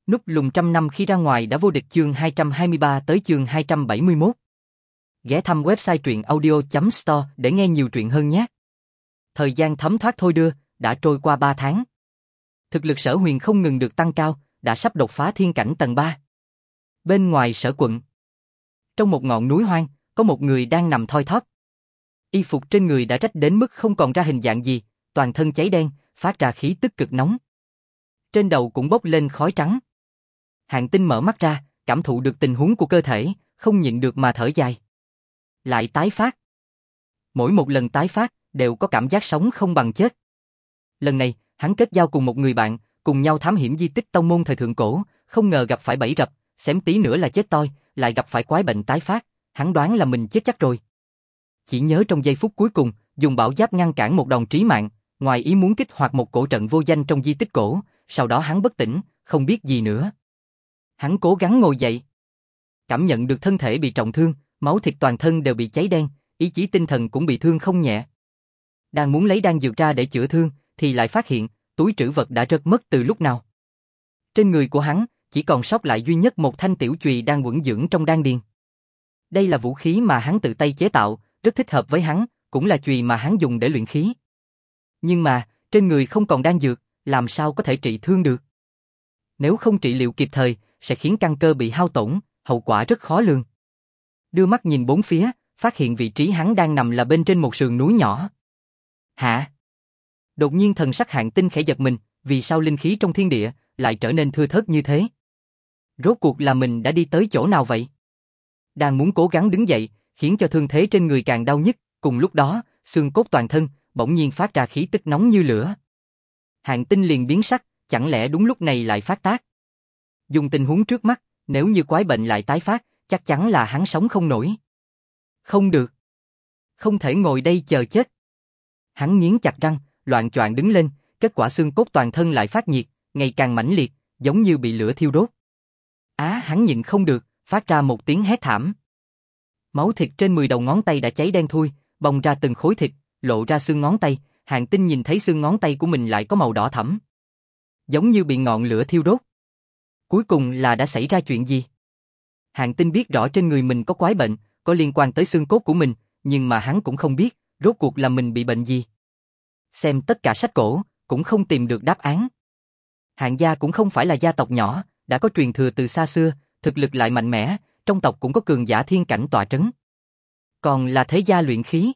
Núp lùm trăm năm khi ra ngoài đã vô địch chương 223 tới chương 271. Ghé thăm website truyện audio.store để nghe nhiều truyện hơn nhé. Thời gian thấm thoát thôi đưa, đã trôi qua 3 tháng. Thực lực Sở Huyền không ngừng được tăng cao, đã sắp đột phá thiên cảnh tầng 3. Bên ngoài Sở quận, trong một ngọn núi hoang, có một người đang nằm thoi thóp. Y phục trên người đã rách đến mức không còn ra hình dạng gì, toàn thân cháy đen, phát ra khí tức cực nóng. Trên đầu cũng bốc lên khói trắng. Hạng Tinh mở mắt ra, cảm thụ được tình huống của cơ thể, không nhịn được mà thở dài. Lại tái phát. Mỗi một lần tái phát, đều có cảm giác sống không bằng chết. Lần này, hắn kết giao cùng một người bạn, cùng nhau thám hiểm di tích tông môn thời thượng cổ, không ngờ gặp phải bẫy rập, xém tí nữa là chết toi, lại gặp phải quái bệnh tái phát, hắn đoán là mình chết chắc rồi. Chỉ nhớ trong giây phút cuối cùng, dùng bảo giáp ngăn cản một đòn trí mạng, ngoài ý muốn kích hoạt một cổ trận vô danh trong di tích cổ, sau đó hắn bất tỉnh, không biết gì nữa. Hắn cố gắng ngồi dậy. Cảm nhận được thân thể bị trọng thương, máu thịt toàn thân đều bị cháy đen, ý chí tinh thần cũng bị thương không nhẹ. Đang muốn lấy đan dược ra để chữa thương, thì lại phát hiện, túi trữ vật đã rớt mất từ lúc nào. Trên người của hắn, chỉ còn sót lại duy nhất một thanh tiểu chùy đang quẩn dưỡng trong đan điền. Đây là vũ khí mà hắn tự tay chế tạo, rất thích hợp với hắn, cũng là chùy mà hắn dùng để luyện khí. Nhưng mà, trên người không còn đan dược, làm sao có thể trị thương được? Nếu không trị liệu kịp thời, sẽ khiến căn cơ bị hao tổn, hậu quả rất khó lường. Đưa mắt nhìn bốn phía, phát hiện vị trí hắn đang nằm là bên trên một sườn núi nhỏ. Hả? Đột nhiên thần sắc Hạng Tinh khẽ giật mình, vì sao linh khí trong thiên địa lại trở nên thưa thớt như thế? Rốt cuộc là mình đã đi tới chỗ nào vậy? Đang muốn cố gắng đứng dậy, khiến cho thương thế trên người càng đau nhức, cùng lúc đó, xương cốt toàn thân bỗng nhiên phát ra khí tức nóng như lửa. Hạng Tinh liền biến sắc, chẳng lẽ đúng lúc này lại phát tác? Dùng tình huống trước mắt, nếu như quái bệnh lại tái phát, chắc chắn là hắn sống không nổi. Không được. Không thể ngồi đây chờ chết. Hắn nghiến chặt răng, loạng choạng đứng lên, kết quả xương cốt toàn thân lại phát nhiệt, ngày càng mãnh liệt, giống như bị lửa thiêu đốt. Hắn nhịn không được, phát ra một tiếng hét thảm. Máu thịt trên 10 đầu ngón tay đã cháy đen thui, bong ra từng khối thịt, lộ ra xương ngón tay. Hạng Tinh nhìn thấy xương ngón tay của mình lại có màu đỏ thẫm, giống như bị ngọn lửa thiêu đốt. Cuối cùng là đã xảy ra chuyện gì? Hạng Tinh biết rõ trên người mình có quái bệnh, có liên quan tới xương cốt của mình, nhưng mà hắn cũng không biết, rốt cuộc là mình bị bệnh gì. Xem tất cả sách cổ, cũng không tìm được đáp án. Hạng gia cũng không phải là gia tộc nhỏ, đã có truyền thừa từ xa xưa, thực lực lại mạnh mẽ, trong tộc cũng có cường giả thiên cảnh tọa trấn. Còn là thế gia luyện khí.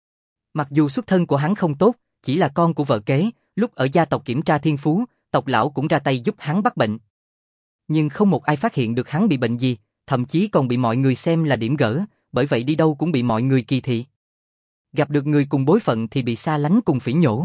Mặc dù xuất thân của hắn không tốt, chỉ là con của vợ kế, lúc ở gia tộc kiểm tra thiên phú, tộc lão cũng ra tay giúp hắn bắt bệnh. Nhưng không một ai phát hiện được hắn bị bệnh gì, thậm chí còn bị mọi người xem là điểm gỡ, bởi vậy đi đâu cũng bị mọi người kỳ thị. Gặp được người cùng bối phận thì bị xa lánh cùng phỉ nhổ.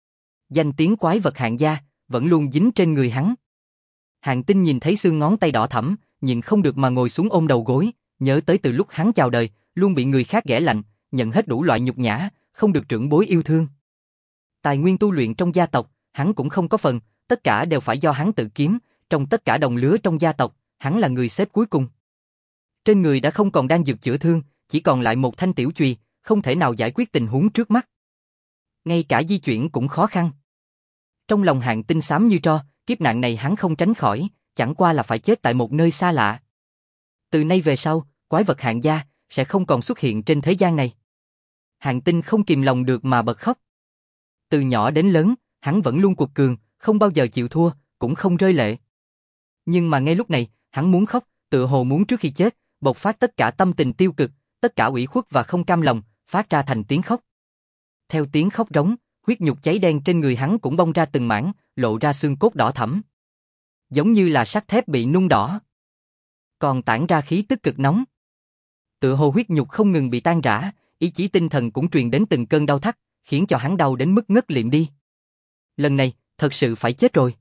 Danh tiếng quái vật Hạng gia vẫn luôn dính trên người hắn. Hạng Tinh nhìn thấy xương ngón tay đỏ thẫm, nhịn không được mà ngồi xuống ôm đầu gối, nhớ tới từ lúc hắn chào đời, luôn bị người khác ghẻ lạnh, nhận hết đủ loại nhục nhã, không được trưởng bối yêu thương. Tài nguyên tu luyện trong gia tộc, hắn cũng không có phần, tất cả đều phải do hắn tự kiếm, trong tất cả đồng lứa trong gia tộc, hắn là người xếp cuối cùng. Trên người đã không còn đan dược chữa thương, chỉ còn lại một thanh tiểu chùy, không thể nào giải quyết tình huống trước mắt. Ngay cả di chuyển cũng khó khăn. Trong lòng Hạng Tinh xám như tro, kiếp nạn này hắn không tránh khỏi, chẳng qua là phải chết tại một nơi xa lạ. Từ nay về sau, quái vật Hạng gia sẽ không còn xuất hiện trên thế gian này. Hạng Tinh không kìm lòng được mà bật khóc. Từ nhỏ đến lớn, hắn vẫn luôn cuột cường, không bao giờ chịu thua, cũng không rơi lệ. Nhưng mà ngay lúc này, hắn muốn khóc, tựa hồ muốn trước khi chết, bộc phát tất cả tâm tình tiêu cực, tất cả ủy khuất và không cam lòng, phát ra thành tiếng khóc. Theo tiếng khóc rống, huyết nhục cháy đen trên người hắn cũng bong ra từng mảng, lộ ra xương cốt đỏ thẫm, giống như là sắt thép bị nung đỏ, còn tản ra khí tức cực nóng. Tựa hồ huyết nhục không ngừng bị tan rã, ý chí tinh thần cũng truyền đến từng cơn đau thắt, khiến cho hắn đau đến mức ngất lịm đi. Lần này, thật sự phải chết rồi.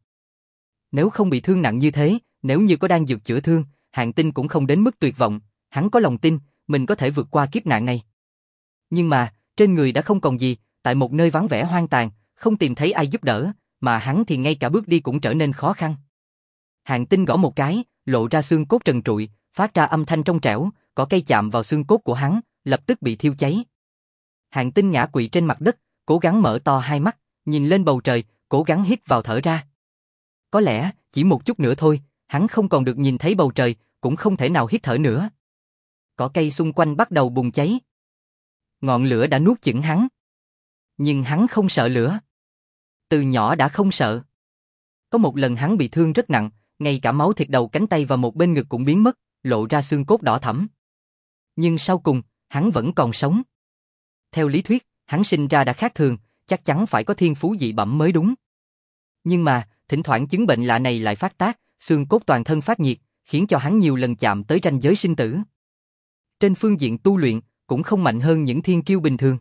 Nếu không bị thương nặng như thế, nếu như có đan dược chữa thương, Hạng Tinh cũng không đến mức tuyệt vọng, hắn có lòng tin, mình có thể vượt qua kiếp nạn này. Nhưng mà, trên người đã không còn gì, tại một nơi vắng vẻ hoang tàn, không tìm thấy ai giúp đỡ, mà hắn thì ngay cả bước đi cũng trở nên khó khăn. Hạng Tinh gõ một cái, lộ ra xương cốt trần trụi, phát ra âm thanh trong trẻo, có cây chạm vào xương cốt của hắn, lập tức bị thiêu cháy. Hạng Tinh ngã quỵ trên mặt đất, cố gắng mở to hai mắt, nhìn lên bầu trời, cố gắng hít vào thở ra. Có lẽ, chỉ một chút nữa thôi, hắn không còn được nhìn thấy bầu trời, cũng không thể nào hít thở nữa. Cỏ cây xung quanh bắt đầu bùng cháy. Ngọn lửa đã nuốt chửng hắn. Nhưng hắn không sợ lửa. Từ nhỏ đã không sợ. Có một lần hắn bị thương rất nặng, ngay cả máu thịt đầu cánh tay và một bên ngực cũng biến mất, lộ ra xương cốt đỏ thẫm. Nhưng sau cùng, hắn vẫn còn sống. Theo lý thuyết, hắn sinh ra đã khác thường, chắc chắn phải có thiên phú dị bẩm mới đúng. Nhưng mà, thỉnh thoảng chứng bệnh lạ này lại phát tác, xương cốt toàn thân phát nhiệt, khiến cho hắn nhiều lần chạm tới ranh giới sinh tử. Trên phương diện tu luyện, cũng không mạnh hơn những thiên kiêu bình thường.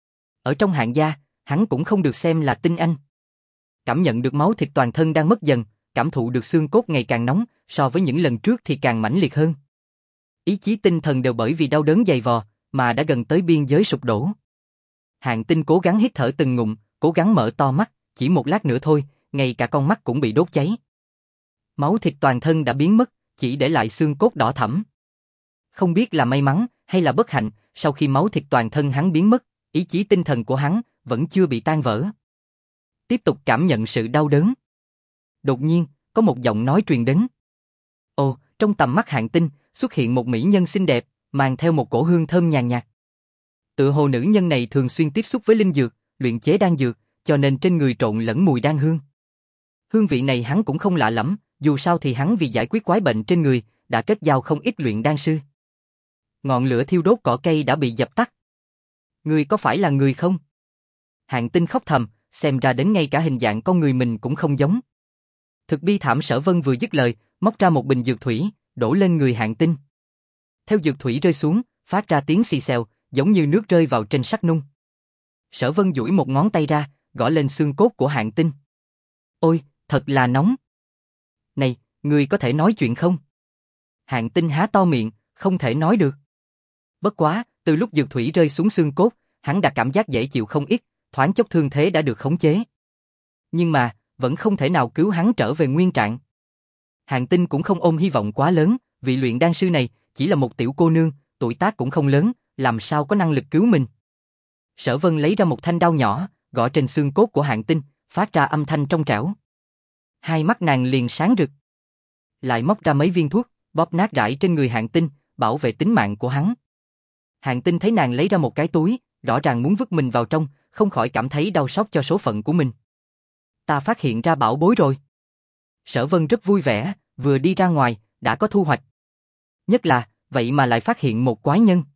Ở trong hạng gia, hắn cũng không được xem là tinh anh. Cảm nhận được máu thịt toàn thân đang mất dần, cảm thụ được xương cốt ngày càng nóng, so với những lần trước thì càng mãnh liệt hơn. Ý chí tinh thần đều bởi vì đau đớn dày vò, mà đã gần tới biên giới sụp đổ. Hạng Tinh cố gắng hít thở từng ngụm, cố gắng mở to mắt, chỉ một lát nữa thôi, ngay cả con mắt cũng bị đốt cháy. Máu thịt toàn thân đã biến mất, chỉ để lại xương cốt đỏ thẫm. Không biết là may mắn hay là bất hạnh, sau khi máu thịt toàn thân hắn biến mất, ý chí tinh thần của hắn vẫn chưa bị tan vỡ. Tiếp tục cảm nhận sự đau đớn. Đột nhiên, có một giọng nói truyền đến. Ồ, trong tầm mắt Hạng Tinh xuất hiện một mỹ nhân xinh đẹp, mang theo một cổ hương thơm nhàn nhạt. Tựa hồ nữ nhân này thường xuyên tiếp xúc với linh dược, luyện chế đan dược, cho nên trên người trộn lẫn mùi đan hương. Hương vị này hắn cũng không lạ lắm, dù sao thì hắn vì giải quyết quái bệnh trên người, đã kết giao không ít luyện đan sư. Ngọn lửa thiêu đốt cỏ cây đã bị dập tắt. Ngươi có phải là người không? Hạng Tinh khóc thầm, xem ra đến ngay cả hình dạng con người mình cũng không giống. Thực bi thảm. Sở Vân vừa dứt lời, móc ra một bình dược thủy, đổ lên người Hạng Tinh. Theo dược thủy rơi xuống, phát ra tiếng xì xèo, giống như nước rơi vào trên sắt nung. Sở Vân duỗi một ngón tay ra, gõ lên xương cốt của Hạng Tinh. Ôi, thật là nóng. Này, ngươi có thể nói chuyện không? Hạng Tinh há to miệng, không thể nói được. Bất quá, từ lúc dược thủy rơi xuống xương cốt, hắn đã cảm giác dễ chịu không ít, thoáng chốc thương thế đã được khống chế. Nhưng mà, vẫn không thể nào cứu hắn trở về nguyên trạng. Hạng Tinh cũng không ôm hy vọng quá lớn, vị luyện đan sư này chỉ là một tiểu cô nương, tuổi tác cũng không lớn, làm sao có năng lực cứu mình. Sở Vân lấy ra một thanh đao nhỏ, gõ trên xương cốt của Hạng Tinh, phát ra âm thanh trong trẻo. Hai mắt nàng liền sáng rực. Lại móc ra mấy viên thuốc, bóp nát rải trên người Hạng Tinh, bảo vệ tính mạng của hắn. Hạng Tinh thấy nàng lấy ra một cái túi, rõ ràng muốn vứt mình vào trong, không khỏi cảm thấy đau xót cho số phận của mình. Ta phát hiện ra bảo bối rồi. Sở Vân rất vui vẻ, vừa đi ra ngoài, đã có thu hoạch. Nhất là, vậy mà lại phát hiện một quái nhân.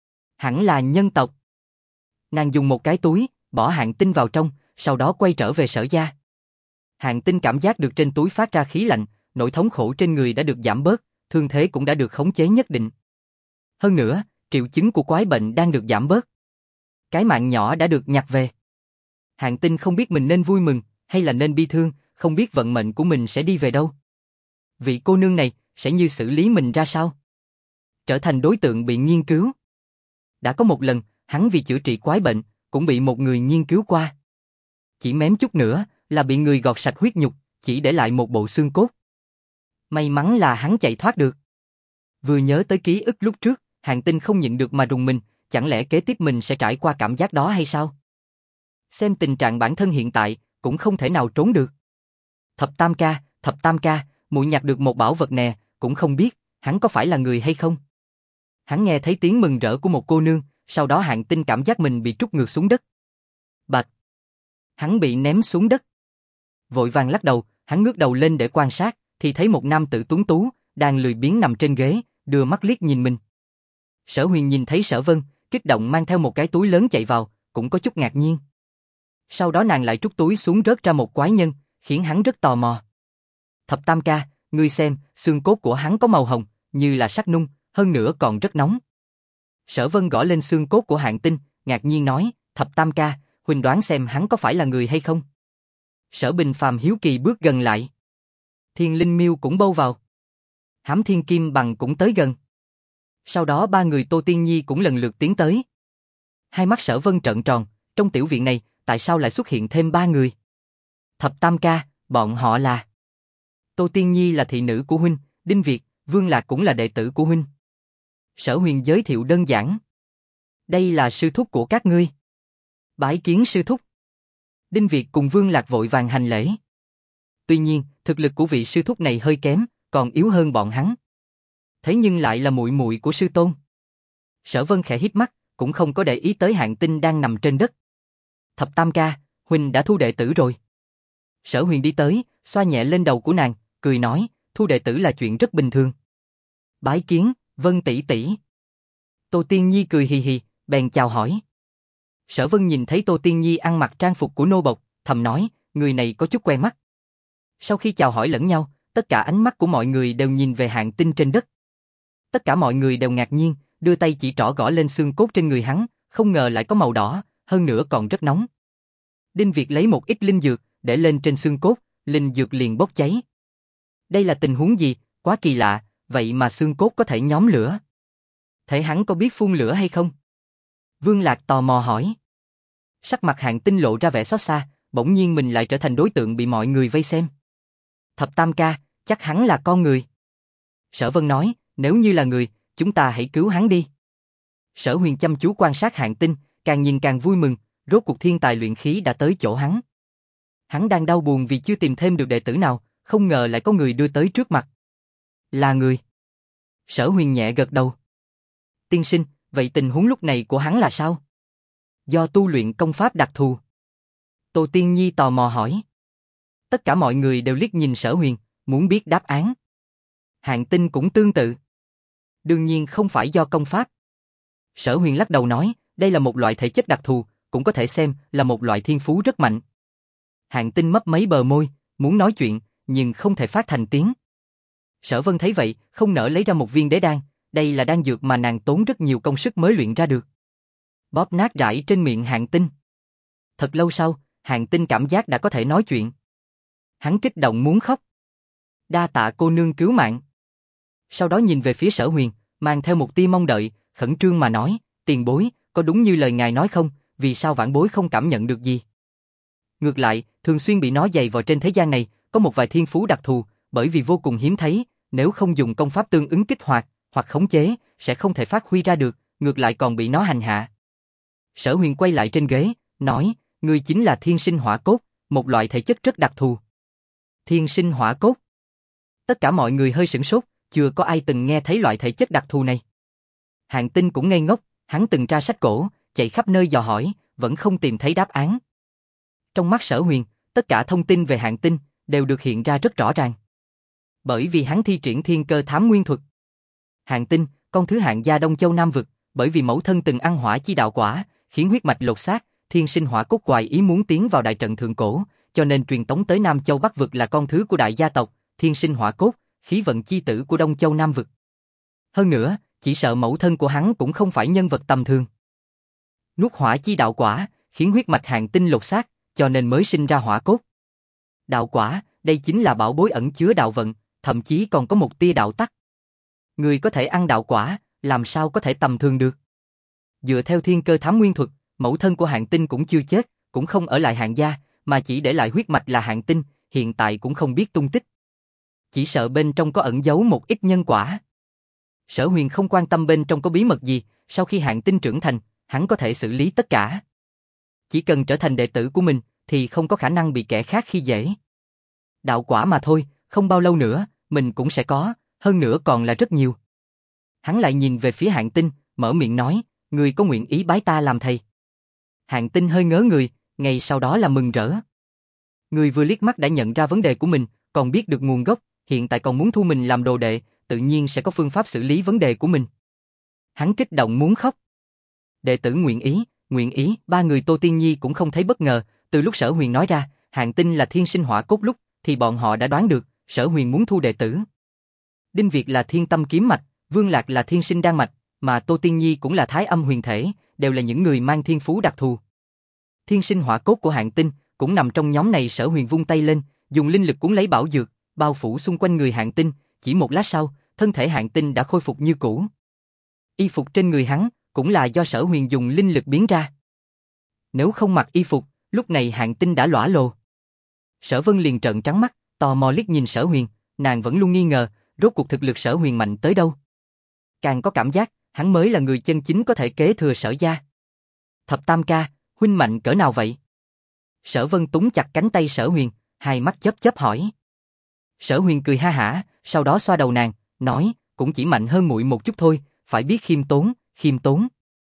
Hẳn là nhân tộc. Nàng dùng một cái túi, bỏ Hạng Tinh vào trong, sau đó quay trở về Sở gia. Hạng Tinh cảm giác được trên túi phát ra khí lạnh, nỗi thống khổ trên người đã được giảm bớt, thương thế cũng đã được khống chế nhất định. Hơn nữa, triệu chứng của quái bệnh đang được giảm bớt. Cái mạng nhỏ đã được nhặt về. Hạng Tinh không biết mình nên vui mừng, hay là nên bi thương, không biết vận mệnh của mình sẽ đi về đâu. Vị cô nương này sẽ như xử lý mình ra sao? Trở thành đối tượng bị nghiên cứu. Đã có một lần, hắn vì chữa trị quái bệnh, cũng bị một người nghiên cứu qua. Chỉ mém chút nữa là bị người gọt sạch huyết nhục, chỉ để lại một bộ xương cốt. May mắn là hắn chạy thoát được. Vừa nhớ tới ký ức lúc trước, Hạng Tinh không nhịn được mà rùng mình, chẳng lẽ kế tiếp mình sẽ trải qua cảm giác đó hay sao? Xem tình trạng bản thân hiện tại, cũng không thể nào trốn được. Thập Tam ca, muội nhặt được một bảo vật nè, cũng không biết, hắn có phải là người hay không? Hắn nghe thấy tiếng mừng rỡ của một cô nương, sau đó Hạng Tinh cảm giác mình bị trút ngược xuống đất. Bạch! Hắn bị ném xuống đất. Vội vàng lắc đầu, hắn ngước đầu lên để quan sát, thì thấy một nam tử tuấn tú, đang lười biếng nằm trên ghế, đưa mắt liếc nhìn mình. Sở Huyền nhìn thấy Sở Vân, kích động mang theo một cái túi lớn chạy vào, cũng có chút ngạc nhiên. Sau đó nàng lại trút túi xuống rớt ra một quái nhân, khiến hắn rất tò mò. Thập Tam ca, ngươi xem, xương cốt của hắn có màu hồng, như là sắt nung, hơn nữa còn rất nóng. Sở Vân gõ lên xương cốt của Hạng Tinh, ngạc nhiên nói, Thập Tam ca, huynh đoán xem hắn có phải là người hay không? Sở Bình Phàm hiếu kỳ bước gần lại. Thiên Linh Miêu cũng bâu vào. Hám Thiên Kim Bằng cũng tới gần. Sau đó ba người Tô Tiên Nhi cũng lần lượt tiến tới. Hai mắt Sở Vân trợn tròn, trong tiểu viện này, tại sao lại xuất hiện thêm ba người? Thập Tam ca, bọn họ là... Tô Tiên Nhi là thị nữ của huynh, Đinh Việt, Vương Lạc cũng là đệ tử của huynh. Sở Huyền giới thiệu đơn giản. Đây là sư thúc của các ngươi. Bái kiến sư thúc. Đinh Việt cùng Vương Lạc vội vàng hành lễ. Tuy nhiên, thực lực của vị sư thúc này hơi kém, còn yếu hơn bọn hắn. Thế nhưng lại là muội muội của sư tôn. Sở Vân khẽ híp mắt, cũng không có để ý tới Hạng Tinh đang nằm trên đất. Thập Tam ca, huynh đã thu đệ tử rồi. Sở Huyền đi tới, xoa nhẹ lên đầu của nàng, cười nói, thu đệ tử là chuyện rất bình thường. Bái kiến, Vân tỷ tỷ. Tô Tiên Nhi cười hì hì, bèn chào hỏi. Sở Vân nhìn thấy Tô Tiên Nhi ăn mặc trang phục của nô bộc, thầm nói, người này có chút quen mắt. Sau khi chào hỏi lẫn nhau, tất cả ánh mắt của mọi người đều nhìn về Hạng Tinh trên đất. Tất cả mọi người đều ngạc nhiên, đưa tay chỉ trỏ gõ lên xương cốt trên người hắn, không ngờ lại có màu đỏ, hơn nữa còn rất nóng. Đinh Việt lấy một ít linh dược, để lên trên xương cốt, linh dược liền bốc cháy. Đây là tình huống gì, quá kỳ lạ, vậy mà xương cốt có thể nhóm lửa. Thể hắn có biết phun lửa hay không? Vương Lạc tò mò hỏi. Sắc mặt Hạng Tinh lộ ra vẻ xót xa, bỗng nhiên mình lại trở thành đối tượng bị mọi người vây xem. Thập Tam ca, chắc hắn là con người. Sở Vân nói, nếu như là người, chúng ta hãy cứu hắn đi. Sở Huyền chăm chú quan sát Hạng Tinh, càng nhìn càng vui mừng, rốt cuộc thiên tài luyện khí đã tới chỗ hắn. Hắn đang đau buồn vì chưa tìm thêm được đệ tử nào, không ngờ lại có người đưa tới trước mặt. Là người. Sở Huyền nhẹ gật đầu. Tiên sinh, vậy tình huống lúc này của hắn là sao? Do tu luyện công pháp đặc thù. Tô Tiên Nhi tò mò hỏi. Tất cả mọi người đều liếc nhìn Sở Huyền, muốn biết đáp án. Hạng Tinh cũng tương tự. Đương nhiên không phải do công pháp. Sở Huyền lắc đầu nói, đây là một loại thể chất đặc thù, cũng có thể xem là một loại thiên phú rất mạnh. Hạng Tinh mấp mấy bờ môi, muốn nói chuyện, nhưng không thể phát thành tiếng. Sở Vân thấy vậy, không nỡ lấy ra một viên đế đan, đây là đan dược mà nàng tốn rất nhiều công sức mới luyện ra được. Bóp nát rải trên miệng Hạng Tinh. Thật lâu sau, Hạng Tinh cảm giác đã có thể nói chuyện. Hắn kích động muốn khóc. Đa tạ cô nương cứu mạng. Sau đó nhìn về phía Sở Huyền, mang theo một tia mong đợi, khẩn trương mà nói, tiền bối, có đúng như lời ngài nói không, vì sao vãn bối không cảm nhận được gì? Ngược lại, thường xuyên bị nó dày vào trên thế gian này, có một vài thiên phú đặc thù, bởi vì vô cùng hiếm thấy, nếu không dùng công pháp tương ứng kích hoạt, hoặc khống chế, sẽ không thể phát huy ra được, ngược lại còn bị nó hành hạ. Sở Huyền quay lại trên ghế, nói, ngươi chính là thiên sinh hỏa cốt, một loại thể chất rất đặc thù. Thiên sinh hỏa cốt. Tất cả mọi người hơi sửng sốt, chưa có ai từng nghe thấy loại thể chất đặc thù này. Hạng Tinh cũng ngây ngốc, hắn từng tra sách cổ, chạy khắp nơi dò hỏi, vẫn không tìm thấy đáp án. Trong mắt Sở Huyền, tất cả thông tin về Hạng Tinh đều được hiện ra rất rõ ràng. Bởi vì hắn thi triển thiên cơ thám nguyên thuật. Hạng Tinh, con thứ Hạng gia Đông Châu Nam Vực, bởi vì mẫu thân từng ăn hỏa chi đạo quả, khiến huyết mạch lột xác, thiên sinh hỏa cốt hoài ý muốn tiến vào đại trận thượng cổ, cho nên truyền tống tới Nam Châu Bắc Vực là con thứ của đại gia tộc, thiên sinh hỏa cốt, khí vận chi tử của Đông Châu Nam Vực. Hơn nữa, chỉ sợ mẫu thân của hắn cũng không phải nhân vật tầm thường. Nuốt hỏa chi đạo quả, khiến huyết mạch Hạng Tinh lột xác, cho nên mới sinh ra hỏa cốt. Đạo quả, đây chính là bảo bối ẩn chứa đạo vận, thậm chí còn có một tia đạo tắc. Người có thể ăn đạo quả, làm sao có thể tầm thường được? Dựa theo thiên cơ thám nguyên thuật, mẫu thân của Hạng Tinh cũng chưa chết, cũng không ở lại Hạng gia, mà chỉ để lại huyết mạch là Hạng Tinh, hiện tại cũng không biết tung tích. Chỉ sợ bên trong có ẩn giấu một ít nhân quả. Sở Huyền không quan tâm bên trong có bí mật gì, sau khi Hạng Tinh trưởng thành, hắn có thể xử lý tất cả. Chỉ cần trở thành đệ tử của mình, thì không có khả năng bị kẻ khác khi dễ. Đạo quả mà thôi, không bao lâu nữa, mình cũng sẽ có, hơn nữa còn là rất nhiều. Hắn lại nhìn về phía Hạng Tinh, mở miệng nói, ngươi có nguyện ý bái ta làm thầy? Hạng Tinh hơi ngớ người, ngay sau đó là mừng rỡ. Người vừa liếc mắt đã nhận ra vấn đề của mình, còn biết được nguồn gốc, hiện tại còn muốn thu mình làm đồ đệ, tự nhiên sẽ có phương pháp xử lý vấn đề của mình. Hắn kích động muốn khóc. Đệ tử nguyện ý, ba người Tô Tiên Nhi cũng không thấy bất ngờ, từ lúc Sở Huyền nói ra, Hạng Tinh là thiên sinh hỏa cốt lúc, thì bọn họ đã đoán được, Sở Huyền muốn thu đệ tử. Đinh Việt là thiên tâm kiếm mạch, Vương Lạc là thiên sinh đan mạch, mà Tô Tiên Nhi cũng là thái âm huyền thể, đều là những người mang thiên phú đặc thù. Thiên sinh hỏa cốt của Hạng Tinh cũng nằm trong nhóm này. Sở Huyền vung tay lên, dùng linh lực cuốn lấy bảo dược, bao phủ xung quanh người Hạng Tinh, chỉ một lát sau, thân thể Hạng Tinh đã khôi phục như cũ. Y phục trên người hắn cũng là do Sở Huyền dùng linh lực biến ra. Nếu không mặc y phục, lúc này Hạng Tinh đã lõa lồ. Sở Vân liền trợn trắng mắt, tò mò liếc nhìn Sở Huyền, nàng vẫn luôn nghi ngờ, rốt cuộc thực lực Sở Huyền mạnh tới đâu. Càng có cảm giác, hắn mới là người chân chính có thể kế thừa Sở gia. Thập Tam ca, huynh mạnh cỡ nào vậy? Sở Vân túm chặt cánh tay Sở Huyền, hai mắt chớp chớp hỏi. Sở Huyền cười ha hả, sau đó xoa đầu nàng, nói, cũng chỉ mạnh hơn muội một chút thôi, phải biết khiêm tốn, khiêm tốn.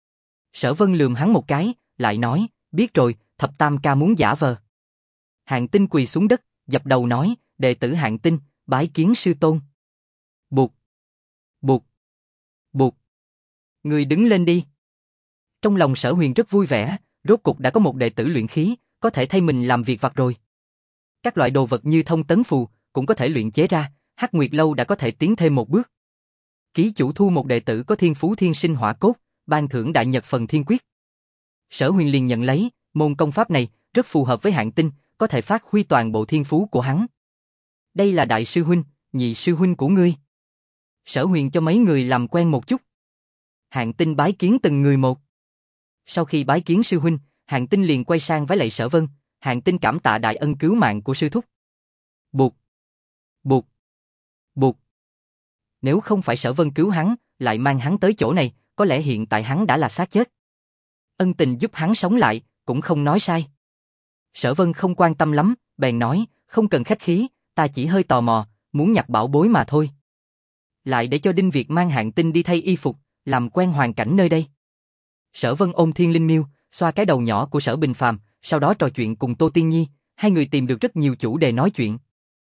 Sở Vân lườm hắn một cái, lại nói, biết rồi, thập tam ca muốn giả vờ. Hạng Tinh quỳ xuống đất, dập đầu nói, đệ tử Hạng Tinh, bái kiến sư tôn. Bụt, bụt, bụt. Người đứng lên đi. Trong lòng Sở Huyền rất vui vẻ, rốt cục đã có một đệ tử luyện khí, có thể thay mình làm việc vặt rồi. Các loại đồ vật như thông tấn phù cũng có thể luyện chế ra, Hắc Nguyệt Lâu đã có thể tiến thêm một bước. Ký chủ thu một đệ tử có thiên phú thiên sinh hỏa cốt, ban thưởng Đại Nhật Phần Thiên Quyết. Sở Huyền liền nhận lấy, môn công pháp này rất phù hợp với Hạng Tinh, có thể phát huy toàn bộ thiên phú của hắn. Đây là đại sư huynh, nhị sư huynh của ngươi. Sở Huyền cho mấy người làm quen một chút. Hạng Tinh bái kiến từng người một. Sau khi bái kiến sư huynh, Hạng Tinh liền quay sang với lạy Sở Vân, Hạng Tinh cảm tạ đại ân cứu mạng của sư thúc. Bụt, bụt, bụt. Nếu không phải Sở Vân cứu hắn, lại mang hắn tới chỗ này, có lẽ hiện tại hắn đã là xác chết. Ân tình giúp hắn sống lại, cũng không nói sai. Sở Vân không quan tâm lắm, bèn nói, không cần khách khí, ta chỉ hơi tò mò, muốn nhặt bảo bối mà thôi. Lại để cho Đinh Việt mang Hạng Tinh đi thay y phục, làm quen hoàn cảnh nơi đây. Sở Vân ôm Thiên Linh Miêu, xoa cái đầu nhỏ của Sở Bình Phàm, sau đó trò chuyện cùng Tô Tiên Nhi, hai người tìm được rất nhiều chủ đề nói chuyện.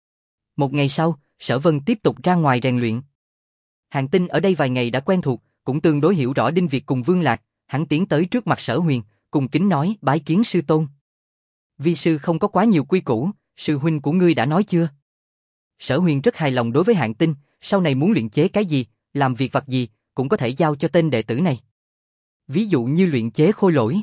Một ngày sau, Sở Vân tiếp tục ra ngoài rèn luyện. Hạng Tinh ở đây vài ngày đã quen thuộc, cũng tương đối hiểu rõ Đinh Việt cùng Vương Lạc, hắn tiến tới trước mặt Sở Huyền, cùng kính nói bái kiến sư tôn. Vi sư không có quá nhiều quy củ, sư huynh của ngươi đã nói chưa? Sở Huyền rất hài lòng đối với Hạng Tinh, sau này muốn luyện chế cái gì, làm việc vặt gì, cũng có thể giao cho tên đệ tử này. Ví dụ như luyện chế khôi lỗi.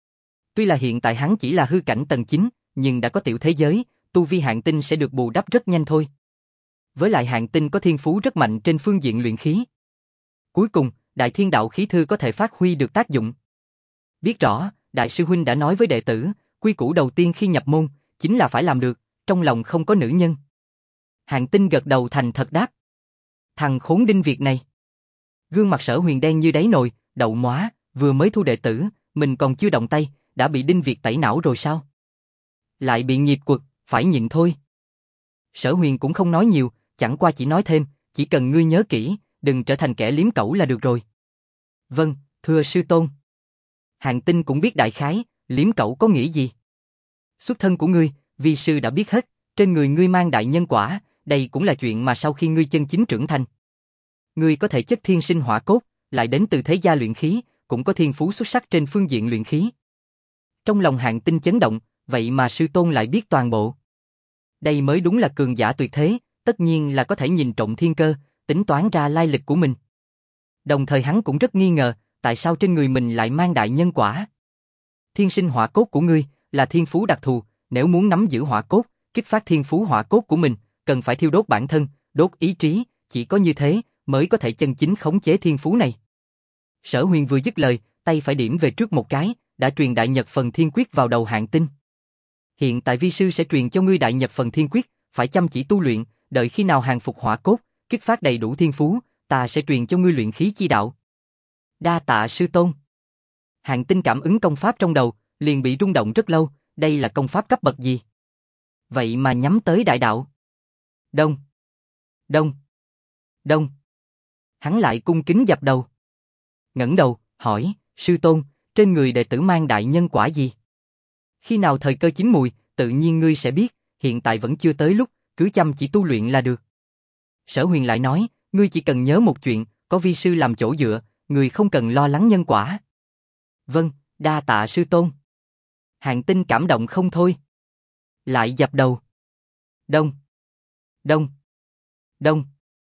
Tuy là hiện tại hắn chỉ là hư cảnh tầng 9, nhưng đã có tiểu thế giới, tu vi Hạng Tinh sẽ được bù đắp rất nhanh thôi. Với lại Hạng Tinh có thiên phú rất mạnh trên phương diện luyện khí. Cuối cùng, Đại Thiên Đạo khí thư có thể phát huy được tác dụng. Biết rõ, đại sư huynh đã nói với đệ tử, quy củ đầu tiên khi nhập môn, chính là phải làm được, trong lòng không có nữ nhân. Hạng Tinh gật đầu thành thật đáp. Thằng khốn Đinh Việt này. Gương mặt Sở Huyền đen như đáy nồi, đậu móa, vừa mới thu đệ tử, mình còn chưa động tay, đã bị Đinh Việt tẩy não rồi sao? Lại bị nghiệp quật, phải nhịn thôi. Sở Huyền cũng không nói nhiều, chẳng qua chỉ nói thêm, chỉ cần ngươi nhớ kỹ, đừng trở thành kẻ liếm cẩu là được rồi. Vâng, thưa sư tôn. Hạng Tinh cũng biết đại khái, liếm cẩu có nghĩa gì. Xuất thân của ngươi, vi sư đã biết hết, trên người ngươi mang đại nhân quả, đây cũng là chuyện mà sau khi ngươi chân chính trưởng thành. Ngươi có thể chất thiên sinh hỏa cốt, lại đến từ thế gia luyện khí, cũng có thiên phú xuất sắc trên phương diện luyện khí. Trong lòng Hạng Tinh chấn động, vậy mà sư tôn lại biết toàn bộ. Đây mới đúng là cường giả tuyệt thế, tất nhiên là có thể nhìn trộm thiên cơ, tính toán ra lai lịch của mình. Đồng thời hắn cũng rất nghi ngờ, tại sao trên người mình lại mang đại nhân quả. Thiên sinh hỏa cốt của ngươi là thiên phú đặc thù, nếu muốn nắm giữ hỏa cốt, kích phát thiên phú hỏa cốt của mình, cần phải thiêu đốt bản thân, đốt ý chí, chỉ có như thế mới có thể chân chính khống chế thiên phú này. Sở Huyền vừa dứt lời, tay phải điểm về trước một cái, đã truyền Đại Nhật Phần Thiên Quyết vào đầu Hạng Tinh. Hiện tại vi sư sẽ truyền cho ngươi Đại Nhật Phần Thiên Quyết, phải chăm chỉ tu luyện, đợi khi nào hàng phục hỏa cốt, kích phát đầy đủ thiên phú, ta sẽ truyền cho ngươi luyện khí chi đạo. Đa tạ sư tôn. Hạng Tinh cảm ứng công pháp trong đầu, liền bị rung động rất lâu, đây là công pháp cấp bậc gì? Vậy mà nhắm tới đại đạo. Đông, đông, đông. Hắn lại cung kính dập đầu. Ngẩng đầu, hỏi, sư tôn, trên người đệ tử mang đại nhân quả gì? Khi nào thời cơ chín mùi, tự nhiên ngươi sẽ biết, hiện tại vẫn chưa tới lúc, cứ chăm chỉ tu luyện là được. Sở Huyền lại nói, ngươi chỉ cần nhớ một chuyện, có vi sư làm chỗ dựa, ngươi không cần lo lắng nhân quả. Vâng, đa tạ sư tôn. Hạng Tinh cảm động không thôi. Lại dập đầu. Đông, đông, đông.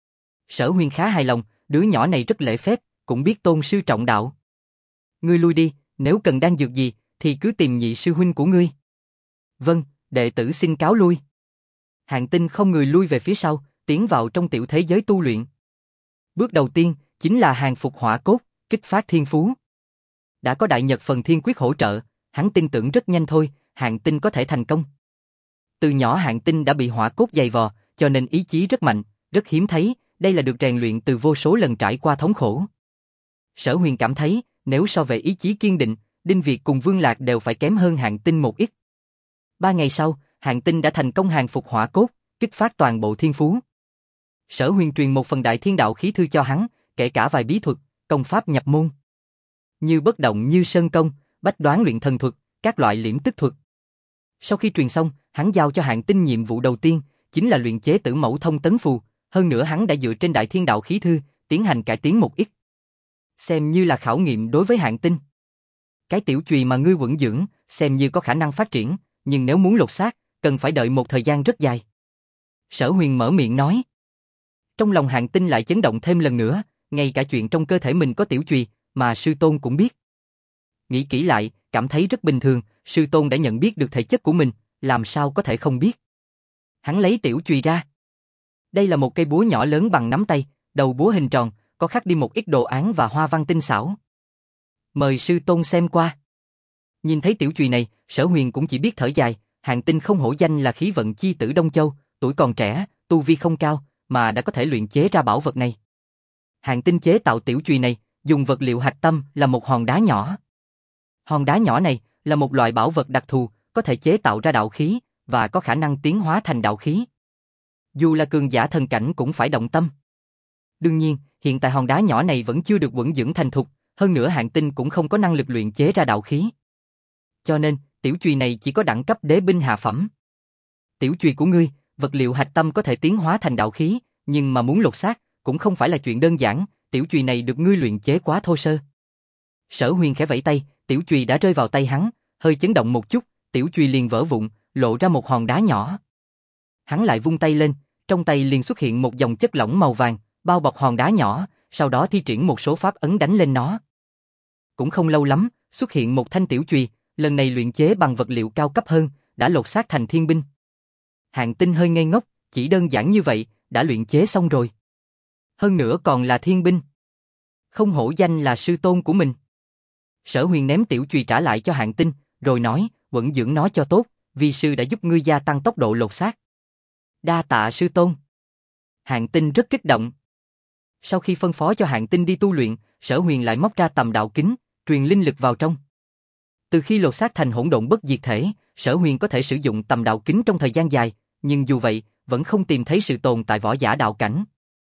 Sở Huyền khá hài lòng, đứa nhỏ này rất lễ phép, cũng biết tôn sư trọng đạo. Ngươi lui đi, nếu cần đan dược gì, thì cứ tìm nhị sư huynh của ngươi. Vâng, đệ tử xin cáo lui. Hạng Tinh không người lui về phía sau, tiến vào trong tiểu thế giới tu luyện. Bước đầu tiên, chính là hàng phục hỏa cốt, kích phát thiên phú. Đã có Đại Nhật Phần Thiên Quyết hỗ trợ, hắn tin tưởng rất nhanh thôi, Hạng Tinh có thể thành công. Từ nhỏ Hạng Tinh đã bị hỏa cốt dày vò, cho nên ý chí rất mạnh, rất hiếm thấy, đây là được rèn luyện từ vô số lần trải qua thống khổ. Sở Huyền cảm thấy, nếu so về ý chí kiên định, Đinh Việt cùng Vương Lạc đều phải kém hơn Hạng Tinh một ít. 3 ngày sau, Hạng Tinh đã thành công hàng phục hỏa cốt, kích phát toàn bộ thiên phú. Sở Huyền truyền một phần đại thiên đạo khí thư cho hắn, kể cả vài bí thuật, công pháp nhập môn. Như bất động như sơn công, bách đoán luyện thần thuật, các loại liễm tức thuật. Sau khi truyền xong, hắn giao cho Hạng Tinh nhiệm vụ đầu tiên, chính là luyện chế Tử Mẫu Thông Tấn Phù, hơn nữa hắn đã dựa trên đại thiên đạo khí thư, tiến hành cải tiến một ít. Xem như là khảo nghiệm đối với Hạng Tinh. Cái tiểu chùy mà ngươi quẩn dưỡng, xem như có khả năng phát triển, nhưng nếu muốn lột xác, cần phải đợi một thời gian rất dài. Sở Huyền mở miệng nói. Trong lòng Hạng Tinh lại chấn động thêm lần nữa, ngay cả chuyện trong cơ thể mình có tiểu chùy, mà sư tôn cũng biết. Nghĩ kỹ lại, cảm thấy rất bình thường, sư tôn đã nhận biết được thể chất của mình, làm sao có thể không biết. Hắn lấy tiểu chùy ra. Đây là một cây búa nhỏ lớn bằng nắm tay, đầu búa hình tròn, có khắc đi một ít đồ án và hoa văn tinh xảo. Mời sư tôn xem qua. Nhìn thấy tiểu chùy này, Sở Huyền cũng chỉ biết thở dài, Hạng Tinh không hổ danh là khí vận chi tử Đông Châu, tuổi còn trẻ, tu vi không cao, mà đã có thể luyện chế ra bảo vật này. Hạng Tinh chế tạo tiểu chùy này, dùng vật liệu hạch tâm là một hòn đá nhỏ. Hòn đá nhỏ này là một loại bảo vật đặc thù, có thể chế tạo ra đạo khí và có khả năng tiến hóa thành đạo khí. Dù là cường giả thần cảnh cũng phải động tâm. Đương nhiên, hiện tại hòn đá nhỏ này vẫn chưa được quẩn dưỡng thành thục, hơn nữa Hạng Tinh cũng không có năng lực luyện chế ra đạo khí. Cho nên, tiểu chùy này chỉ có đẳng cấp đế binh hạ phẩm. Tiểu chùy của ngươi, vật liệu hạch tâm có thể tiến hóa thành đạo khí, nhưng mà muốn lột xác cũng không phải là chuyện đơn giản, tiểu chùy này được ngươi luyện chế quá thô sơ. Sở Huyền khẽ vẫy tay, tiểu chùy đã rơi vào tay hắn, hơi chấn động một chút, tiểu chùy liền vỡ vụn, lộ ra một hòn đá nhỏ. Hắn lại vung tay lên, trong tay liền xuất hiện một dòng chất lỏng màu vàng, bao bọc hòn đá nhỏ, sau đó thi triển một số pháp ấn đánh lên nó. Cũng không lâu lắm, xuất hiện một thanh tiểu chùy, lần này luyện chế bằng vật liệu cao cấp hơn, đã lột xác thành thiên binh. Hạng Tinh hơi ngây ngốc, chỉ đơn giản như vậy, đã luyện chế xong rồi. Hơn nữa còn là thiên binh. Không hổ danh là sư tôn của mình. Sở Huyền ném tiểu chùy trả lại cho Hạng Tinh, rồi nói, quẩn dưỡng nó cho tốt, vi sư đã giúp ngươi gia tăng tốc độ lột xác. Đa tạ sư tôn. Hạng Tinh rất kích động. Sau khi phân phó cho Hạng Tinh đi tu luyện, Sở Huyền lại móc ra tầm đạo kính, truyền linh lực vào trong. Từ khi lột xác thành hỗn độn bất diệt thể, Sở Huyền có thể sử dụng tầm đạo kính trong thời gian dài, nhưng dù vậy, vẫn không tìm thấy sự tồn tại võ giả đạo cảnh.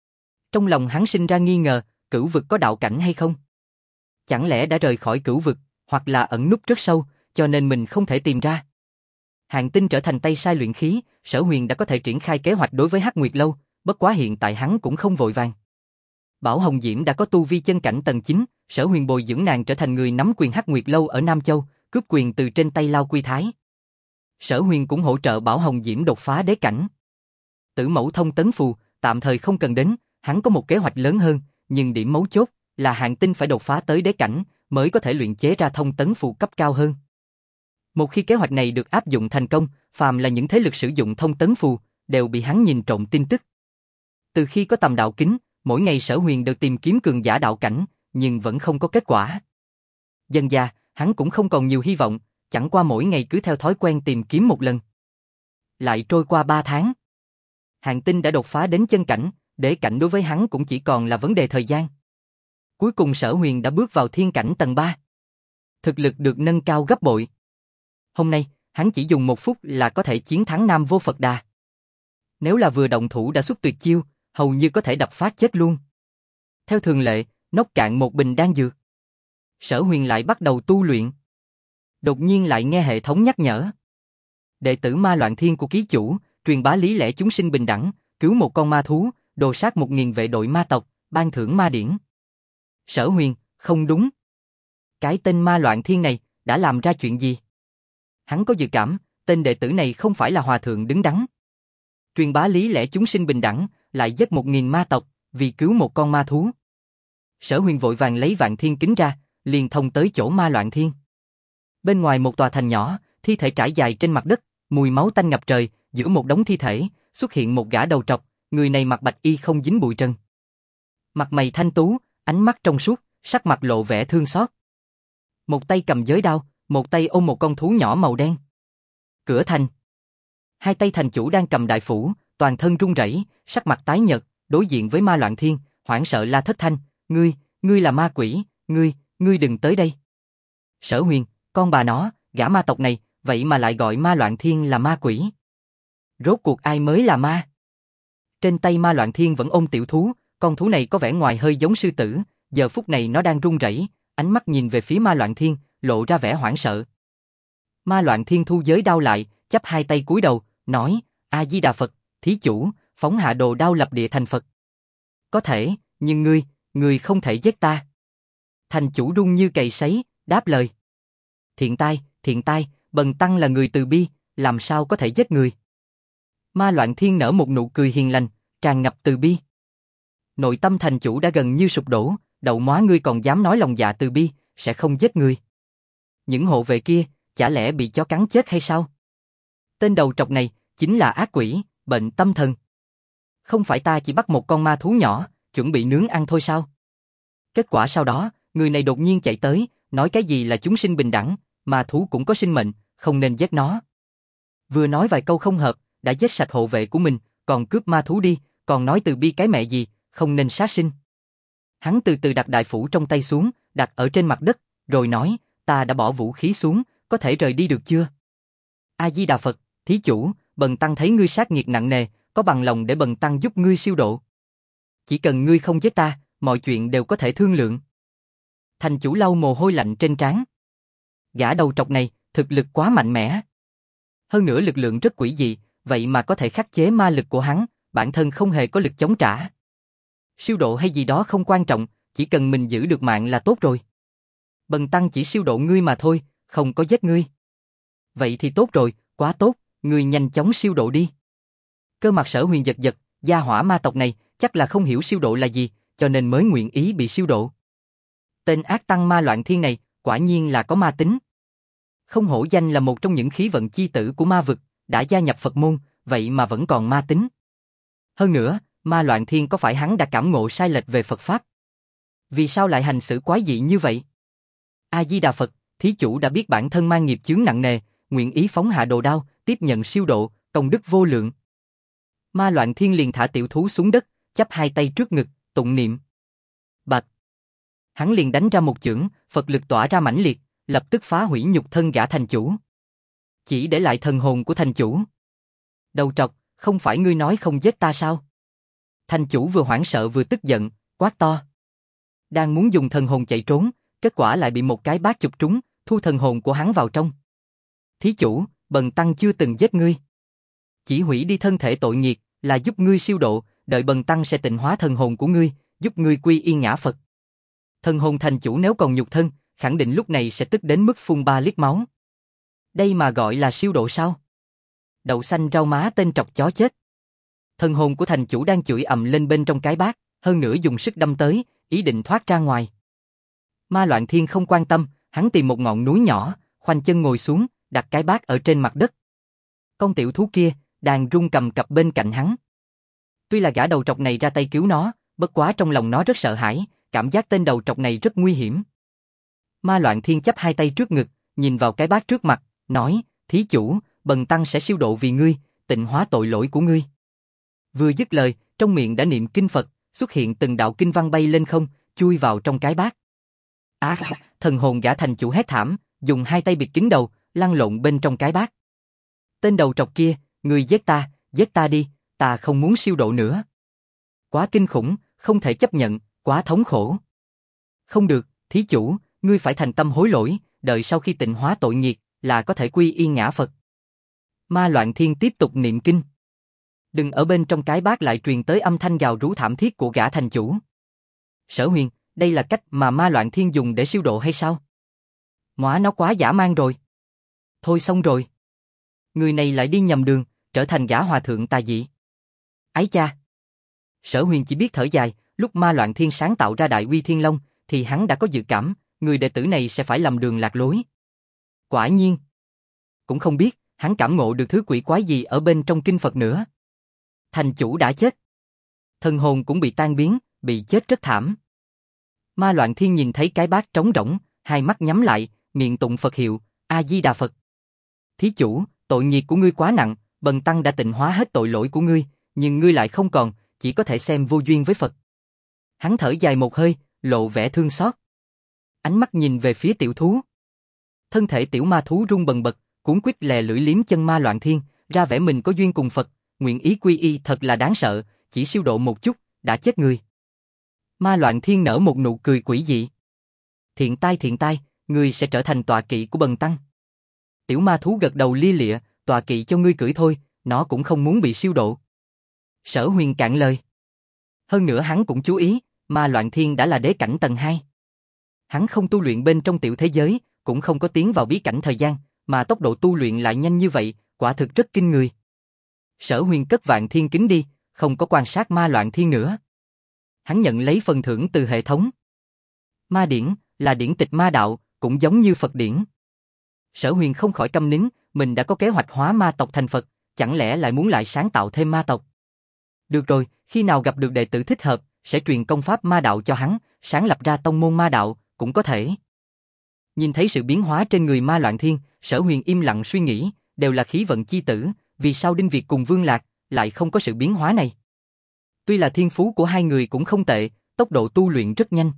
Trong lòng hắn sinh ra nghi ngờ, cửu vực có đạo cảnh hay không? Chẳng lẽ đã rời khỏi cửu vực, hoặc là ẩn núp rất sâu, cho nên mình không thể tìm ra. Hạng Tinh trở thành tay sai luyện khí, Sở Huyền đã có thể triển khai kế hoạch đối với Hắc Nguyệt Lâu, bất quá hiện tại hắn cũng không vội vàng. Bảo Hồng Diễm đã có tu vi chân cảnh tầng 9, Sở Huyền bồi dưỡng nàng trở thành người nắm quyền Hắc Nguyệt Lâu ở Nam Châu, cướp quyền từ trên tay Lao Quy Thái. Sở Huyền cũng hỗ trợ Bảo Hồng Diễm đột phá đế cảnh. Tử Mẫu Thông Tấn Phù, tạm thời không cần đến, hắn có một kế hoạch lớn hơn, nhưng điểm mấu chốt là Hạng Tinh phải đột phá tới đế cảnh, mới có thể luyện chế ra Thông Tấn Phù cấp cao hơn. Một khi kế hoạch này được áp dụng thành công, phàm là những thế lực sử dụng Thông Tấn Phù, đều bị hắn nhìn trộm tin tức. Từ khi có tầm đạo kính, mỗi ngày Sở Huyền đều tìm kiếm cường giả đạo cảnh, nhưng vẫn không có kết quả. Dần dà, hắn cũng không còn nhiều hy vọng, chẳng qua mỗi ngày cứ theo thói quen tìm kiếm một lần. Lại trôi qua 3 tháng. Hạng Tinh đã đột phá đến chân cảnh, đế cảnh đối với hắn cũng chỉ còn là vấn đề thời gian. Cuối cùng Sở Huyền đã bước vào thiên cảnh tầng 3. Thực lực được nâng cao gấp bội. Hôm nay, hắn chỉ dùng 1 phút là có thể chiến thắng Nam Vô Phật Đà. Nếu là vừa động thủ đã xuất tuyệt chiêu, hầu như có thể đập phát chết luôn. Theo thường lệ, nốc cạn một bình đan dược. Sở Huyền lại bắt đầu tu luyện. Đột nhiên lại nghe hệ thống nhắc nhở. Đệ tử Ma Loạn Thiên của ký chủ, truyền bá lý lẽ chúng sinh bình đẳng, cứu một con ma thú, đồ sát 1000 vệ đội ma tộc, ban thưởng ma điển. Sở Huyền, không đúng. Cái tên Ma Loạn Thiên này đã làm ra chuyện gì? Hắn có dự cảm, tên đệ tử này không phải là hòa thượng đứng đắn. Truyền bá lý lẽ chúng sinh bình đẳng, lại giết 1000 ma tộc, vì cứu một con ma thú. Sở Huyền vội vàng lấy Vạn Thiên kính ra, liền thông tới chỗ Ma Loạn Thiên. Bên ngoài một tòa thành nhỏ, thi thể trải dài trên mặt đất, mùi máu tanh ngập trời, giữa một đống thi thể, xuất hiện một gã đầu trọc, người này mặc bạch y không dính bụi trần. Mặt mày thanh tú, ánh mắt trong suốt, sắc mặt lộ vẻ thương xót. Một tay cầm giới đao, một tay ôm một con thú nhỏ màu đen. Cửa thành. Hai tay thành chủ đang cầm đại phủ, toàn thân run rẩy, sắc mặt tái nhợt, đối diện với Ma Loạn Thiên, hoảng sợ la thất thanh, ngươi là ma quỷ, ngươi đừng tới đây. Sở Huyền, con bà nó, gã ma tộc này, vậy mà lại gọi Ma Loạn Thiên là ma quỷ. Rốt cuộc ai mới là ma? Trên tay Ma Loạn Thiên vẫn ôm tiểu thú, con thú này có vẻ ngoài hơi giống sư tử, giờ phút này nó đang run rẩy, ánh mắt nhìn về phía Ma Loạn Thiên, lộ ra vẻ hoảng sợ. Ma Loạn Thiên thu giới đao lại, chắp hai tay cúi đầu, nói, A Di Đà Phật, thí chủ, phóng hạ đồ đao lập địa thành Phật. Có thể, nhưng ngươi không thể giết ta. Thành chủ run như cầy sấy, đáp lời. Thiện tai, Bần tăng là người từ bi, làm sao có thể giết người. Ma Loạn Thiên nở một nụ cười hiền lành, tràn ngập từ bi. Nội tâm thành chủ đã gần như sụp đổ, đậu móa ngươi còn dám nói lòng dạ từ bi, sẽ không giết ngươi. Những hộ vệ kia, chả lẽ bị chó cắn chết hay sao? Tên đầu trọc này, chính là ác quỷ, bệnh tâm thần. Không phải ta chỉ bắt một con ma thú nhỏ, chuẩn bị nướng ăn thôi sao? Kết quả sau đó, người này đột nhiên chạy tới, nói cái gì là chúng sinh bình đẳng, ma thú cũng có sinh mệnh, không nên giết nó. Vừa nói vài câu không hợp, đã giết sạch hộ vệ của mình, còn cướp ma thú đi, còn nói từ bi cái mẹ gì, không nên sát sinh. Hắn từ từ đặt đại phủ trong tay xuống, đặt ở trên mặt đất, rồi nói, ta đã bỏ vũ khí xuống, có thể rời đi được chưa? A Di Đà Phật, thí chủ, bần tăng thấy ngươi sát nghiệt nặng nề, có bằng lòng để bần tăng giúp ngươi siêu độ. Chỉ cần ngươi không giết ta, mọi chuyện đều có thể thương lượng. Thành chủ lau mồ hôi lạnh trên trán. Gã đầu trọc này, thực lực quá mạnh mẽ. Hơn nữa lực lượng rất quỷ dị, vậy mà có thể khắc chế ma lực của hắn, bản thân không hề có lực chống trả. Siêu độ hay gì đó không quan trọng, chỉ cần mình giữ được mạng là tốt rồi. Bần tăng chỉ siêu độ ngươi mà thôi, không có giết ngươi. Vậy thì tốt rồi, quá tốt, ngươi nhanh chóng siêu độ đi. Cơ mặt Sở Huyền giật giật, gia hỏa ma tộc này chắc là không hiểu siêu độ là gì, cho nên mới nguyện ý bị siêu độ. Tên ác tăng Ma Loạn Thiên này, quả nhiên là có ma tính. Không hổ danh là một trong những khí vận chi tử của ma vực, đã gia nhập Phật môn, vậy mà vẫn còn ma tính. Hơn nữa, Ma Loạn Thiên có phải hắn đã cảm ngộ sai lệch về Phật Pháp? Vì sao lại hành xử quái dị như vậy? A Di Đà Phật, thí chủ đã biết bản thân mang nghiệp chướng nặng nề, nguyện ý phóng hạ đồ đao, tiếp nhận siêu độ, công đức vô lượng. Ma Loạn Thiên liền thả tiểu thú xuống đất, chắp hai tay trước ngực, tụng niệm. Bạch! Hắn liền đánh ra một chưởng, Phật lực tỏa ra mãnh liệt, lập tức phá hủy nhục thân gã thành chủ. Chỉ để lại thần hồn của thành chủ. Đầu trọc, không phải ngươi nói không giết ta sao? Thành chủ vừa hoảng sợ vừa tức giận, quát to. Đang muốn dùng thần hồn chạy trốn, kết quả lại bị một cái bát chụp trúng, thu thần hồn của hắn vào trong. Thí chủ, bần tăng chưa từng giết ngươi. Chỉ hủy đi thân thể tội nghiệt, là giúp ngươi siêu độ, đợi bần tăng sẽ tịnh hóa thần hồn của ngươi, giúp ngươi quy y ngã Phật. Thần hồn thành chủ nếu còn nhục thân, khẳng định lúc này sẽ tức đến mức phun 3 lít máu. Đây mà gọi là siêu độ sao? Đậu xanh rau má tên trọc chó chết. Thần hồn của thành chủ đang chửi ầm lên bên trong cái bát, hơn nữa dùng sức đâm tới, ý định thoát ra ngoài. Ma Loạn Thiên không quan tâm, hắn tìm một ngọn núi nhỏ, khoanh chân ngồi xuống, đặt cái bát ở trên mặt đất. Con tiểu thú kia, đang run cầm cập bên cạnh hắn. Tuy là gã đầu trọc này ra tay cứu nó, bất quá trong lòng nó rất sợ hãi, cảm giác tên đầu trọc này rất nguy hiểm. Ma Loạn Thiên chắp hai tay trước ngực, nhìn vào cái bát trước mặt, nói, thí chủ, bần tăng sẽ siêu độ vì ngươi, tịnh hóa tội lỗi của ngươi. Vừa dứt lời, trong miệng đã niệm kinh Phật, xuất hiện từng đạo kinh văn bay lên không, chui vào trong cái bát. Thần hồn gã thành chủ hét thảm, dùng hai tay bịt kín đầu, lăn lộn bên trong cái bát. Tên đầu trọc kia, ngươi giết ta đi, ta không muốn siêu độ nữa. Quá kinh khủng, không thể chấp nhận, quá thống khổ. Không được, thí chủ, ngươi phải thành tâm hối lỗi, đợi sau khi tịnh hóa tội nghiệt, là có thể quy y ngã Phật. Ma Loạn Thiên tiếp tục niệm kinh. Đừng ở bên trong cái bát lại truyền tới âm thanh gào rú thảm thiết của gã thành chủ. Sở Huyền, đây là cách mà Ma Loạn Thiên dùng để siêu độ hay sao? Móa nó quá dã man rồi. Thôi xong rồi. Người này lại đi nhầm đường, trở thành gã hòa thượng tà dị. Ái cha. Sở Huyền chỉ biết thở dài, lúc Ma Loạn Thiên sáng tạo ra Đại Uy Thiên Long, thì hắn đã có dự cảm, người đệ tử này sẽ phải lầm đường lạc lối. Quả nhiên. Cũng không biết, hắn cảm ngộ được thứ quỷ quái gì ở bên trong kinh Phật nữa. Thành chủ đã chết. Thần hồn cũng bị tan biến, bị chết rất thảm. Ma Loạn Thiên nhìn thấy cái bát trống rỗng, hai mắt nhắm lại, miệng tụng Phật hiệu, A Di Đà Phật. Thí chủ, tội nghiệp của ngươi quá nặng, bần tăng đã tịnh hóa hết tội lỗi của ngươi, nhưng ngươi lại không còn, chỉ có thể xem vô duyên với Phật. Hắn thở dài một hơi, lộ vẻ thương xót. Ánh mắt nhìn về phía tiểu thú. Thân thể tiểu ma thú rung bần bật, cuốn quýt lè lưỡi liếm chân Ma Loạn Thiên, ra vẻ mình có duyên cùng Phật, nguyện ý quy y thật là đáng sợ, chỉ siêu độ một chút, đã chết người. Ma Loạn Thiên nở một nụ cười quỷ dị. Thiện tai, ngươi sẽ trở thành tọa kỵ của bần tăng. Tiểu ma thú gật đầu lia lịa, tọa kỵ cho ngươi cưỡi thôi, nó cũng không muốn bị siêu độ. Sở Huyền cạn lời. Hơn nữa hắn cũng chú ý, Ma Loạn Thiên đã là đế cảnh tầng 2. Hắn không tu luyện bên trong tiểu thế giới, cũng không có tiến vào bí cảnh thời gian, mà tốc độ tu luyện lại nhanh như vậy, quả thực rất kinh người. Sở Huyền cất Vạn Thiên kính đi, không có quan sát Ma Loạn Thiên nữa. Hắn nhận lấy phần thưởng từ hệ thống. Ma điển là điển tịch ma đạo, cũng giống như Phật điển. Sở Huyền không khỏi câm nín, mình đã có kế hoạch hóa ma tộc thành Phật, chẳng lẽ lại muốn lại sáng tạo thêm ma tộc? Được rồi, khi nào gặp được đệ tử thích hợp, sẽ truyền công pháp ma đạo cho hắn, sáng lập ra tông môn ma đạo, cũng có thể. Nhìn thấy sự biến hóa trên người Ma Loạn Thiên, Sở Huyền im lặng suy nghĩ, đều là khí vận chi tử, vì sao Đinh Việt cùng Vương Lạc lại không có sự biến hóa này? Tuy là thiên phú của hai người cũng không tệ, tốc độ tu luyện rất nhanh.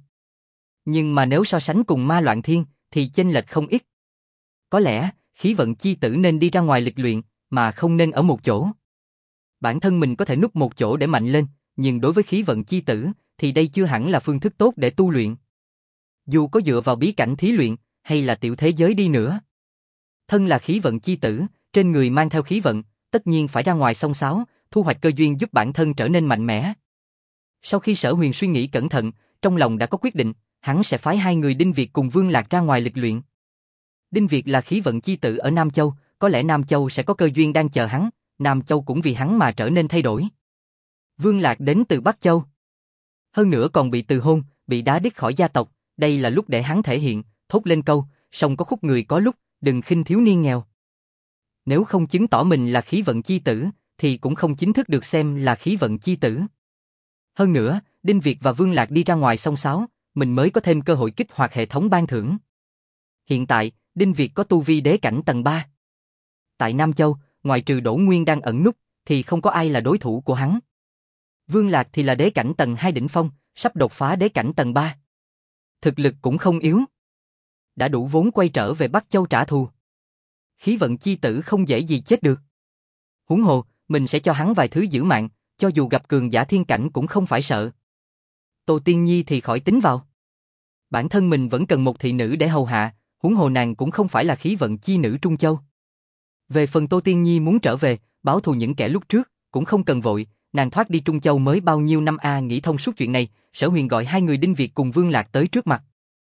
Nhưng mà nếu so sánh cùng Ma Loạn Thiên, thì chênh lệch không ít. Có lẽ, khí vận chi tử nên đi ra ngoài lịch luyện, mà không nên ở một chỗ. Bản thân mình có thể núp một chỗ để mạnh lên, nhưng đối với khí vận chi tử, thì đây chưa hẳn là phương thức tốt để tu luyện. Dù có dựa vào bí cảnh thí luyện, hay là tiểu thế giới đi nữa. Thân là khí vận chi tử, trên người mang theo khí vận, tất nhiên phải ra ngoài xông xáo, thu hoạch cơ duyên giúp bản thân trở nên mạnh mẽ. Sau khi Sở Huyền suy nghĩ cẩn thận, trong lòng đã có quyết định, hắn sẽ phái hai người Đinh Việt cùng Vương Lạc ra ngoài lịch luyện. Đinh Việt là khí vận chi tử ở Nam Châu, có lẽ Nam Châu sẽ có cơ duyên đang chờ hắn, Nam Châu cũng vì hắn mà trở nên thay đổi. Vương Lạc đến từ Bắc Châu. Hơn nữa còn bị từ hôn, bị đá đít khỏi gia tộc, đây là lúc để hắn thể hiện, thốt lên câu, song có khúc người có lúc, đừng khinh thiếu niên nghèo. Nếu không chứng tỏ mình là khí vận chi tử, thì cũng không chính thức được xem là khí vận chi tử. Hơn nữa, Đinh Việt và Vương Lạc đi ra ngoài xông xáo, mình mới có thêm cơ hội kích hoạt hệ thống ban thưởng. Hiện tại, Đinh Việt có tu vi đế cảnh tầng 3. Tại Nam Châu, ngoài trừ Đỗ Nguyên đang ẩn núp, thì không có ai là đối thủ của hắn. Vương Lạc thì là đế cảnh tầng 2 đỉnh phong, sắp đột phá đế cảnh tầng 3. Thực lực cũng không yếu. Đã đủ vốn quay trở về Bắc Châu trả thù. Khí vận chi tử không dễ gì chết được. Huống hồ, mình sẽ cho hắn vài thứ giữ mạng, cho dù gặp cường giả thiên cảnh cũng không phải sợ. Tô Tiên Nhi thì khỏi tính vào. Bản thân mình vẫn cần một thị nữ để hầu hạ, huống hồ nàng cũng không phải là khí vận chi nữ Trung Châu. Về phần Tô Tiên Nhi muốn trở về, báo thù những kẻ lúc trước, cũng không cần vội, nàng thoát đi Trung Châu mới bao nhiêu năm nghĩ thông suốt chuyện này, Sở Huyền gọi hai người Đinh Việt cùng Vương Lạc tới trước mặt.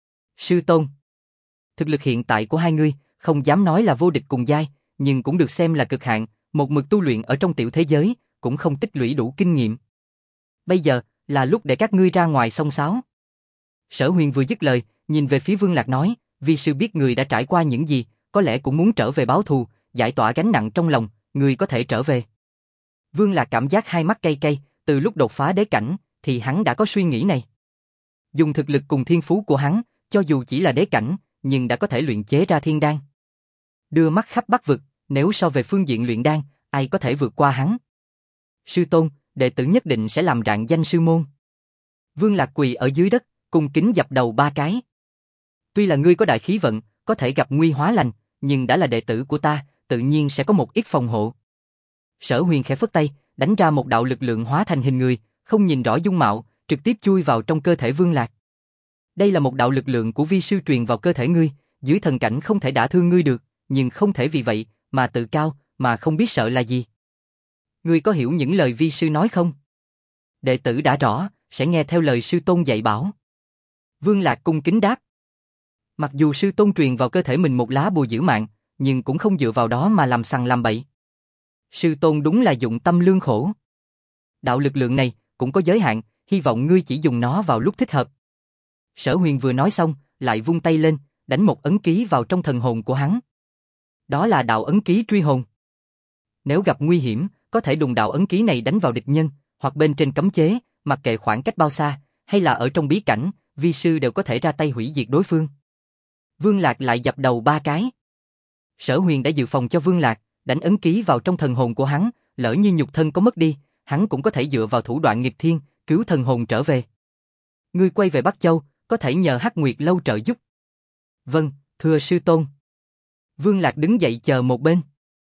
Sư Tôn. Thực lực hiện tại của hai người, không dám nói là vô địch cùng giai, nhưng cũng được xem là cực hạn, một mực tu luyện ở trong tiểu thế giới, cũng không tích lũy đủ kinh nghiệm. Bây giờ, là lúc để các ngươi ra ngoài xông xáo. Sở Huyền vừa dứt lời, nhìn về phía Vương Lạc nói, vi sư biết người đã trải qua những gì, có lẽ cũng muốn trở về báo thù, giải tỏa gánh nặng trong lòng, người có thể trở về. Vương Lạc cảm giác hai mắt cay cay, từ lúc đột phá đế cảnh, thì hắn đã có suy nghĩ này. Dùng thực lực cùng thiên phú của hắn, cho dù chỉ là đế cảnh, nhưng đã có thể luyện chế ra thiên đan. Đưa mắt khắp Bắc vực, nếu so về phương diện luyện đan, ai có thể vượt qua hắn? Sư Tôn, đệ tử nhất định sẽ làm rạng danh sư môn. Vương Lạc quỳ ở dưới đất, cung kính dập đầu 3 cái. Tuy là ngươi có đại khí vận, có thể gặp nguy hóa lành, nhưng đã là đệ tử của ta, tự nhiên sẽ có một ít phòng hộ. Sở Huyền khẽ phất tay, đánh ra một đạo lực lượng hóa thành hình người, không nhìn rõ dung mạo, trực tiếp chui vào trong cơ thể Vương Lạc. Đây là một đạo lực lượng của vi sư truyền vào cơ thể ngươi, dưới thần cảnh không thể đả thương ngươi được, nhưng không thể vì vậy mà tự cao, mà không biết sợ là gì. Ngươi có hiểu những lời vi sư nói không? Đệ tử đã rõ, sẽ nghe theo lời sư tôn dạy bảo. Vương Lạc cung kính đáp. Mặc dù sư tôn truyền vào cơ thể mình một lá bùa giữ mạng, nhưng cũng không dựa vào đó mà làm sằng làm bậy. Sư tôn đúng là dụng tâm lương khổ. Đạo lực lượng này cũng có giới hạn, hy vọng ngươi chỉ dùng nó vào lúc thích hợp. Sở Huyền vừa nói xong, lại vung tay lên, đánh một ấn ký vào trong thần hồn của hắn. Đó là đạo ấn ký truy hồn. Nếu gặp nguy hiểm, có thể đùng đạo ấn ký này đánh vào địch nhân, hoặc bên trên cấm chế, mặc kệ khoảng cách bao xa, hay là ở trong bí cảnh, vi sư đều có thể ra tay hủy diệt đối phương. Vương Lạc lại dập đầu 3 cái. Sở Huyền đã dự phòng cho Vương Lạc, đánh ấn ký vào trong thần hồn của hắn, lỡ như nhục thân có mất đi, hắn cũng có thể dựa vào thủ đoạn nghịch thiên, cứu thần hồn trở về. Ngươi quay về Bắc Châu, có thể nhờ Hắc Nguyệt lâu trợ giúp. Vâng, thưa sư tôn. Vương Lạc đứng dậy chờ một bên.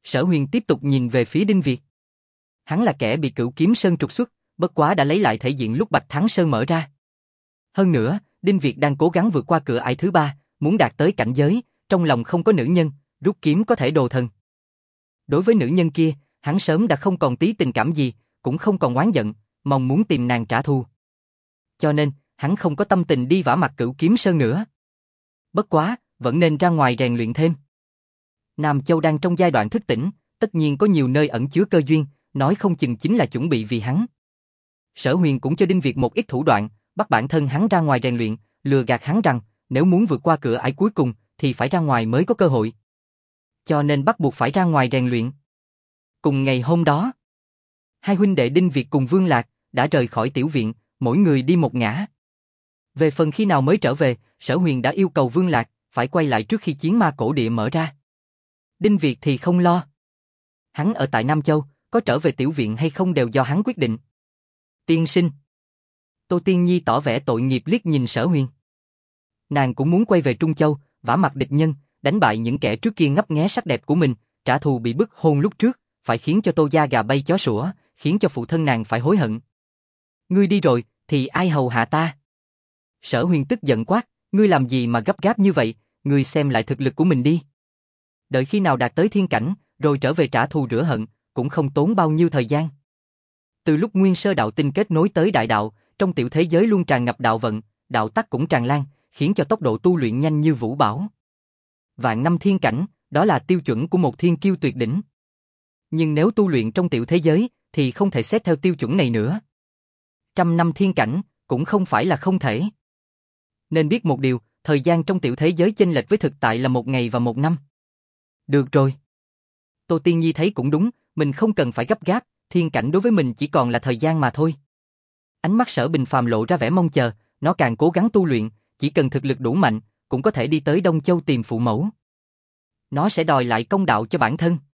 Sở Huyền tiếp tục nhìn về phía Đinh Việt. Hắn là kẻ bị Cửu Kiếm Sơn trục xuất, bất quá đã lấy lại thể diện lúc Bạch Thắng Sơn mở ra. Hơn nữa, Đinh Việt đang cố gắng vượt qua cửa ải thứ 3, muốn đạt tới cảnh giới, trong lòng không có nữ nhân, rút kiếm có thể đồ thần. Đối với nữ nhân kia, hắn sớm đã không còn tí tình cảm gì, cũng không còn oán giận, mong muốn tìm nàng trả thù. Cho nên, hắn không có tâm tình đi vả mặt Cửu Kiếm Sơn nữa. Bất quá, vẫn nên ra ngoài rèn luyện thêm. Nam Châu đang trong giai đoạn thức tỉnh, tất nhiên có nhiều nơi ẩn chứa cơ duyên, nói không chừng chính là chuẩn bị vì hắn. Sở Huyền cũng cho Đinh Việt một ít thủ đoạn, bắt bản thân hắn ra ngoài rèn luyện, lừa gạt hắn rằng, nếu muốn vượt qua cửa ải cuối cùng, thì phải ra ngoài mới có cơ hội. Cho nên bắt buộc phải ra ngoài rèn luyện. Cùng ngày hôm đó, hai huynh đệ Đinh Việt cùng Vương Lạc đã rời khỏi tiểu viện, mỗi người đi một ngả. Về phần khi nào mới trở về, Sở Huyền đã yêu cầu Vương Lạc phải quay lại trước khi chiến ma cổ địa mở ra. Đinh Việt thì không lo. Hắn ở tại Nam Châu, có trở về tiểu viện hay không đều do hắn quyết định. Tiên sinh. Tô Tiên Nhi tỏ vẻ tội nghiệp liếc nhìn Sở Huyền. Nàng cũng muốn quay về Trung Châu, vả mặt địch nhân, đánh bại những kẻ trước kia ngấp nghé sắc đẹp của mình, trả thù bị bức hôn lúc trước, phải khiến cho Tô gia gà bay chó sủa, khiến cho phụ thân nàng phải hối hận. Ngươi đi rồi, thì ai hầu hạ ta? Sở Huyền tức giận quát, ngươi làm gì mà gấp gáp như vậy, ngươi xem lại thực lực của mình đi. Đợi khi nào đạt tới thiên cảnh, rồi trở về trả thù rửa hận, cũng không tốn bao nhiêu thời gian. Từ lúc Nguyên Sơ đạo tinh kết nối tới đại đạo, trong tiểu thế giới luôn tràn ngập đạo vận, đạo tắc cũng tràn lan, khiến cho tốc độ tu luyện nhanh như vũ bão. Vạn năm thiên cảnh, đó là tiêu chuẩn của một thiên kiêu tuyệt đỉnh. Nhưng nếu tu luyện trong tiểu thế giới, thì không thể xét theo tiêu chuẩn này nữa. 100 năm thiên cảnh, cũng không phải là không thể. Nên biết một điều, thời gian trong tiểu thế giới chênh lệch với thực tại là 1 ngày và 1 năm. Được rồi. Tô Tiên Nhi thấy cũng đúng, mình không cần phải gấp gáp, thiên cảnh đối với mình chỉ còn là thời gian mà thôi. Ánh mắt Sở Bình Phàm lộ ra vẻ mong chờ, nó càng cố gắng tu luyện, chỉ cần thực lực đủ mạnh, cũng có thể đi tới Đông Châu tìm phụ mẫu. Nó sẽ đòi lại công đạo cho bản thân.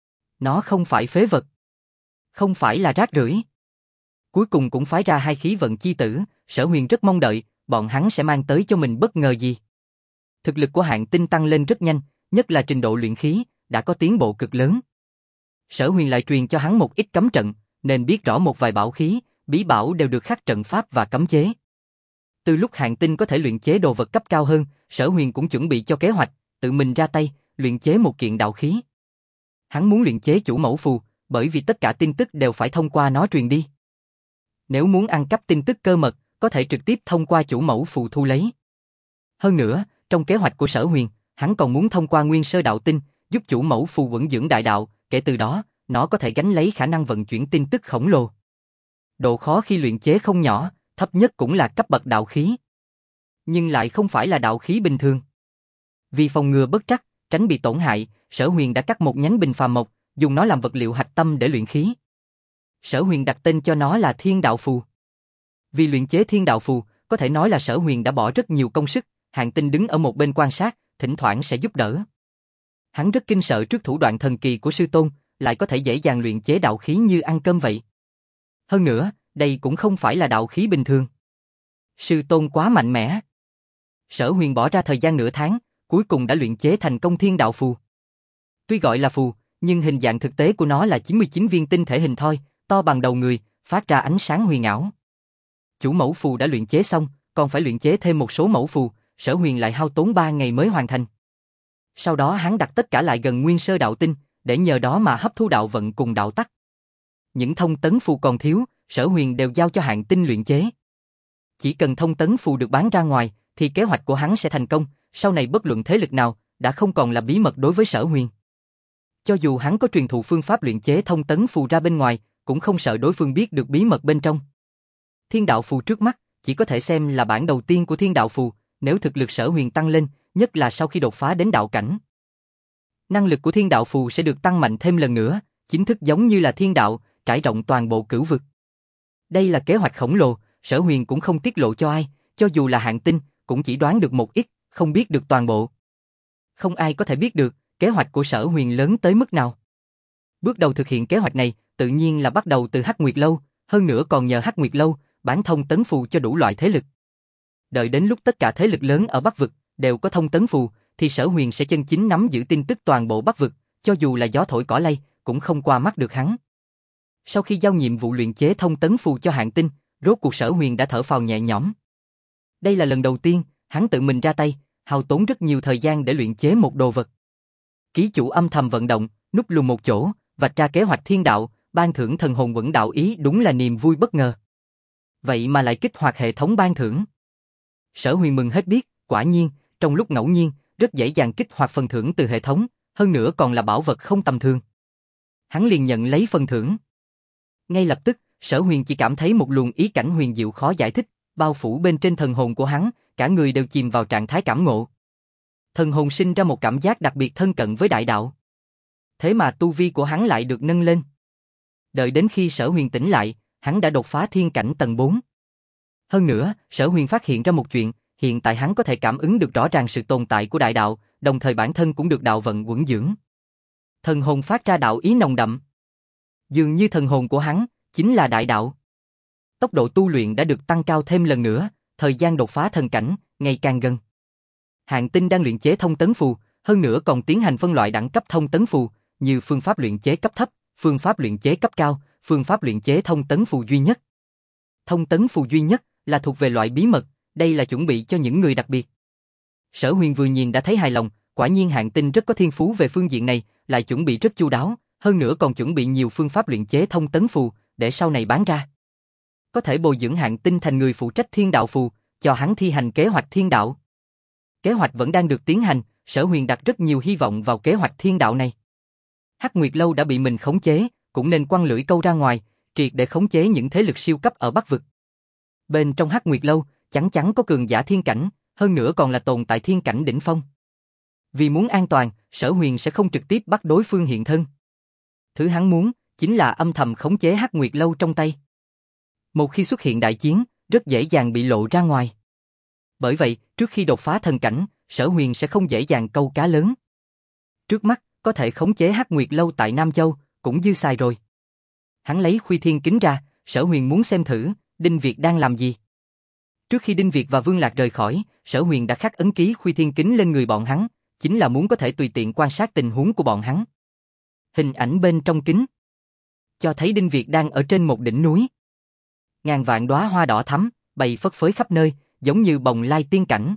Nó không phải phế vật. Không phải là rác rưởi. Cuối cùng cũng phái ra 2 khí vận chi tử, Sở Huyền rất mong đợi, bọn hắn sẽ mang tới cho mình bất ngờ gì. Thực lực của Hạng Tinh tăng lên rất nhanh, nhất là trình độ luyện khí, đã có tiến bộ cực lớn. Sở Huyền lại truyền cho hắn một ít cấm trận, nên biết rõ một vài bảo khí, bí bảo đều được khắc trận pháp và cấm chế. Từ lúc Hạng Tinh có thể luyện chế đồ vật cấp cao hơn, Sở Huyền cũng chuẩn bị cho kế hoạch, tự mình ra tay, luyện chế một kiện đạo khí. Hắn muốn luyện chế chủ mẫu phù, bởi vì tất cả tin tức đều phải thông qua nó truyền đi. Nếu muốn ăn cắp tin tức cơ mật, có thể trực tiếp thông qua chủ mẫu phù thu lấy. Hơn nữa, trong kế hoạch của Sở Huyền, hắn còn muốn thông qua Nguyên Sơ đạo tinh, giúp chủ mẫu phù vững dưỡng đại đạo, kể từ đó, nó có thể gánh lấy khả năng vận chuyển tin tức khổng lồ. Độ khó khi luyện chế không nhỏ, thấp nhất cũng là cấp bậc đạo khí. Nhưng lại không phải là đạo khí bình thường. Vì phòng ngừa bất trắc, tránh bị tổn hại, Sở Huyền đã cắt một nhánh bình phàm mộc, dùng nó làm vật liệu hạch tâm để luyện khí. Sở Huyền đặt tên cho nó là Thiên Đạo Phù. Vì luyện chế Thiên Đạo Phù, có thể nói là Sở Huyền đã bỏ rất nhiều công sức, Hạng Tinh đứng ở một bên quan sát, thỉnh thoảng sẽ giúp đỡ. Hắn rất kinh sợ trước thủ đoạn thần kỳ của sư tôn, lại có thể dễ dàng luyện chế đạo khí như ăn cơm vậy. Hơn nữa, đây cũng không phải là đạo khí bình thường. Sư tôn quá mạnh mẽ. Sở Huyền bỏ ra thời gian nửa tháng, cuối cùng đã luyện chế thành công Thiên Đạo Phù. Tuy gọi là phù, nhưng hình dạng thực tế của nó là 99 viên tinh thể hình thoi, to bằng đầu người, phát ra ánh sáng huyền ảo. Chủ mẫu phù đã luyện chế xong, còn phải luyện chế thêm một số mẫu phù, Sở Huyền lại hao tốn 3 ngày mới hoàn thành. Sau đó hắn đặt tất cả lại gần Nguyên Sơ đạo tinh, để nhờ đó mà hấp thu đạo vận cùng đạo tắc. Những thông tấn phù còn thiếu, Sở Huyền đều giao cho Hạng Tinh luyện chế. Chỉ cần thông tấn phù được bán ra ngoài, thì kế hoạch của hắn sẽ thành công, sau này bất luận thế lực nào, đã không còn là bí mật đối với Sở Huyền. Cho dù hắn có truyền thụ phương pháp luyện chế thông tấn phù ra bên ngoài, cũng không sợ đối phương biết được bí mật bên trong. Thiên Đạo Phù trước mắt, chỉ có thể xem là bản đầu tiên của Thiên Đạo Phù, nếu thực lực Sở Huyền tăng lên, nhất là sau khi đột phá đến đạo cảnh. Năng lực của Thiên Đạo Phù sẽ được tăng mạnh thêm lần nữa, chính thức giống như là thiên đạo, trải rộng toàn bộ cửu vực. Đây là kế hoạch khổng lồ, Sở Huyền cũng không tiết lộ cho ai, cho dù là Hạng Tinh, cũng chỉ đoán được một ít, không biết được toàn bộ. Không ai có thể biết được, kế hoạch của Sở Huyền lớn tới mức nào. Bước đầu thực hiện kế hoạch này, tự nhiên là bắt đầu từ Hắc Nguyệt Lâu, hơn nữa còn nhờ Hắc Nguyệt Lâu, bán thông tấn phù cho đủ loại thế lực. Đợi đến lúc tất cả thế lực lớn ở Bắc Vực, đều có thông tấn phù, thì Sở Huyền sẽ chân chính nắm giữ tin tức toàn bộ Bắc Vực, cho dù là gió thổi cỏ lay, cũng không qua mắt được hắn. Sau khi giao nhiệm vụ luyện chế thông tấn phù cho Hạng Tinh, rốt cuộc Sở Huyền đã thở phào nhẹ nhõm. Đây là lần đầu tiên, hắn tự mình ra tay, hao tốn rất nhiều thời gian để luyện chế một đồ vật. Ký chủ âm thầm vận động, núp lùm một chỗ, vạch ra kế hoạch thiên đạo, ban thưởng thần hồn quẫn đạo ý đúng là niềm vui bất ngờ. Vậy mà lại kích hoạt hệ thống ban thưởng. Sở Huyền mừng hết biết, quả nhiên, trong lúc ngẫu nhiên, rất dễ dàng kích hoạt phần thưởng từ hệ thống, hơn nữa còn là bảo vật không tầm thường. Hắn liền nhận lấy phần thưởng. Ngay lập tức, Sở Huyền chỉ cảm thấy một luồng ý cảnh huyền diệu khó giải thích, bao phủ bên trên thần hồn của hắn, cả người đều chìm vào trạng thái cảm ngộ. Thần hồn sinh ra một cảm giác đặc biệt thân cận với đại đạo. Thế mà tu vi của hắn lại được nâng lên. Đợi đến khi Sở Huyền tỉnh lại, hắn đã đột phá thiên cảnh tầng 4. Hơn nữa, Sở Huyền phát hiện ra một chuyện, hiện tại hắn có thể cảm ứng được rõ ràng sự tồn tại của đại đạo, đồng thời bản thân cũng được đạo vận quẩn dưỡng. Thần hồn phát ra đạo ý nồng đậm. Dường như thần hồn của hắn chính là đại đạo. Tốc độ tu luyện đã được tăng cao thêm lần nữa, thời gian đột phá thần cảnh ngày càng gần. Hạng Tinh đang luyện chế thông tấn phù, hơn nữa còn tiến hành phân loại đẳng cấp thông tấn phù, như phương pháp luyện chế cấp thấp, phương pháp luyện chế cấp cao, phương pháp luyện chế thông tấn phù duy nhất. Thông tấn phù duy nhất là thuộc về loại bí mật, đây là chuẩn bị cho những người đặc biệt. Sở Huyền vừa nhìn đã thấy hài lòng, quả nhiên Hạng Tinh rất có thiên phú về phương diện này, lại chuẩn bị rất chu đáo, hơn nữa còn chuẩn bị nhiều phương pháp luyện chế thông tấn phù, để sau này bán ra. Có thể bồi dưỡng Hạng Tinh thành người phụ trách thiên đạo phù, cho hắn thi hành kế hoạch thiên đạo. Kế hoạch vẫn đang được tiến hành, Sở Huyền đặt rất nhiều hy vọng vào kế hoạch thiên đạo này. Hắc Nguyệt Lâu đã bị mình khống chế, cũng nên quăng lưỡi câu ra ngoài, triệt để khống chế những thế lực siêu cấp ở Bắc Vực. Bên trong Hắc Nguyệt Lâu, chắc chắn có cường giả thiên cảnh, hơn nữa còn là tồn tại thiên cảnh đỉnh phong. Vì muốn an toàn, Sở Huyền sẽ không trực tiếp bắt đối phương hiện thân. Thứ hắn muốn, chính là âm thầm khống chế Hắc Nguyệt Lâu trong tay. Một khi xuất hiện đại chiến, rất dễ dàng bị lộ ra ngoài. Bởi vậy, trước khi đột phá thần cảnh, Sở Huyền sẽ không dễ dàng câu cá lớn. Trước mắt, có thể khống chế Hắc Nguyệt Lâu tại Nam Châu, cũng dư xài rồi. Hắn lấy Khuy Thiên Kính ra, Sở Huyền muốn xem thử, Đinh Việt đang làm gì. Trước khi Đinh Việt và Vương Lạc rời khỏi, Sở Huyền đã khắc ấn ký Khuy Thiên Kính lên người bọn hắn, chính là muốn có thể tùy tiện quan sát tình huống của bọn hắn. Hình ảnh bên trong kính cho thấy Đinh Việt đang ở trên một đỉnh núi. Ngàn vạn đóa hoa đỏ thắm, bày phất phới khắp nơi, giống như bồng lai tiên cảnh.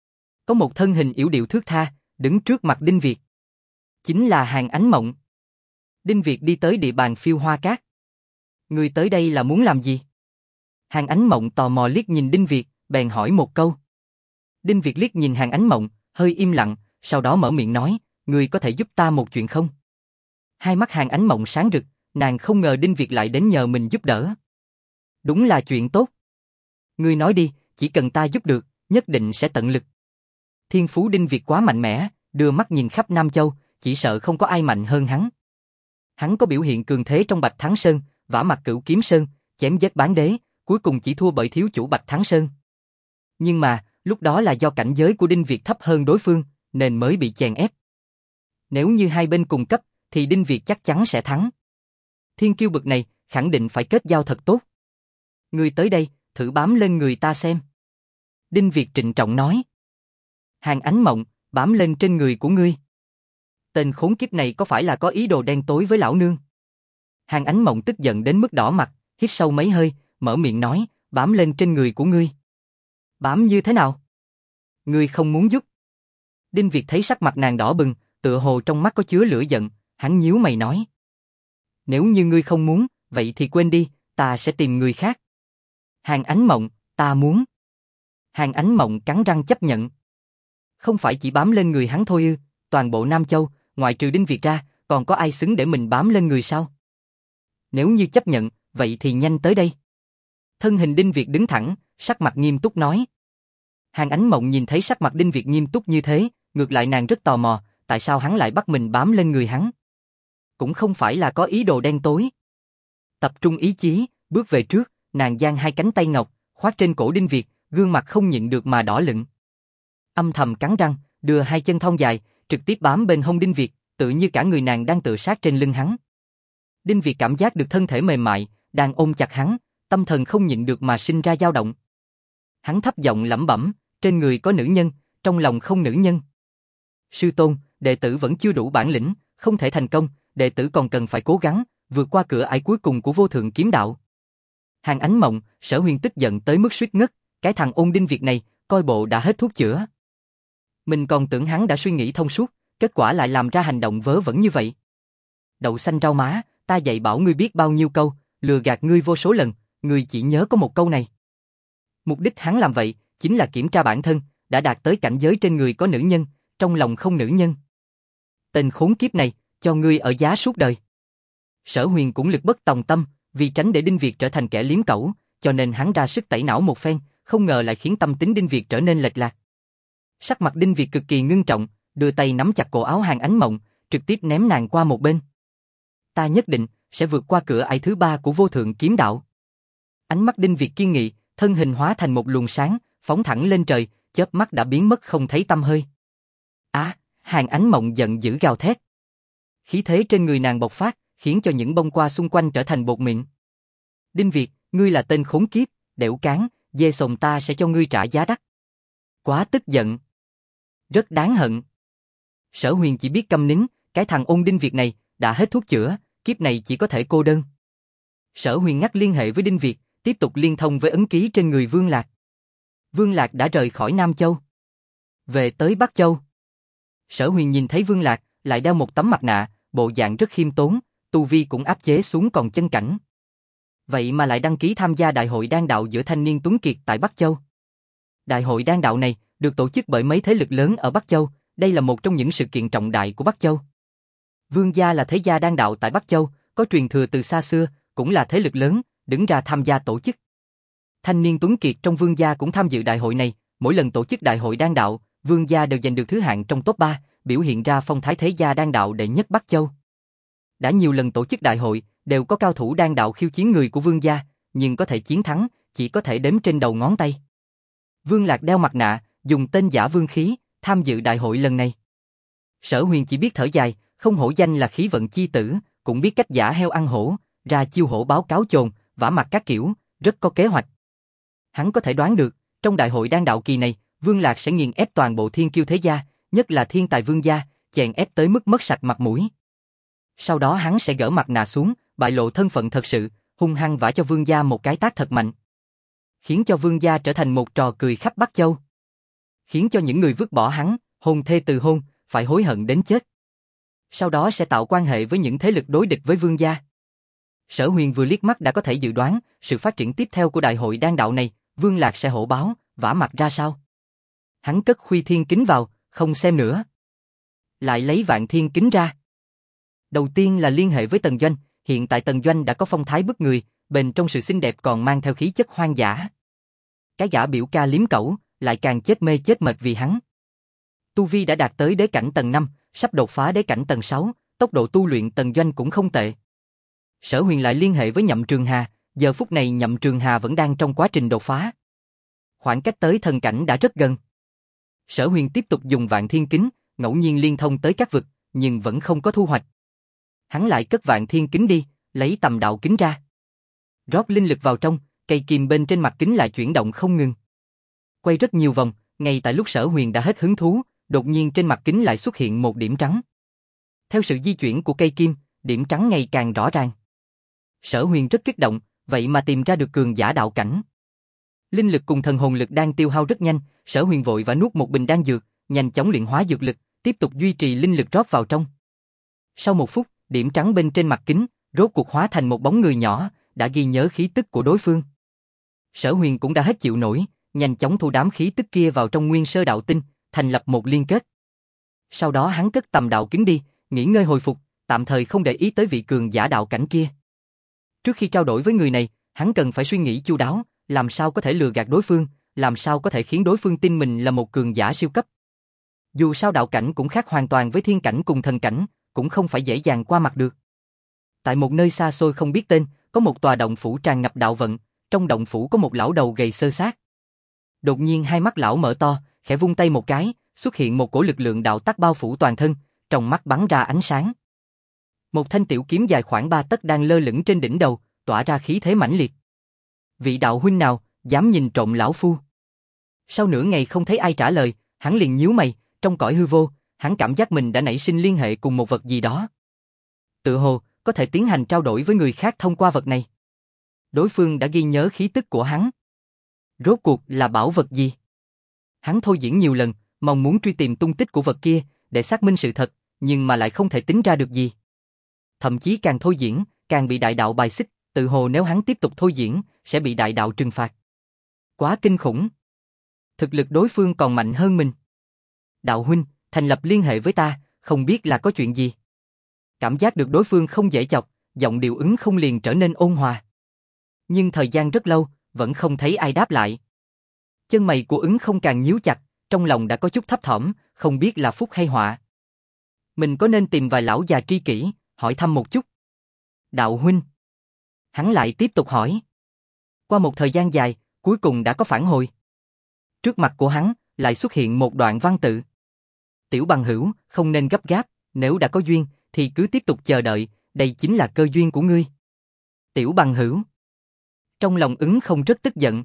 Có một thân hình yểu điệu thướt tha, đứng trước mặt Đinh Việt. Chính là Hàn Ánh Mộng. Đinh Việt đi tới địa bàn Phiêu Hoa Cát. Người tới đây là muốn làm gì? Hàn Ánh Mộng tò mò liếc nhìn Đinh Việt, bèn hỏi một câu. Đinh Việt liếc nhìn Hàn Ánh Mộng, hơi im lặng, sau đó mở miệng nói, người có thể giúp ta một chuyện không? Hai mắt Hàn Ánh Mộng sáng rực, nàng không ngờ Đinh Việt lại đến nhờ mình giúp đỡ. Đúng là chuyện tốt. Ngươi nói đi, chỉ cần ta giúp được, nhất định sẽ tận lực. Thiên phú Đinh Việt quá mạnh mẽ, đưa mắt nhìn khắp Nam Châu, chỉ sợ không có ai mạnh hơn hắn. Hắn có biểu hiện cường thế trong Bạch Thắng Sơn, vả mặt Cửu Kiếm Sơn, chém giết bán đế, cuối cùng chỉ thua bởi thiếu chủ Bạch Thắng Sơn. Nhưng mà, lúc đó là do cảnh giới của Đinh Việt thấp hơn đối phương, nên mới bị chèn ép. Nếu như hai bên cùng cấp, thì Đinh Việt chắc chắn sẽ thắng. Thiên kiêu bực này, khẳng định phải kết giao thật tốt. Ngươi tới đây, thử bám lên người ta xem. Đinh Việt trịnh trọng nói. Hàn Ánh Mộng, bám lên trên người của ngươi. Tên khốn kiếp này có phải là có ý đồ đen tối với lão nương? Hàn Ánh Mộng tức giận đến mức đỏ mặt, hít sâu mấy hơi, mở miệng nói, bám lên trên người của ngươi. Bám như thế nào? Ngươi không muốn giúp. Đinh Việt thấy sắc mặt nàng đỏ bừng, tựa hồ trong mắt có chứa lửa giận, hắn nhíu mày nói. Nếu như ngươi không muốn, vậy thì quên đi, ta sẽ tìm người khác. Hàn Ánh Mộng, ta muốn. Hàn Ánh Mộng cắn răng chấp nhận. Không phải chỉ bám lên người hắn thôi ư, toàn bộ Nam Châu, ngoại trừ Đinh Việt ra, còn có ai xứng để mình bám lên người sao? Nếu như chấp nhận, vậy thì nhanh tới đây. Thân hình Đinh Việt đứng thẳng, sắc mặt nghiêm túc nói. Hàn Ánh Mộng nhìn thấy sắc mặt Đinh Việt nghiêm túc như thế, ngược lại nàng rất tò mò, tại sao hắn lại bắt mình bám lên người hắn? Cũng không phải là có ý đồ đen tối. Tập trung ý chí, bước về trước, nàng giang hai cánh tay ngọc, khoác trên cổ Đinh Việt, gương mặt không nhịn được mà đỏ lựng. Âm thầm cắn răng, đưa hai chân thon dài, trực tiếp bám bên hông Đinh Việt, tự như cả người nàng đang tựa sát trên lưng hắn. Đinh Việt cảm giác được thân thể mềm mại, đang ôm chặt hắn, tâm thần không nhịn được mà sinh ra dao động. Hắn thấp giọng lẩm bẩm, trên người có nữ nhân, trong lòng không nữ nhân. Sư tôn, đệ tử vẫn chưa đủ bản lĩnh, không thể thành công, đệ tử còn cần phải cố gắng, vượt qua cửa ải cuối cùng của vô thượng kiếm đạo. Hàn Ánh Mộng, Sở Huyền tức giận tới mức suýt ngất, cái thằng ôn đinh Việt này, coi bộ đã hết thuốc chữa. Mình còn tưởng hắn đã suy nghĩ thông suốt, kết quả lại làm ra hành động vớ vẩn như vậy. Đậu xanh rau má, ta dạy bảo ngươi biết bao nhiêu câu, lừa gạt ngươi vô số lần, ngươi chỉ nhớ có một câu này. Mục đích hắn làm vậy, chính là kiểm tra bản thân, đã đạt tới cảnh giới trên người có nữ nhân, trong lòng không nữ nhân. Tên khốn kiếp này, cho ngươi ở giá suốt đời. Sở Huyền cũng lực bất tòng tâm, vì tránh để Đinh Việt trở thành kẻ liếm cẩu, cho nên hắn ra sức tẩy não một phen, không ngờ lại khiến tâm tính Đinh Việt trở nên lệch lạc. Sắc mặt Đinh Việt cực kỳ ngưng trọng, đưa tay nắm chặt cổ áo Hàn Ánh Mộng, trực tiếp ném nàng qua một bên. Ta nhất định sẽ vượt qua cửa ải thứ 3 của vô thượng kiếm đạo. Ánh mắt Đinh Việt kiên nghị, thân hình hóa thành một luồng sáng, phóng thẳng lên trời, chớp mắt đã biến mất không thấy tăm hơi. Hàn Ánh Mộng giận dữ gào thét. Khí thế trên người nàng bộc phát, khiến cho những bông hoa xung quanh trở thành bột mịn. Đinh Việt, ngươi là tên khốn kiếp, đẻo cán, dê sồn ta sẽ cho ngươi trả giá đắt. Quá tức giận. Rất đáng hận. Sở Huyền chỉ biết câm nín, cái thằng ôn Đinh Việt này, đã hết thuốc chữa, kiếp này chỉ có thể cô đơn. Sở Huyền ngắt liên hệ với Đinh Việt, tiếp tục liên thông với ấn ký trên người Vương Lạc. Vương Lạc đã rời khỏi Nam Châu, về tới Bắc Châu. Sở Huyền nhìn thấy Vương Lạc, lại đeo một tấm mặt nạ, bộ dạng rất khiêm tốn, tu vi cũng áp chế xuống còn chân cảnh. Vậy mà lại đăng ký tham gia đại hội đan đạo giữa thanh niên tuấn kiệt tại Bắc Châu. Đại hội đan đạo này được tổ chức bởi mấy thế lực lớn ở Bắc Châu, đây là một trong những sự kiện trọng đại của Bắc Châu. Vương gia là thế gia đan đạo tại Bắc Châu, có truyền thừa từ xa xưa, cũng là thế lực lớn, đứng ra tham gia tổ chức. Thanh niên tuấn kiệt trong Vương gia cũng tham dự đại hội này, mỗi lần tổ chức đại hội đan đạo, Vương gia đều giành được thứ hạng trong top 3, biểu hiện ra phong thái thế gia đan đạo đệ nhất Bắc Châu. Đã nhiều lần tổ chức đại hội, đều có cao thủ đan đạo khiêu chiến người của Vương gia, nhưng có thể chiến thắng, chỉ có thể đếm trên đầu ngón tay. Vương Lạc đeo mặt nạ, dùng tên giả Vương Khí, tham dự đại hội lần này. Sở Huyền chỉ biết thở dài, không hổ danh là khí vận chi tử, cũng biết cách giả heo ăn hổ, ra chiêu hổ báo cáo chồn, vả mặt các kiểu, rất có kế hoạch. Hắn có thể đoán được, trong đại hội đan đạo kỳ này, Vương Lạc sẽ nghiền ép toàn bộ thiên kiêu thế gia, nhất là thiên tài Vương gia, chèn ép tới mức mất sạch mặt mũi. Sau đó hắn sẽ gỡ mặt nạ xuống, bại lộ thân phận thật sự, hung hăng vả cho Vương gia một cái tát thật mạnh. Khiến cho Vương gia trở thành một trò cười khắp Bắc Châu. Khiến cho những người vứt bỏ hắn, hôn thê từ hôn, phải hối hận đến chết. Sau đó sẽ tạo quan hệ với những thế lực đối địch với Vương gia. Sở Huyền vừa liếc mắt đã có thể dự đoán, sự phát triển tiếp theo của đại hội đan đạo này, Vương Lạc sẽ hổ báo, vả mặt ra sao. Hắn cất Khuy Thiên Kính vào, không xem nữa. Lại lấy Vạn Thiên Kính ra. Đầu tiên là liên hệ với Tần Doanh, hiện tại Tần Doanh đã có phong thái bức người, bên trong sự xinh đẹp còn mang theo khí chất hoang dã. Cái gã biểu ca liếm cẩu, lại càng chết mê chết mệt vì hắn. Tu vi đã đạt tới đế cảnh tầng 5, sắp đột phá đế cảnh tầng 6, tốc độ tu luyện Tần Doanh cũng không tệ. Sở Huyền lại liên hệ với Nhậm Trường Hà, giờ phút này Nhậm Trường Hà vẫn đang trong quá trình đột phá. Khoảng cách tới thần cảnh đã rất gần. Sở Huyền tiếp tục dùng Vạn Thiên Kính, ngẫu nhiên liên thông tới các vực, nhưng vẫn không có thu hoạch. Hắn lại cất Vạn Thiên Kính đi, lấy Tầm Đạo Kính ra. Rót linh lực vào trong, cây kim bên trên mặt kính lại chuyển động không ngừng. Quay rất nhiều vòng, ngay tại lúc Sở Huyền đã hết hứng thú, đột nhiên trên mặt kính lại xuất hiện một điểm trắng. Theo sự di chuyển của cây kim, điểm trắng ngày càng rõ ràng. Sở Huyền rất kích động, vậy mà tìm ra được cường giả đạo cảnh. Linh lực cùng thần hồn lực đang tiêu hao rất nhanh, Sở Huyền vội và nuốt một bình đan dược, nhanh chóng luyện hóa dược lực, tiếp tục duy trì linh lực rót vào trong. Sau một phút, điểm trắng bên trên mặt kính, rốt cuộc hóa thành một bóng người nhỏ, đã ghi nhớ khí tức của đối phương. Sở Huyền cũng đã hết chịu nổi, nhanh chóng thu đám khí tức kia vào trong nguyên sơ đạo tinh, thành lập một liên kết. Sau đó hắn cất Tầm Đạo Kính đi, nghỉ ngơi hồi phục, tạm thời không để ý tới vị cường giả đạo cảnh kia. Trước khi trao đổi với người này, hắn cần phải suy nghĩ chu đáo, làm sao có thể lừa gạt đối phương, làm sao có thể khiến đối phương tin mình là một cường giả siêu cấp. Dù sao đạo cảnh cũng khác hoàn toàn với thiên cảnh cùng thần cảnh, cũng không phải dễ dàng qua mặt được. Tại một nơi xa xôi không biết tên, có một tòa động phủ tràn ngập đạo vận, trong động phủ có một lão đầu gầy xơ xác. Đột nhiên hai mắt lão mở to, khẽ vung tay một cái, xuất hiện một cổ lực lượng đạo tắc bao phủ toàn thân, trong mắt bắn ra ánh sáng. Một thanh tiểu kiếm dài khoảng 3 tấc đang lơ lửng trên đỉnh đầu, tỏa ra khí thế mãnh liệt. Vị đạo huynh nào, dám nhìn trộm lão phu? Sau nửa ngày không thấy ai trả lời, hắn liền nhíu mày, trong cõi hư vô, Hắn cảm giác mình đã nảy sinh liên hệ cùng một vật gì đó. Tự hồ, có thể tiến hành trao đổi với người khác thông qua vật này. Đối phương đã ghi nhớ khí tức của hắn. Rốt cuộc là bảo vật gì? Hắn thôi diễn nhiều lần, mong muốn truy tìm tung tích của vật kia, để xác minh sự thật, nhưng mà lại không thể tính ra được gì. Thậm chí càng thôi diễn, càng bị đại đạo bài xích, tự hồ nếu hắn tiếp tục thôi diễn, sẽ bị đại đạo trừng phạt. Quá kinh khủng. Thực lực đối phương còn mạnh hơn mình. Đạo huynh, thành lập liên hệ với ta, không biết là có chuyện gì. Cảm giác được đối phương không dễ chọc, giọng điệu Ứng Không liền trở nên ôn hòa. Nhưng thời gian rất lâu, vẫn không thấy ai đáp lại. Chân mày của Ứng Không càng nhíu chặt, trong lòng đã có chút thấp thỏm, không biết là phúc hay họa. Mình có nên tìm vài lão già tri kỷ, hỏi thăm một chút? Đạo huynh. Hắn lại tiếp tục hỏi. Qua một thời gian dài, cuối cùng đã có phản hồi. Trước mặt của hắn, lại xuất hiện một đoạn văn tự. Tiểu bằng hữu, không nên gấp gáp, nếu đã có duyên, thì cứ tiếp tục chờ đợi, đây chính là cơ duyên của ngươi. Tiểu bằng hữu. Trong lòng Ứng Không rất tức giận.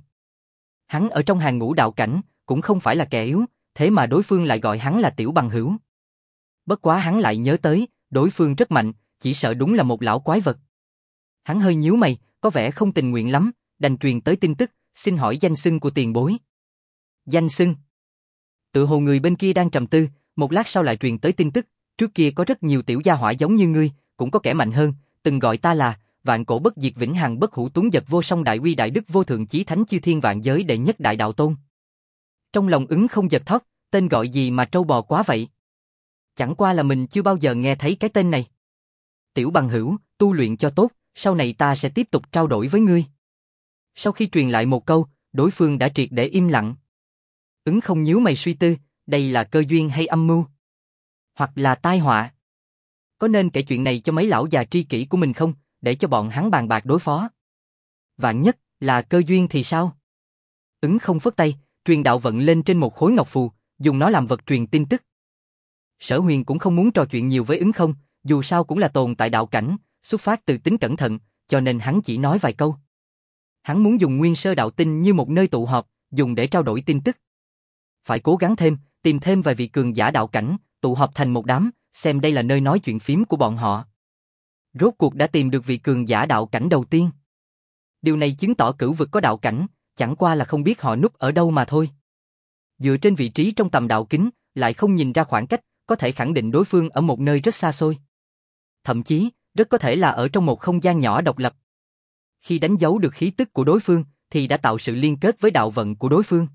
Hắn ở trong hàng ngũ đạo cảnh, cũng không phải là kẻ yếu, thế mà đối phương lại gọi hắn là tiểu bằng hữu. Bất quá hắn lại nhớ tới, đối phương rất mạnh, chỉ sợ đúng là một lão quái vật. Hắn hơi nhíu mày, có vẻ không tình nguyện lắm, đành truyền tới tin tức, xin hỏi danh xưng của tiền bối. Danh xưng. Tự hồ người bên kia đang trầm tư, một lát sau lại truyền tới tin tức, trước kia có rất nhiều tiểu gia hỏa giống như ngươi, cũng có kẻ mạnh hơn, từng gọi ta là vạn cổ bất diệt vĩnh hằng bất hủ tuấn giật vô song đại uy đại đức vô thượng chí thánh chư thiên vạn giới đệ nhất đại đạo tôn. Trong lòng Ứng Không giật thót, tên gọi gì mà trâu bò quá vậy? Chẳng qua là mình chưa bao giờ nghe thấy cái tên này. Tiểu bằng hữu, tu luyện cho tốt, sau này ta sẽ tiếp tục trao đổi với ngươi. Sau khi truyền lại một câu, đối phương đã triệt để im lặng. Ứng Không nhíu mày suy tư, đây là cơ duyên hay âm mưu? Hoặc là tai họa? Có nên kể chuyện này cho mấy lão già tri kỷ của mình không, để cho bọn hắn bàn bạc đối phó? Vạn nhất là cơ duyên thì sao? Ứng Không phất tay, truyền đạo vận lên trên một khối ngọc phù, dùng nó làm vật truyền tin tức. Sở Huyền cũng không muốn trò chuyện nhiều với Ứng Không, dù sao cũng là tồn tại đạo cảnh, xuất phát từ tính cẩn thận, cho nên hắn chỉ nói vài câu. Hắn muốn dùng Nguyên Sơ đạo tinh như một nơi tụ họp, dùng để trao đổi tin tức. Phải cố gắng thêm, tìm thêm vài vị cường giả đạo cảnh, tụ họp thành một đám, xem đây là nơi nói chuyện phím của bọn họ. Rốt cuộc đã tìm được vị cường giả đạo cảnh đầu tiên. Điều này chứng tỏ cửu vực có đạo cảnh, chẳng qua là không biết họ núp ở đâu mà thôi. Dựa trên vị trí trong tầm đạo kính, lại không nhìn ra khoảng cách, có thể khẳng định đối phương ở một nơi rất xa xôi. Thậm chí, rất có thể là ở trong một không gian nhỏ độc lập. Khi đánh dấu được khí tức của đối phương, thì đã tạo sự liên kết với đạo vận của đối phương.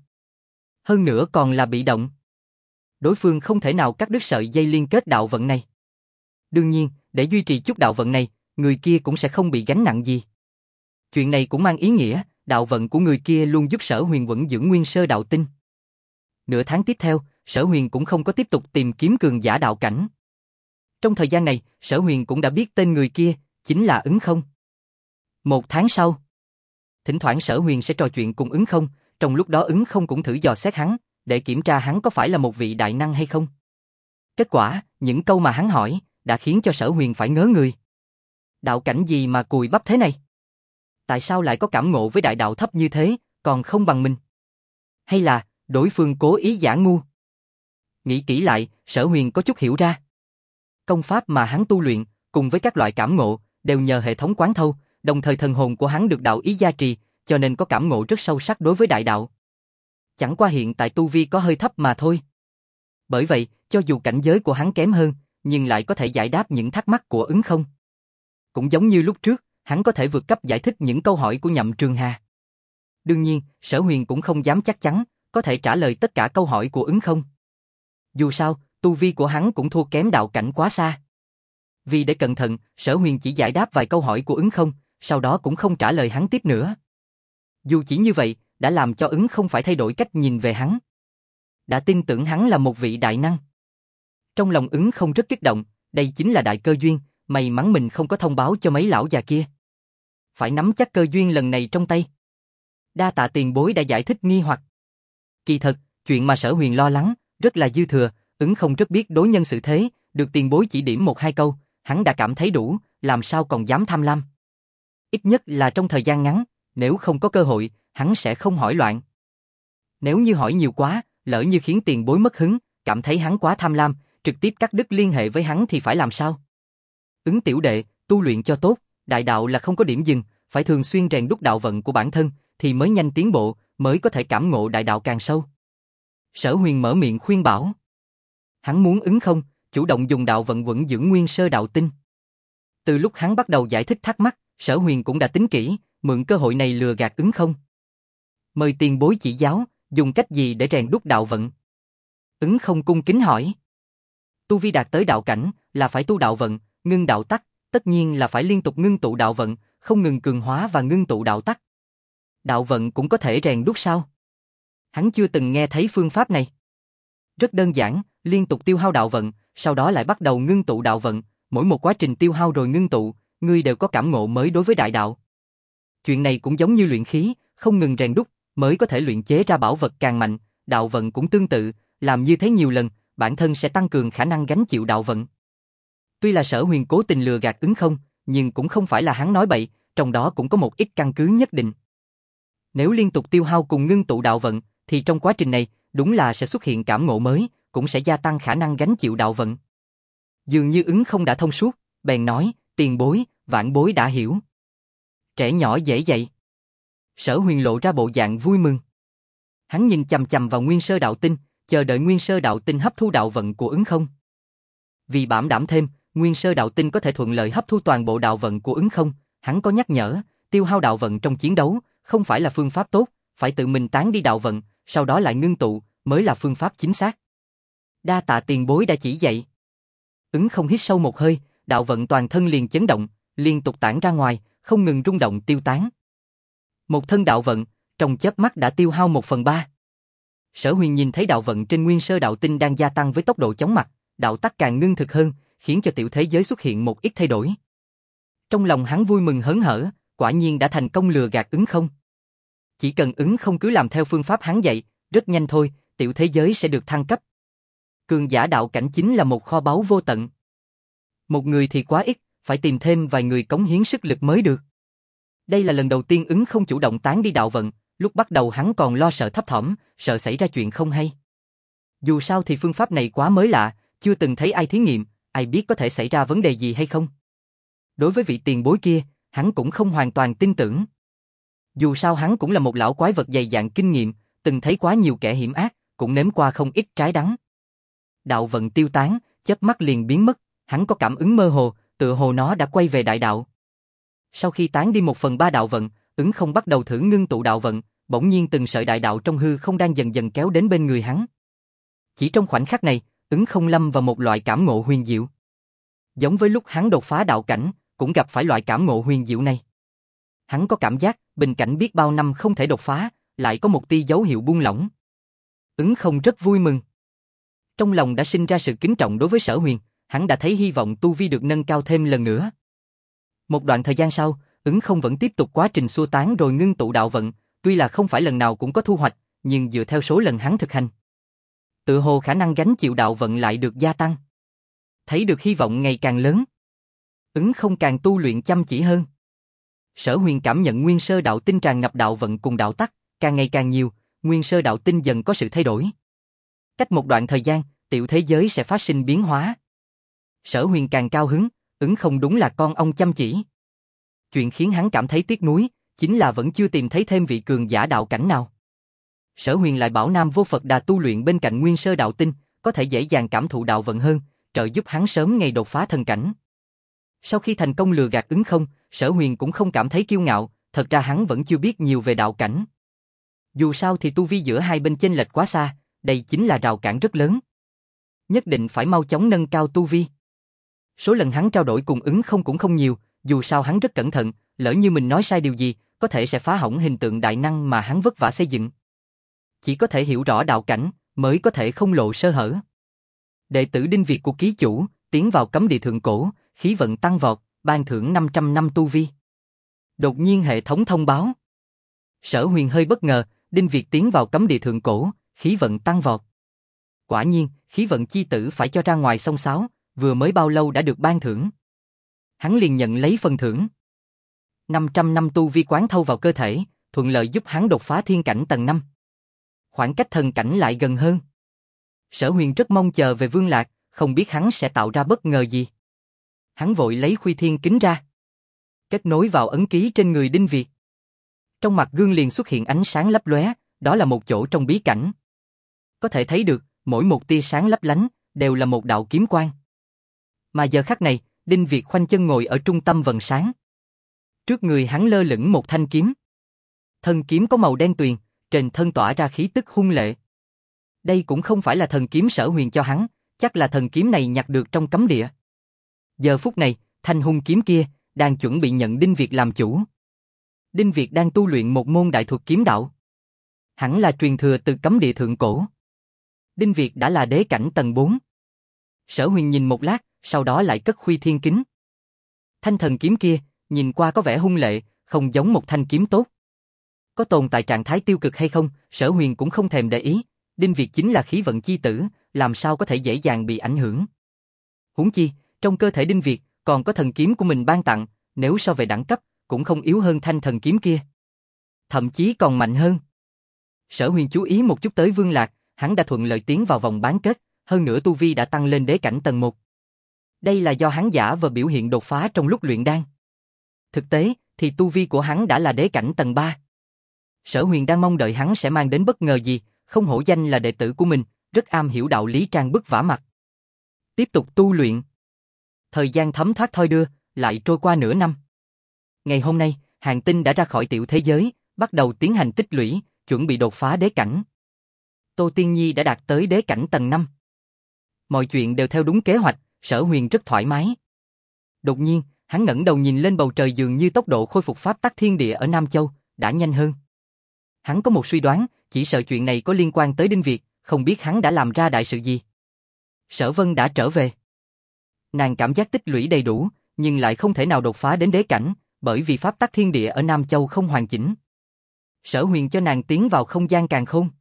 Hơn nữa còn là bị động. Đối phương không thể nào cắt đứt sợi dây liên kết đạo vận này. Đương nhiên, để duy trì chút đạo vận này, người kia cũng sẽ không bị gánh nặng gì. Chuyện này cũng mang ý nghĩa, đạo vận của người kia luôn giúp Sở Huyền vững giữ Nguyên Sơ đạo tinh. Nửa tháng tiếp theo, Sở Huyền cũng không có tiếp tục tìm kiếm cường giả đạo cảnh. Trong thời gian này, Sở Huyền cũng đã biết tên người kia, chính là Ứng Không. Một tháng sau, thỉnh thoảng Sở Huyền sẽ trò chuyện cùng Ứng Không, trong lúc đó Ứng Không cũng thử dò xét hắn, để kiểm tra hắn có phải là một vị đại năng hay không. Kết quả, những câu mà hắn hỏi, đã khiến cho Sở Huyền phải ngớ người. Đạo cảnh gì mà cùi bắp thế này? Tại sao lại có cảm ngộ với đại đạo thấp như thế, còn không bằng mình? Hay là, đối phương cố ý giả ngu? Nghĩ kỹ lại, Sở Huyền có chút hiểu ra. Công pháp mà hắn tu luyện, cùng với các loại cảm ngộ, đều nhờ hệ thống quán thâu, đồng thời thần hồn của hắn được đạo ý gia trì, cho nên có cảm ngộ rất sâu sắc đối với đại đạo. Chẳng qua hiện tại tu vi có hơi thấp mà thôi. Bởi vậy, cho dù cảnh giới của hắn kém hơn, nhưng lại có thể giải đáp những thắc mắc của Ứng Không. Cũng giống như lúc trước, hắn có thể vượt cấp giải thích những câu hỏi của Nhậm Trường Hà. Đương nhiên, Sở Huyền cũng không dám chắc chắn, có thể trả lời tất cả câu hỏi của Ứng Không. Dù sao, tu vi của hắn cũng thua kém đạo cảnh quá xa. Vì để cẩn thận, Sở Huyền chỉ giải đáp vài câu hỏi của Ứng Không, sau đó cũng không trả lời hắn tiếp nữa. Dù chỉ như vậy, đã làm cho Ứng Không phải thay đổi cách nhìn về hắn. Đã tin tưởng hắn là một vị đại năng. Trong lòng Ứng Không rất kích động, đây chính là đại cơ duyên, may mắn mình không có thông báo cho mấy lão già kia. Phải nắm chắc cơ duyên lần này trong tay. Đa tạ tiền bối đã giải thích nghi hoặc. Kỳ thật, chuyện mà Sở Huyền lo lắng, rất là dư thừa, Ứng Không rất biết đối nhân xử thế, được tiền bối chỉ điểm một hai câu, hắn đã cảm thấy đủ, làm sao còn dám tham lam. Ít nhất là trong thời gian ngắn, nếu không có cơ hội, hắn sẽ không hỏi loạn. Nếu như hỏi nhiều quá, lỡ như khiến tiền bối mất hứng, cảm thấy hắn quá tham lam, trực tiếp cắt đứt liên hệ với hắn thì phải làm sao? Ứng tiểu đệ, tu luyện cho tốt, đại đạo là không có điểm dừng, phải thường xuyên rèn đúc đạo vận của bản thân, thì mới nhanh tiến bộ, mới có thể cảm ngộ đại đạo càng sâu. Sở Huyền mở miệng khuyên bảo. Hắn muốn Ứng Không chủ động dùng đạo vận vững dưỡng nguyên sơ đạo tinh. Từ lúc hắn bắt đầu giải thích thắc mắc, Sở Huyền cũng đã tính kỹ, mượn cơ hội này lừa gạt Ứng Không. Mời tiền bối chỉ giáo, dùng cách gì để rèn đúc đạo vận? Ứng Không cung kính hỏi. Tu vi đạt tới đạo cảnh là phải tu đạo vận, ngưng đạo tắc, tất nhiên là phải liên tục ngưng tụ đạo vận, không ngừng cường hóa và ngưng tụ đạo tắc. Đạo vận cũng có thể rèn đúc sao? Hắn chưa từng nghe thấy phương pháp này. Rất đơn giản, liên tục tiêu hao đạo vận, sau đó lại bắt đầu ngưng tụ đạo vận, mỗi một quá trình tiêu hao rồi ngưng tụ, ngươi đều có cảm ngộ mới đối với đại đạo. Chuyện này cũng giống như luyện khí, không ngừng rèn đúc, mới có thể luyện chế ra bảo vật càng mạnh, đạo vận cũng tương tự, làm như thế nhiều lần, bản thân sẽ tăng cường khả năng gánh chịu đạo vận. Tuy là Sở Huyền cố tình lừa gạt Ứng Không, nhưng cũng không phải là hắn nói bậy, trong đó cũng có một ít căn cứ nhất định. Nếu liên tục tiêu hao cùng ngưng tụ đạo vận, thì trong quá trình này, đúng là sẽ xuất hiện cảm ngộ mới, cũng sẽ gia tăng khả năng gánh chịu đạo vận. Dường như Ứng Không đã thông suốt, bèn nói, tiền bối, vãn bối đã hiểu. Trẻ nhỏ dễ dạy. Sở Huyền lộ ra bộ dạng vui mừng. Hắn nhìn chằm chằm vào nguyên sơ đạo tinh, chờ đợi nguyên sơ đạo tinh hấp thu đạo vận của Ứng Không. Vì bảo đảm thêm, nguyên sơ đạo tinh có thể thuận lợi hấp thu toàn bộ đạo vận của Ứng Không, hắn có nhắc nhở, tiêu hao đạo vận trong chiến đấu, không phải là phương pháp tốt, phải tự mình tán đi đạo vận, sau đó lại ngưng tụ, mới là phương pháp chính xác. Đa tạ tiền bối đã chỉ dạy. Ứng Không hít sâu một hơi, đạo vận toàn thân liền chấn động, liên tục tản ra ngoài, không ngừng rung động tiêu tán. Một thân đạo vận, trong chớp mắt đã tiêu hao 1/3. Sở Huyền nhìn thấy đạo vận trên nguyên sơ đạo tinh đang gia tăng với tốc độ chóng mặt, đạo tắc càng ngưng thực hơn, khiến cho tiểu thế giới xuất hiện một ít thay đổi. Trong lòng hắn vui mừng hớn hở, quả nhiên đã thành công lừa gạt Ứng Không. Chỉ cần Ứng Không cứ làm theo phương pháp hắn dạy, rất nhanh thôi, tiểu thế giới sẽ được thăng cấp. Cường giả đạo cảnh chính là một kho báu vô tận. Một người thì quá ít, phải tìm thêm vài người cống hiến sức lực mới được. Đây là lần đầu tiên Ứng Không chủ động tán đi đạo vận, lúc bắt đầu hắn còn lo sợ thấp thỏm, sợ xảy ra chuyện không hay. Dù sao thì phương pháp này quá mới lạ, chưa từng thấy ai thí nghiệm, ai biết có thể xảy ra vấn đề gì hay không. Đối với vị tiền bối kia, hắn cũng không hoàn toàn tin tưởng. Dù sao hắn cũng là một lão quái vật dày dạn kinh nghiệm, từng thấy quá nhiều kẻ hiểm ác, cũng nếm qua không ít trái đắng. Đạo vận tiêu tán, chớp mắt liền biến mất, hắn có cảm ứng mơ hồ, tựa hồ nó đã quay về đại đạo. Sau khi tán đi 1/3 đạo vận, Ứng Không bắt đầu thử ngưng tụ đạo vận, bỗng nhiên từng sợi đại đạo trong hư không đang dần dần kéo đến bên người hắn. Chỉ trong khoảnh khắc này, Ứng Không lâm vào một loại cảm ngộ huyền diệu. Giống với lúc hắn đột phá đạo cảnh, cũng gặp phải loại cảm ngộ huyền diệu này. Hắn có cảm giác, bình cảnh biết bao năm không thể đột phá, lại có một tia dấu hiệu buông lỏng. Ứng Không rất vui mừng. Trong lòng đã sinh ra sự kính trọng đối với Sở Huyền, hắn đã thấy hy vọng tu vi được nâng cao thêm lần nữa. Một đoạn thời gian sau, Ứng Không vẫn tiếp tục quá trình xua tán rồi ngưng tụ đạo vận, tuy là không phải lần nào cũng có thu hoạch, nhưng dựa theo số lần hắn thực hành, tự hồ khả năng gánh chịu đạo vận lại được gia tăng. Thấy được hy vọng ngày càng lớn, Ứng Không càng tu luyện chăm chỉ hơn. Sở Huyền cảm nhận nguyên sơ đạo tinh tràn ngập đạo vận cùng đạo tắc, càng ngày càng nhiều, nguyên sơ đạo tinh dần có sự thay đổi. Cách một đoạn thời gian, tiểu thế giới sẽ phát sinh biến hóa. Sở Huyền càng cao hứng, Ứng Không đúng là con ong chăm chỉ. Chuyện khiến hắn cảm thấy tiếc nuối, chính là vẫn chưa tìm thấy thêm vị cường giả đạo cảnh nào. Sở Huyền lại bảo Nam Vô Phật Đà tu luyện bên cạnh nguyên sơ đạo tinh, có thể dễ dàng cảm thụ đạo vận hơn, trợ giúp hắn sớm ngày đột phá thần cảnh. Sau khi thành công lừa gạt Ứng Không, Sở Huyền cũng không cảm thấy kiêu ngạo, thật ra hắn vẫn chưa biết nhiều về đạo cảnh. Dù sao thì tu vi giữa hai bên chênh lệch quá xa, đây chính là rào cản rất lớn. Nhất định phải mau chóng nâng cao tu vi. Số lần hắn trao đổi cùng Ứng Không cũng không nhiều, dù sao hắn rất cẩn thận, lỡ như mình nói sai điều gì, có thể sẽ phá hỏng hình tượng đại năng mà hắn vất vả xây dựng. Chỉ có thể hiểu rõ đạo cảnh, mới có thể không lộ sơ hở. Đệ tử Đinh Việt của ký chủ, tiến vào cấm địa thượng cổ, khí vận tăng vọt, ban thưởng 500 năm tu vi. Đột nhiên hệ thống thông báo. Sở Huyền hơi bất ngờ, Đinh Việt tiến vào cấm địa thượng cổ, khí vận tăng vọt. Quả nhiên, khí vận chi tử phải cho ra ngoài xông xáo, vừa mới bao lâu đã được ban thưởng. Hắn liền nhận lấy phần thưởng. 500 năm tu vi quán thâu vào cơ thể, thuận lợi giúp hắn đột phá thiên cảnh tầng 5. Khoảng cách thần cảnh lại gần hơn. Sở Huyền rất mong chờ về Vương Lạc, không biết hắn sẽ tạo ra bất ngờ gì. Hắn vội lấy khuy thiên kính ra, kết nối vào ấn ký trên người Đinh Việt. Trong mặt gương liền xuất hiện ánh sáng lấp lóe, đó là một chỗ trong bí cảnh. Có thể thấy được, mỗi một tia sáng lấp lánh, đều là một đạo kiếm quang. Mà giờ khắc này, Đinh Việt khoanh chân ngồi ở trung tâm vầng sáng. Trước người hắn lơ lửng một thanh kiếm. Thân kiếm có màu đen tuyền, trên thân tỏa ra khí tức hung lệ. Đây cũng không phải là thần kiếm Sở Huyền cho hắn, chắc là thần kiếm này nhặt được trong cấm địa. Giờ phút này, thanh hung kiếm kia đang chuẩn bị nhận Đinh Việt làm chủ. Đinh Việt đang tu luyện một môn đại thuật kiếm đạo. Hẳn là truyền thừa từ cấm địa thượng cổ. Đinh Việt đã là đế cảnh tầng 4. Sở Huyền nhìn một lát, sau đó lại cất khuy thiên kính. Thanh thần kiếm kia, nhìn qua có vẻ hung lệ, không giống một thanh kiếm tốt. Có tồn tại trạng thái tiêu cực hay không, Sở Huyền cũng không thèm để ý. Đinh Việt chính là khí vận chi tử, làm sao có thể dễ dàng bị ảnh hưởng. Huống chi, trong cơ thể Đinh Việt còn có thần kiếm của mình ban tặng, nếu so về đẳng cấp, cũng không yếu hơn thanh thần kiếm kia. Thậm chí còn mạnh hơn. Sở Huyền chú ý một chút tới Vương Lạc, hắn đã thuận lợi tiến vào vòng bán kết, hơn nữa tu vi đã tăng lên đế cảnh tầng 1. Đây là do hắn giả vờ biểu hiện đột phá trong lúc luyện đan. Thực tế, thì tu vi của hắn đã là đế cảnh tầng 3. Sở Huyền đang mong đợi hắn sẽ mang đến bất ngờ gì, không hổ danh là đệ tử của mình, rất am hiểu đạo lý trang bức vả mặt. Tiếp tục tu luyện. Thời gian thấm thoát thoi đưa, lại trôi qua nửa năm. Ngày hôm nay, Hàn Tinh đã ra khỏi tiểu thế giới, bắt đầu tiến hành tích lũy, chuẩn bị đột phá đế cảnh. Tô Tiên Nhi đã đạt tới đế cảnh tầng 5. Mọi chuyện đều theo đúng kế hoạch, Sở Huyền rất thoải mái. Đột nhiên, hắn ngẩng đầu nhìn lên bầu trời, dường như tốc độ khôi phục pháp tắc thiên địa ở Nam Châu đã nhanh hơn. Hắn có một suy đoán, chỉ sợ chuyện này có liên quan tới Đinh Việt, không biết hắn đã làm ra đại sự gì. Sở Vân đã trở về. Nàng cảm giác tích lũy đầy đủ, nhưng lại không thể nào đột phá đến đế cảnh, bởi vì pháp tắc thiên địa ở Nam Châu không hoàn chỉnh. Sở Huyền cho nàng tiến vào không gian càn khôn.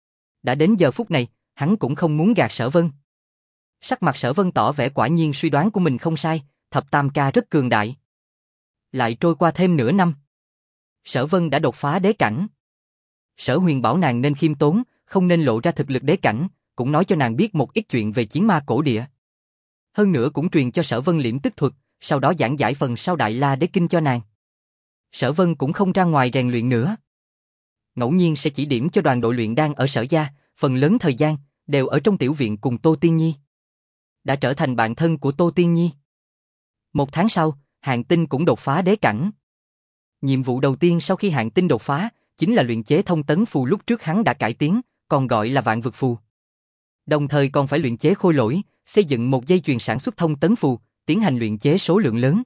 Đã đến giờ phút này, hắn cũng không muốn gạt Sở Vân. Sắc mặt Sở Vân tỏ vẻ quả nhiên suy đoán của mình không sai, thập tam ca rất cường đại. Lại trôi qua thêm nửa năm. Sở Vân đã đột phá đế cảnh. Sở Huyền bảo nàng nên khiêm tốn, không nên lộ ra thực lực đế cảnh, cũng nói cho nàng biết một ít chuyện về chiến ma cổ địa. Hơn nữa cũng truyền cho Sở Vân liễm tức thuật, sau đó giảng giải phần sau Đại La Đế Kinh cho nàng. Sở Vân cũng không ra ngoài rèn luyện nữa. Ngẫu nhiên sẽ chỉ điểm cho đoàn đội luyện đan ở Sở gia, phần lớn thời gian đều ở trong tiểu viện cùng Tô Tiên Nhi. Đã trở thành bạn thân của Tô Tiên Nhi. Một tháng sau, Hàn Tinh cũng đột phá đế cảnh. Nhiệm vụ đầu tiên sau khi Hàn Tinh đột phá chính là luyện chế thông tấn phù, lúc trước hắn đã cải tiến, còn gọi là vạn vực phù. Đồng thời còn phải luyện chế khôi lỗi, xây dựng một dây chuyền sản xuất thông tấn phù, tiến hành luyện chế số lượng lớn.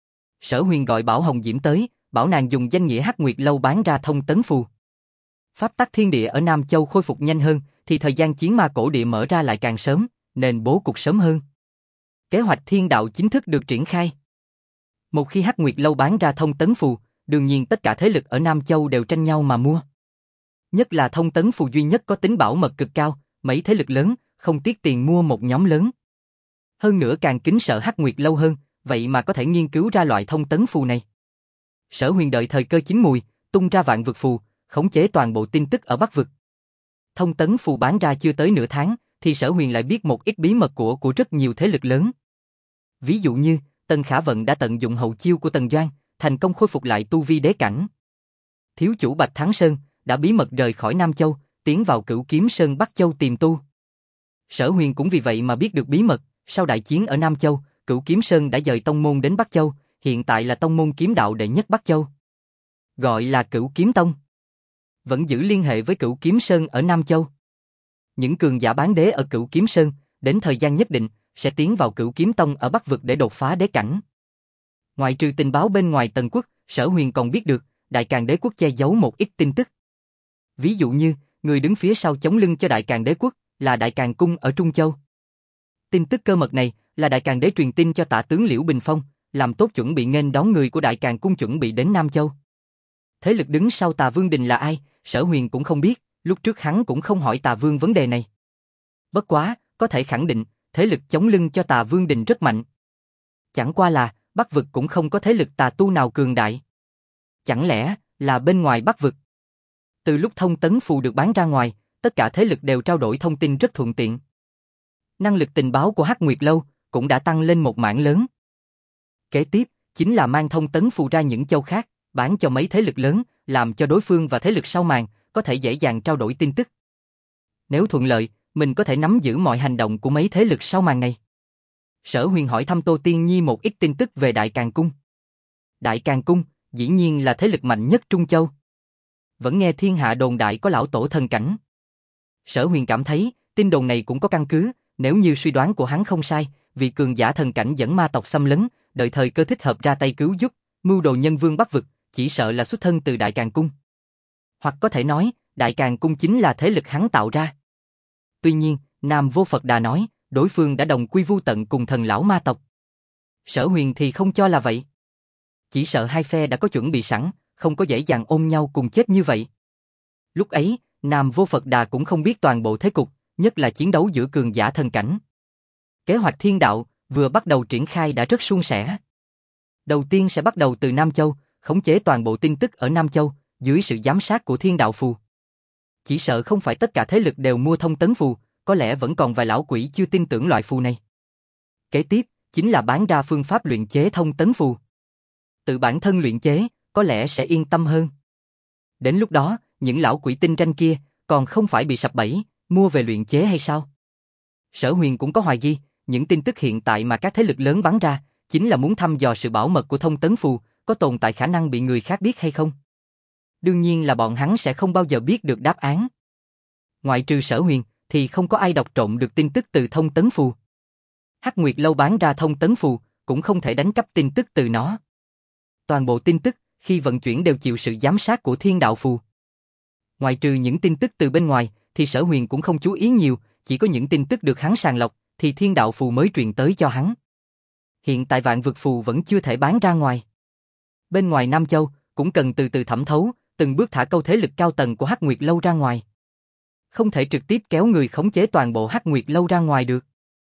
Sở Huyền gọi Bảo Hồng Diễm tới, bảo nàng dùng danh nghĩa Hắc Nguyệt Lâu bán ra thông tấn phù. Pháp tắc thiên địa ở Nam Châu khôi phục nhanh hơn, thì thời gian chiến ma cổ địa mở ra lại càng sớm, nên bố cục sớm hơn. Kế hoạch thiên đạo chính thức được triển khai. Một khi Hắc Nguyệt Lâu bán ra thông tấn phù, đương nhiên tất cả thế lực ở Nam Châu đều tranh nhau mà mua. Nhất là thông tấn phù duy nhất có tính bảo mật cực cao, mấy thế lực lớn không tiếc tiền mua một nhóm lớn. Hơn nữa càng kính sợ Hắc Nguyệt Lâu hơn, vậy mà có thể nghiên cứu ra loại thông tấn phù này. Sở Huyền đợi thời cơ chín mùi, tung ra vạn vực phù, khống chế toàn bộ tin tức ở Bắc vực. Thông tấn phù bán ra chưa tới nửa tháng, thì Sở Huyền lại biết một ít bí mật của rất nhiều thế lực lớn. Ví dụ như, Tần Khả Vận đã tận dụng hậu chiêu của Tần Doan, thành công khôi phục lại tu vi đế cảnh. Thiếu chủ Bạch Thắng Sơn đã bí mật rời khỏi Nam Châu, tiến vào Cửu Kiếm Sơn Bắc Châu tìm tu. Sở Huyền cũng vì vậy mà biết được bí mật, sau đại chiến ở Nam Châu, Cửu Kiếm Sơn đã dời tông môn đến Bắc Châu, hiện tại là tông môn kiếm đạo đệ nhất Bắc Châu. Gọi là Cửu Kiếm Tông. Vẫn giữ liên hệ với Cửu Kiếm Sơn ở Nam Châu. Những cường giả bán đế ở Cửu Kiếm Sơn, đến thời gian nhất định, sẽ tiến vào Cửu Kiếm Tông ở Bắc vực để đột phá đế cảnh. Ngoại trừ tình báo bên ngoài Tần quốc, Sở Huyền còn biết được, Đại Càn Đế quốc che giấu một ít tin tức. Ví dụ như, người đứng phía sau chống lưng cho Đại Càn Đế quốc, là Đại Càn Cung ở Trung Châu. Tin tức cơ mật này, là Đại Càn Đế truyền tin cho Tả tướng Liễu Bình Phong, làm tốt chuẩn bị nghênh đón người của Đại Càn Cung chuẩn bị đến Nam Châu. Thế lực đứng sau Tà Vương Đình là ai, Sở Huyền cũng không biết, lúc trước hắn cũng không hỏi Tà Vương vấn đề này. Bất quá, có thể khẳng định, thế lực chống lưng cho Tà Vương Đình rất mạnh. Chẳng qua là, Bắc vực cũng không có thế lực tà tu nào cường đại. Chẳng lẽ, là bên ngoài Bắc vực? Từ lúc thông tấn phù được bán ra ngoài, tất cả thế lực đều trao đổi thông tin rất thuận tiện. Năng lực tình báo của Hắc Nguyệt Lâu cũng đã tăng lên một mảng lớn. Kế tiếp, chính là mang thông tấn phù ra những châu khác, bán cho mấy thế lực lớn, làm cho đối phương và thế lực sau màn có thể dễ dàng trao đổi tin tức. Nếu thuận lợi, mình có thể nắm giữ mọi hành động của mấy thế lực sau màn này. Sở Huyền hỏi thăm Tô Tiên Nhi một ít tin tức về Đại Càn Cung. Đại Càn Cung, dĩ nhiên là thế lực mạnh nhất Trung Châu. Vẫn nghe thiên hạ đồn đại có lão tổ thần cảnh. Sở Huyền cảm thấy, tin đồn này cũng có căn cứ, nếu như suy đoán của hắn không sai, vì cường giả thần cảnh dẫn ma tộc xâm lấn, đợi thời cơ thích hợp ra tay cứu giúp, mưu đồ nhân vương Bắc vực, chỉ sợ là xuất thân từ Đại Càn Cung. Hoặc có thể nói, Đại Càn Cung chính là thế lực hắn tạo ra. Tuy nhiên, Nam Vô Phật Đà nói, đối phương đã đồng quy vu tận cùng thần lão ma tộc. Sở Huyền thì không cho là vậy. Chỉ sợ hai phe đã có chuẩn bị sẵn, không có dễ dàng ôm nhau cùng chết như vậy. Lúc ấy, Nam Vô Phật Đà cũng không biết toàn bộ thế cục, nhất là chiến đấu giữa cường giả thần cảnh. Kế hoạch thiên đạo vừa bắt đầu triển khai đã rất suôn sẻ. Đầu tiên sẽ bắt đầu từ Nam Châu, khống chế toàn bộ tin tức ở Nam Châu, dưới sự giám sát của thiên đạo phù. Chỉ sợ không phải tất cả thế lực đều mua thông tấn phù, có lẽ vẫn còn vài lão quỷ chưa tin tưởng loại phù này. Kế tiếp, chính là bán ra phương pháp luyện chế thông tấn phù. Tự bản thân luyện chế, có lẽ sẽ yên tâm hơn. Đến lúc đó, những lão quỷ tinh tranh kia, còn không phải bị sập bẫy, mua về luyện chế hay sao? Sở Huyền cũng có hoài nghi, những tin tức hiện tại mà các thế lực lớn bắn ra, chính là muốn thăm dò sự bảo mật của thông tấn phù, có tồn tại khả năng bị người khác biết hay không? Đương nhiên là bọn hắn sẽ không bao giờ biết được đáp án. Ngoại trừ Sở Huyền, thì không có ai đọc trộm được tin tức từ thông tấn phù. Hắc Nguyệt Lâu bán ra thông tấn phù, cũng không thể đánh cắp tin tức từ nó. Toàn bộ tin tức, khi vận chuyển đều chịu sự giám sát của thiên đạo phù. Ngoại trừ những tin tức từ bên ngoài, thì Sở Huyền cũng không chú ý nhiều, chỉ có những tin tức được hắn sàng lọc, thì thiên đạo phù mới truyền tới cho hắn. Hiện tại vạn vực phù vẫn chưa thể bán ra ngoài. Bên ngoài Nam Châu, cũng cần từ từ thẩm thấu, từng bước thả câu thế lực cao tầng của Hắc Nguyệt Lâu ra ngoài. Không thể trực tiếp kéo người khống chế toàn bộ Hắc Nguyệt Lâu ra ngoài được.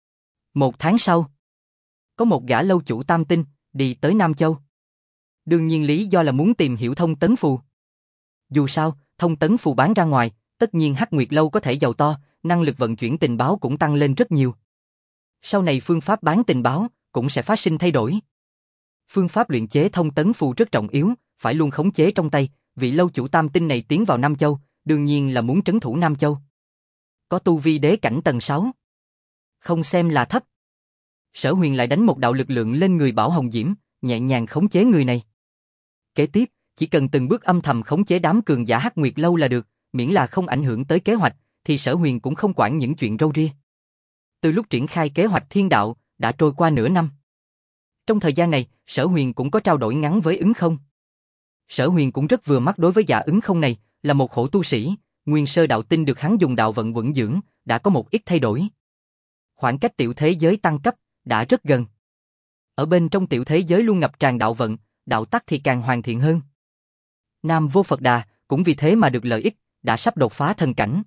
1 tháng sau, có một gã lâu chủ tam tinh, đi tới Nam Châu. Đương nhiên lý do là muốn tìm hiểu thông tấn phù. Dù sao, thông tấn phù bán ra ngoài, tất nhiên Hắc Nguyệt Lâu có thể giàu to, năng lực vận chuyển tình báo cũng tăng lên rất nhiều. Sau này phương pháp bán tình báo cũng sẽ phát sinh thay đổi. Phương pháp luyện chế thông tấn phù rất trọng yếu, phải luôn khống chế trong tay, vị lâu chủ tam tinh này tiến vào Nam Châu, đương nhiên là muốn trấn thủ Nam Châu. Có tu vi đế cảnh tầng 6. Không xem là thấp. Sở Huyền lại đánh một đạo lực lượng lên người Bảo Hồng Diễm, nhẹ nhàng khống chế người này. Kế tiếp, chỉ cần từng bước âm thầm khống chế đám cường giả Hắc Nguyệt Lâu là được, miễn là không ảnh hưởng tới kế hoạch, thì Sở Huyền cũng không quản những chuyện râu ria. Từ lúc triển khai kế hoạch thiên đạo, đã trôi qua nửa năm. Trong thời gian này, Sở Huyền cũng có trao đổi ngắn với Ứng Không. Sở Huyền cũng rất vừa mắt đối với Dạ Ứng Không này, là một khổ tu sĩ, nguyên sơ đạo tinh được hắn dùng đạo vận vững dưỡng, đã có một ít thay đổi. Khoảng cách tiểu thế giới tăng cấp, đã rất gần. Ở bên trong tiểu thế giới luôn ngập tràn đạo vận, đạo tắc thì càng hoàn thiện hơn. Nam Vô Phật Đà cũng vì thế mà được lợi ích, đã sắp đột phá thần cảnh.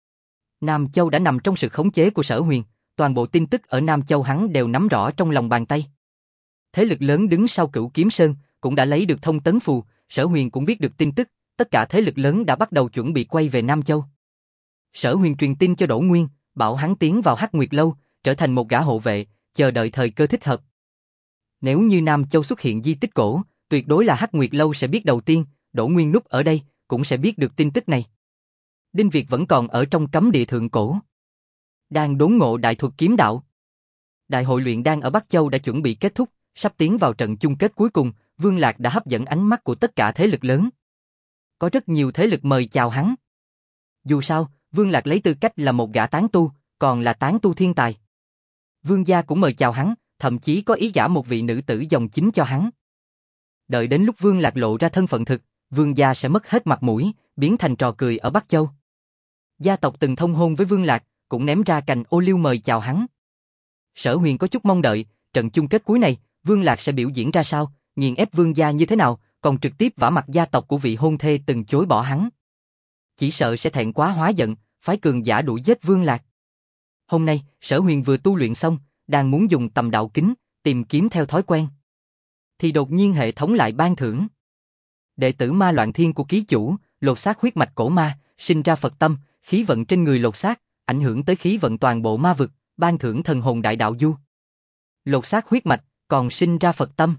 Nam Châu đã nằm trong sự khống chế của Sở Huyền, toàn bộ tin tức ở Nam Châu hắn đều nắm rõ trong lòng bàn tay. Thế lực lớn đứng sau Cửu Kiếm Sơn cũng đã lấy được thông tấn phù, Sở Huyền cũng biết được tin tức, tất cả thế lực lớn đã bắt đầu chuẩn bị quay về Nam Châu. Sở Huyền truyền tin cho Đỗ Nguyên, bảo hắn tiến vào Hắc Nguyệt Lâu, trở thành một gã hộ vệ, chờ đợi thời cơ thích hợp. Nếu như Nam Châu xuất hiện di tích cổ, tuyệt đối là Hắc Nguyệt Lâu sẽ biết đầu tiên, Đỗ Nguyên núp ở đây, cũng sẽ biết được tin tức này. Đinh Việt vẫn còn ở trong cấm địa thượng cổ, đang đốn ngộ đại thuật kiếm đạo. Đại hội luyện đan ở Bắc Châu đã chuẩn bị kết thúc, sắp tiến vào trận chung kết cuối cùng, Vương Lạc đã hấp dẫn ánh mắt của tất cả thế lực lớn. Có rất nhiều thế lực mời chào hắn. Dù sao, Vương Lạc lấy tư cách là một gã tán tu, còn là tán tu thiên tài. Vương gia cũng mời chào hắn, thậm chí có ý giả một vị nữ tử dòng chính cho hắn. Đợi đến lúc Vương Lạc lộ ra thân phận thực, Vương gia sẽ mất hết mặt mũi, biến thành trò cười ở Bắc Châu. Gia tộc từng thông hôn với Vương Lạc, cũng ném ra cành ô liu mời chào hắn. Sở Huyền có chút mong đợi, trận chung kết cuối này, Vương Lạc sẽ biểu diễn ra sao, nghiền ép Vương gia như thế nào, còn trực tiếp vả mặt gia tộc của vị hôn thê từng chối bỏ hắn. Chỉ sợ sẽ thẹn quá hóa giận, phái cường giả đuổi giết Vương Lạc. Hôm nay, Sở Huyền vừa tu luyện xong, đang muốn dùng tầm đạo kính, tìm kiếm theo thói quen. Thì đột nhiên hệ thống lại ban thưởng. Đệ tử Ma Loạn Thiên của ký chủ, lột xác huyết mạch cổ ma, sinh ra Phật tâm, khí vận trên người lột xác, ảnh hưởng tới khí vận toàn bộ ma vực, ban thưởng thần hồn đại đạo du. Lột xác huyết mạch, còn sinh ra Phật tâm.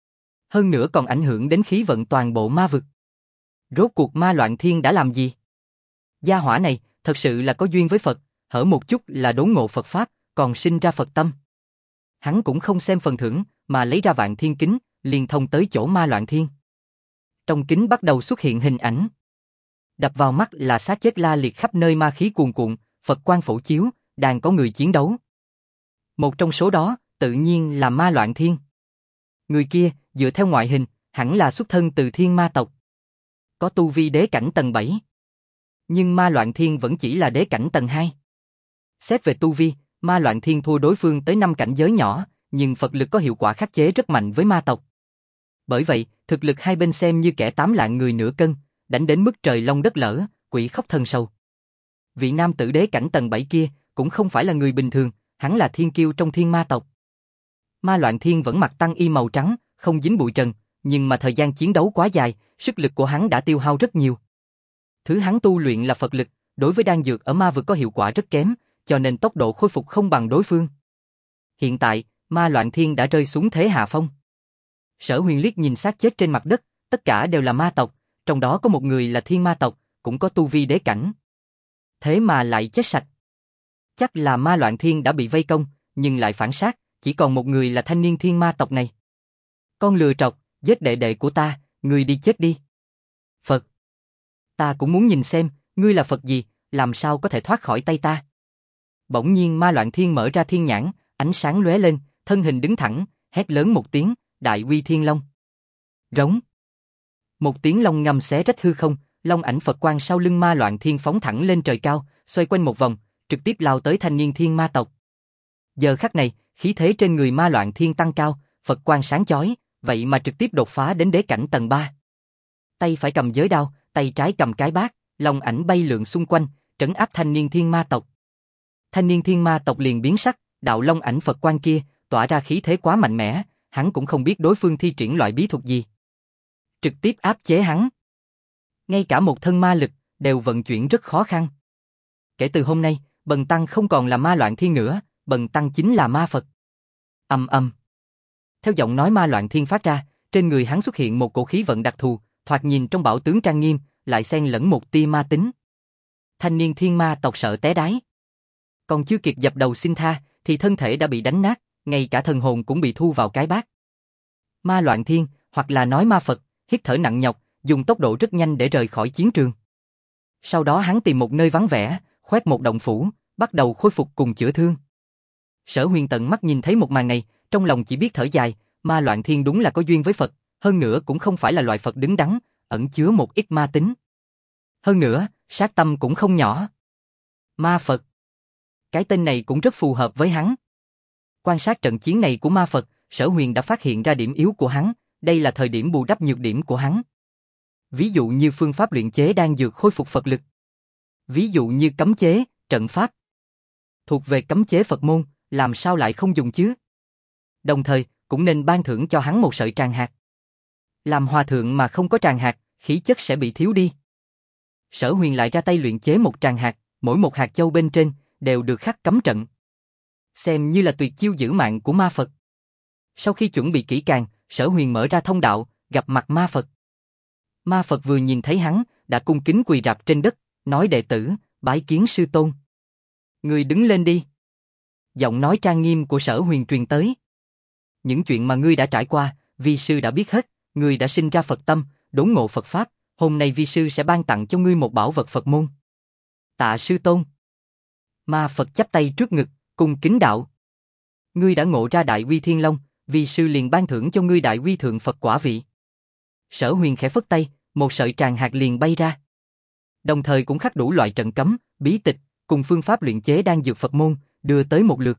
Hơn nữa còn ảnh hưởng đến khí vận toàn bộ ma vực. Rốt cuộc Ma Loạn Thiên đã làm gì? Gia hỏa này, thật sự là có duyên với Phật, hở một chút là đốn ngộ Phật Pháp, còn sinh ra Phật tâm. Hắn cũng không xem phần thưởng, mà lấy ra Vạn Thiên Kính, liền thông tới chỗ Ma Loạn Thiên. Trong kính bắt đầu xuất hiện hình ảnh. Đập vào mắt là xác chết la liệt khắp nơi, ma khí cuồn cuộn, Phật quang phổ chiếu, đang có người chiến đấu. Một trong số đó, tự nhiên là Ma Loạn Thiên. Người kia, dựa theo ngoại hình, hẳn là xuất thân từ Thiên Ma tộc. Có tu vi đế cảnh tầng 7. Nhưng Ma Loạn Thiên vẫn chỉ là đế cảnh tầng 2. Xét về tu vi, Ma Loạn Thiên thua đối phương tới 5 cảnh giới nhỏ, nhưng Phật lực có hiệu quả khắc chế rất mạnh với ma tộc. Bởi vậy, thực lực hai bên xem như kẻ 8 lạng người nửa cân, đánh đến mức trời long đất lở, quỷ khóc thần sầu. Vị nam tử đế cảnh tầng 7 kia cũng không phải là người bình thường, hắn là thiên kiêu trong Thiên Ma tộc. Ma Loạn Thiên vẫn mặc tăng y màu trắng, không dính bụi trần, nhưng mà thời gian chiến đấu quá dài, sức lực của hắn đã tiêu hao rất nhiều. Thứ hắn tu luyện là Phật lực, đối với đan dược ở ma vực có hiệu quả rất kém, cho nên tốc độ khôi phục không bằng đối phương. Hiện tại, Ma Loạn Thiên đã rơi xuống thế hạ phong. Sở Huyền liếc nhìn xác chết trên mặt đất, tất cả đều là ma tộc, trong đó có một người là Thiên Ma tộc, cũng có tu vi đế cảnh. Thế mà lại chết sạch. Chắc là Ma Loạn Thiên đã bị vây công, nhưng lại phản sát, chỉ còn một người là thanh niên Thiên Ma tộc này. Con lừa trọc, giết đệ đệ của ta, ngươi đi chết đi. Phật. Ta cũng muốn nhìn xem, ngươi là Phật gì, làm sao có thể thoát khỏi tay ta. Bỗng nhiên Ma Loạn Thiên mở ra thiên nhãn, ánh sáng lóe lên, thân hình đứng thẳng, hét lớn một tiếng, Đại Uy Thiên Long. Rống. Một tiếng long ngâm xé rách hư không, long ảnh Phật quang sau lưng Ma Loạn Thiên phóng thẳng lên trời cao, xoay quanh một vòng, trực tiếp lao tới thanh niên Thiên Ma tộc. Giờ khắc này, khí thế trên người Ma Loạn Thiên tăng cao, Phật quang sáng chói, vậy mà trực tiếp đột phá đến đế cảnh tầng 3. Tay phải cầm giới đao, tay trái cầm cái bát, long ảnh bay lượn xung quanh, trấn áp thanh niên Thiên Ma tộc. Thanh niên Thiên Ma tộc liền biến sắc, đạo long ảnh Phật quang kia tỏa ra khí thế quá mạnh mẽ, hắn cũng không biết đối phương thi triển loại bí thuật gì. Trực tiếp áp chế hắn. Ngay cả một thân ma lực đều vận chuyển rất khó khăn. Kể từ hôm nay, Bần Tăng không còn là Ma Loạn Thiên nữa, Bần Tăng chính là Ma Phật. Ầm ầm. Theo giọng nói Ma Loạn Thiên phát ra, trên người hắn xuất hiện một cổ khí vận đặc thù, thoạt nhìn trong bảo tướng trang nghiêm, lại xen lẫn một tia ma tính. Thanh niên Thiên Ma tộc sợ té đáy. Còn chưa kịp dập đầu xin tha, thì thân thể đã bị đánh nát, ngay cả thần hồn cũng bị thu vào cái bát. Ma Loạn Thiên, hoặc là nói Ma Phật, hít thở nặng nhọc, dùng tốc độ rất nhanh để rời khỏi chiến trường. Sau đó hắn tìm một nơi vắng vẻ, khoét một động phủ, bắt đầu khôi phục cùng chữa thương. Sở Huyền tận mắt nhìn thấy một màn này, trong lòng chỉ biết thở dài, Ma Loạn Thiên đúng là có duyên với Phật, hơn nữa cũng không phải là loại Phật đứng đắn, ẩn chứa một ít ma tính. Hơn nữa, sát tâm cũng không nhỏ. Ma Phật. Cái tên này cũng rất phù hợp với hắn. Quan sát trận chiến này của Ma Phật, Sở Huyền đã phát hiện ra điểm yếu của hắn, đây là thời điểm bù đắp nhược điểm của hắn. Ví dụ như phương pháp luyện chế đan dược khôi phục Phật lực. Ví dụ như cấm chế, trận pháp. Thuộc về cấm chế Phật môn, làm sao lại không dùng chứ? Đồng thời, cũng nên ban thưởng cho hắn một sợi tràng hạt. Làm hòa thượng mà không có tràng hạt, khí chất sẽ bị thiếu đi. Sở Huyền lại ra tay luyện chế một tràng hạt, mỗi một hạt châu bên trên đều được khắc cấm trận. Xem như là tuyệt chiêu giữ mạng của Ma Phật. Sau khi chuẩn bị kỹ càng, Sở Huyền mở ra thông đạo, gặp mặt Ma Phật. Ma Phật vừa nhìn thấy hắn, đã cung kính quỳ rạp trên đất, nói đệ tử, bái kiến sư tôn. Người đứng lên đi. Giọng nói trang nghiêm của Sở Huyền truyền tới. Những chuyện mà ngươi đã trải qua, vi sư đã biết hết, ngươi đã sinh ra Phật tâm, đốn ngộ Phật Pháp, hôm nay vi sư sẽ ban tặng cho ngươi một bảo vật Phật môn. Tạ sư tôn. Ma Phật chắp tay trước ngực, cung kính đạo. Ngươi đã ngộ ra Đại Uy Thiên Long, vi sư liền ban thưởng cho ngươi Đại Uy Thượng Phật quả vị. Sở Huyền khẽ phất tay, một sợi tràng hạt liền bay ra. Đồng thời cũng khắc đủ loại trận cấm, bí tịch, cùng phương pháp luyện chế đan dược Phật môn, đưa tới một lượt.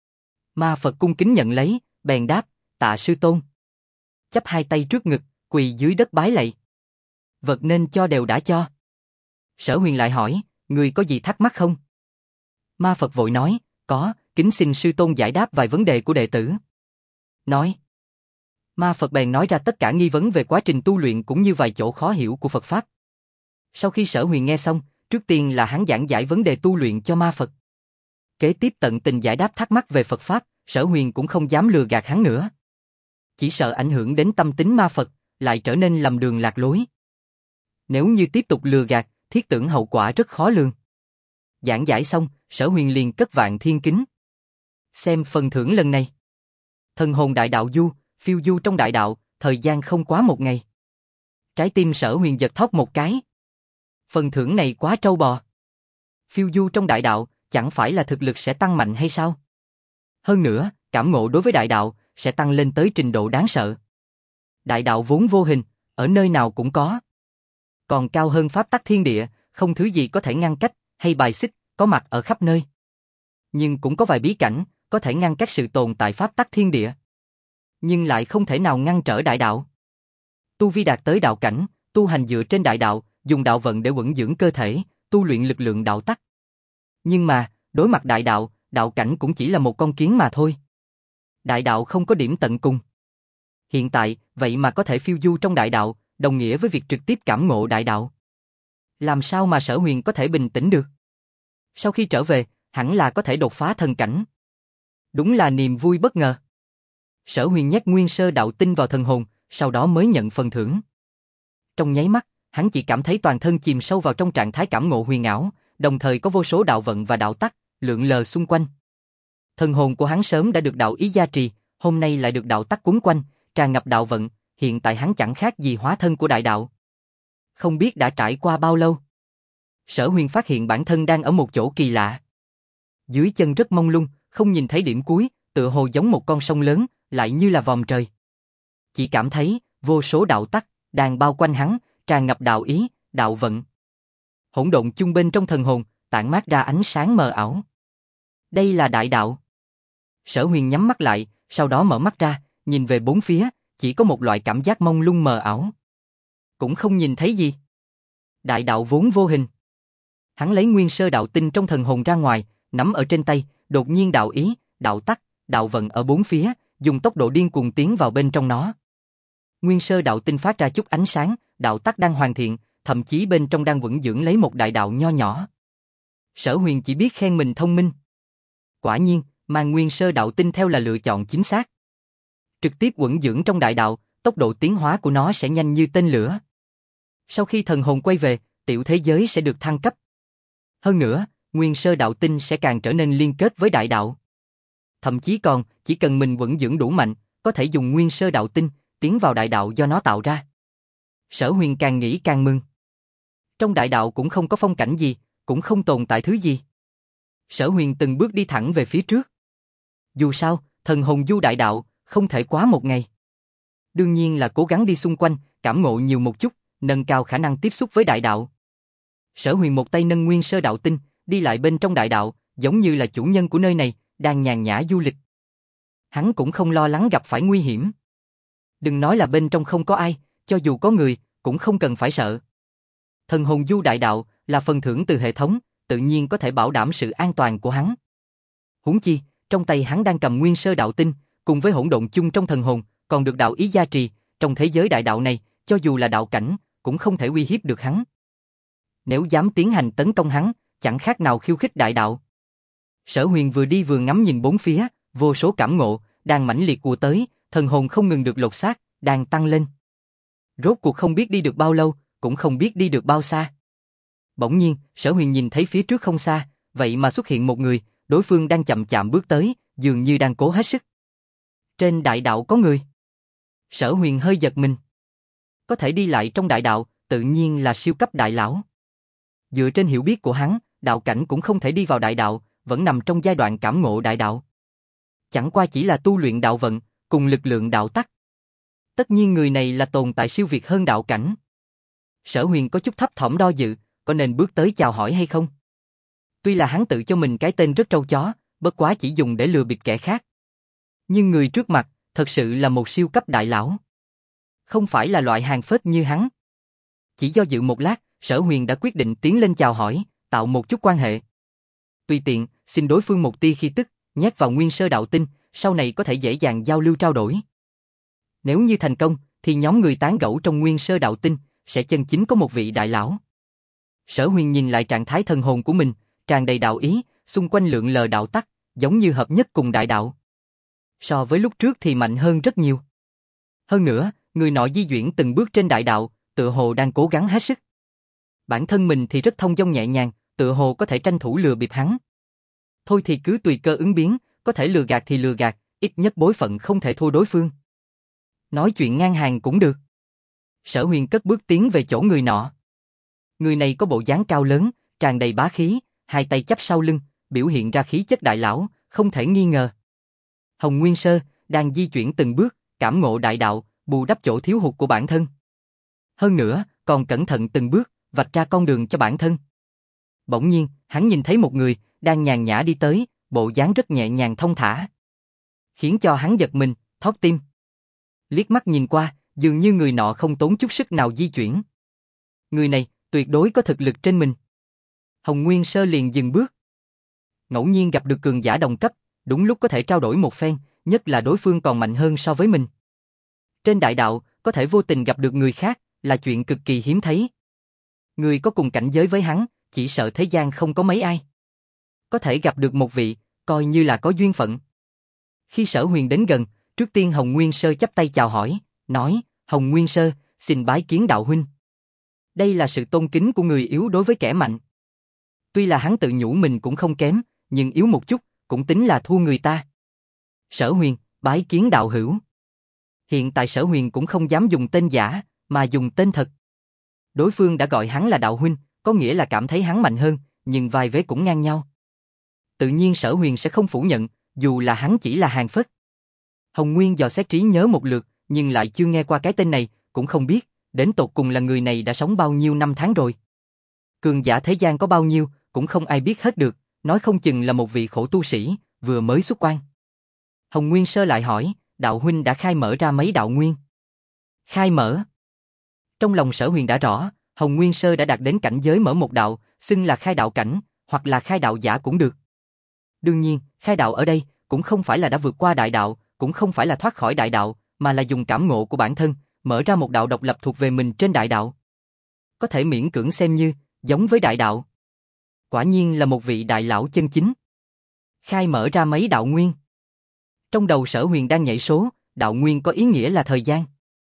Ma Phật cung kính nhận lấy, bèn đáp, tạ sư tôn. Chắp hai tay trước ngực, quỳ dưới đất bái lạy. Vật nên cho đều đã cho. Sở Huyền lại hỏi, người có gì thắc mắc không? Ma Phật vội nói, có, kính xin sư tôn giải đáp vài vấn đề của đệ tử. Nói. Ma Phật bèn nói ra tất cả nghi vấn về quá trình tu luyện cũng như vài chỗ khó hiểu của Phật Pháp. Sau khi Sở Huyền nghe xong, trước tiên là hắn giảng giải vấn đề tu luyện cho Ma Phật. Kế tiếp tận tình giải đáp thắc mắc về Phật Pháp, Sở Huyền cũng không dám lừa gạt hắn nữa. Chỉ sợ ảnh hưởng đến tâm tính ma Phật, lại trở nên lầm đường lạc lối. Nếu như tiếp tục lừa gạt, thiết tưởng hậu quả rất khó lường. Giảng giải xong, Sở Huyền liền cất vạn thiên kính. Xem phần thưởng lần này. Thần hồn đại đạo du, phiêu du trong đại đạo, thời gian không quá 1 ngày. Trái tim Sở Huyền giật thót một cái. Phần thưởng này quá trâu bò. Phiêu du trong đại đạo, chẳng phải là thực lực sẽ tăng mạnh hay sao? Hơn nữa, cảm ngộ đối với đại đạo sẽ tăng lên tới trình độ đáng sợ. Đại đạo vốn vô hình, ở nơi nào cũng có. Còn cao hơn pháp tắc thiên địa, không thứ gì có thể ngăn cách hay bài xích, có mặt ở khắp nơi. Nhưng cũng có vài bí cảnh có thể ngăn cách sự tồn tại pháp tắc thiên địa, nhưng lại không thể nào ngăn trở đại đạo. Tu vi đạt tới đạo cảnh, tu hành dựa trên đại đạo, dùng đạo vận để vững dưỡng cơ thể, tu luyện lực lượng đạo tắc. Nhưng mà, đối mặt đại đạo, đạo cảnh cũng chỉ là một con kiến mà thôi. Đại đạo không có điểm tận cùng. Hiện tại, vậy mà có thể phiêu du trong đại đạo, đồng nghĩa với việc trực tiếp cảm ngộ đại đạo. Làm sao mà Sở Huyền có thể bình tĩnh được? Sau khi trở về, hẳn là có thể đột phá thần cảnh. Đúng là niềm vui bất ngờ. Sở Huyền nhét nguyên sơ đạo tinh vào thần hồn, sau đó mới nhận phần thưởng. Trong nháy mắt, hắn chỉ cảm thấy toàn thân chìm sâu vào trong trạng thái cảm ngộ huyền ảo, đồng thời có vô số đạo vận và đạo tắc lượn lờ xung quanh. Thần hồn của hắn sớm đã được đạo ý gia trì, hôm nay lại được đạo tắc quấn quanh, tràn ngập đạo vận, hiện tại hắn chẳng khác gì hóa thân của đại đạo. Không biết đã trải qua bao lâu. Sở Huyền phát hiện bản thân đang ở một chỗ kỳ lạ. Dưới chân rất mông lung, không nhìn thấy điểm cuối, tựa hồ giống một con sông lớn, lại như là vòm trời. Chỉ cảm thấy vô số đạo tắc đang bao quanh hắn, tràn ngập đạo ý, đạo vận. Hỗn độn chung bên trong thần hồn, tản mát ra ánh sáng mờ ảo. Đây là đại đạo. Sở Huyền nhắm mắt lại, sau đó mở mắt ra, nhìn về bốn phía, chỉ có một loại cảm giác mông lung mờ ảo. Cũng không nhìn thấy gì. Đại đạo vốn vô hình. Hắn lấy nguyên sơ đạo tinh trong thần hồn ra ngoài, nắm ở trên tay, đột nhiên đạo ý, đạo tắc, đạo vận ở bốn phía, dùng tốc độ điên cuồng tiến vào bên trong nó. Nguyên sơ đạo tinh phát ra chút ánh sáng, đạo tắc đang hoàn thiện, thậm chí bên trong đang vững dưỡng lấy một đại đạo nho nhỏ. Sở Huyền chỉ biết khen mình thông minh. Quả nhiên, mang nguyên sơ đạo tinh theo là lựa chọn chính xác. Trực tiếp vững dưỡng trong đại đạo, tốc độ tiến hóa của nó sẽ nhanh như tên lửa. Sau khi thần hồn quay về, tiểu thế giới sẽ được thăng cấp. Hơn nữa, nguyên sơ đạo tinh sẽ càng trở nên liên kết với đại đạo. Thậm chí còn, chỉ cần mình vững dưỡng đủ mạnh, có thể dùng nguyên sơ đạo tinh, tiến vào đại đạo do nó tạo ra. Sở Huyền càng nghĩ càng mừng. Trong đại đạo cũng không có phong cảnh gì, cũng không tồn tại thứ gì. Sở Huyền từng bước đi thẳng về phía trước. Dù sao, thần hồn du đại đạo, không thể quá 1 ngày. Đương nhiên là cố gắng đi xung quanh, cảm ngộ nhiều một chút, nâng cao khả năng tiếp xúc với đại đạo. Sở Huyền một tay nâng nguyên sơ đạo tinh, đi lại bên trong đại đạo, giống như là chủ nhân của nơi này, đang nhàn nhã du lịch. Hắn cũng không lo lắng gặp phải nguy hiểm. Đừng nói là bên trong không có ai, cho dù có người, cũng không cần phải sợ. Thần hồn du đại đạo là phần thưởng từ hệ thống, tự nhiên có thể bảo đảm sự an toàn của hắn. Huống chi, trong tay hắn đang cầm nguyên sơ đạo tinh, cùng với hỗn độn chung trong thần hồn, còn được đạo ý gia trì, trong thế giới đại đạo này, cho dù là đạo cảnh, cũng không thể uy hiếp được hắn. Nếu dám tiến hành tấn công hắn, chẳng khác nào khiêu khích đại đạo. Sở Huyền vừa đi vừa ngắm nhìn bốn phía, vô số cảm ngộ đang mãnh liệt ùa tới, thần hồn không ngừng được lột xác, đang tăng lên. Rốt cuộc không biết đi được bao lâu, cũng không biết đi được bao xa. Bỗng nhiên, Sở Huyền nhìn thấy phía trước không xa, vậy mà xuất hiện một người, đối phương đang chậm chạm bước tới, dường như đang cố hết sức. Trên đại đạo có người. Sở Huyền hơi giật mình. Có thể đi lại trong đại đạo, tự nhiên là siêu cấp đại lão. Dựa trên hiểu biết của hắn, đạo cảnh cũng không thể đi vào đại đạo, vẫn nằm trong giai đoạn cảm ngộ đại đạo. Chẳng qua chỉ là tu luyện đạo vận, cùng lực lượng đạo tắc. Tất nhiên người này là tồn tại siêu việt hơn đạo cảnh. Sở Huyền có chút thấp thỏm do dự, có nên bước tới chào hỏi hay không? Tuy là hắn tự cho mình cái tên rất trâu chó, bất quá chỉ dùng để lừa bịp kẻ khác. Nhưng người trước mặt, thật sự là một siêu cấp đại lão. Không phải là loại hàng phết như hắn. Chỉ do dự một lát, Sở Huyền đã quyết định tiến lên chào hỏi, tạo một chút quan hệ. Tùy tiện, xin đối phương một tia khí tức, nhét vào nguyên sơ đạo tinh, sau này có thể dễ dàng giao lưu trao đổi. Nếu như thành công, thì nhóm người tán gẫu trong nguyên sơ đạo tinh, sẽ chân chính có một vị đại lão. Sở Huyền nhìn lại trạng thái thần hồn của mình, tràn đầy đạo ý, xung quanh lượn lờ đạo tắc, giống như hợp nhất cùng đại đạo. So với lúc trước thì mạnh hơn rất nhiều. Hơn nữa, người nọ di chuyển từng bước trên đại đạo, tựa hồ đang cố gắng hết sức. Bản thân mình thì rất thông dong nhẹ nhàng, tựa hồ có thể tranh thủ lừa bịp hắn. Thôi thì cứ tùy cơ ứng biến, có thể lừa gạt thì lừa gạt, ít nhất bối phận không thể thua đối phương. Nói chuyện ngang hàng cũng được. Sở Huyền cất bước tiến về chỗ người nọ. Người này có bộ dáng cao lớn, tràn đầy bá khí, hai tay chắp sau lưng, biểu hiện ra khí chất đại lão, không thể nghi ngờ. Hồng Nguyên Sơ đang di chuyển từng bước, cảm ngộ đại đạo, bù đắp chỗ thiếu hụt của bản thân. Hơn nữa, còn cẩn thận từng bước, vạch ra con đường cho bản thân. Bỗng nhiên, hắn nhìn thấy một người đang nhàn nhã đi tới, bộ dáng rất nhẹ nhàng thông thả, khiến cho hắn giật mình, thót tim. Liếc mắt nhìn qua, dường như người nọ không tốn chút sức nào di chuyển. Người này tuyệt đối có thực lực trên mình. Hồng Nguyên Sơ liền dừng bước. Ngẫu nhiên gặp được cường giả đồng cấp, đúng lúc có thể trao đổi một phen, nhất là đối phương còn mạnh hơn so với mình. Trên đại đạo, có thể vô tình gặp được người khác, là chuyện cực kỳ hiếm thấy. Người có cùng cảnh giới với hắn, chỉ sợ thế gian không có mấy ai. Có thể gặp được một vị, coi như là có duyên phận. Khi Sở Huyền đến gần, trước tiên Hồng Nguyên Sơ chắp tay chào hỏi, nói, Hồng Nguyên Sơ, xin bái kiến đạo huynh. Đây là sự tôn kính của người yếu đối với kẻ mạnh. Tuy là hắn tự nhủ mình cũng không kém, nhưng yếu một chút, cũng tính là thua người ta. Sở Huyền, bái kiến đạo hữu. Hiện tại Sở Huyền cũng không dám dùng tên giả, mà dùng tên thật. Đối phương đã gọi hắn là đạo huynh, có nghĩa là cảm thấy hắn mạnh hơn, nhưng vai vế cũng ngang nhau. Tự nhiên Sở Huyền sẽ không phủ nhận, dù là hắn chỉ là hàng phất. Hồng Nguyên dò xét trí nhớ một lượt, nhưng lại chưa nghe qua cái tên này, cũng không biết, đến tột cùng là người này đã sống bao nhiêu năm tháng rồi. Cường giả thế gian có bao nhiêu, cũng không ai biết hết được, nói không chừng là một vị khổ tu sĩ, vừa mới xuất quan. Hồng Nguyên Sơ lại hỏi, đạo huynh đã khai mở ra mấy đạo nguyên? Khai mở. Trong lòng Sở Huyền đã rõ, Hồng Nguyên Sơ đã đạt đến cảnh giới mở một đạo, xưng là khai đạo cảnh, hoặc là khai đạo giả cũng được. Đương nhiên, khai đạo ở đây, cũng không phải là đã vượt qua đại đạo, cũng không phải là thoát khỏi đại đạo, mà là dùng cảm ngộ của bản thân, mở ra một đạo độc lập thuộc về mình trên đại đạo. Có thể miễn cưỡng xem như, giống với đại đạo. Quả nhiên là một vị đại lão chân chính. Khai mở ra mấy đạo nguyên. Trong đầu Sở Huyền đang nhảy số, đạo nguyên có ý nghĩa là thời gian.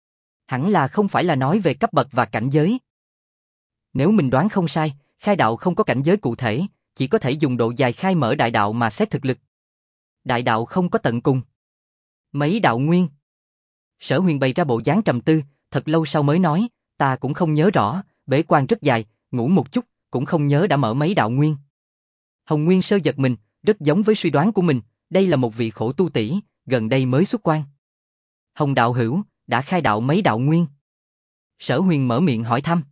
Hẳn là không phải là nói về cấp bậc và cảnh giới. Nếu mình đoán không sai, khai đạo không có cảnh giới cụ thể, chỉ có thể dùng độ dài khai mở đại đạo mà xét thực lực. Đại đạo không có tận cùng. Mấy đạo nguyên. Sở Huyền bày ra bộ dáng trầm tư, thật lâu sau mới nói, ta cũng không nhớ rõ, bế quan rất dài, ngủ một chút, cũng không nhớ đã mở mấy đạo nguyên. Hồng Nguyên Sơ giật mình, rất giống với suy đoán của mình, đây là một vị khổ tu tỷ, gần đây mới xuất quan. Hồng đạo hữu, đã khai đạo mấy đạo nguyên? Sở Huyền mở miệng hỏi thăm.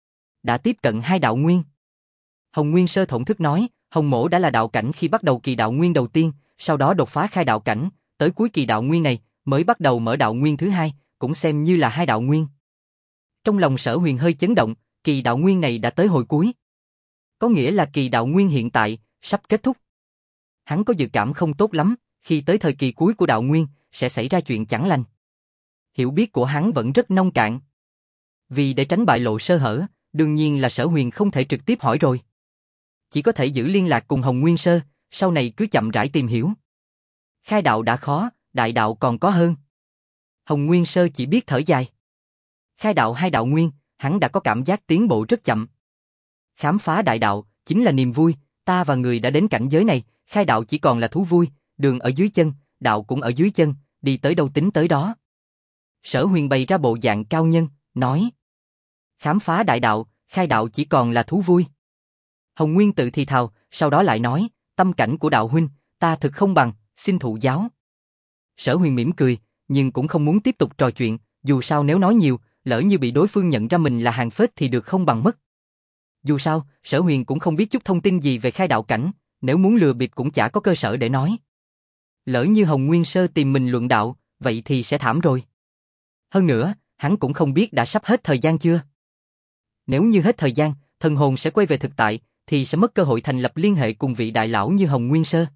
Đã tiếp cận 2 đạo nguyên. Hồng Nguyên Sơ thổn thức nói, Hồng mỗ đã là đạo cảnh khi bắt đầu kỳ đạo nguyên đầu tiên, sau đó đột phá khai đạo cảnh, tới cuối kỳ đạo nguyên này mới bắt đầu mở đạo nguyên thứ 2, cũng xem như là 2 đạo nguyên. Trong lòng Sở Huyền hơi chấn động, kỳ đạo nguyên này đã tới hồi cuối. Có nghĩa là kỳ đạo nguyên hiện tại sắp kết thúc. Hắn có dự cảm không tốt lắm, khi tới thời kỳ cuối của đạo nguyên sẽ xảy ra chuyện chẳng lành. Hiểu biết của hắn vẫn rất nông cạn. Vì để tránh bại lộ sơ hở, đương nhiên là Sở Huyền không thể trực tiếp hỏi rồi. Chỉ có thể giữ liên lạc cùng Hồng Nguyên Sơ, sau này cứ chậm rãi tìm hiểu. Khai đạo đã khó, đại đạo còn có hơn. Hồng Nguyên Sơ chỉ biết thở dài. Khai đạo 2 đạo nguyên, hắn đã có cảm giác tiến bộ rất chậm. Khám phá đại đạo chính là niềm vui, ta và người đã đến cảnh giới này, khai đạo chỉ còn là thú vui, đường ở dưới chân, đạo cũng ở dưới chân, đi tới đâu tính tới đó. Sở Huyền bày ra bộ dạng cao nhân, nói. Khám phá đại đạo, khai đạo chỉ còn là thú vui. Hồng Nguyên tự thì thào, sau đó lại nói, tâm cảnh của đạo huynh, ta thực không bằng, xin thụ giáo. Sở Huyền mỉm cười, nhưng cũng không muốn tiếp tục trò chuyện, dù sao nếu nói nhiều, lỡ như bị đối phương nhận ra mình là hàng phết thì được không bằng mất. Dù sao, Sở Huyền cũng không biết chút thông tin gì về khai đạo cảnh, nếu muốn lừa bịp cũng chả có cơ sở để nói. Lỡ như Hồng Nguyên Sơ tìm mình luận đạo, vậy thì sẽ thảm rồi. Hơn nữa, hắn cũng không biết đã sắp hết thời gian chưa. Nếu như hết thời gian, thần hồn sẽ quay về thực tại, thì sẽ mất cơ hội thành lập liên hệ cùng vị đại lão như Hồng Nguyên Sơ.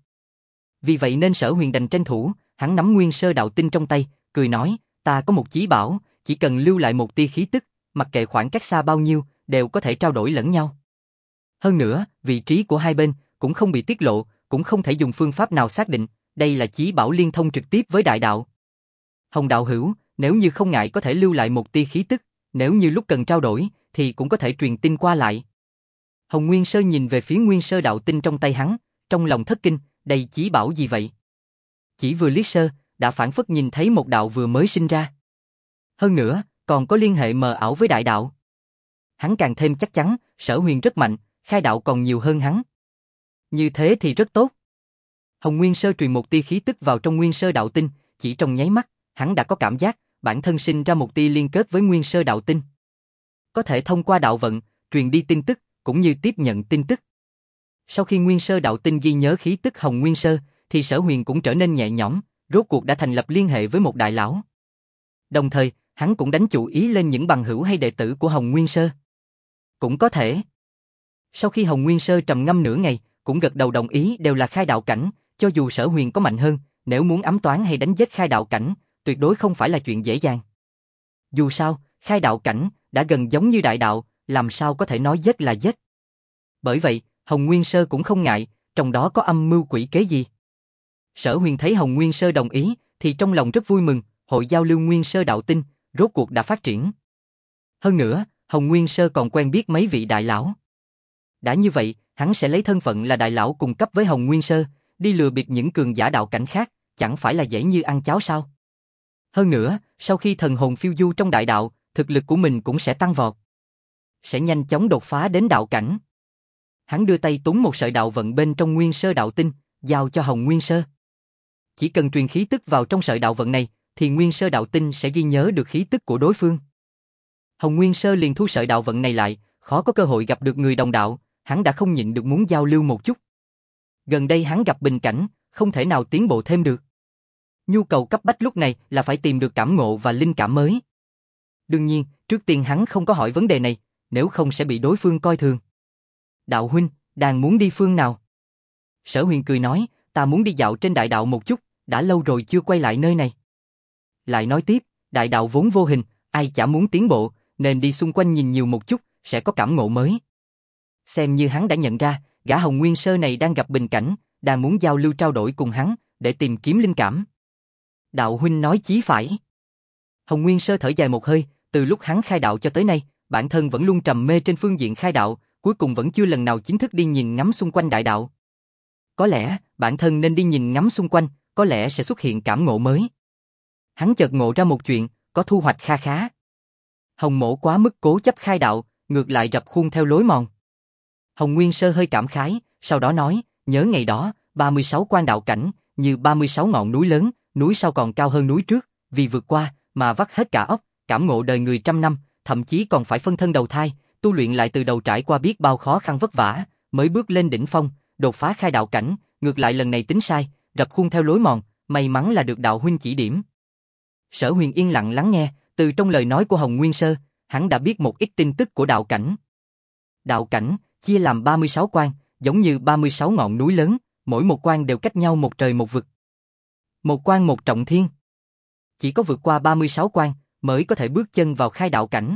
Vì vậy nên Sở Huyền đành tranh thủ, hắn nắm Nguyên Sơ đạo tinh trong tay, cười nói, ta có một chí bảo, chỉ cần lưu lại một tia khí tức, mặc kệ khoảng cách xa bao nhiêu, đều có thể trao đổi lẫn nhau. Hơn nữa, vị trí của hai bên cũng không bị tiết lộ, cũng không thể dùng phương pháp nào xác định, đây là chí bảo liên thông trực tiếp với đại đạo. Hồng đạo hữu, nếu như không ngại có thể lưu lại một tia khí tức, nếu như lúc cần trao đổi, thì cũng có thể truyền tin qua lại. Hồng Nguyên Sơ nhìn về phía nguyên sơ đạo tinh trong tay hắn, trong lòng thất kinh, đây chí bảo gì vậy? Chỉ vừa liếc sơ, đã phảng phất nhìn thấy một đạo vừa mới sinh ra. Hơn nữa, còn có liên hệ mờ ảo với đại đạo. Hắn càng thêm chắc chắn, Sở Huyền rất mạnh, khai đạo còn nhiều hơn hắn. Như thế thì rất tốt. Hồng Nguyên Sơ truyền một tia khí tức vào trong nguyên sơ đạo tinh, chỉ trong nháy mắt, hắn đã có cảm giác, bản thân sinh ra một tia liên kết với nguyên sơ đạo tinh. Có thể thông qua đạo vận, truyền đi tin tức, cũng như tiếp nhận tin tức. Sau khi nguyên sơ đạo tinh ghi nhớ khí tức Hồng Nguyên Sơ, thì Sở Huyền cũng trở nên nhẹ nhõm, rốt cuộc đã thành lập liên hệ với một đại lão. Đồng thời, hắn cũng đánh chủ ý lên những bằng hữu hay đệ tử của Hồng Nguyên Sơ. Cũng có thể. Sau khi Hồng Nguyên Sơ trầm ngâm nửa ngày, cũng gật đầu đồng ý đều là khai đạo cảnh, cho dù Sở Huyền có mạnh hơn, nếu muốn ám toán hay đánh giết khai đạo cảnh, tuyệt đối không phải là chuyện dễ dàng. Dù sao, khai đạo cảnh đã gần giống như đại đạo, làm sao có thể nói giết là giết. Bởi vậy, Hồng Nguyên Sơ cũng không ngại, trong đó có âm mưu quỷ kế gì. Sở Huyền thấy Hồng Nguyên Sơ đồng ý, thì trong lòng rất vui mừng, hội giao lưu nguyên sơ đạo tinh, rốt cuộc đã phát triển. Hơn nữa, Hồng Nguyên Sơ còn quen biết mấy vị đại lão. Đã như vậy, hắn sẽ lấy thân phận là đại lão cùng cấp với Hồng Nguyên Sơ, đi lừa bịp những cường giả đạo cảnh khác, chẳng phải là dễ như ăn cháo sao. Hơn nữa, sau khi thần hồn phiêu du trong đại đạo, thực lực của mình cũng sẽ tăng vọt. Sẽ nhanh chóng đột phá đến đạo cảnh. Hắn đưa tay túm một sợi đạo vận bên trong nguyên sơ đạo tinh, giao cho Hồng Nguyên Sơ. Chỉ cần truyền khí tức vào trong sợi đạo vận này, thì nguyên sơ đạo tinh sẽ ghi nhớ được khí tức của đối phương. Hồng Nguyên Sơ liền thu sợi đạo vận này lại, khó có cơ hội gặp được người đồng đạo, hắn đã không nhịn được muốn giao lưu một chút. Gần đây hắn gặp bình cảnh, không thể nào tiến bộ thêm được. Nhu cầu cấp bách lúc này là phải tìm được cảm ngộ và linh cảm mới. Đương nhiên, trước tiên hắn không có hỏi vấn đề này, nếu không sẽ bị đối phương coi thường. Đạo huynh, đang muốn đi phương nào? Sở Huyền cười nói, ta muốn đi dạo trên đại đạo một chút, đã lâu rồi chưa quay lại nơi này. Lại nói tiếp, đại đạo vốn vô hình, ai chả muốn tiến bộ, nên đi xung quanh nhìn nhiều một chút, sẽ có cảm ngộ mới. Xem như hắn đã nhận ra, gã Hồng Nguyên Sơ này đang gặp bình cảnh, đang muốn giao lưu trao đổi cùng hắn, để tìm kiếm linh cảm. Đạo huynh nói chí phải. Hồng Nguyên Sơ thở dài một hơi, từ lúc hắn khai đạo cho tới nay, bản thân vẫn luôn trầm mê trên phương diện khai đạo, cuối cùng vẫn chưa lần nào chính thức đi nhìn ngắm xung quanh đại đạo. Có lẽ, bản thân nên đi nhìn ngắm xung quanh, có lẽ sẽ xuất hiện cảm ngộ mới. Hắn chợt ngộ ra một chuyện, có thu hoạch kha khá. Hồng Mỗ quá mức cố chấp khai đạo, ngược lại rập khuôn theo lối mòn. Hồng Nguyên Sơ hơi cảm khái, sau đó nói, nhớ ngày đó, 36 quan đạo cảnh, như 36 ngọn núi lớn, núi sau còn cao hơn núi trước, vì vượt qua, mà vắt hết cả óc, cảm ngộ đời người trăm năm, thậm chí còn phải phân thân đầu thai, tu luyện lại từ đầu trải qua biết bao khó khăn vất vả, mới bước lên đỉnh phong, đột phá khai đạo cảnh, ngược lại lần này tính sai, rập khuôn theo lối mòn, may mắn là được đạo huynh chỉ điểm. Sở Huyền yên lặng lắng nghe, từ trong lời nói của Hồng Nguyên Sơ, hắn đã biết một ít tin tức của đạo cảnh. Đạo cảnh chia làm 36 quan, giống như 36 ngọn núi lớn, mỗi một quan đều cách nhau một trời một vực. Một quan một trọng thiên. Chỉ có vượt qua 36 quan mới có thể bước chân vào khai đạo cảnh.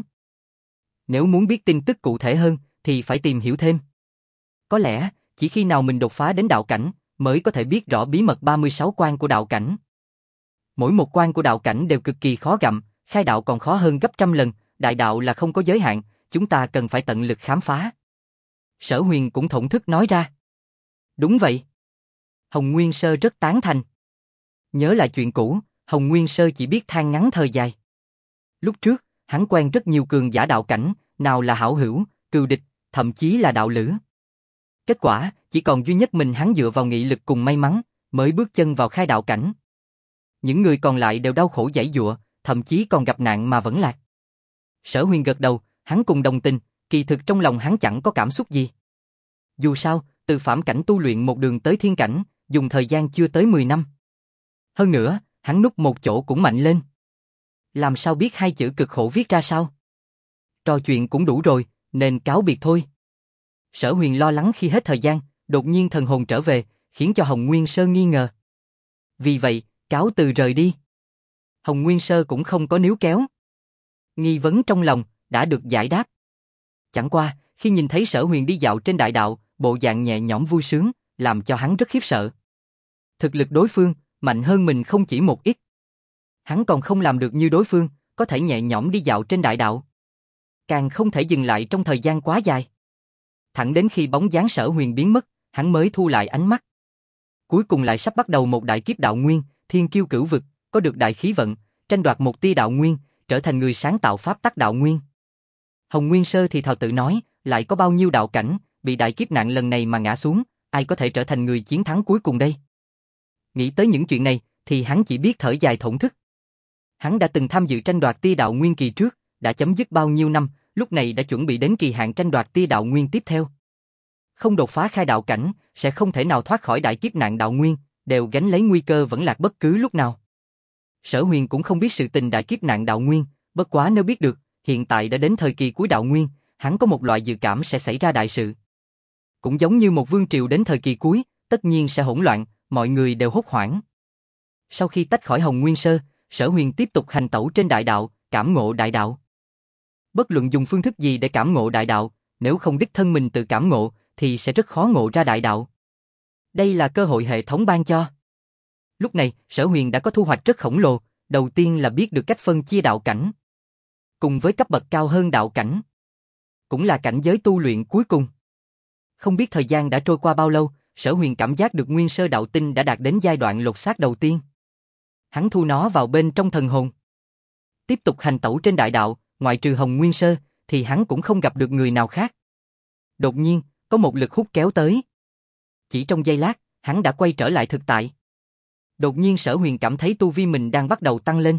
Nếu muốn biết tin tức cụ thể hơn thì phải tìm hiểu thêm. Có lẽ chỉ khi nào mình đột phá đến đạo cảnh mới có thể biết rõ bí mật 36 quan của đạo cảnh. Mỗi một quan của đạo cảnh đều cực kỳ khó gặm, khai đạo còn khó hơn gấp trăm lần, đại đạo là không có giới hạn, chúng ta cần phải tận lực khám phá. Sở Huyền cũng thổn thức nói ra. Đúng vậy. Hồng Nguyên Sơ rất tán thành. Nhớ lại chuyện cũ, Hồng Nguyên Sơ chỉ biết than ngắn thời dài. Lúc trước, hắn quen rất nhiều cường giả đạo cảnh, nào là hảo hữu, cừu địch, thậm chí là đạo lữ. Kết quả, chỉ còn duy nhất mình hắn dựa vào nghị lực cùng may mắn, mới bước chân vào khai đạo cảnh. Những người còn lại đều đau khổ giãy giụa, thậm chí còn gặp nạn mà vẫn lạc. Sở Huyền gật đầu, hắn cùng đồng tình, kỳ thực trong lòng hắn chẳng có cảm xúc gì. Dù sao, từ phàm cảnh tu luyện một đường tới thiên cảnh, dùng thời gian chưa tới 10 năm. Hơn nữa, hắn núp một chỗ cũng mạnh lên. Làm sao biết hai chữ cực khổ viết ra sao? Trò chuyện cũng đủ rồi, nên cáo biệt thôi. Sở Huyền lo lắng khi hết thời gian, đột nhiên thần hồn trở về, khiến cho Hồng Nguyên Sơ nghi ngờ. Vì vậy, cáo từ rời đi. Hồng Nguyên Sơ cũng không có níu kéo. Nghi vấn trong lòng đã được giải đáp. Chẳng qua, khi nhìn thấy Sở Huyền đi dạo trên đại đạo, bộ dạng nhẹ nhõm vui sướng, làm cho hắn rất khiếp sợ. Thực lực đối phương, mạnh hơn mình không chỉ một ít. Hắn còn không làm được như đối phương, có thể nhẹ nhõm đi dạo trên đại đạo. Càng không thể dừng lại trong thời gian quá dài. Thẳng đến khi bóng dáng Sở Huyền biến mất, hắn mới thu lại ánh mắt. Cuối cùng lại sắp bắt đầu một đại kiếp đạo nguyên, thiên kiêu cửu vực, có được đại khí vận, tranh đoạt một tia đạo nguyên, trở thành người sáng tạo pháp tắc đạo nguyên. Hồng Nguyên Sơ thì thào tự nói, lại có bao nhiêu đạo cảnh, bị đại kiếp nạn lần này mà ngã xuống, ai có thể trở thành người chiến thắng cuối cùng đây? Nghĩ tới những chuyện này, thì hắn chỉ biết thở dài thổn thức. Hắn đã từng tham dự tranh đoạt tia đạo nguyên kỳ trước, đã chấm dứt bao nhiêu năm, lúc này đã chuẩn bị đến kỳ hạn tranh đoạt tia đạo nguyên tiếp theo. Không đột phá khai đạo cảnh, sẽ không thể nào thoát khỏi đại kiếp nạn đạo nguyên, đều gánh lấy nguy cơ vẫn lạc bất cứ lúc nào. Sở Huyền cũng không biết sự tình đại kiếp nạn đạo nguyên, bất quá nếu biết được, hiện tại đã đến thời kỳ cuối đạo nguyên, hắn có một loại dự cảm sẽ xảy ra đại sự. Cũng giống như một vương triều đến thời kỳ cuối, tất nhiên sẽ hỗn loạn, mọi người đều hốt hoảng. Sau khi tách khỏi Hồng Nguyên Sơ, Sở Huyền tiếp tục hành tẩu trên đại đạo, cảm ngộ đại đạo. Bất luận dùng phương thức gì để cảm ngộ đại đạo, nếu không đích thân mình tự cảm ngộ, thì sẽ rất khó ngộ ra đại đạo. Đây là cơ hội hệ thống ban cho. Lúc này, Sở Huyền đã có thu hoạch rất khổng lồ, đầu tiên là biết được cách phân chia đạo cảnh. Cùng với cấp bậc cao hơn đạo cảnh. Cũng là cảnh giới tu luyện cuối cùng. Không biết thời gian đã trôi qua bao lâu, Sở Huyền cảm giác được nguyên sơ đạo tinh đã đạt đến giai đoạn lột xác đầu tiên. Hắn thu nó vào bên trong thần hồn. Tiếp tục hành tẩu trên đại đạo, ngoại trừ Hồng Nguyên Sơ, thì hắn cũng không gặp được người nào khác. Đột nhiên, có một lực hút kéo tới. Chỉ trong giây lát, hắn đã quay trở lại thực tại. Đột nhiên Sở Huyền cảm thấy tu vi mình đang bắt đầu tăng lên.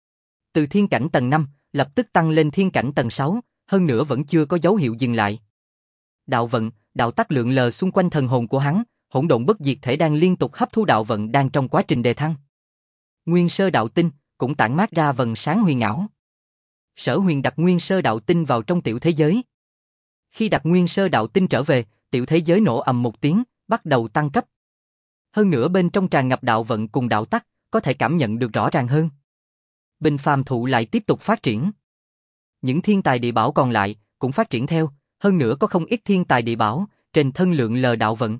Từ thiên cảnh tầng 5, lập tức tăng lên thiên cảnh tầng 6, hơn nữa vẫn chưa có dấu hiệu dừng lại. Đạo vận, đạo tắc lượn lờ xung quanh thần hồn của hắn, hỗn độn bất diệt thể đang liên tục hấp thu đạo vận đang trong quá trình đề thăng. Nguyên sơ đạo tinh cũng tản mát ra vầng sáng huyền ảo. Sở Huyền đặt nguyên sơ đạo tinh vào trong tiểu thế giới. Khi đặt nguyên sơ đạo tinh trở về, tiểu thế giới nổ ầm một tiếng, bắt đầu tăng cấp. Hơn nữa bên trong tràn ngập đạo vận cùng đạo tắc, có thể cảm nhận được rõ ràng hơn. Bình phàm thụ lại tiếp tục phát triển. Những thiên tài địa bảo còn lại cũng phát triển theo, hơn nữa có không ít thiên tài địa bảo trên thân lượng lờ đạo vận.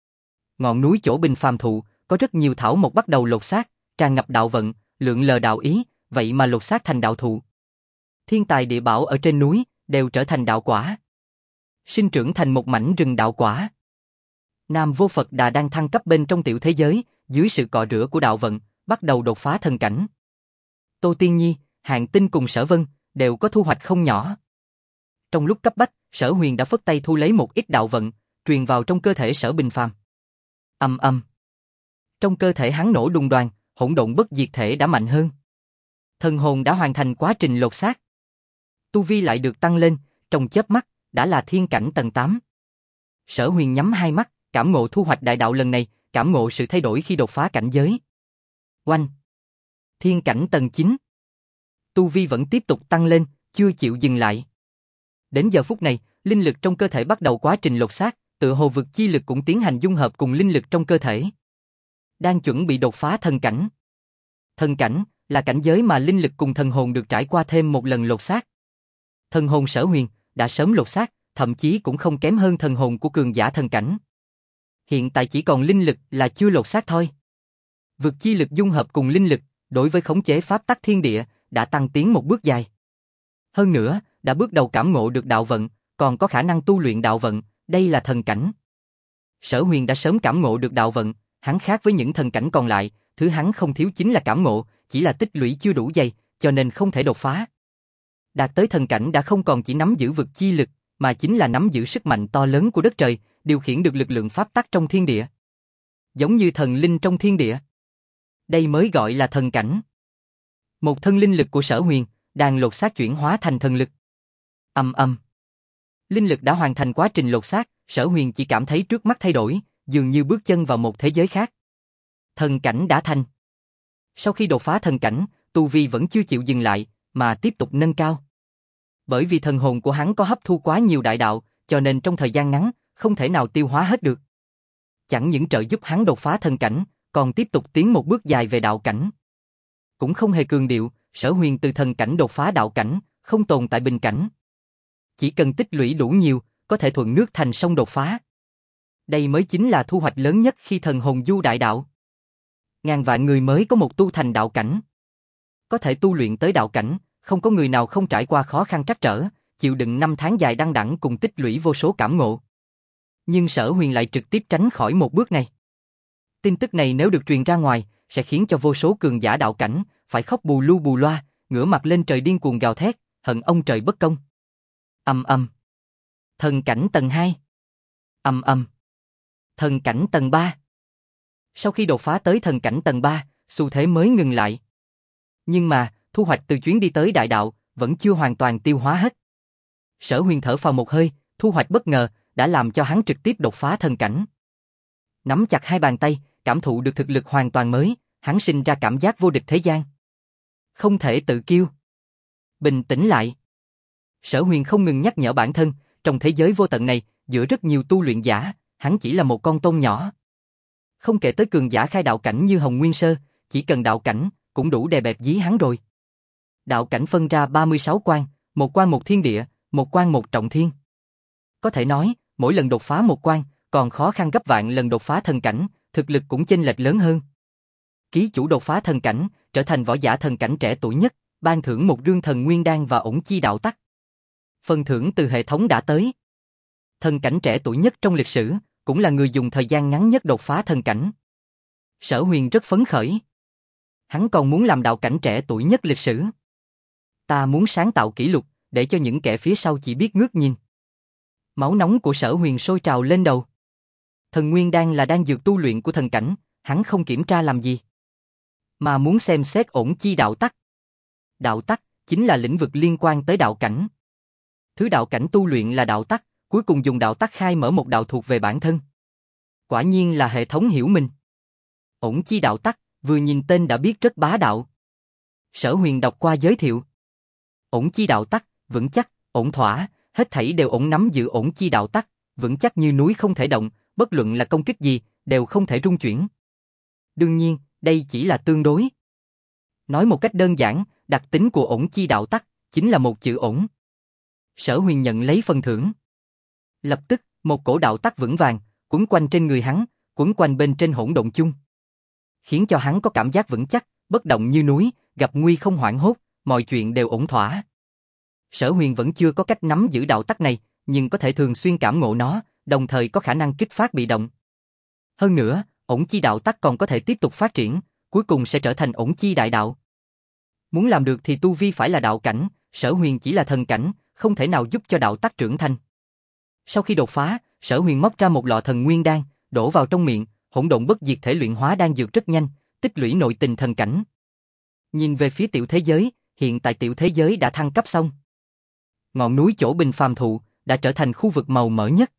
Ngọn núi chỗ bình phàm thụ có rất nhiều thảo mộc bắt đầu lột xác, tràn ngập đạo vận, lượng lờ đạo ý, vậy mà lột xác thành đạo thụ. Thiên tài địa bảo ở trên núi đều trở thành đạo quả, sinh trưởng thành một mảnh rừng đạo quả. Nam Vô Phật Đà đang thăng cấp bên trong tiểu thế giới, dưới sự cọ rửa của đạo vận, bắt đầu đột phá thần cảnh. Tô Tiên Nhi, Hạng Tinh cùng Sở Vân đều có thu hoạch không nhỏ. Trong lúc cấp bách, Sở Huyền đã phất tay thu lấy một ít đạo vận, truyền vào trong cơ thể Sở Bình Phàm. Ầm ầm. Trong cơ thể hắn nổ đùng đoàng, hỗn độn bất diệt thể đã mạnh hơn. Thần hồn đã hoàn thành quá trình lột xác. Tu vi lại được tăng lên, trong chớp mắt đã là thiên cảnh tầng 8. Sở Huyền nhắm hai mắt, cảm ngộ thu hoạch đại đạo lần này, cảm ngộ sự thay đổi khi đột phá cảnh giới. Oanh! Thiên cảnh tầng 9. Tu vi vẫn tiếp tục tăng lên, chưa chịu dừng lại. Đến giờ phút này, linh lực trong cơ thể bắt đầu quá trình lột xác, tựa hồ vực chi lực cũng tiến hành dung hợp cùng linh lực trong cơ thể. Đang chuẩn bị đột phá thần cảnh. Thần cảnh là cảnh giới mà linh lực cùng thần hồn được trải qua thêm một lần lột xác. Thần hồn Sở Huyền đã sớm lột xác, thậm chí cũng không kém hơn thần hồn của cường giả thần cảnh. Hiện tại chỉ còn linh lực là chưa lột xác thôi. Vực chi lực dung hợp cùng linh lực, đối với khống chế pháp tắc thiên địa, đã tăng tiến một bước dài. Hơn nữa, đã bước đầu cảm ngộ được đạo vận, còn có khả năng tu luyện đạo vận, đây là thần cảnh. Sở Huyền đã sớm cảm ngộ được đạo vận, hắn khác với những thần cảnh còn lại, thứ hắn không thiếu chính là cảm ngộ, chỉ là tích lũy chưa đủ dày, cho nên không thể đột phá. Đạt tới thần cảnh đã không còn chỉ nắm giữ vực chi lực, mà chính là nắm giữ sức mạnh to lớn của đất trời, điều khiển được lực lượng pháp tắc trong thiên địa. Giống như thần linh trong thiên địa. Đây mới gọi là thần cảnh. Một thân linh lực của Sở Huyền đang lột xác chuyển hóa thành thần lực. Ầm ầm. Linh lực đã hoàn thành quá trình lột xác, Sở Huyền chỉ cảm thấy trước mắt thay đổi, dường như bước chân vào một thế giới khác. Thần cảnh đã thành. Sau khi đột phá thần cảnh, tu vi vẫn chưa chịu dừng lại, mà tiếp tục nâng cao. Bởi vì thần hồn của hắn có hấp thu quá nhiều đại đạo, cho nên trong thời gian ngắn, không thể nào tiêu hóa hết được. Chẳng những trợ giúp hắn đột phá thần cảnh, còn tiếp tục tiến một bước dài về đạo cảnh. Cũng không hề cường điệu, Sở Huyền từ thần cảnh đột phá đạo cảnh, không tồn tại bình cảnh. Chỉ cần tích lũy đủ nhiều, có thể thuận nước thành sông đột phá. Đây mới chính là thu hoạch lớn nhất khi thần hồn du đại đạo. Ngàn vạn người mới có một tu thành đạo cảnh. Có thể tu luyện tới đạo cảnh, không có người nào không trải qua khó khăn trắc trở, chịu đựng năm tháng dài đăng đẵng cùng tích lũy vô số cảm ngộ. Nhưng Sở Huyền lại trực tiếp tránh khỏi một bước này. Tin tức này nếu được truyền ra ngoài, sẽ khiến cho vô số cường giả đạo cảnh phải khóc bù lu bù loa, ngửa mặt lên trời điên cuồng gào thét, hận ông trời bất công. Ầm ầm. Thần cảnh tầng 2. Ầm ầm. Thần cảnh tầng 3. Sau khi đột phá tới thần cảnh tầng 3, xu thế mới ngừng lại. Nhưng mà, thu hoạch từ chuyến đi tới đại đạo vẫn chưa hoàn toàn tiêu hóa hết. Sở Huyền thở phào một hơi, thu hoạch bất ngờ đã làm cho hắn trực tiếp đột phá thần cảnh. Nắm chặt hai bàn tay, cảm thụ được thực lực hoàn toàn mới, hắn sinh ra cảm giác vô địch thế gian. Không thể tự kiêu. Bình tĩnh lại. Sở Huyền không ngừng nhắc nhở bản thân, trong thế giới vô tận này, giữa rất nhiều tu luyện giả, hắn chỉ là một con tôm nhỏ. Không kể tới cường giả khai đạo cảnh như Hồng Nguyên Sơ, chỉ cần đạo cảnh, cũng đủ đè bẹp dí hắn rồi. Đạo cảnh phân ra 36 quan một thiên địa, một quan một trọng thiên. Có thể nói, mỗi lần đột phá một quan, còn khó khăn gấp vạn lần đột phá thần cảnh, thực lực cũng chênh lệch lớn hơn. Ký chủ đột phá thần cảnh, trở thành võ giả thần cảnh trẻ tuổi nhất, ban thưởng một rương thần nguyên đan và ổn chi đạo tắc. Phần thưởng từ hệ thống đã tới. Thần cảnh trẻ tuổi nhất trong lịch sử, cũng là người dùng thời gian ngắn nhất đột phá thần cảnh. Sở Huyền rất phấn khởi. Hắn còn muốn làm đạo cảnh trẻ tuổi nhất lịch sử. Ta muốn sáng tạo kỷ lục, để cho những kẻ phía sau chỉ biết ngước nhìn. Máu nóng của Sở Huyền sôi trào lên đầu. Thần nguyên đan là đan dược tu luyện của thần cảnh, hắn không kiểm tra làm gì, mà muốn xem xét ổn chi đạo tắc. Đạo tắc chính là lĩnh vực liên quan tới đạo cảnh. Thứ đạo cảnh tu luyện là đạo tắc, cuối cùng dùng đạo tắc khai mở một đạo thuộc về bản thân. Quả nhiên là hệ thống hiểu mình. Ổn chi đạo tắc, vừa nhìn tên đã biết rất bá đạo. Sở Huyền đọc qua giới thiệu. Ổn chi đạo tắc, vững chắc, ổn thỏa, hết thảy đều ổn nắm giữ ổn chi đạo tắc, vững chắc như núi không thể động, bất luận là công kích gì, đều không thể rung chuyển. Đương nhiên, đây chỉ là tương đối. Nói một cách đơn giản, đặc tính của ổn chi đạo tắc, chính là một chữ ổn. Sở Huyền nhận lấy phần thưởng. Lập tức, một cổ đạo tắc vững vàng, quấn quanh trên người hắn, quấn quanh bên trên hỗn độn chung. Khiến cho hắn có cảm giác vững chắc, bất động như núi, gặp nguy không hoảng hốt, mọi chuyện đều ổn thỏa. Sở Huyền vẫn chưa có cách nắm giữ đạo tắc này, nhưng có thể thường xuyên cảm ngộ nó, đồng thời có khả năng kích phát bị động. Hơn nữa, ổn chi đạo tắc còn có thể tiếp tục phát triển, cuối cùng sẽ trở thành ổn chi đại đạo. Muốn làm được thì tu vi phải là đạo cảnh, Sở Huyền chỉ là thần cảnh, không thể nào giúp cho đạo tắc trưởng thành. Sau khi đột phá, Sở Huyền móc ra một lọ thần nguyên đan, đổ vào trong miệng, hỗn độn bất diệt thể luyện hóa đan dược rất nhanh, tích lũy nội tình thần cảnh. Nhìn về phía tiểu thế giới, hiện tại tiểu thế giới đã thăng cấp xong. Ngọn núi chỗ Bình Phàm Thụ đã trở thành khu vực màu mỡ nhất.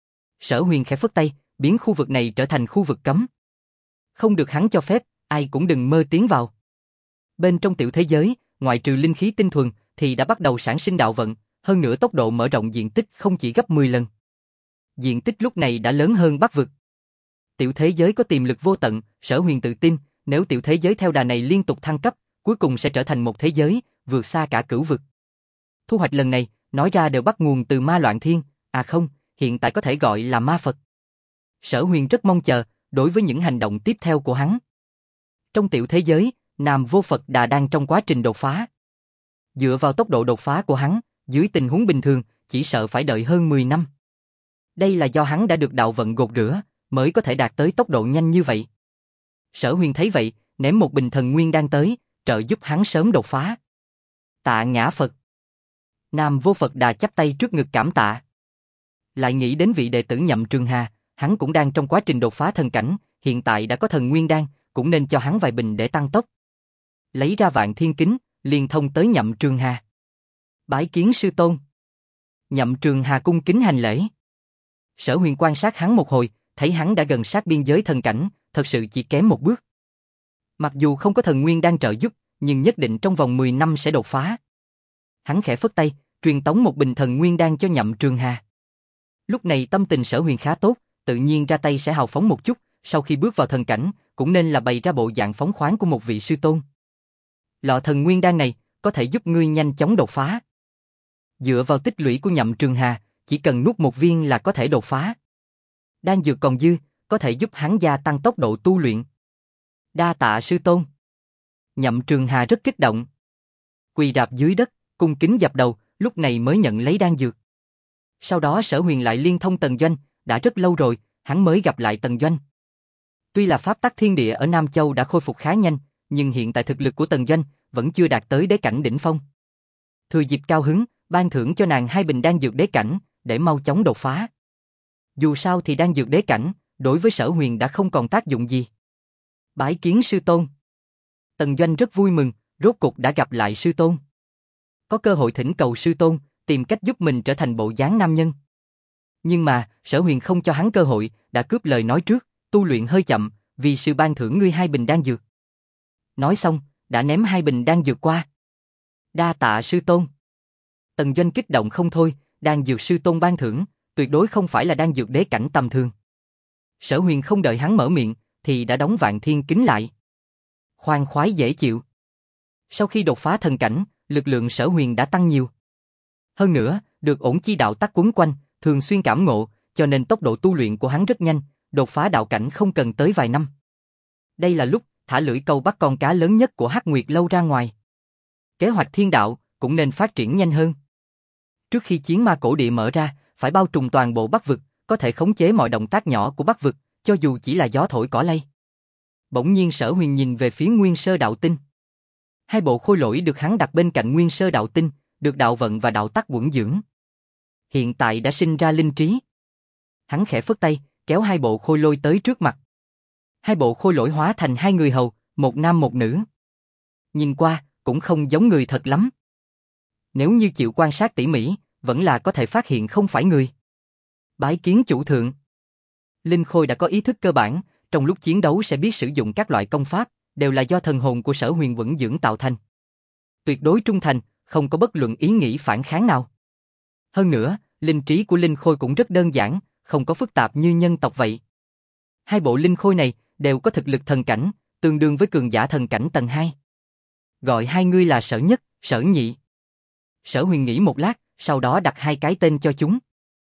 Sở Huyền khẽ phất tay, biến khu vực này trở thành khu vực cấm. Không được hắn cho phép, ai cũng đừng mơ tiến vào. Bên trong tiểu thế giới, ngoại trừ linh khí tinh thuần, thì đã bắt đầu sản sinh đạo vận, hơn nữa tốc độ mở rộng diện tích không chỉ gấp 10 lần. Diện tích lúc này đã lớn hơn Bắc vực. Tiểu thế giới có tiềm lực vô tận, Sở Huyền tự tin, nếu tiểu thế giới theo đà này liên tục thăng cấp, cuối cùng sẽ trở thành một thế giới, vượt xa cả cửu vực. Thu hoạch lần này, nói ra đều bắt nguồn từ Ma Loạn Thiên, à không, hiện tại có thể gọi là Ma Phật. Sở Huyền rất mong chờ, đối với những hành động tiếp theo của hắn. Trong tiểu thế giới, Nam Vô Phật Đà đang trong quá trình đột phá. Dựa vào tốc độ đột phá của hắn, dưới tình huống bình thường, chỉ sợ phải đợi hơn 10 năm. Đây là do hắn đã được đạo vận gột rửa, mới có thể đạt tới tốc độ nhanh như vậy. Sở Huyền thấy vậy, ném một bình thần nguyên đan tới, trợ giúp hắn sớm đột phá. Tạ Ngã Phật. Nam Vô Phật Đà chắp tay trước ngực cảm tạ. Lại nghĩ đến vị đệ tử Nhậm Trường Hà, hắn cũng đang trong quá trình đột phá thần cảnh, hiện tại đã có thần nguyên đan, cũng nên cho hắn vài bình để tăng tốc. Lấy ra Vạn Thiên Kính, liền thông tới Nhậm Trường Hà. Bái kiến sư tôn. Nhậm Trường Hà cung kính hành lễ. Sở Huyền quan sát hắn một hồi, thấy hắn đã gần sát biên giới thần cảnh, thật sự chỉ kém một bước. Mặc dù không có thần nguyên đang trợ giúp, nhưng nhất định trong vòng 10 năm sẽ đột phá. Hắn khẽ phất tay, truyền tống một bình thần nguyên đan cho Nhậm Trường Hà. Lúc này tâm tình Sở Huyền khá tốt, tự nhiên ra tay sẽ hào phóng một chút, sau khi bước vào thần cảnh, cũng nên là bày ra bộ dạng phóng khoáng của một vị sư tôn. Lọ thần nguyên đan này, có thể giúp ngươi nhanh chóng đột phá. Dựa vào tích lũy của Nhậm Trường Hà, chỉ cần nuốt một viên là có thể đột phá. Đan dược còn dư, có thể giúp hắn gia tăng tốc độ tu luyện. Đa tạ sư tôn. Nhậm Trường Hà rất kích động. Quỳ rạp dưới đất, cung kính dập đầu, lúc này mới nhận lấy đan dược. Sau đó Sở Huyền lại liên thông Tần Doanh, đã rất lâu rồi, hắn mới gặp lại Tần Doanh. Tuy là pháp tắc thiên địa ở Nam Châu đã khôi phục khá nhanh, nhưng hiện tại thực lực của Tần Doanh vẫn chưa đạt tới đế cảnh đỉnh phong. Thừa dịp cao hứng, ban thưởng cho nàng 2 bình đan dược đế cảnh, để mau chóng đột phá. Dù sao thì đan dược đế cảnh, đối với Sở Huyền đã không còn tác dụng gì. Bái kiến sư tôn. Tần Doanh rất vui mừng, rốt cục đã gặp lại sư tôn. Có cơ hội thỉnh cầu sư tôn, tìm cách giúp mình trở thành bộ dáng nam nhân. Nhưng mà, Sở Huyền không cho hắn cơ hội, đã cướp lời nói trước, tu luyện hơi chậm, vì sư ban thưởng ngươi 2 bình đan dược. Nói xong, đã ném 2 bình đan dược qua. Đa tạ sư tôn. Tần Doanh kích động không thôi, đan dược sư tôn ban thưởng, tuyệt đối không phải là đan dược đế cảnh tầm thường. Sở Huyền không đợi hắn mở miệng, thì đã đóng Vạn Thiên Kính lại. Khoan khoái dễ chịu. Sau khi đột phá thần cảnh, lực lượng Sở Huyền đã tăng nhiều. Hơn nữa, được ổn chi đạo tắc quấn quanh, thường xuyên cảm ngộ, cho nên tốc độ tu luyện của hắn rất nhanh, đột phá đạo cảnh không cần tới vài năm. Đây là lúc thả lưỡi câu bắt con cá lớn nhất của Hắc Nguyệt Lâu ra ngoài. Kế hoạch thiên đạo cũng nên phát triển nhanh hơn. Trước khi chiến ma cổ địa mở ra, phải bao trùm toàn bộ Bắc vực, có thể khống chế mọi động tác nhỏ của Bắc vực, cho dù chỉ là gió thổi cỏ lay. Bỗng nhiên Sở Huyền nhìn về phía Nguyên Sơ Đạo Tinh. 2 bộ khôi lỗi được hắn đặt bên cạnh Nguyên Sơ Đạo Tinh, được đạo vận và đạo tắc quẩn dưỡng. Hiện tại đã sinh ra linh trí. Hắn khẽ phất tay, kéo 2 bộ khôi lỗi tới trước mặt. 2 bộ khôi lỗi hóa thành 2 người hầu, một nam một nữ. Nhìn qua, cũng không giống người thật lắm. Nếu như chịu quan sát tỉ mỉ, vẫn là có thể phát hiện không phải người. Bái kiến chủ thượng. Linh khôi đã có ý thức cơ bản, trong lúc chiến đấu sẽ biết sử dụng các loại công pháp, đều là do thần hồn của Sở Huyền vững dưỡng tạo thành. Tuyệt đối trung thành, không có bất luận ý nghĩ phản kháng nào. Hơn nữa, linh trí của linh khôi cũng rất đơn giản, không có phức tạp như nhân tộc vậy. 2 bộ linh khôi này đều có thực lực thần cảnh, tương đương với cường giả thần cảnh tầng 2. Gọi 2 ngươi là Sở Nhất, Sở Nhị. Sở Huyền nghĩ một lát, sau đó đặt 2 cái tên cho chúng.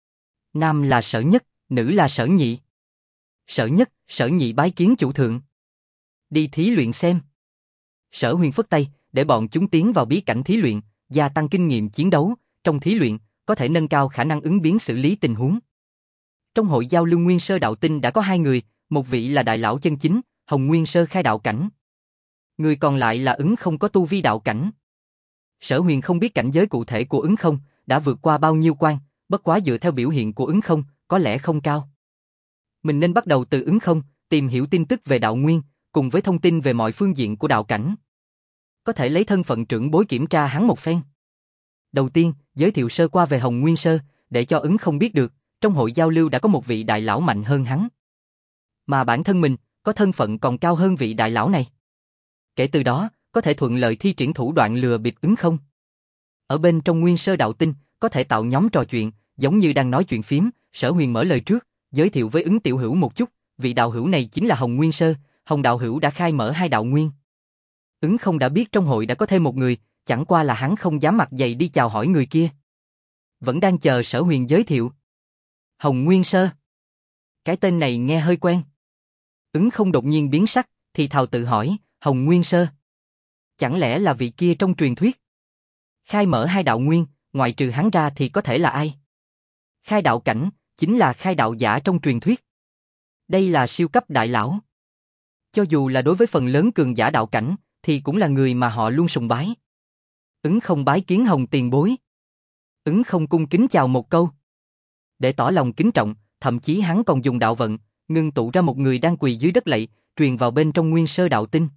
Nam là Sở Nhất, nữ là Sở Nhị. Sở Nhất, Sở Nhị bái kiến chủ thượng. Đi thí luyện xem. Sở Huyền phất tay, để bọn chúng tiến vào bí cảnh thí luyện, gia tăng kinh nghiệm chiến đấu, trong thí luyện, có thể nâng cao khả năng ứng biến xử lý tình huống. Trong hội giao lưu Nguyên Sơ Đạo Tinh đã có 2 người, một vị là đại lão chân chính, Hồng Nguyên Sơ khai đạo cảnh. Người còn lại là Ứng Không có tu vi đạo cảnh. Sở Huyền không biết cảnh giới cụ thể của Ứng Không, đã vượt qua bao nhiêu quan, bất quá dựa theo biểu hiện của Ứng Không, có lẽ không cao. Mình nên bắt đầu từ Ứng Không, tìm hiểu tin tức về đạo nguyên, cùng với thông tin về mọi phương diện của đạo cảnh. Có thể lấy thân phận trưởng bối kiểm tra hắn một phen. Đầu tiên, giới thiệu sơ qua về Hồng Nguyên Sơ, để cho Ứng Không biết được, trong hội giao lưu đã có một vị đại lão mạnh hơn hắn. Mà bản thân mình, có thân phận còn cao hơn vị đại lão này. Kể từ đó, có thể thuận lợi thi triển thủ đoạn lừa bịp Ứng Không. Ở bên trong Nguyên Sơ Đạo Tinh, có thể tạo nhóm trò chuyện, giống như đang nói chuyện phím. Sở Huyền mở lời trước, giới thiệu với Ứng tiểu hữu một chút, vị đạo hữu này chính là Hồng Nguyên Sơ, Hồng đạo hữu đã khai mở 2 đạo nguyên. Ứng Không đã biết trong hội đã có thêm một người, chẳng qua là hắn không dám mặt dày đi chào hỏi người kia. Vẫn đang chờ Sở Huyền giới thiệu. Hồng Nguyên Sơ. Cái tên này nghe hơi quen. Ứng Không đột nhiên biến sắc, thì thào tự hỏi, Hồng Nguyên Sơ. Chẳng lẽ là vị kia trong truyền thuyết? Khai mở 2 đạo nguyên, ngoại trừ hắn ra thì có thể là ai? Khai đạo cảnh, chính là khai đạo giả trong truyền thuyết. Đây là siêu cấp đại lão. Cho dù là đối với phần lớn cường giả đạo cảnh, thì cũng là người mà họ luôn sùng bái. Ứng Không bái kiến Hồng tiền bối. Ứng Không cung kính chào một câu. Để tỏ lòng kính trọng, thậm chí hắn còn dùng đạo vận, ngưng tụ ra một người đang quỳ dưới đất lạy, truyền vào bên trong Nguyên Sơ Đạo Tinh.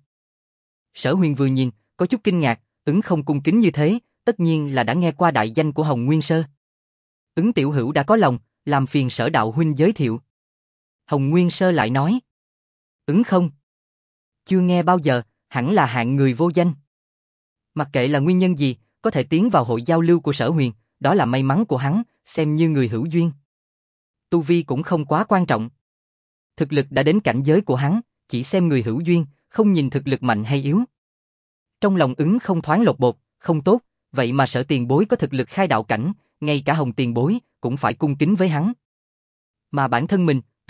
Sở Huyền vừa nhìn, có chút kinh ngạc, Ứng Không cung kính như thế, tất nhiên là đã nghe qua đại danh của Hồng Nguyên Sơ. Ứng tiểu hữu đã có lòng, làm phiền Sở đạo huynh giới thiệu. Hồng Nguyên Sơ lại nói. Ứng Không. Chưa nghe bao giờ, hẳn là hạng người vô danh. Mặc kệ là nguyên nhân gì, có thể tiến vào hội giao lưu của Sở Huyền, đó là may mắn của hắn, xem như người hữu duyên. Tu vi cũng không quá quan trọng. Thực lực đã đến cảnh giới của hắn, chỉ xem người hữu duyên, không nhìn thực lực mạnh hay yếu. Trong lòng Ứng Không thoáng lột bột, không tốt, vậy mà Sở tiền bối có thực lực khai đạo cảnh, ngay cả Hồng tiền bối cũng phải cung kính với hắn. Mà bản thân mình,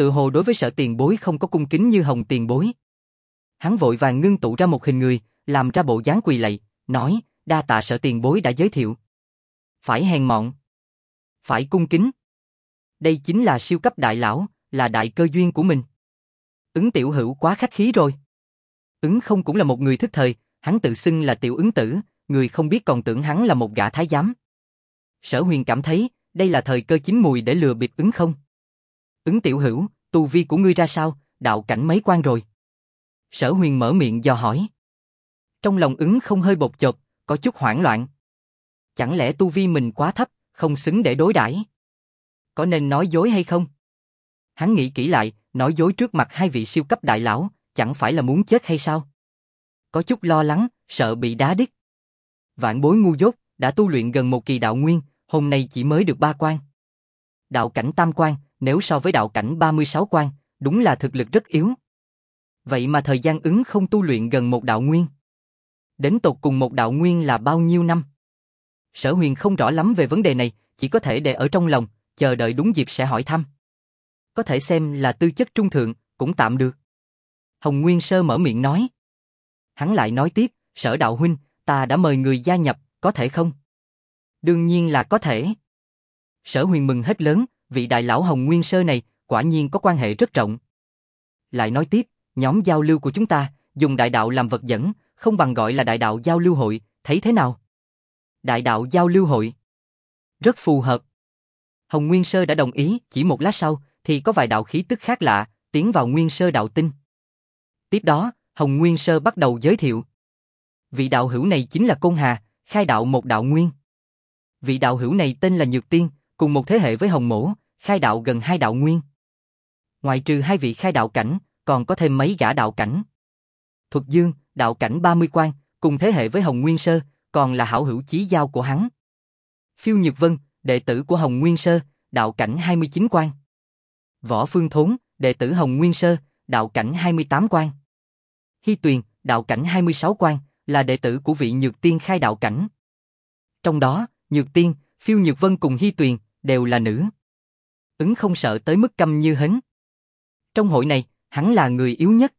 tự hồ đối với Sở tiền bối không có cung kính như Hồng tiền bối. Hắn vội vàng ngưng tụ ra một hình người, làm ra bộ dáng quỳ lạy, nói, đa tạ Sở tiền bối đã giới thiệu. Phải hèn mọn, phải cung kính. Đây chính là siêu cấp đại lão, là đại cơ duyên của mình. Ứng tiểu hữu quá khách khí rồi. Ứng không cũng là một người thức thời, hắn tự xưng là tiểu ứng tử, người không biết còn tưởng hắn là một gã thái giám. Sở Huyền cảm thấy, đây là thời cơ chín mùi để lừa bịp Ứng không. Ứng tiểu hữu, tu vi của ngươi ra sao, đạo cảnh mấy quan rồi? Sở Huyền mở miệng dò hỏi. Trong lòng Ứng không hơi bột chộp, có chút hoảng loạn. Chẳng lẽ tu vi mình quá thấp, không xứng để đối đãi? Có nên nói dối hay không? Hắn nghĩ kỹ lại, nói dối trước mặt hai vị siêu cấp đại lão, chẳng phải là muốn chết hay sao? Có chút lo lắng, sợ bị đá đít. Vạn bối ngu dốt, đã tu luyện gần một kỳ đạo nguyên, hôm nay chỉ mới được 3 quan. Đạo cảnh tam quan, nếu so với đạo cảnh 36 quan, đúng là thực lực rất yếu. Vậy mà thời gian Ứng không tu luyện gần một đạo nguyên. Đến tột cùng một đạo nguyên là bao nhiêu năm? Sở Huyền không rõ lắm về vấn đề này, chỉ có thể để ở trong lòng, chờ đợi đúng dịp sẽ hỏi thăm. Có thể xem là tư chất trung thượng, cũng tạm được. Hồng Nguyên Sơ mở miệng nói. Hắn lại nói tiếp, Sở đạo huynh, ta đã mời người gia nhập, có thể không? Đương nhiên là có thể. Sở Huyền mừng hết lớn, vị đại lão Hồng Nguyên Sơ này, quả nhiên có quan hệ rất rộng. Lại nói tiếp, nhóm giao lưu của chúng ta, dùng đại đạo làm vật dẫn, không bằng gọi là đại đạo giao lưu hội, thấy thế nào? Đại đạo giao lưu hội. Rất phù hợp. Hồng Nguyên Sơ đã đồng ý, chỉ một lát sau, thì có vài đạo khí tức khác lạ, tiến vào Nguyên Sơ đạo tinh. Tiếp đó, Hồng Nguyên Sơ bắt đầu giới thiệu. Vị đạo hữu này chính là Côn Hà, khai đạo một đạo nguyên. Vị đạo hữu này tên là Nhược Tiên, cùng một thế hệ với Hồng Mỗ, khai đạo gần 2 đạo nguyên. Ngoài trừ 2 vị khai đạo cảnh, còn có thêm mấy gã đạo cảnh. Thuật Dương, đạo cảnh 30 quan, cùng thế hệ với Hồng Nguyên Sơ, còn là hảo hữu chí giao của hắn. Phiêu Nhược Vân, đệ tử của Hồng Nguyên Sơ, đạo cảnh 29 quan. Võ Phương Thốn, đệ tử Hồng Nguyên Sơ, đạo cảnh 28 quan. Hy Tuyền, đạo cảnh 26 quan, là đệ tử của vị Nhược Tiên khai đạo cảnh. Trong đó, Nhược Tiên, Phiêu Nhược Vân cùng Hy Tuyền, đều là nữ. Ứng không sợ tới mức câm như hến. Trong hội này, hắn là người yếu nhất.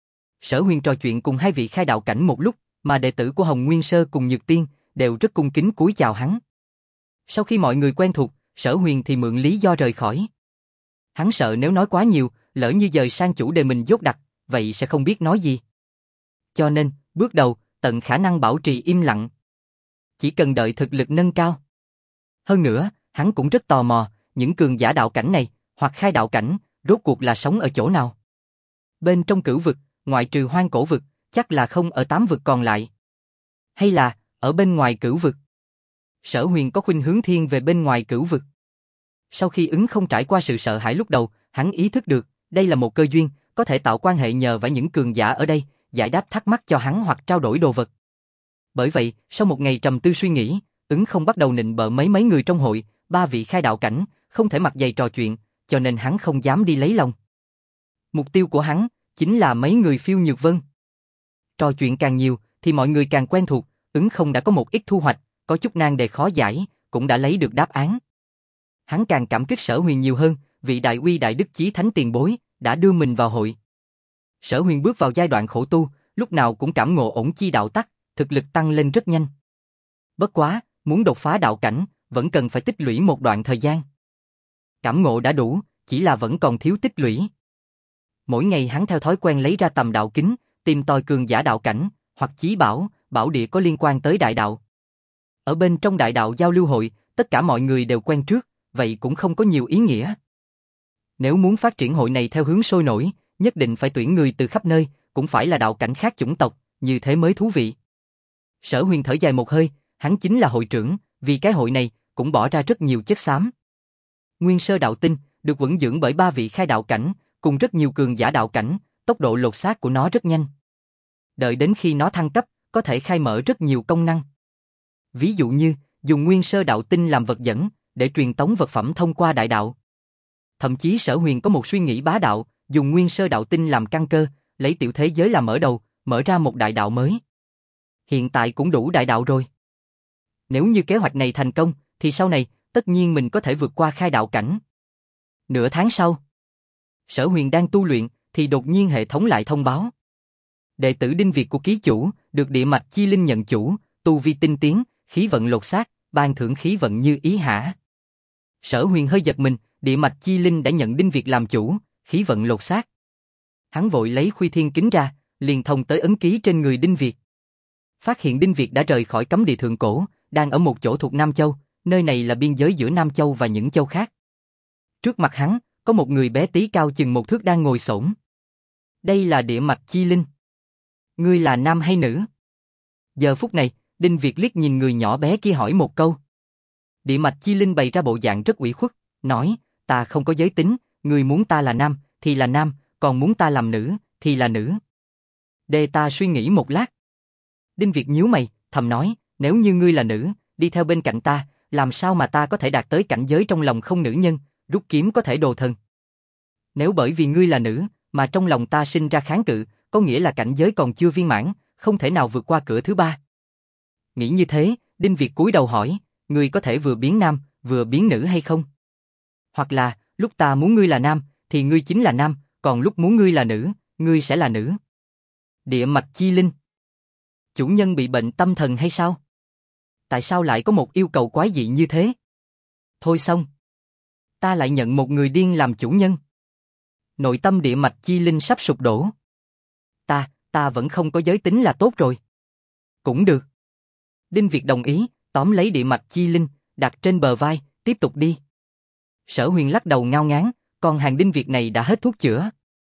Sở Huyền trò chuyện cùng 2 vị khai đạo cảnh một lúc, mà đệ tử của Hồng Nguyên Sơ cùng Nhược Tiên, đều rất cung kính cúi chào hắn. Sau khi mọi người quen thuộc, Sở Huyền thì mượn lý do rời khỏi. Hắn sợ nếu nói quá nhiều, lỡ như dời sang chủ đề mình dốt đặc, vậy sẽ không biết nói gì. Cho nên, bước đầu, tận khả năng bảo trì im lặng. Chỉ cần đợi thực lực nâng cao. Hơn nữa, hắn cũng rất tò mò, những cường giả đạo cảnh này, hoặc khai đạo cảnh, rốt cuộc là sống ở chỗ nào. Bên trong cửu vực, ngoại trừ hoang cổ vực, chắc là không ở 8 vực còn lại. Hay là, ở bên ngoài cửu vực. Sở Huyền có khuynh hướng thiên về bên ngoài cửu vực. Sau khi Ứng không trải qua sự sợ hãi lúc đầu, hắn ý thức được, đây là một cơ duyên, có thể tạo quan hệ nhờ vào những cường giả ở đây, giải đáp thắc mắc cho hắn hoặc trao đổi đồ vật. Bởi vậy, sau một ngày trầm tư suy nghĩ, Ứng không bắt đầu nịnh bợ mấy người trong hội, 3 vị khai đạo cảnh, không thể mặt dày trò chuyện, cho nên hắn không dám đi lấy lòng. Mục tiêu của hắn, chính là mấy người Phiêu Nhược Vân. Trò chuyện càng nhiều, thì mọi người càng quen thuộc, Ứng không đã có một ít thu hoạch, có chút nan đề khó giải, cũng đã lấy được đáp án. Hắn càng cảm kích Sở Huyền nhiều hơn, vị đại uy đại đức chí thánh tiền bối, đã đưa mình vào hội. Sở Huyền bước vào giai đoạn khổ tu, lúc nào cũng cảm ngộ ổn chi đạo tắc, thực lực tăng lên rất nhanh. Bất quá, muốn đột phá đạo cảnh, vẫn cần phải tích lũy một đoạn thời gian. Cảm ngộ đã đủ, chỉ là vẫn còn thiếu tích lũy. Mỗi ngày hắn theo thói quen lấy ra tầm đạo kính, tìm tòi cường giả đạo cảnh, hoặc chí bảo, bảo địa có liên quan tới đại đạo. Ở bên trong đại đạo giao lưu hội, tất cả mọi người đều quen trước, vậy cũng không có nhiều ý nghĩa. Nếu muốn phát triển hội này theo hướng sôi nổi, nhất định phải tuyển người từ khắp nơi, cũng phải là đạo cảnh khác chủng tộc, như thế mới thú vị. Sở Huyền thở dài một hơi, hắn chính là hội trưởng, vì cái hội này, cũng bỏ ra rất nhiều chất xám. Nguyên Sơ đạo tinh, được vững dưỡng bởi 3 vị khai đạo cảnh, cùng rất nhiều cường giả đạo cảnh, tốc độ lột xác của nó rất nhanh. Đợi đến khi nó thăng cấp, có thể khai mở rất nhiều công năng. Ví dụ như, dùng Nguyên Sơ đạo tinh làm vật dẫn, để truyền tống vật phẩm thông qua đại đạo. Thậm chí Sở Huyền có một suy nghĩ bá đạo, dùng Nguyên Sơ đạo tinh làm căn cơ, lấy tiểu thế giới làm mở đầu, mở ra một đại đạo mới. Hiện tại cũng đủ đại đạo rồi. Nếu như kế hoạch này thành công, thì sau này, tất nhiên mình có thể vượt qua khai đạo cảnh. Nửa tháng sau, Sở Huyền đang tu luyện, thì đột nhiên hệ thống lại thông báo. Đệ tử Đinh Việt của ký chủ, được địa mạch chi linh nhận chủ, tu vi tinh tiến, khí vận lột xác, ban thưởng khí vận như ý hả? Sở Huyền hơi giật mình, địa mạch chi linh đã nhận Đinh Việt làm chủ, khí vận lột xác. Hắn vội lấy Khuy Thiên kính ra, liền thông tới ấn ký trên người Đinh Việt. Phát hiện Đinh Việt đã rời khỏi cấm địa thượng cổ, đang ở một chỗ thuộc Nam Châu, nơi này là biên giới giữa Nam Châu và những châu khác. Trước mặt hắn, có một người bé tí cao chừng 1 thước đang ngồi xổm. Đây là địa mạch chi linh. Ngươi là nam hay nữ? Giờ phút này, Đinh Việt liếc nhìn người nhỏ bé kia hỏi một câu. Địa mạch chi linh bày ra bộ dạng rất ủy khuất, nói, ta không có giới tính, ngươi muốn ta là nam, thì là nam, còn muốn ta làm nữ, thì là nữ. Để ta suy nghĩ một lát. Đinh Việt nhíu mày, thầm nói, nếu như ngươi là nữ, đi theo bên cạnh ta, làm sao mà ta có thể đạt tới cảnh giới trong lòng không nữ nhân, rút kiếm có thể đồ thần. Nếu bởi vì ngươi là nữ, mà trong lòng ta sinh ra kháng cự, có nghĩa là cảnh giới còn chưa viên mãn, không thể nào vượt qua cửa thứ 3. Nghĩ như thế, Đinh Việt cúi đầu hỏi, ngươi có thể vừa biến nam, vừa biến nữ hay không? Hoặc là, lúc ta muốn ngươi là nam, thì ngươi chính là nam, còn lúc muốn ngươi là nữ, ngươi sẽ là nữ. Địa mạch chi linh. Chủ nhân bị bệnh tâm thần hay sao? Tại sao lại có một yêu cầu quái dị như thế? Thôi xong. Ta lại nhận một người điên làm chủ nhân. Nội tâm địa mạch chi linh sắp sụp đổ. Ta vẫn không có giới tính là tốt rồi. Cũng được. Đinh Việt đồng ý, tóm lấy địa mạch chi linh, đặt trên bờ vai, tiếp tục đi. Sở Huyền lắc đầu ngao ngán, còn hàng Đinh Việt này đã hết thuốc chữa.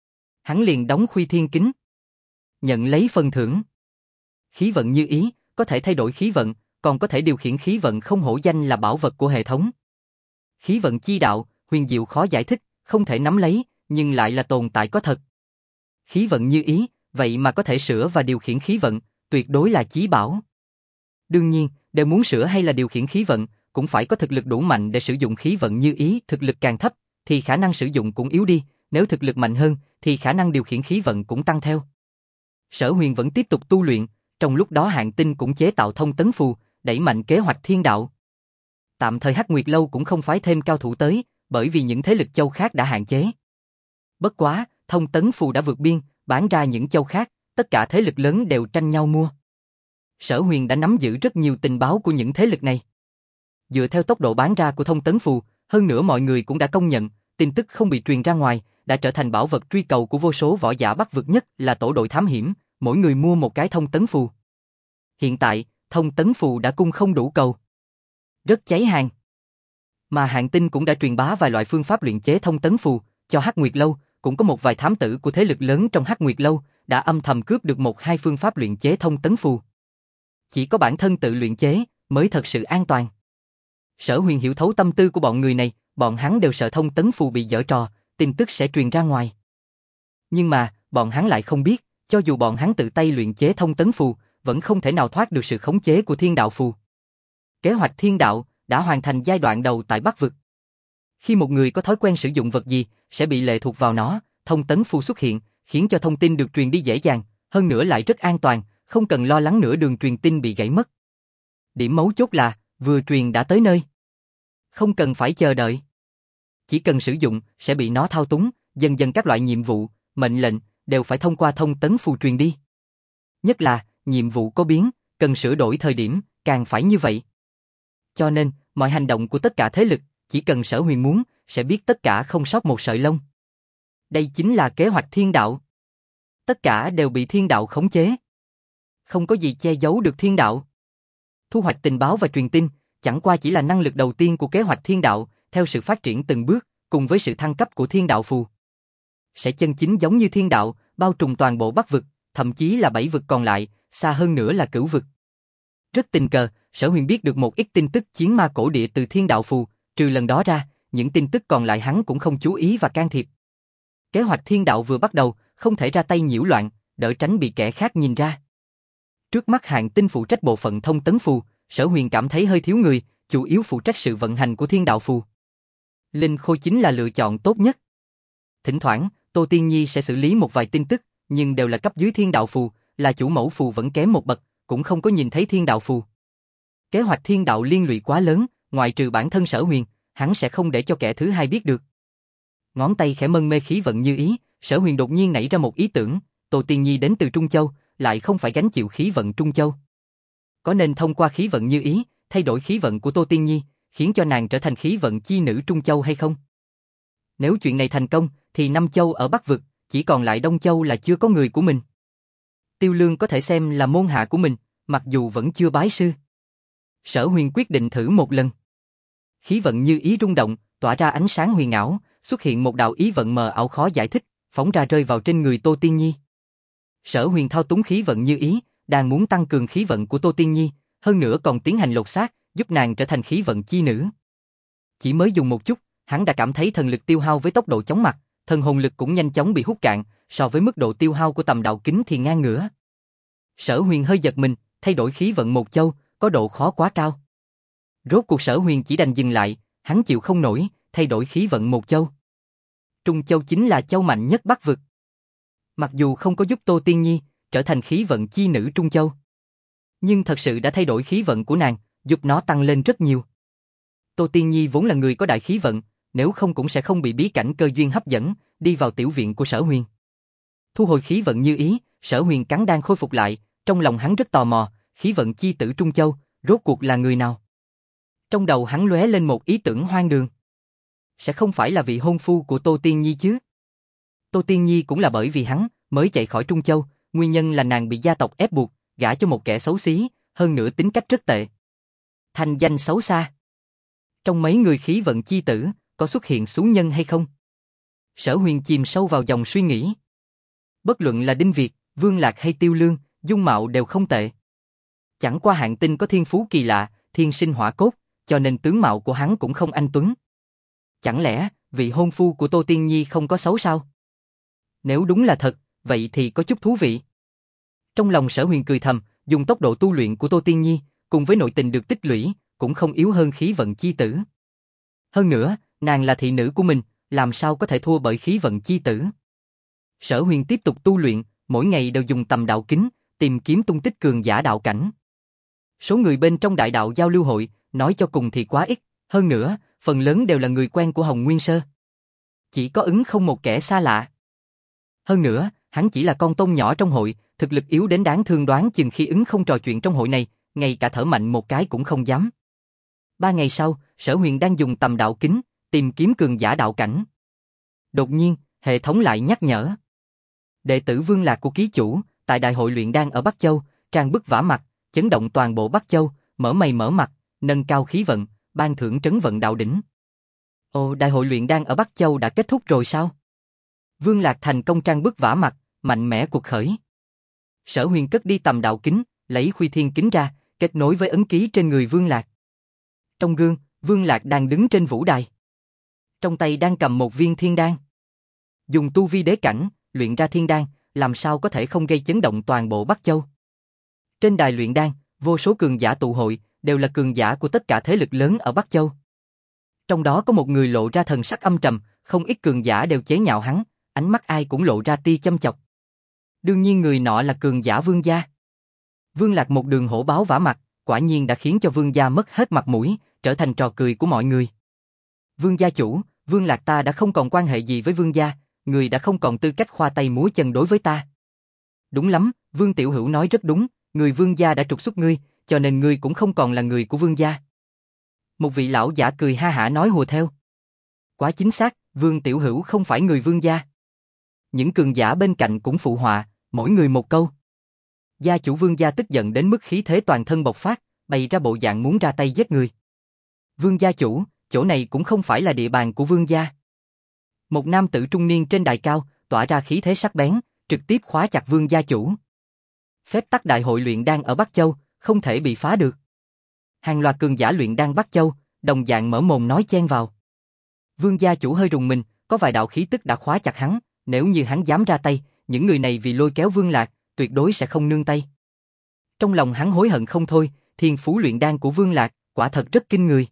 Hắn liền đóng Khuy Thiên kính. Nhận lấy phần thưởng. Khí vận như ý, có thể thay đổi khí vận, còn có thể điều khiển khí vận không hổ danh là bảo vật của hệ thống. Khí vận chi đạo, huyền diệu khó giải thích, không thể nắm lấy, nhưng lại là tồn tại có thật. Khí vận như ý, vậy mà có thể sửa và điều khiển khí vận, tuyệt đối là chí bảo. Đương nhiên, đều muốn sửa hay là điều khiển khí vận, cũng phải có thực lực đủ mạnh để sử dụng khí vận như ý, thực lực càng thấp, thì khả năng sử dụng cũng yếu đi, nếu thực lực mạnh hơn, thì khả năng điều khiển khí vận cũng tăng theo. Sở Huyền vẫn tiếp tục tu luyện, trong lúc đó Hạng Tinh cũng chế tạo thông tấn phù, đẩy mạnh kế hoạch thiên đạo. Tạm thời Hắc Nguyệt Lâu cũng không phái thêm cao thủ tới, bởi vì những thế lực châu khác đã hạn chế. Bất quá, thông tấn phù đã vượt biên, bán ra những châu khác, tất cả thế lực lớn đều tranh nhau mua. Sở Huyền đã nắm giữ rất nhiều tình báo của những thế lực này. Dựa theo tốc độ bán ra của thông tấn phù, hơn nữa mọi người cũng đã công nhận, tin tức không bị truyền ra ngoài, đã trở thành bảo vật truy cầu của vô số võ giả Bắc vực, nhất là tổ đội thám hiểm, mỗi người mua một cái thông tấn phù. Hiện tại, thông tấn phù đã cung không đủ cầu. Rất cháy hàng. Mà Hạng Tinh cũng đã truyền bá vài loại phương pháp luyện chế thông tấn phù, cho Hắc Nguyệt Lâu, cũng có một vài thám tử của thế lực lớn trong Hắc Nguyệt Lâu, đã âm thầm cướp được 1-2 phương pháp luyện chế thông tấn phù. Chỉ có bản thân tự luyện chế, mới thật sự an toàn. Sở Huyền hiểu thấu tâm tư của bọn người này, bọn hắn đều sợ thông tấn phù bị giở trò, tin tức sẽ truyền ra ngoài. Nhưng mà, bọn hắn lại không biết, cho dù bọn hắn tự tay luyện chế thông tấn phù, vẫn không thể nào thoát được sự khống chế của thiên đạo phù. Kế hoạch thiên đạo đã hoàn thành giai đoạn đầu tại Bắc vực. Khi một người có thói quen sử dụng vật gì, sẽ bị lệ thuộc vào nó, thông tấn phù xuất hiện, khiến cho thông tin được truyền đi dễ dàng, hơn nữa lại rất an toàn, không cần lo lắng nửa đường truyền tin bị gãy mất. Điểm mấu chốt là, vừa truyền đã tới nơi. Không cần phải chờ đợi. Chỉ cần sử dụng, sẽ bị nó thao túng, dần dần các loại nhiệm vụ, mệnh lệnh, đều phải thông qua thông tấn phù truyền đi. Nhất là, nhiệm vụ có biến, cần sửa đổi thời điểm, càng phải như vậy. Cho nên, mọi hành động của tất cả thế lực, chỉ cần Sở Huyền muốn, sẽ biết tất cả không sót một sợi lông. Đây chính là kế hoạch thiên đạo. Tất cả đều bị thiên đạo khống chế. Không có gì che giấu được thiên đạo. Thu hoạch tình báo và truyền tin, chẳng qua chỉ là năng lực đầu tiên của kế hoạch thiên đạo, theo sự phát triển từng bước, cùng với sự thăng cấp của thiên đạo phù. Sẽ chân chính giống như thiên đạo, bao trùm toàn bộ Bắc vực, thậm chí là 7 vực còn lại, xa hơn nữa là Cửu vực. Rất tình cờ, Sở Huyền biết được một ít tin tức chiến ma cổ địa từ thiên đạo phù, trừ lần đó ra, những tin tức còn lại hắn cũng không chú ý và can thiệp. Kế hoạch thiên đạo vừa bắt đầu, không thể ra tay nhiễu loạn, đỡ tránh bị kẻ khác nhìn ra. Trước mắt Hạng Tinh phụ trách bộ phận thông tấn phù, Sở Huyền cảm thấy hơi thiếu người, chủ yếu phụ trách sự vận hành của thiên đạo phù. Linh Khôi chính là lựa chọn tốt nhất. Thỉnh thoảng, Tô Tiên Nhi sẽ xử lý một vài tin tức, nhưng đều là cấp dưới thiên đạo phù, là chủ mẫu phù vẫn kém một bậc, cũng không có nhìn thấy thiên đạo phù. Kế hoạch thiên đạo liên lụy quá lớn, ngoại trừ bản thân Sở Huyền, hắn sẽ không để cho kẻ thứ hai biết được. Ngón tay khẽ mân mê khí vận như ý, Sở Huyền đột nhiên nảy ra một ý tưởng, Tô Tiên Nhi đến từ Trung Châu, lại không phải gánh chịu khí vận Trung Châu. Có nên thông qua khí vận như ý, thay đổi khí vận của Tô Tiên Nhi, khiến cho nàng trở thành khí vận chi nữ Trung Châu hay không? Nếu chuyện này thành công, thì Nam Châu ở Bắc Vực, chỉ còn lại Đông Châu là chưa có người của mình. Tiêu Lương có thể xem là môn hạ của mình, mặc dù vẫn chưa bái sư. Sở Huyền quyết định thử một lần. Khí vận như ý rung động, tỏa ra ánh sáng huyền ảo, xuất hiện một đạo ý vận mờ ảo khó giải thích, phóng ra rơi vào trên người Tô Tiên Nhi. Sở Huyền thao túng khí vận như ý, đang muốn tăng cường khí vận của Tô Tiên Nhi, hơn nữa còn tiến hành lột xác, giúp nàng trở thành khí vận chi nữ. Chỉ mới dùng một chút, hắn đã cảm thấy thần lực tiêu hao với tốc độ chóng mặt, thần hồn lực cũng nhanh chóng bị hút cạn, so với mức độ tiêu hao của tầm đạo kính thì ngang ngửa. Sở Huyền hơi giật mình, thay đổi khí vận một châu, có độ khó quá cao. Rốt cuộc Sở Huyền chỉ đành dừng lại, hắn chịu không nổi, thay đổi khí vận một châu. Trung Châu chính là châu mạnh nhất Bắc Vực. Mặc dù không có giúp Tô Tiên Nhi trở thành khí vận chi nữ Trung Châu, nhưng thật sự đã thay đổi khí vận của nàng, giúp nó tăng lên rất nhiều. Tô Tiên Nhi vốn là người có đại khí vận, nếu không cũng sẽ không bị bí cảnh cơ duyên hấp dẫn, đi vào tiểu viện của Sở Huyền. Thu hồi khí vận như ý, Sở Huyền cắn đang khôi phục lại, trong lòng hắn rất tò mò, khí vận chi tử Trung Châu, rốt cuộc là người nào? Trong đầu hắn lóe lên một ý tưởng hoang đường. Sẽ không phải là vị hôn phu của Tô Tiên Nhi chứ? Tô Tiên Nhi cũng là bởi vì hắn mới chạy khỏi Trung Châu, nguyên nhân là nàng bị gia tộc ép buộc, gả cho một kẻ xấu xí, hơn nữa tính cách rất tệ. Thành danh xấu xa. Trong mấy người khí vận chi tử, có xuất hiện xuống nhân hay không? Sở Huyền chìm sâu vào dòng suy nghĩ. Bất luận là Đinh Việt, Vương Lạc hay Tiêu Lương, dung mạo đều không tệ. Chẳng qua hạng tinh có thiên phú kỳ lạ, thiên sinh hỏa cốt, cho nên tướng mạo của hắn cũng không anh tuấn. Chẳng lẽ vị hôn phu của Tô Tiên Nhi không có xấu sao? Nếu đúng là thật, vậy thì có chút thú vị. Trong lòng Sở Huyền cười thầm, dùng tốc độ tu luyện của Tô Tiên Nhi, cùng với nội tình được tích lũy, cũng không yếu hơn khí vận chi tử. Hơn nữa, nàng là thị nữ của mình, làm sao có thể thua bởi khí vận chi tử. Sở Huyền tiếp tục tu luyện, mỗi ngày đều dùng tầm đạo kính, tìm kiếm tung tích cường giả đạo cảnh. Số người bên trong đại đạo giao lưu hội, nói cho cùng thì quá ít, hơn nữa, phần lớn đều là người quen của Hồng Nguyên Sơ. Chỉ có Ứng không một kẻ xa lạ. Hơn nữa, hắn chỉ là con tôm nhỏ trong hội, thực lực yếu đến đáng thương, đoán chừng khi Ứng không trò chuyện trong hội này, ngay cả thở mạnh một cái cũng không dám. 3 ngày sau, Sở Huyền đang dùng tầm đạo kính, tìm kiếm cường giả đạo cảnh. Đột nhiên, hệ thống lại nhắc nhở. Đệ tử Vương Lạc của ký chủ, tại đại hội luyện đan ở Bắc Châu, trang bức vả mặt, chấn động toàn bộ Bắc Châu, mở mày mở mặt, nâng cao khí vận, ban thưởng trấn vận đạo đỉnh. Ồ, đại hội luyện đan ở Bắc Châu đã kết thúc rồi sao? Vương Lạc thành công trang bức vả mặt, mạnh mẽ cuộc khởi. Sở Huyền cất đi tầm đạo kính, lấy Khuy Thiên kính ra, kết nối với ấn ký trên người Vương Lạc. Trong gương, Vương Lạc đang đứng trên vũ đài. Trong tay đang cầm một viên thiên đan. Dùng tu vi đế cảnh, luyện ra thiên đan, làm sao có thể không gây chấn động toàn bộ Bắc Châu. Trên đài luyện đan, vô số cường giả tụ hội, đều là cường giả của tất cả thế lực lớn ở Bắc Châu. Trong đó có một người lộ ra thần sắc âm trầm, không ít cường giả đều chế nhạo hắn, ánh mắt ai cũng lộ ra tia châm chọc. Đương nhiên người nọ là cường giả Vương gia. Vương Lạc một đường hổ báo vả mặt, quả nhiên đã khiến cho Vương gia mất hết mặt mũi, trở thành trò cười của mọi người. Vương gia chủ, Vương Lạc ta đã không còn quan hệ gì với Vương gia, người đã không còn tư cách khoa tay múa chân đối với ta. Đúng lắm, Vương Tiểu Hữu nói rất đúng, người Vương gia đã trục xuất ngươi, cho nên ngươi cũng không còn là người của Vương gia. Một vị lão giả cười ha hả nói hùa theo. Quá chính xác, Vương Tiểu Hữu không phải người Vương gia. Những cường giả bên cạnh cũng phụ họa, mỗi người một câu. Gia chủ Vương gia tức giận đến mức khí thế toàn thân bộc phát, bày ra bộ dạng muốn ra tay giết người. Vương gia chủ, chỗ này cũng không phải là địa bàn của Vương gia. Một nam tử trung niên trên đài cao, tỏa ra khí thế sắc bén, trực tiếp khóa chặt Vương gia chủ. Phép tắc đại hội luyện đan ở Bắc Châu, không thể bị phá được. Hàng loạt cường giả luyện đan Bắc Châu, đồng dạng mở mồm nói chen vào. Vương gia chủ hơi rùng mình, có vài đạo khí tức đã khóa chặt hắn, nếu như hắn dám ra tay, những người này vì lôi kéo Vương Lạc, tuyệt đối sẽ không nương tay. Trong lòng hắn hối hận không thôi, thiên phú luyện đan của Vương Lạc, quả thật rất kinh người.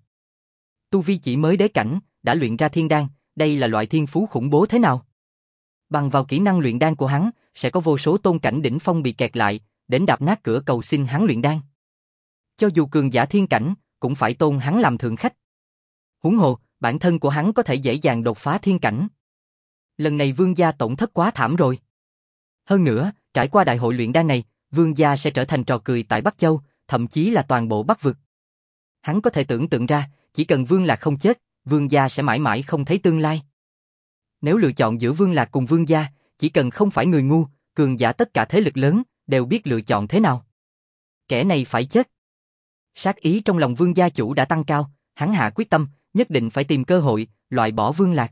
Tu vi chỉ mới đế cảnh, đã luyện ra thiên đan, đây là loại thiên phú khủng bố thế nào? Bằng vào kỹ năng luyện đan của hắn, sẽ có vô số tôn cảnh đỉnh phong bị kẹt lại, đến đạp nát cửa cầu xin hắn luyện đan. Cho dù cường giả thiên cảnh, cũng phải tôn hắn làm thượng khách. Huống hồ, bản thân của hắn có thể dễ dàng đột phá thiên cảnh. Lần này vương gia tổn thất quá thảm rồi. Hơn nữa, trải qua đại hội luyện đan này, vương gia sẽ trở thành trò cười tại Bắc Châu, thậm chí là toàn bộ Bắc vực. Hắn có thể tưởng tượng ra, chỉ cần Vương Lạc không chết, vương gia sẽ mãi mãi không thấy tương lai. Nếu lựa chọn giữa Vương Lạc cùng vương gia, chỉ cần không phải người ngu, cường giả tất cả thế lực lớn, đều biết lựa chọn thế nào. Kẻ này phải chết. Sát ý trong lòng vương gia chủ đã tăng cao, hắn hạ quyết tâm, nhất định phải tìm cơ hội, loại bỏ Vương Lạc.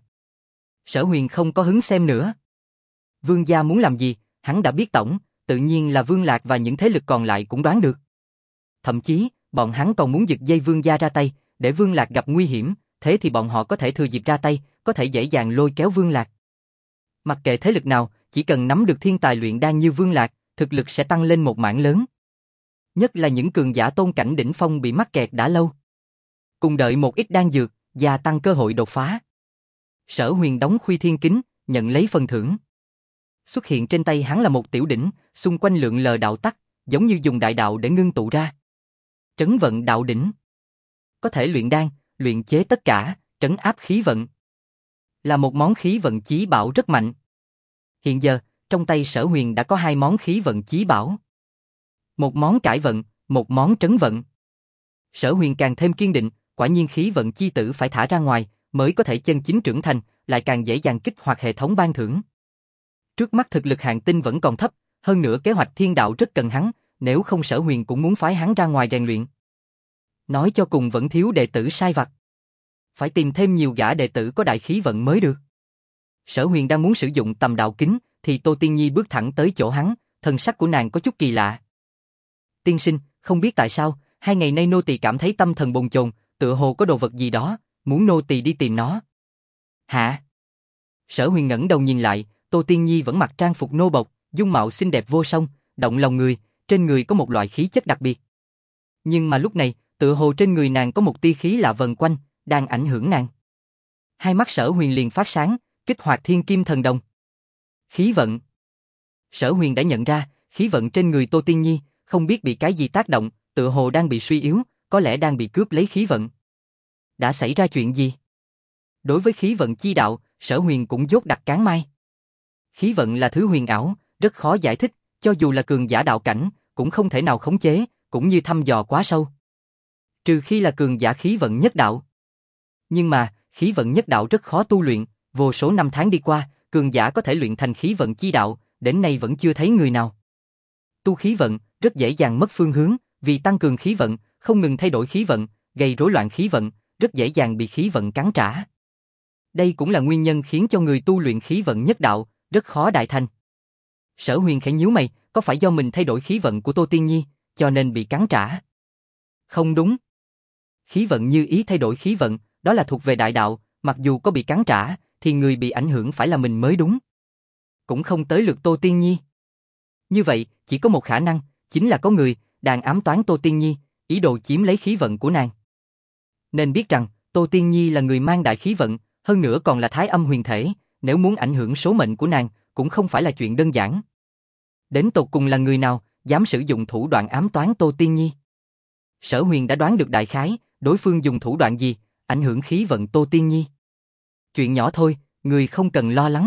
Sở Huyền không có hứng xem nữa. Vương gia muốn làm gì, hắn đã biết tổng, tự nhiên là Vương Lạc và những thế lực còn lại cũng đoán được. Thậm chí, bọn hắn còn muốn giật dây vương gia ra tay, để Vương Lạc gặp nguy hiểm, thế thì bọn họ có thể thừa dịp ra tay, có thể dễ dàng lôi kéo Vương Lạc. Mặc kệ thế lực nào, chỉ cần nắm được thiên tài luyện đan như Vương Lạc, thực lực sẽ tăng lên một mảng lớn. Nhất là những cường giả tôn cảnh đỉnh phong bị mắc kẹt đã lâu. Cùng đợi một ít đan dược, gia tăng cơ hội đột phá. Sở Huyền đóng khuy thiên kính, nhận lấy phần thưởng. Xuất hiện trên tay hắn là một tiểu đỉnh, xung quanh lượn lờ đạo tắc, giống như dùng đại đạo để ngưng tụ ra. Trấn vận đạo đỉnh. Có thể luyện đan, luyện chế tất cả, trấn áp khí vận. Là một món khí vận chí bảo rất mạnh. Hiện giờ, trong tay Sở Huyền đã có 2 món khí vận chí bảo. Một món cải vận, một món trấn vận. Sở Huyền càng thêm kiên định, quả nhiên khí vận chi tử phải thả ra ngoài, mới có thể chân chính trưởng thành, lại càng dễ dàng kích hoạt hệ thống ban thưởng. Trước mắt thực lực hạng tinh vẫn còn thấp, hơn nữa kế hoạch thiên đạo rất cần hắn, nếu không Sở Huyền cũng muốn phái hắn ra ngoài rèn luyện. Nói cho cùng vẫn thiếu đệ tử sai vặt. Phải tìm thêm nhiều gã đệ tử có đại khí vận mới được. Sở Huyền đang muốn sử dụng tầm đạo kính, thì Tô Tiên Nhi bước thẳng tới chỗ hắn, thần sắc của nàng có chút kỳ lạ. Tiên sinh, không biết tại sao, 2 ngày nay nô tỳ cảm thấy tâm thần bồn chồn, tựa hồ có đồ vật gì đó, muốn nô tỳ đi tìm nó. Hả? Sở Huyền ngẩng đầu nhìn lại, Tô Tiên Nhi vẫn mặc trang phục nô bộc, dung mạo xinh đẹp vô song, động lòng người, trên người có một loại khí chất đặc biệt. Nhưng mà lúc này, tựa hồ trên người nàng có một tia khí lạ vần quanh, đang ảnh hưởng nàng. Hai mắt Sở Huyền liền phát sáng, kích hoạt thiên kim thần đồng. Khí vận. Sở Huyền đã nhận ra, khí vận trên người Tô Tiên Nhi, không biết bị cái gì tác động, tựa hồ đang bị suy yếu, có lẽ đang bị cướp lấy khí vận. Đã xảy ra chuyện gì? Đối với khí vận chi đạo, Sở Huyền cũng dốt đặt cán mai. Khí vận là thứ huyền ảo, rất khó giải thích, cho dù là cường giả đạo cảnh, cũng không thể nào khống chế, cũng như thăm dò quá sâu. Trừ khi là cường giả khí vận nhất đạo. Nhưng mà, khí vận nhất đạo rất khó tu luyện, vô số năm tháng đi qua, cường giả có thể luyện thành khí vận chi đạo, đến nay vẫn chưa thấy người nào. Tu khí vận, rất dễ dàng mất phương hướng, vì tăng cường khí vận, không ngừng thay đổi khí vận, gây rối loạn khí vận, rất dễ dàng bị khí vận cắn trả. Đây cũng là nguyên nhân khiến cho người tu luyện khí vận nhất đạo, rất khó đại thành. Sở Huyền khẽ nhíu mày, có phải do mình thay đổi khí vận của Tô Tiên Nhi, cho nên bị cắn trả? Không đúng. Khí vận như ý thay đổi khí vận, đó là thuộc về đại đạo, mặc dù có bị cắn trả, thì người bị ảnh hưởng phải là mình mới đúng. Cũng không tới lượt Tô Tiên Nhi. Như vậy, chỉ có một khả năng, chính là có người đang ám toán Tô Tiên Nhi, ý đồ chiếm lấy khí vận của nàng. Nên biết rằng, Tô Tiên Nhi là người mang đại khí vận, hơn nữa còn là thái âm huyền thể, nếu muốn ảnh hưởng số mệnh của nàng, cũng không phải là chuyện đơn giản. Đến tột cùng là người nào, dám sử dụng thủ đoạn ám toán Tô Tiên Nhi? Sở Huyền đã đoán được đại khái, đối phương dùng thủ đoạn gì, ảnh hưởng khí vận Tô Tiên Nhi. Chuyện nhỏ thôi, người không cần lo lắng.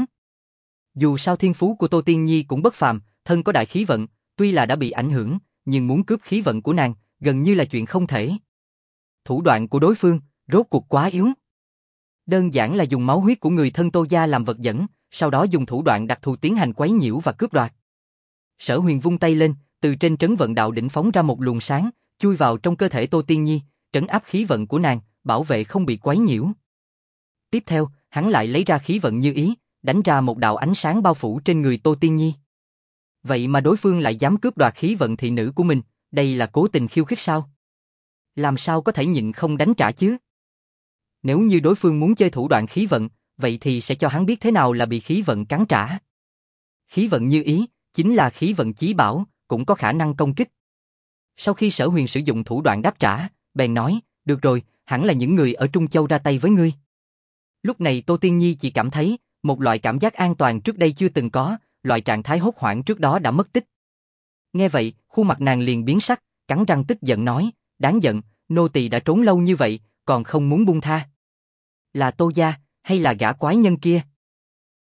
Dù sao thiên phú của Tô Tiên Nhi cũng bất phàm, thân có đại khí vận, tuy là đã bị ảnh hưởng, nhưng muốn cướp khí vận của nàng, gần như là chuyện không thể. Thủ đoạn của đối phương, rốt cuộc quá yếu. Đơn giản là dùng máu huyết của người thân Tô gia làm vật dẫn, sau đó dùng thủ đoạn đặc thù tiến hành quấy nhiễu và cướp đoạt. Sở Huyền vung tay lên, từ trên trấn vận đạo đỉnh phóng ra một luồng sáng, chui vào trong cơ thể Tô Tiên Nhi, trấn áp khí vận của nàng, bảo vệ không bị quấy nhiễu. Tiếp theo, hắn lại lấy ra khí vận như ý, đánh ra một đạo ánh sáng bao phủ trên người Tô Tiên Nhi. Vậy mà đối phương lại dám cướp đoạt khí vận thị nữ của mình, đây là cố tình khiêu khích sao? Làm sao có thể nhịn không đánh trả chứ? Nếu như đối phương muốn chơi thủ đoạn khí vận, vậy thì sẽ cho hắn biết thế nào là bị khí vận cắn trả. Khí vận như ý, chính là khí vận chí bảo, cũng có khả năng công kích. Sau khi Sở Huyền sử dụng thủ đoạn đáp trả, bèn nói, được rồi, hẳn là những người ở Trung Châu ra tay với ngươi. Lúc này Tô Tiên Nhi chỉ cảm thấy, một loại cảm giác an toàn trước đây chưa từng có, loại trạng thái hốt hoảng trước đó đã mất tích. Nghe vậy, khuôn mặt nàng liền biến sắc, cắn răng tức giận nói, đáng giận, nô tỳ đã trốn lâu như vậy, còn không muốn buông tha. Là Tô gia, hay là gã quái nhân kia?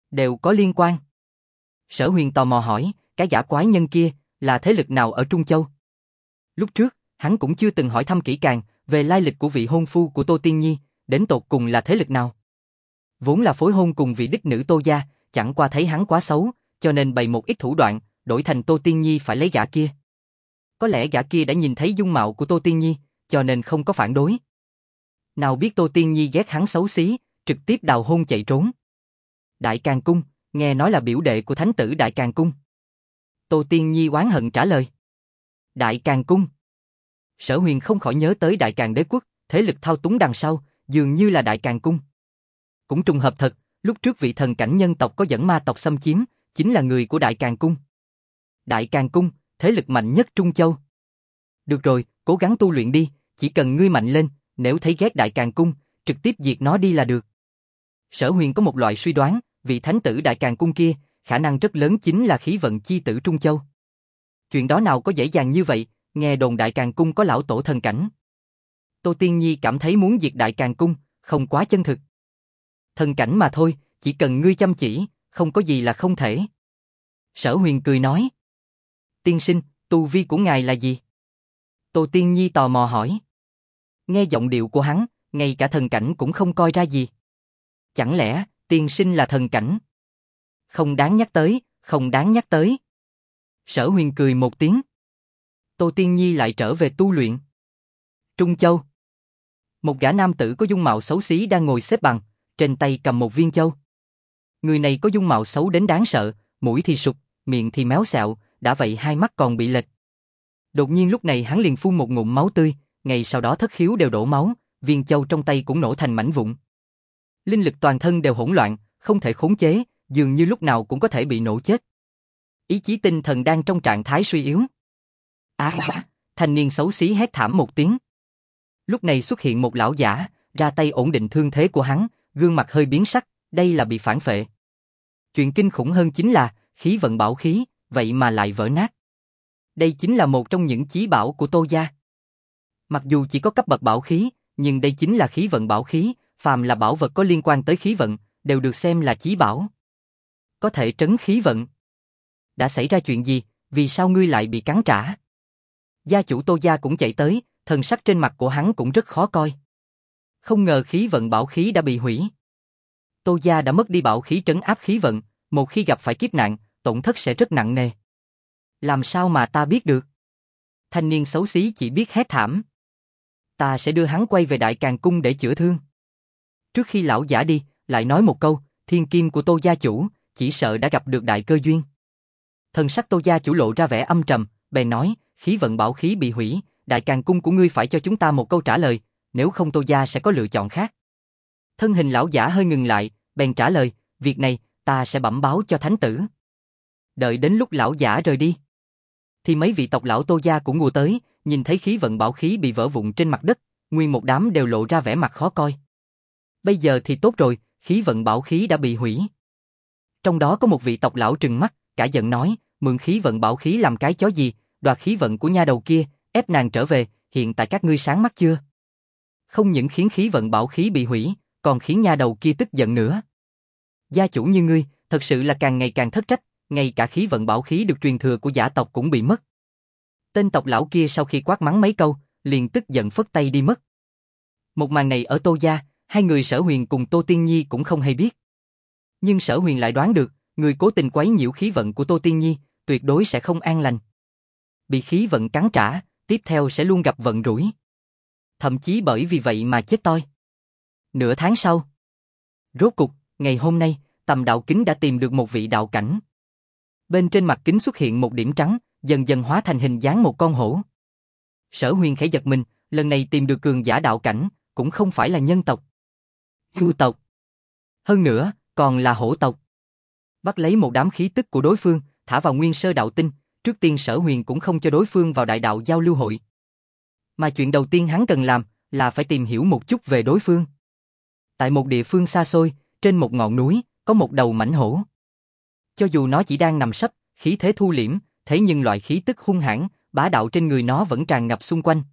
Đều có liên quan. Sở Huyền tò mò hỏi, cái gã quái nhân kia, là thế lực nào ở Trung Châu? Lúc trước, hắn cũng chưa từng hỏi thăm kỹ càng về lai lịch của vị hôn phu của Tô Tiên Nhi, đến tột cùng là thế lực nào. Vốn là phối hôn cùng vị đích nữ Tô gia, chẳng qua thấy hắn quá xấu, cho nên bày một ít thủ đoạn, đổi thành Tô Tiên Nhi phải lấy gã kia. Có lẽ gã kia đã nhìn thấy dung mạo của Tô Tiên Nhi, cho nên không có phản đối. Nào biết Tô Tiên Nhi ghét hắn xấu xí, trực tiếp đào hôn chạy trốn. Đại Càn Cung, nghe nói là biểu đệ của thánh tử Đại Càn Cung. Tô Tiên Nhi oán hận trả lời. Đại Càn Cung. Sở Huyền không khỏi nhớ tới Đại Càn Đế quốc, thế lực thao túng đằng sau, dường như là Đại Càn Cung. Cũng trùng hợp thật, lúc trước vị thần cảnh nhân tộc có dẫn ma tộc xâm chiếm, chính là người của Đại Càn Cung. Đại Càn Cung, thế lực mạnh nhất Trung Châu. Được rồi, cố gắng tu luyện đi, chỉ cần ngươi mạnh lên, nếu thấy ghét Đại Càn Cung, trực tiếp diệt nó đi là được. Sở Huyền có một loại suy đoán, vị thánh tử Đại Càn Cung kia, khả năng rất lớn chính là khí vận chi tử Trung Châu. Chuyện đó nào có dễ dàng như vậy, nghe đồn Đại Càn Cung có lão tổ thần cảnh. Tô Tiên Nhi cảm thấy muốn diệt Đại Càn Cung, không quá chân thực. Thần cảnh mà thôi, chỉ cần ngươi chăm chỉ, không có gì là không thể. Sở Huyền cười nói. Tiên sinh, tu vi của ngài là gì? Tô Tiên Nhi tò mò hỏi. Nghe giọng điệu của hắn, ngay cả thần cảnh cũng không coi ra gì. Chẳng lẽ, tiên sinh là thần cảnh? Không đáng nhắc tới, không đáng nhắc tới. Sở Huyền cười một tiếng. Tô Tiên Nhi lại trở về tu luyện. Trung Châu. Một gã nam tử có dung mạo xấu xí đang ngồi xếp bằng, trên tay cầm một viên châu. Người này có dung mạo xấu đến đáng sợ, mũi thì sụp, miệng thì méo xẹo, đã vậy hai mắt còn bị lệch. Đột nhiên lúc này hắn liền phun một ngụm máu tươi, ngay sau đó thất khiếu đều đổ máu, viên châu trong tay cũng nổ thành mảnh vụn. Linh lực toàn thân đều hỗn loạn, không thể khống chế, dường như lúc nào cũng có thể bị nổ chết. Ý chí tinh thần đang trong trạng thái suy yếu. Thanh niên xấu xí hét thảm một tiếng. Lúc này xuất hiện một lão giả, ra tay ổn định thương thế của hắn, gương mặt hơi biến sắc, đây là bị phản phệ. Chuyện kinh khủng hơn chính là, khí vận bảo khí, vậy mà lại vỡ nát. Đây chính là một trong những chí bảo của Tô gia. Mặc dù chỉ có cấp bậc bảo khí, nhưng đây chính là khí vận bảo khí, phàm là bảo vật có liên quan tới khí vận, đều được xem là chí bảo. Có thể trấn khí vận. Đã xảy ra chuyện gì, vì sao ngươi lại bị cắn trả? Gia chủ Tô gia cũng chạy tới, thần sắc trên mặt của hắn cũng rất khó coi. Không ngờ khí vận bảo khí đã bị hủy. Tô gia đã mất đi bảo khí trấn áp khí vận, một khi gặp phải kiếp nạn, tổn thất sẽ rất nặng nề. Làm sao mà ta biết được? Thanh niên xấu xí chỉ biết hét thảm. Ta sẽ đưa hắn quay về Đại Càn Cung để chữa thương. Trước khi lão giả đi, lại nói một câu, thiên kim của Tô gia chủ, chỉ sợ đã gặp được đại cơ duyên. Thần sắc Tô gia chủ lộ ra vẻ âm trầm, bèn nói, khí vận bảo khí bị hủy, Đại Càn Cung của ngươi phải cho chúng ta một câu trả lời, nếu không Tô gia sẽ có lựa chọn khác. Thân hình lão giả hơi ngừng lại, bèn trả lời, việc này, ta sẽ bẩm báo cho thánh tử. Đợi đến lúc lão giả rời đi, thì mấy vị tộc lão Tô gia cũng ngùa tới, nhìn thấy khí vận bảo khí bị vỡ vụn trên mặt đất, nguyên một đám đều lộ ra vẻ mặt khó coi. Bây giờ thì tốt rồi, khí vận bảo khí đã bị hủy. Trong đó có một vị tộc lão trừng mắt, cả giận nói, mượn khí vận bảo khí làm cái chó gì, đoạt khí vận của nha đầu kia, ép nàng trở về, hiện tại các ngươi sáng mắt chưa? Không những khiến khí vận bảo khí bị hủy, còn khiến nha đầu kia tức giận nữa. Gia chủ như ngươi, thật sự là càng ngày càng thất trách, ngay cả khí vận bảo khí được truyền thừa của giả tộc cũng bị mất. Tên tộc lão kia sau khi quát mắng mấy câu, liền tức giận phất tay đi mất. Một màn này ở Tô gia, hai người Sở Huyền cùng Tô Tiên Nhi cũng không hay biết. Nhưng Sở Huyền lại đoán được, người cố tình quấy nhiễu khí vận của Tô Tiên Nhi, tuyệt đối sẽ không an lành. Bị khí vận cắn trả, tiếp theo sẽ luôn gặp vận rủi. Thậm chí bởi vì vậy mà chết toi. Nửa tháng sau, rốt cục, ngày hôm nay, Tầm Đạo Kính đã tìm được một vị đạo cảnh. Bên trên mặt kính xuất hiện một điểm trắng, dần dần hóa thành hình dáng một con hổ. Sở Huyền khẽ giật mình, lần này tìm được cường giả đạo cảnh, cũng không phải là nhân tộc, yêu tộc. Hơn nữa, còn là hổ tộc. Bắt lấy một đám khí tức của đối phương, thả vào nguyên sơ đạo tinh, trước tiên Sở Huyền cũng không cho đối phương vào đại đạo giao lưu hội. Mà chuyện đầu tiên hắn cần làm, là phải tìm hiểu một chút về đối phương. Tại một địa phương xa xôi, trên một ngọn núi, có một đầu mãnh hổ. Cho dù nó chỉ đang nằm sấp, khí thế thu liễm, thế nhưng loại khí tức hung hãn, bá đạo trên người nó vẫn tràn ngập xung quanh.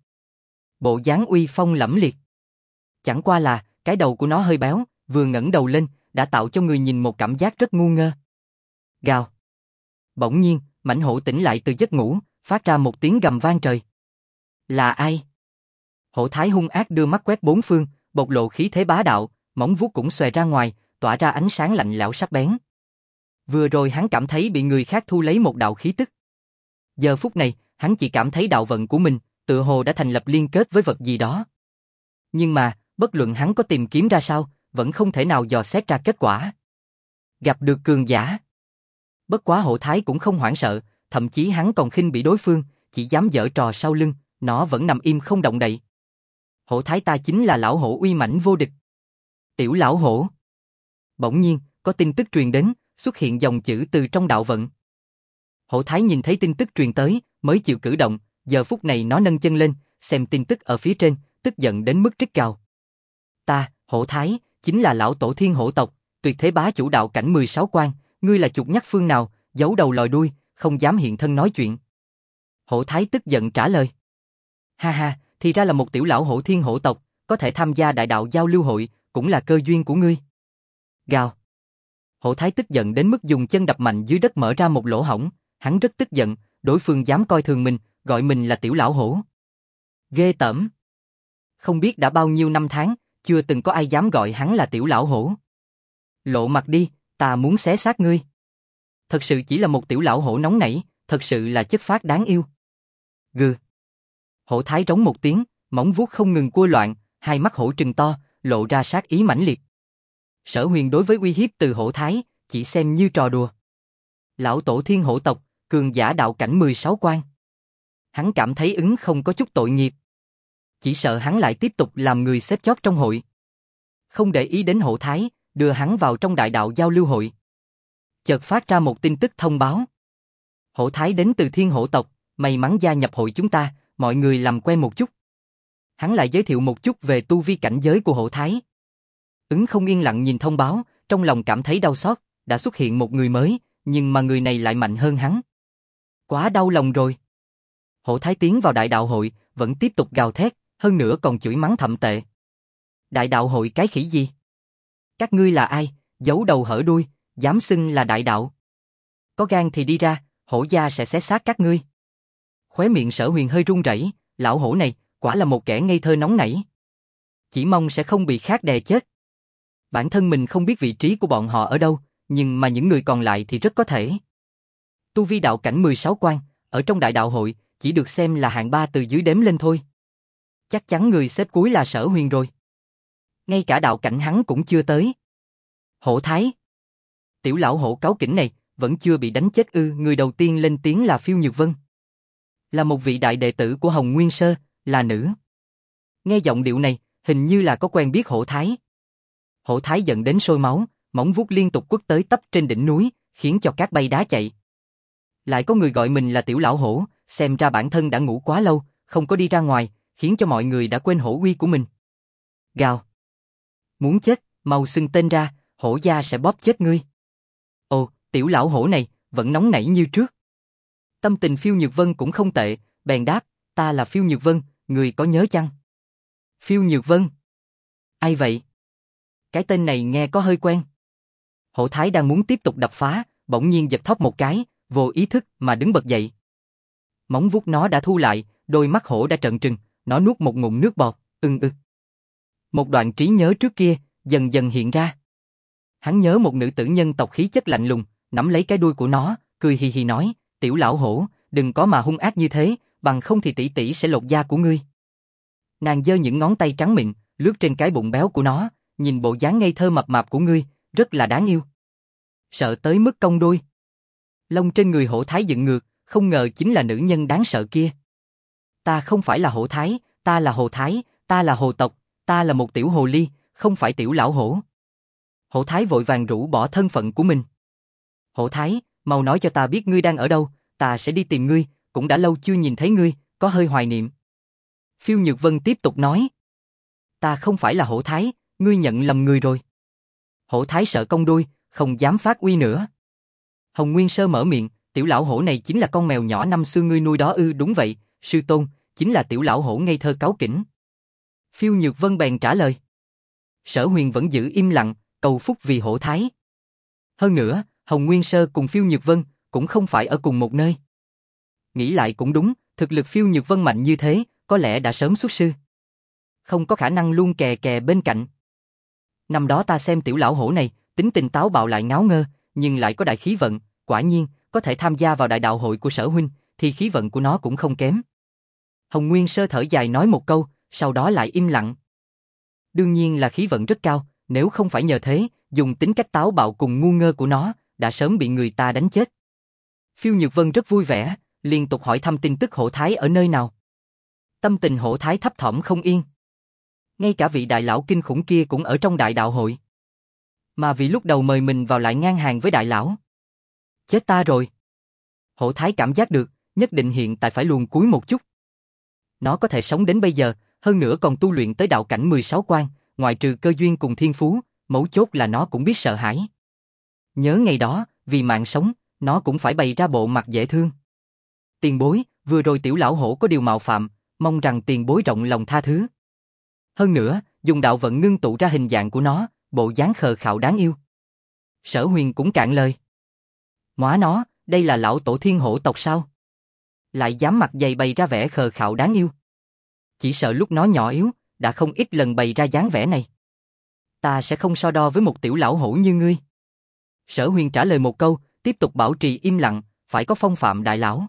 Bộ dáng uy phong lẫm liệt. Chẳng qua là, cái đầu của nó hơi béo, vừa ngẩng đầu lên, đã tạo cho người nhìn một cảm giác rất ngu ngơ. Gào. Bỗng nhiên, mãnh hổ tỉnh lại từ giấc ngủ, phát ra một tiếng gầm vang trời. Là ai? Hổ Thái hung ác đưa mắt quét bốn phương, bộc lộ khí thế bá đạo, móng vuốt cũng xòe ra ngoài, tỏa ra ánh sáng lạnh lẽo sắc bén. Vừa rồi hắn cảm thấy bị người khác thu lấy một đạo khí tức. Giờ phút này, hắn chỉ cảm thấy đạo vận của mình, tựa hồ đã thành lập liên kết với vật gì đó. Nhưng mà, bất luận hắn có tìm kiếm ra sao, vẫn không thể nào dò xét ra kết quả. Gặp được cường giả. Bất quá Hổ Thái cũng không hoảng sợ, thậm chí hắn còn khinh bỉ đối phương, chỉ dám giở trò sau lưng, nó vẫn nằm im không động đậy. Hổ Thái ta chính là lão hổ uy mãnh vô địch. Tiểu lão hổ. Bỗng nhiên, có tin tức truyền đến, xuất hiện dòng chữ từ trong đạo vận. Hổ Thái nhìn thấy tin tức truyền tới, mới chịu cử động, giờ phút này nó nâng chân lên, xem tin tức ở phía trên, tức giận đến mức rít gào. Ta, Hổ Thái, chính là lão tổ thiên hổ tộc, tuyệt thế bá chủ đạo cảnh 16 quan, ngươi là chuột nhắt phương nào, giấu đầu lòi đuôi, không dám hiện thân nói chuyện. Hổ Thái tức giận trả lời. Ha ha, thì ra là một tiểu lão hổ thiên hổ tộc, có thể tham gia đại đạo giao lưu hội, cũng là cơ duyên của ngươi. Gào. Hổ Thái tức giận đến mức dùng chân đập mạnh dưới đất mở ra một lỗ hổng, hắn rất tức giận, đối phương dám coi thường mình, gọi mình là tiểu lão hổ. Ghê tởm. Không biết đã bao nhiêu năm tháng, chưa từng có ai dám gọi hắn là tiểu lão hổ. Lộ mặt đi, ta muốn xé xác ngươi. Thật sự chỉ là một tiểu lão hổ nóng nảy, thật sự là chất phác đáng yêu. Gừ. Hổ Thái rống một tiếng, móng vuốt không ngừng cua loạn, hai mắt hổ trừng to, lộ ra sát ý mãnh liệt. Sở Huyền đối với uy hiếp từ Hổ Thái, chỉ xem như trò đùa. Lão tổ thiên hổ tộc, cường giả đạo cảnh 16 quan. Hắn cảm thấy ứng không có chút tội nghiệp. Chỉ sợ hắn lại tiếp tục làm người xếp chót trong hội. Không để ý đến Hổ Thái, đưa hắn vào trong đại đạo giao lưu hội. Chợt phát ra một tin tức thông báo. Hổ Thái đến từ thiên hổ tộc, may mắn gia nhập hội chúng ta, mọi người làm quen một chút. Hắn lại giới thiệu một chút về tu vi cảnh giới của Hổ Thái. Ứng không yên lặng nhìn thông báo, trong lòng cảm thấy đau xót, đã xuất hiện một người mới, nhưng mà người này lại mạnh hơn hắn. Quá đau lòng rồi. Hổ Thái tiến vào đại đạo hội, vẫn tiếp tục gào thét, hơn nữa còn chửi mắng thậm tệ. Đại đạo hội cái khỉ gì? Các ngươi là ai, giấu đầu hở đuôi, dám xưng là đại đạo? Có gan thì đi ra, hổ gia sẽ xé xác các ngươi. Khóe miệng Sở Huyền hơi run rẩy, lão hổ này, quả là một kẻ ngây thơ nóng nảy. Chỉ mong sẽ không bị khác đè chết. Bản thân mình không biết vị trí của bọn họ ở đâu, nhưng mà những người còn lại thì rất có thể. Tu vi đạo cảnh 16 quan, ở trong đại đạo hội, chỉ được xem là hạng 3 từ dưới đếm lên thôi. Chắc chắn người xếp cuối là Sở Huyền rồi. Ngay cả đạo cảnh hắn cũng chưa tới. Hổ Thái. Tiểu lão hổ cáu kỉnh này, vẫn chưa bị đánh chết ư? Người đầu tiên lên tiếng là Phiêu Nhược Vân. Là một vị đại đệ tử của Hồng Nguyên Sơ, là nữ. Nghe giọng điệu này, hình như là có quen biết Hổ Thái. Hổ Thái giận đến sôi máu, móng vuốt liên tục quất tới tấp trên đỉnh núi, khiến cho cát bay đá chạy. Lại có người gọi mình là tiểu lão hổ, xem ra bản thân đã ngủ quá lâu, không có đi ra ngoài, khiến cho mọi người đã quên hổ uy của mình. Gào. Muốn chết, mau xưng tên ra, hổ gia sẽ bóp chết ngươi. Ồ, tiểu lão hổ này, vẫn nóng nảy như trước. Tâm tình Phiêu Nhược Vân cũng không tệ, bèn đáp, ta là Phiêu Nhược Vân, người có nhớ chăng? Phiêu Nhược Vân? Ai vậy? Cái tên này nghe có hơi quen. Hổ Thái đang muốn tiếp tục đập phá, bỗng nhiên giật thóp một cái, vô ý thức mà đứng bật dậy. Móng vuốt nó đã thu lại, đôi mắt hổ đã trợn trừng, nó nuốt một ngụm nước bọt, Một đoạn trí nhớ trước kia, dần dần hiện ra. Hắn nhớ một nữ tử nhân tộc khí chất lạnh lùng, nắm lấy cái đuôi của nó, cười hì hì nói, tiểu lão hổ, đừng có mà hung ác như thế, bằng không thì tỷ tỷ sẽ lột da của ngươi. Nàng giơ những ngón tay trắng mịn, lướt trên cái bụng béo của nó, nhìn bộ dáng ngây thơ mập mạp của ngươi, rất là đáng yêu. Sợ tới mức cong đôi. Lông trên người Hổ Thái dựng ngược, không ngờ chính là nữ nhân đáng sợ kia. Ta không phải là Hổ Thái, ta là Hồ Thái, ta là hồ tộc, ta là một tiểu hồ ly, không phải tiểu lão hổ. Hổ Thái vội vàng rũ bỏ thân phận của mình. Hổ Thái, mau nói cho ta biết ngươi đang ở đâu, ta sẽ đi tìm ngươi, cũng đã lâu chưa nhìn thấy ngươi, có hơi hoài niệm. Phiêu Nhược Vân tiếp tục nói. Ta không phải là Hổ Thái, ngươi nhận lầm người rồi. Hổ Thái sợ cong đuôi, không dám phát uy nữa. Hồng Nguyên Sơ mở miệng, tiểu lão hổ này chính là con mèo nhỏ năm xưa ngươi nuôi đó ư? Đúng vậy, sư tôn, chính là tiểu lão hổ ngây thơ cáu kỉnh. Phiêu Nhược Vân bèn trả lời. Sở Huyền vẫn giữ im lặng, cầu phúc vì hổ thái. Hơn nữa, Hồng Nguyên Sơ cùng Phiêu Nhược Vân cũng không phải ở cùng một nơi. Nghĩ lại cũng đúng, thực lực Phiêu Nhược Vân mạnh như thế, có lẽ đã sớm xuất sư. Không có khả năng luôn kè kè bên cạnh. Năm đó ta xem tiểu lão hổ này, tính tình táo bạo lại ngáo ngơ, nhưng lại có đại khí vận, quả nhiên, có thể tham gia vào đại đạo hội của Sở huynh, thì khí vận của nó cũng không kém. Hồng Nguyên Sơ thở dài nói một câu, sau đó lại im lặng. Đương nhiên là khí vận rất cao, nếu không phải nhờ thế, dùng tính cách táo bạo cùng ngu ngơ của nó, đã sớm bị người ta đánh chết. Phiêu Nhược Vân rất vui vẻ, liên tục hỏi thăm tin tức hổ thái ở nơi nào. Tâm tình hổ thái thấp thỏm không yên. Ngay cả vị đại lão kinh khủng kia cũng ở trong đại đạo hội. Mà vì lúc đầu mời mình vào lại ngang hàng với đại lão. Chết ta rồi. Hổ thái cảm giác được, nhất định hiện tại phải luồn cuối một chút. Nó có thể sống đến bây giờ, hơn nữa còn tu luyện tới đạo cảnh 16 quan, ngoại trừ cơ duyên cùng thiên phú, mấu chốt là nó cũng biết sợ hãi. Nhớ ngày đó, vì mạng sống, nó cũng phải bày ra bộ mặt dễ thương. Tiền bối, vừa rồi tiểu lão hổ có điều mạo phạm, mong rằng tiền bối rộng lòng tha thứ. Hơn nữa, dùng đạo vận ngưng tụ ra hình dạng của nó, bộ dáng khờ khạo đáng yêu. Sở Huyền cũng cạn lời. Móa nó, đây là lão tổ thiên hổ tộc sao? Lại dám mặt dày bày ra vẻ khờ khạo đáng yêu. Chỉ sợ lúc nó nhỏ yếu, đã không ít lần bày ra dáng vẻ này. Ta sẽ không so đo với một tiểu lão hổ như ngươi. Sở Huyền trả lời một câu, tiếp tục bảo trì im lặng, phải có phong phạm đại lão.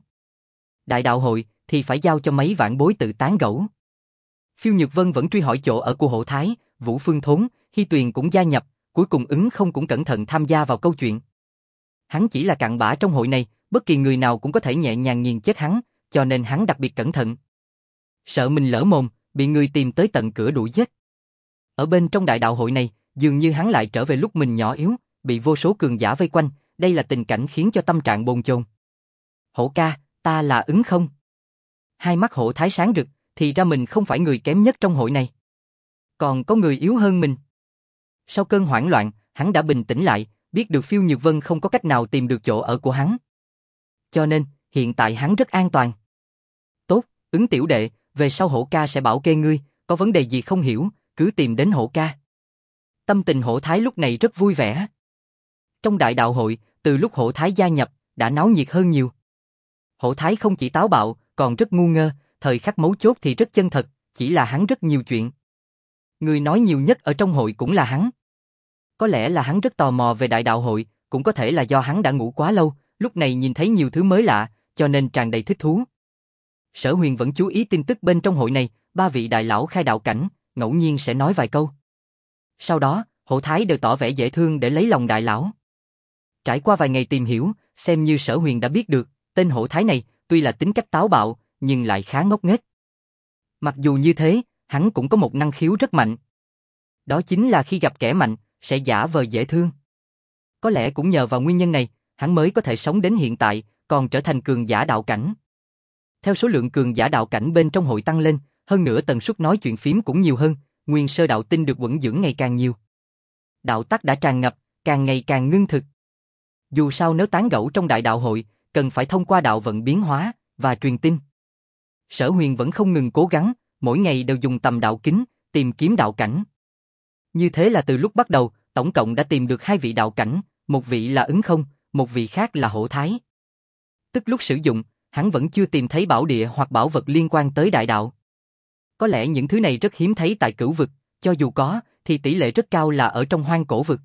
Đại đạo hội thì phải giao cho mấy vạn bối tự tán gẫu. Phiêu Nhược Vân vẫn truy hỏi chỗ ở của hổ thái, Vũ Phương Thốn, Hy Tuyền cũng gia nhập, cuối cùng ứng không cũng cẩn thận tham gia vào câu chuyện. Hắn chỉ là cặn bã trong hội này, bất kỳ người nào cũng có thể nhẹ nhàng nghiền chết hắn, cho nên hắn đặc biệt cẩn thận. Sợ mình lỡ mồm, bị người tìm tới tận cửa đuổi giết. Ở bên trong đại đạo hội này, dường như hắn lại trở về lúc mình nhỏ yếu, bị vô số cường giả vây quanh, đây là tình cảnh khiến cho tâm trạng bồn chồn. Hổ ca, ta là ứng không? Hai mắt hổ thái sáng rực, thì ra mình không phải người kém nhất trong hội này. Còn có người yếu hơn mình. Sau cơn hoảng loạn, hắn đã bình tĩnh lại, biết được Phiêu Nhược Vân không có cách nào tìm được chỗ ở của hắn. Cho nên, hiện tại hắn rất an toàn. Tốt, ứng tiểu đệ, về sau hổ ca sẽ bảo kê ngươi, có vấn đề gì không hiểu, cứ tìm đến hổ ca. Tâm tình hổ thái lúc này rất vui vẻ. Trong đại đạo hội, từ lúc hổ thái gia nhập, đã náo nhiệt hơn nhiều. Hổ thái không chỉ táo bạo, còn rất ngu ngơ, thời khắc mấu chốt thì rất chân thật, chỉ là hắn rất nhiều chuyện. Người nói nhiều nhất ở trong hội cũng là hắn. Có lẽ là hắn rất tò mò về đại đạo hội, cũng có thể là do hắn đã ngủ quá lâu, lúc này nhìn thấy nhiều thứ mới lạ, cho nên tràn đầy thích thú. Sở Huyền vẫn chú ý tin tức bên trong hội này, ba vị đại lão khai đạo cảnh, ngẫu nhiên sẽ nói vài câu. Sau đó, hổ thái đều tỏ vẻ dễ thương để lấy lòng đại lão. Trải qua vài ngày tìm hiểu, xem như Sở Huyền đã biết được, tên hổ thái này, tuy là tính cách táo bạo, nhưng lại khá ngốc nghếch. Mặc dù như thế, hắn cũng có một năng khiếu rất mạnh. Đó chính là khi gặp kẻ mạnh, sẽ giả vờ dễ thương. Có lẽ cũng nhờ vào nguyên nhân này, hắn mới có thể sống đến hiện tại, còn trở thành cường giả đạo cảnh. Theo số lượng cường giả đạo cảnh bên trong hội tăng lên, hơn nữa tần suất nói chuyện phím cũng nhiều hơn, nguyên sơ đạo tinh được vững dưỡng ngày càng nhiều. Đạo tắc đã tràn ngập, càng ngày càng ngưng thực. Dù sao nếu tán gẫu trong đại đạo hội, cần phải thông qua đạo vận biến hóa và truyền tin. Sở Huyền vẫn không ngừng cố gắng, mỗi ngày đều dùng tầm đạo kính, tìm kiếm đạo cảnh. Như thế là từ lúc bắt đầu, tổng cộng đã tìm được hai vị đạo cảnh, một vị là ứng không, một vị khác là hổ thái. Tức lúc sử dụng, hắn vẫn chưa tìm thấy bảo địa hoặc bảo vật liên quan tới đại đạo. Có lẽ những thứ này rất hiếm thấy tại cửu vực, cho dù có, thì tỷ lệ rất cao là ở trong hoang cổ vực.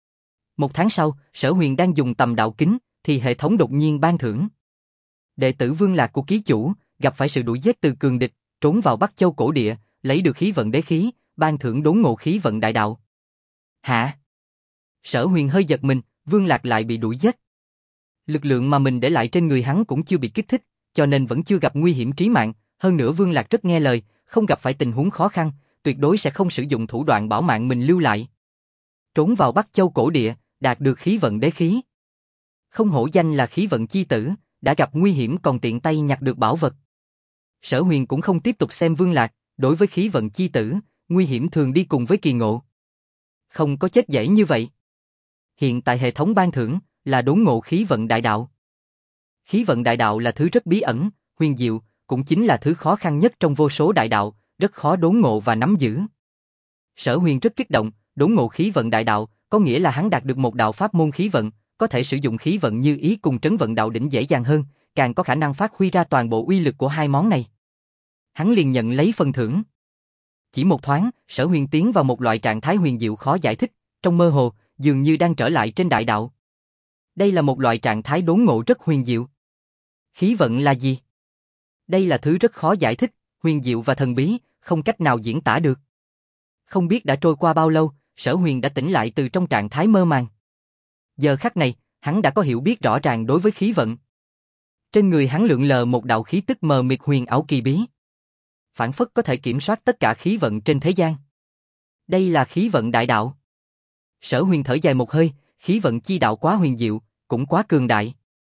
Một tháng sau, Sở Huyền đang dùng tầm đạo kính, thì hệ thống đột nhiên ban thưởng. Đệ tử Vương Lạc của ký chủ, gặp phải sự đuổi giết từ cường địch, trốn vào Bắc Châu cổ địa, lấy được khí vận đế khí, ban thưởng đốn ngộ khí vận đại đạo. Hả? Sở Huyền hơi giật mình, Vương Lạc lại bị đuổi giết. Lực lượng mà mình để lại trên người hắn cũng chưa bị kích thích, cho nên vẫn chưa gặp nguy hiểm trí mạng, hơn nữa Vương Lạc rất nghe lời, không gặp phải tình huống khó khăn, tuyệt đối sẽ không sử dụng thủ đoạn bảo mạng mình lưu lại. Trốn vào Bắc Châu cổ địa, đạt được khí vận đế khí. Không hổ danh là khí vận chi tử, đã gặp nguy hiểm còn tiện tay nhặt được bảo vật. Sở Huyền cũng không tiếp tục xem Vương Lạc, đối với khí vận chi tử, nguy hiểm thường đi cùng với kỳ ngộ. Không có chết dễ như vậy. Hiện tại hệ thống ban thưởng là đốn ngộ khí vận đại đạo. Khí vận đại đạo là thứ rất bí ẩn, huyền diệu, cũng chính là thứ khó khăn nhất trong vô số đại đạo, rất khó đốn ngộ và nắm giữ. Sở Huyền rất kích động, đốn ngộ khí vận đại đạo, có nghĩa là hắn đạt được một đạo pháp môn khí vận, có thể sử dụng khí vận như ý cùng trấn vận đạo đỉnh dễ dàng hơn, càng có khả năng phát huy ra toàn bộ uy lực của hai món này. Hắn liền nhận lấy phần thưởng. Chỉ một thoáng, Sở Huyền tiến vào một loại trạng thái huyền diệu khó giải thích, trong mơ hồ, dường như đang trở lại trên đại đạo. Đây là một loại trạng thái đốn ngộ rất huyền diệu. Khí vận là gì? Đây là thứ rất khó giải thích, huyền diệu và thần bí, không cách nào diễn tả được. Không biết đã trôi qua bao lâu, Sở Huyền đã tỉnh lại từ trong trạng thái mơ màng. Giờ khắc này, hắn đã có hiểu biết rõ ràng đối với khí vận. Trên người hắn lượn lờ một đạo khí tức mờ mịt huyền ảo kỳ bí. Phảng phất có thể kiểm soát tất cả khí vận trên thế gian. Đây là khí vận đại đạo. Sở Huyền thở dài một hơi, khí vận chi đạo quá huyền diệu, cũng quá cường đại.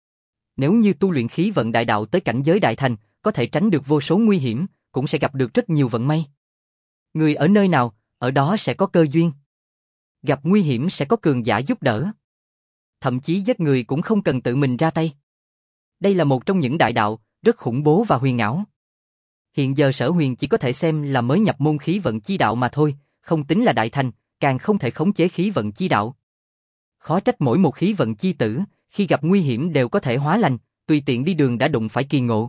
Nếu như tu luyện khí vận đại đạo tới cảnh giới đại thành, có thể tránh được vô số nguy hiểm, cũng sẽ gặp được rất nhiều vận may. Người ở nơi nào, ở đó sẽ có cơ duyên. Gặp nguy hiểm sẽ có cường giả giúp đỡ. Thậm chí giết người cũng không cần tự mình ra tay. Đây là một trong những đại đạo, rất khủng bố và huyền ảo. Hiện giờ Sở Huyền chỉ có thể xem là mới nhập môn khí vận chi đạo mà thôi, không tính là đại thành, càng không thể khống chế khí vận chi đạo. Khó trách mỗi một khí vận chi tử, khi gặp nguy hiểm đều có thể hóa lành, tùy tiện đi đường đã đụng phải kỳ ngộ.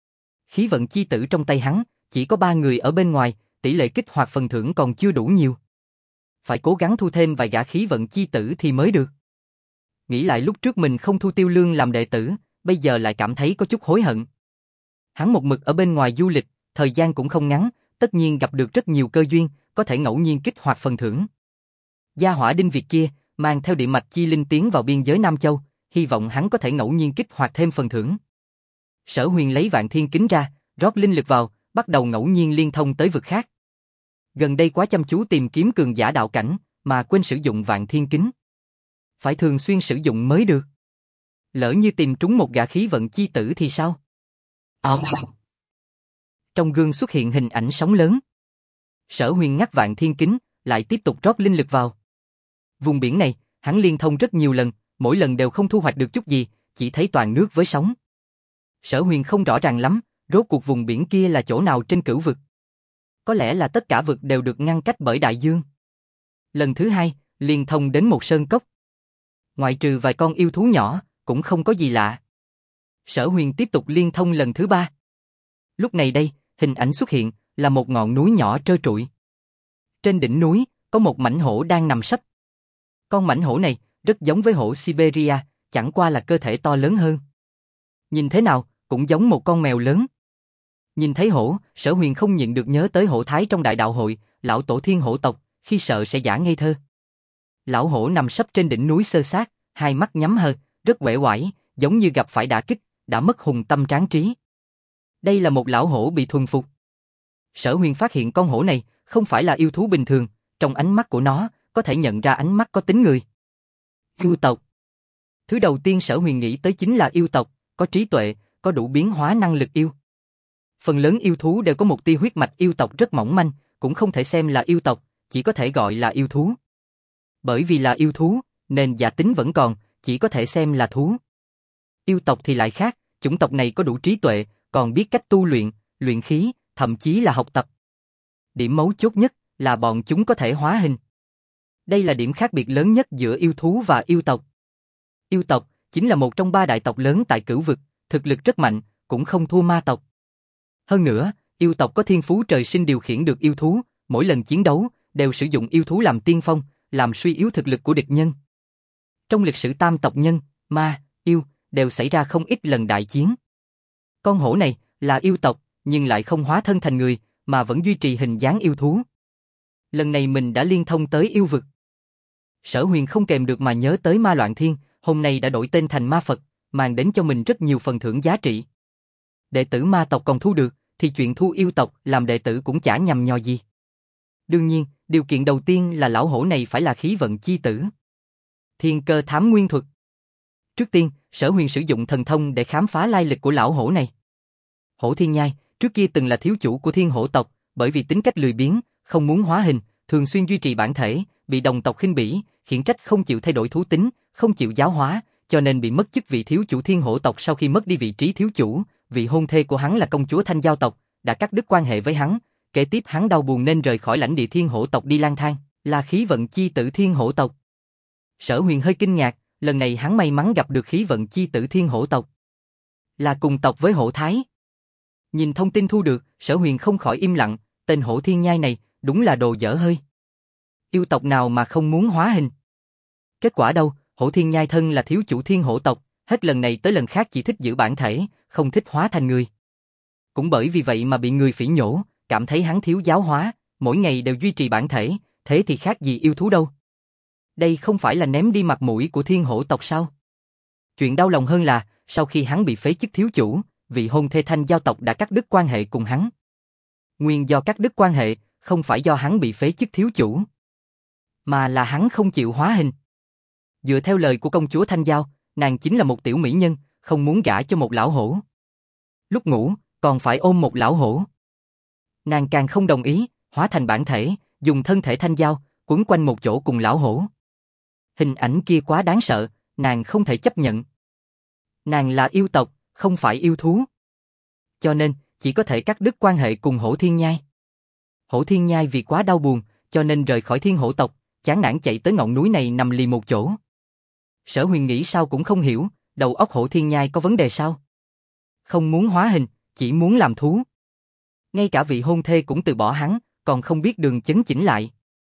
Khí vận chi tử trong tay hắn, chỉ có 3 người ở bên ngoài, tỷ lệ kích hoạt phần thưởng còn chưa đủ nhiều. Phải cố gắng thu thêm vài gã khí vận chi tử thì mới được. Nghĩ lại lúc trước mình không thu Tiêu Lương làm đệ tử, bây giờ lại cảm thấy có chút hối hận. Hắn một mực ở bên ngoài du lịch, thời gian cũng không ngắn, tất nhiên gặp được rất nhiều cơ duyên, có thể ngẫu nhiên kích hoạt phần thưởng. Gia hỏa Đinh Việt kia, mang theo điện mạch chi linh tiến vào biên giới Nam Châu, hy vọng hắn có thể ngẫu nhiên kích hoạt thêm phần thưởng. Sở Huyền lấy Vạn Thiên Kính ra, rót linh lực vào, bắt đầu ngẫu nhiên liên thông tới vực khác. Gần đây quá chăm chú tìm kiếm cường giả đạo cảnh, mà quên sử dụng Vạn Thiên Kính. Phải thường xuyên sử dụng mới được. Lỡ như tìm trúng một gã khí vận chi tử thì sao? Trong gương xuất hiện hình ảnh sóng lớn. Sở Huyền ngắt Vạn Thiên Kính, lại tiếp tục rót linh lực vào. Vùng biển này, hắn liên thông rất nhiều lần, mỗi lần đều không thu hoạch được chút gì, chỉ thấy toàn nước với sóng. Sở Huyền không rõ ràng lắm, rốt cuộc vùng biển kia là chỗ nào trên cửu vực. Có lẽ là tất cả vực đều được ngăn cách bởi đại dương. Lần thứ hai, liên thông đến một sơn cốc. Ngoại trừ vài con yêu thú nhỏ, cũng không có gì lạ. Sở Huyền tiếp tục liên thông lần thứ 3. Lúc này đây, hình ảnh xuất hiện, là một ngọn núi nhỏ trơ trụi. Trên đỉnh núi, có một mãnh hổ đang nằm sấp. Con mãnh hổ này, rất giống với hổ Siberia, chẳng qua là cơ thể to lớn hơn. Nhìn thế nào, cũng giống một con mèo lớn. Nhìn thấy hổ, Sở Huyền không nhịn được nhớ tới hổ thái trong đại đạo hội, lão tổ thiên hổ tộc, khi sợ sẽ giả ngây thơ. Lão hổ nằm sấp trên đỉnh núi xơ xác, hai mắt nhắm hờ, rất uể oải, giống như gặp phải đả kích, đã mất hùng tâm tráng trí. Đây là một lão hổ bị thuần phục. Sở Huyền phát hiện con hổ này không phải là yêu thú bình thường, trong ánh mắt của nó có thể nhận ra ánh mắt có tính người. Yêu tộc. Thứ đầu tiên Sở Huyền nghĩ tới chính là yêu tộc, có trí tuệ, có đủ biến hóa năng lực yêu. Phần lớn yêu thú đều có một tia huyết mạch yêu tộc rất mỏng manh, cũng không thể xem là yêu tộc, chỉ có thể gọi là yêu thú. Bởi vì là yêu thú, nên giả tính vẫn còn, chỉ có thể xem là thú. Yêu tộc thì lại khác, chủng tộc này có đủ trí tuệ, còn biết cách tu luyện, luyện khí, thậm chí là học tập. Điểm mấu chốt nhất là bọn chúng có thể hóa hình. Đây là điểm khác biệt lớn nhất giữa yêu thú và yêu tộc. Yêu tộc chính là một trong 3 đại tộc lớn tại cửu vực, thực lực rất mạnh, cũng không thua ma tộc. Hơn nữa, yêu tộc có thiên phú trời sinh điều khiển được yêu thú, mỗi lần chiến đấu đều sử dụng yêu thú làm tiên phong, làm suy yếu thực lực của địch nhân. Trong lịch sử tam tộc nhân, ma, yêu đều xảy ra không ít lần đại chiến. Con hổ này là yêu tộc, nhưng lại không hóa thân thành người, mà vẫn duy trì hình dáng yêu thú. Lần này mình đã liên thông tới yêu vực. Sở Huyền không kèm được mà nhớ tới Ma Loạn Thiên, hôm nay đã đổi tên thành Ma Phật, mang đến cho mình rất nhiều phần thưởng giá trị. Đệ tử ma tộc còn thu được, thì chuyện thu yêu tộc làm đệ tử cũng chả nhằm nhò gì. Đương nhiên, điều kiện đầu tiên là lão hổ này phải là khí vận chi tử. Thiên cơ thám nguyên thuật. Trước tiên, Sở Huyền sử dụng thần thông để khám phá lai lịch của lão hổ này. Hổ Thiên Nhai, trước kia từng là thiếu chủ của Thiên Hổ tộc, bởi vì tính cách lười biếng, không muốn hóa hình, thường xuyên duy trì bản thể, bị đồng tộc khinh bỉ, khiển trách không chịu thay đổi thú tính, không chịu giáo hóa, cho nên bị mất chức vị thiếu chủ Thiên Hổ tộc. Sau khi mất đi vị trí thiếu chủ, vị hôn thê của hắn là công chúa Thanh Giao tộc, đã cắt đứt quan hệ với hắn, kế tiếp hắn đau buồn nên rời khỏi lãnh địa Thiên Hổ tộc đi lang thang, là khí vận chi tử Thiên Hổ tộc. Sở Huyền hơi kinh ngạc, lần này hắn may mắn gặp được khí vận chi tử thiên hổ tộc. Là cùng tộc với hổ thái. Nhìn thông tin thu được, Sở Huyền không khỏi im lặng, tên hổ thiên nhai này, đúng là đồ dở hơi. Yêu tộc nào mà không muốn hóa hình. Kết quả đâu, hổ thiên nhai thân là thiếu chủ thiên hổ tộc, hết lần này tới lần khác chỉ thích giữ bản thể, không thích hóa thành người. Cũng bởi vì vậy mà bị người phỉ nhổ, cảm thấy hắn thiếu giáo hóa, mỗi ngày đều duy trì bản thể, thế thì khác gì yêu thú đâu. Đây không phải là ném đi mặt mũi của thiên hổ tộc sao? Chuyện đau lòng hơn là, sau khi hắn bị phế chức thiếu chủ, vị hôn thê Thanh Giao tộc đã cắt đứt quan hệ cùng hắn. Nguyên do cắt đứt quan hệ, không phải do hắn bị phế chức thiếu chủ, mà là hắn không chịu hóa hình. Dựa theo lời của công chúa Thanh Giao, nàng chính là một tiểu mỹ nhân, không muốn gả cho một lão hổ. Lúc ngủ, còn phải ôm một lão hổ. Nàng càng không đồng ý, hóa thành bản thể, dùng thân thể Thanh Giao, quấn quanh một chỗ cùng lão hổ. Hình ảnh kia quá đáng sợ, nàng không thể chấp nhận. Nàng là yêu tộc, không phải yêu thú. Cho nên, chỉ có thể cắt đứt quan hệ cùng hổ thiên nhai. Hổ thiên nhai vì quá đau buồn, cho nên rời khỏi thiên hổ tộc, chán nản chạy tới ngọn núi này nằm lì một chỗ. Sở Huyền nghĩ sao cũng không hiểu, đầu óc hổ thiên nhai có vấn đề sao? Không muốn hóa hình, chỉ muốn làm thú. Ngay cả vị hôn thê cũng từ bỏ hắn, còn không biết đường chấn chỉnh lại.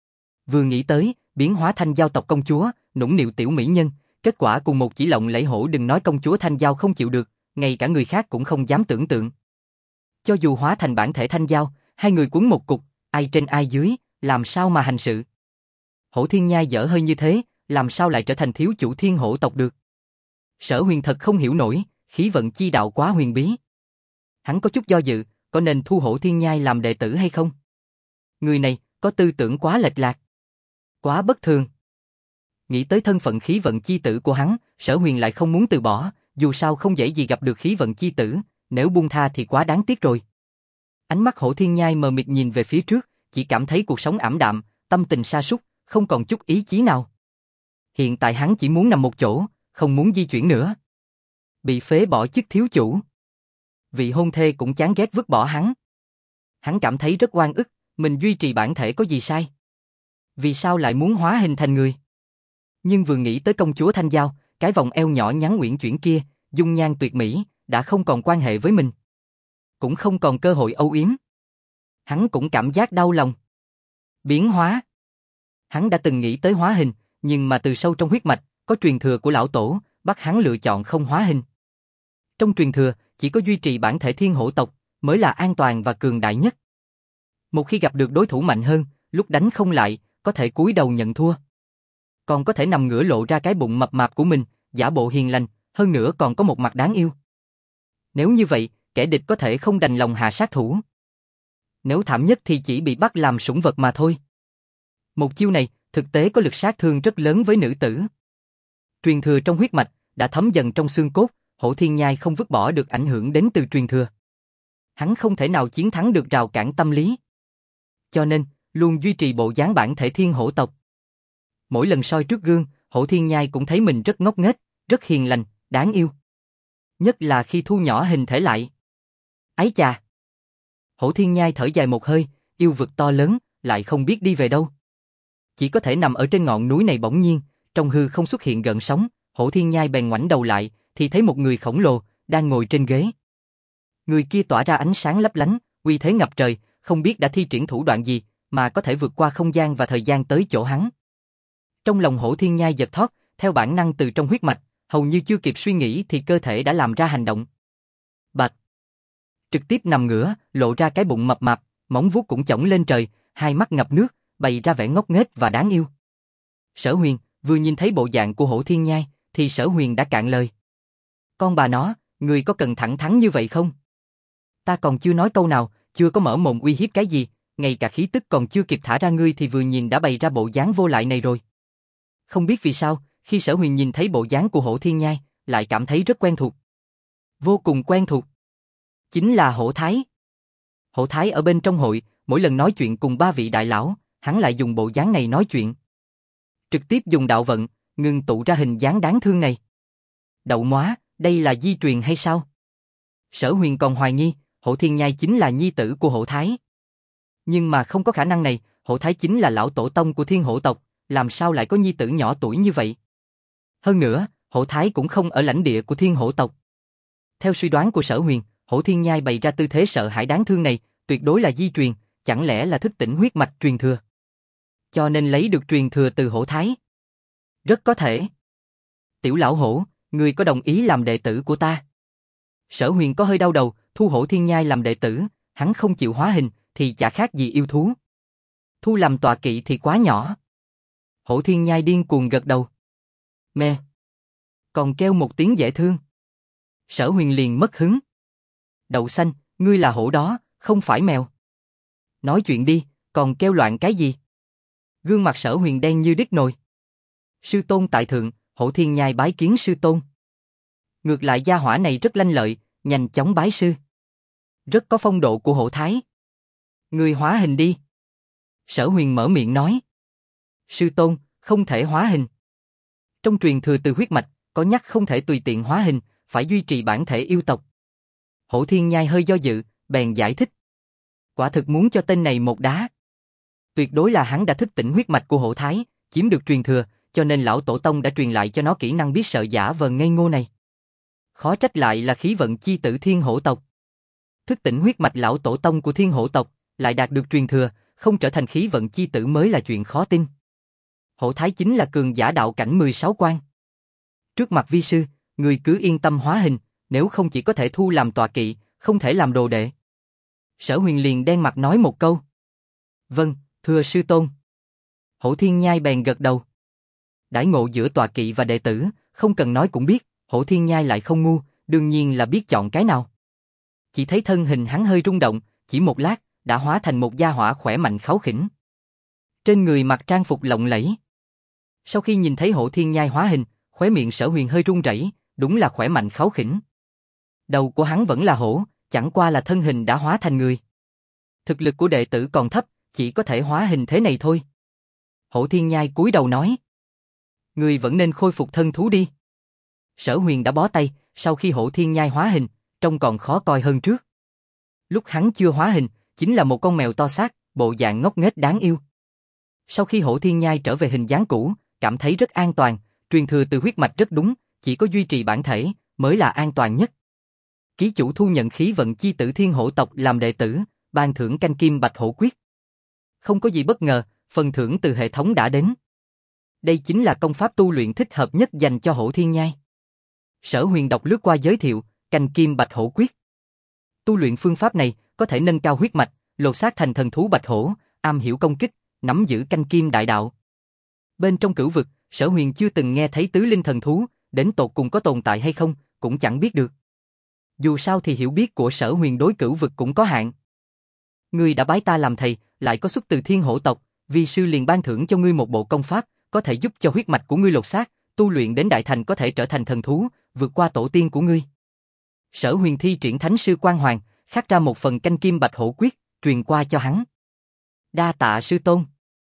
Vừa nghĩ tới, biến hóa Thanh Giao tộc công chúa, nũng nịu tiểu mỹ nhân, kết quả cùng một chỉ lộng lẫy hổ, đừng nói công chúa Thanh Giao không chịu được, ngay cả người khác cũng không dám tưởng tượng. Cho dù hóa thành bản thể Thanh Giao, hai người quấn một cục, ai trên ai dưới, làm sao mà hành sự? Hổ thiên nhai dở hơi như thế, làm sao lại trở thành thiếu chủ thiên hổ tộc được? Sở Huyền thật không hiểu nổi, khí vận chi đạo quá huyền bí. Hắn có chút do dự, có nên thu hổ thiên nhai làm đệ tử hay không? Người này, có tư tưởng quá lệch lạc. Quá bất thường. Nghĩ tới thân phận khí vận chi tử của hắn, Sở Huyền lại không muốn từ bỏ, dù sao không dễ gì gặp được khí vận chi tử, nếu buông tha thì quá đáng tiếc rồi. Ánh mắt hổ thiên nhai mờ mịt nhìn về phía trước, chỉ cảm thấy cuộc sống ảm đạm, tâm tình sa sút, không còn chút ý chí nào. Hiện tại hắn chỉ muốn nằm một chỗ, không muốn di chuyển nữa. Bị phế bỏ chức thiếu chủ. Vị hôn thê cũng chán ghét vứt bỏ hắn. Hắn cảm thấy rất oan ức, mình duy trì bản thể có gì sai? Vì sao lại muốn hóa hình thành người? Nhưng vừa nghĩ tới công chúa Thanh Giao, cái vòng eo nhỏ nhắn uyển chuyển kia, dung nhan tuyệt mỹ, đã không còn quan hệ với mình. Cũng không còn cơ hội âu yếm. Hắn cũng cảm giác đau lòng. Biến hóa. Hắn đã từng nghĩ tới hóa hình, nhưng mà từ sâu trong huyết mạch, có truyền thừa của lão tổ, bắt hắn lựa chọn không hóa hình. Trong truyền thừa, chỉ có duy trì bản thể thiên hổ tộc, mới là an toàn và cường đại nhất. Một khi gặp được đối thủ mạnh hơn, lúc đánh không lại, có thể cúi đầu nhận thua. Còn có thể nằm ngửa lộ ra cái bụng mập mạp của mình, giả bộ hiền lành, hơn nữa còn có một mặt đáng yêu. Nếu như vậy, kẻ địch có thể không đành lòng hạ sát thủ. Nếu thảm nhất thì chỉ bị bắt làm sủng vật mà thôi. Một chiêu này, thực tế có lực sát thương rất lớn với nữ tử. Truyền thừa trong huyết mạch, đã thấm dần trong xương cốt, hổ thiên nhai không vứt bỏ được ảnh hưởng đến từ truyền thừa. Hắn không thể nào chiến thắng được rào cản tâm lý. Cho nên, luôn duy trì bộ dáng bản thể thiên hổ tộc. Mỗi lần soi trước gương, hổ thiên nhai cũng thấy mình rất ngốc nghếch, rất hiền lành, đáng yêu. Nhất là khi thu nhỏ hình thể lại. Ái chà! Hổ thiên nhai thở dài một hơi, yêu vực to lớn, lại không biết đi về đâu. Chỉ có thể nằm ở trên ngọn núi này. Bỗng nhiên, trong hư không xuất hiện gợn sóng, hổ thiên nhai bèn ngoảnh đầu lại, thì thấy một người khổng lồ, đang ngồi trên ghế. Người kia tỏa ra ánh sáng lấp lánh, uy thế ngập trời, không biết đã thi triển thủ đoạn gì, mà có thể vượt qua không gian và thời gian tới chỗ hắn. Trong lòng hổ thiên nhai giật thót, theo bản năng từ trong huyết mạch, hầu như chưa kịp suy nghĩ thì cơ thể đã làm ra hành động. Bạch! Trực tiếp nằm ngửa, lộ ra cái bụng mập mạp, móng vuốt cũng chổng lên trời, hai mắt ngập nước, bày ra vẻ ngốc nghếch và đáng yêu. Sở Huyền vừa nhìn thấy bộ dạng của hổ thiên nhai, thì Sở Huyền đã cạn lời. Con bà nó, người có cần thẳng thắn như vậy không? Ta còn chưa nói câu nào, chưa có mở mồm uy hiếp cái gì, ngay cả khí tức còn chưa kịp thả ra ngươi thì vừa nhìn đã bày ra bộ dáng vô lại này rồi. Không biết vì sao, khi Sở Huyền nhìn thấy bộ dáng của hổ thiên nhai, lại cảm thấy rất quen thuộc. Vô cùng quen thuộc. Chính là hổ thái. Hổ thái ở bên trong hội, mỗi lần nói chuyện cùng ba vị đại lão, hắn lại dùng bộ dáng này nói chuyện. Trực tiếp dùng đạo vận, ngưng tụ ra hình dáng đáng thương này. Đậu móa, đây là di truyền hay sao? Sở Huyền còn hoài nghi, hổ thiên nhai chính là nhi tử của hổ thái. Nhưng mà không có khả năng này, hổ thái chính là lão tổ tông của thiên hổ tộc, làm sao lại có nhi tử nhỏ tuổi như vậy? Hơn nữa, Hổ Thái cũng không ở lãnh địa của Thiên Hổ tộc. Theo suy đoán của Sở Huyền, Hổ Thiên Nhai bày ra tư thế sợ hãi đáng thương này, tuyệt đối là di truyền, chẳng lẽ là thức tỉnh huyết mạch truyền thừa? Cho nên lấy được truyền thừa từ Hổ Thái. Rất có thể. Tiểu lão hổ, ngươi có đồng ý làm đệ tử của ta? Sở Huyền có hơi đau đầu, thu Hổ Thiên Nhai làm đệ tử, hắn không chịu hóa hình, thì chả khác gì yêu thú. Thu làm tọa kỵ thì quá nhỏ. Hổ Thiên Nhai điên cuồng gật đầu. Mẹ! Còn kêu một tiếng dễ thương. Sở Huyền liền mất hứng. Đậu xanh, ngươi là hổ đó, không phải mèo. Nói chuyện đi, còn kêu loạn cái gì? Gương mặt Sở Huyền đen như đít nồi. Sư tôn tại thượng, Hổ Thiên Nhai bái kiến sư tôn. Ngược lại gia hỏa này rất lanh lợi, nhanh chóng bái sư. Rất có phong độ của Hổ Thái. Ngươi hóa hình đi. Sở Huyền mở miệng nói. Sư tôn, không thể hóa hình. Trong truyền thừa từ huyết mạch, có nhắc không thể tùy tiện hóa hình, phải duy trì bản thể yêu tộc. Hổ Thiên Nhai hơi do dự, bèn giải thích. Quả thực muốn cho tên này một đá. Tuyệt đối là hắn đã thức tỉnh huyết mạch của Hổ Thái, chiếm được truyền thừa, cho nên lão tổ tông đã truyền lại cho nó kỹ năng biết sợ giả vờ ngây ngô này. Khó trách lại là khí vận chi tử Thiên Hổ tộc. Thức tỉnh huyết mạch lão tổ tông của Thiên Hổ tộc, lại đạt được truyền thừa, không trở thành khí vận chi tử mới là chuyện khó tin. Hổ Thái chính là cường giả đạo cảnh 16 quan. Trước mặt vi sư, người cứ yên tâm hóa hình, nếu không chỉ có thể thu làm tọa kỵ, không thể làm đồ đệ. Sở Huyền liền đen mặt nói một câu. Vâng, thưa sư tôn. Hổ Thiên Nhai bèn gật đầu. Đãi ngộ giữa tọa kỵ và đệ tử, không cần nói cũng biết, Hổ Thiên Nhai lại không ngu, đương nhiên là biết chọn cái nào. Chỉ thấy thân hình hắn hơi rung động, chỉ một lát, đã hóa thành một gia hỏa khỏe mạnh kháu khỉnh. Trên người mặc trang phục lộng lẫy. Sau khi nhìn thấy Hổ Thiên Nhai hóa hình, khóe miệng Sở Huyền hơi run rẩy, đúng là khỏe mạnh kháu khỉnh. Đầu của hắn vẫn là hổ, chẳng qua là thân hình đã hóa thành người. Thực lực của đệ tử còn thấp, chỉ có thể hóa hình thế này thôi. Hổ Thiên Nhai cúi đầu nói. Ngươi vẫn nên khôi phục thân thú đi. Sở Huyền đã bó tay, sau khi Hổ Thiên Nhai hóa hình, trông còn khó coi hơn trước. Lúc hắn chưa hóa hình, chính là một con mèo to xác, bộ dạng ngốc nghếch đáng yêu. Sau khi Hổ Thiên Nhai trở về hình dáng cũ, cảm thấy rất an toàn, truyền thừa từ huyết mạch rất đúng, chỉ có duy trì bản thể mới là an toàn nhất. Ký chủ thu nhận khí vận chi tử Thiên Hổ tộc làm đệ tử, ban thưởng canh kim bạch hổ quyết. Không có gì bất ngờ, phần thưởng từ hệ thống đã đến. Đây chính là công pháp tu luyện thích hợp nhất dành cho Hổ Thiên Nhai. Sở Huyền đọc lướt qua giới thiệu, canh kim bạch hổ quyết. Tu luyện phương pháp này có thể nâng cao huyết mạch, lột xác thành thần thú bạch hổ, am hiểu công kích, nắm giữ canh kim đại đạo. Bên trong cửu vực, Sở Huyền chưa từng nghe thấy tứ linh thần thú, đến tột cùng có tồn tại hay không, cũng chẳng biết được. Dù sao thì hiểu biết của Sở Huyền đối cửu vực cũng có hạn. Ngươi đã bái ta làm thầy, lại có xuất từ Thiên Hổ tộc, vi sư liền ban thưởng cho ngươi một bộ công pháp, có thể giúp cho huyết mạch của ngươi lột xác, tu luyện đến đại thành có thể trở thành thần thú, vượt qua tổ tiên của ngươi. Sở Huyền thi triển Thánh sư quan hoàng, khắc ra một phần canh kim bạch hổ quyết, truyền qua cho hắn. Đa tạ sư tôn.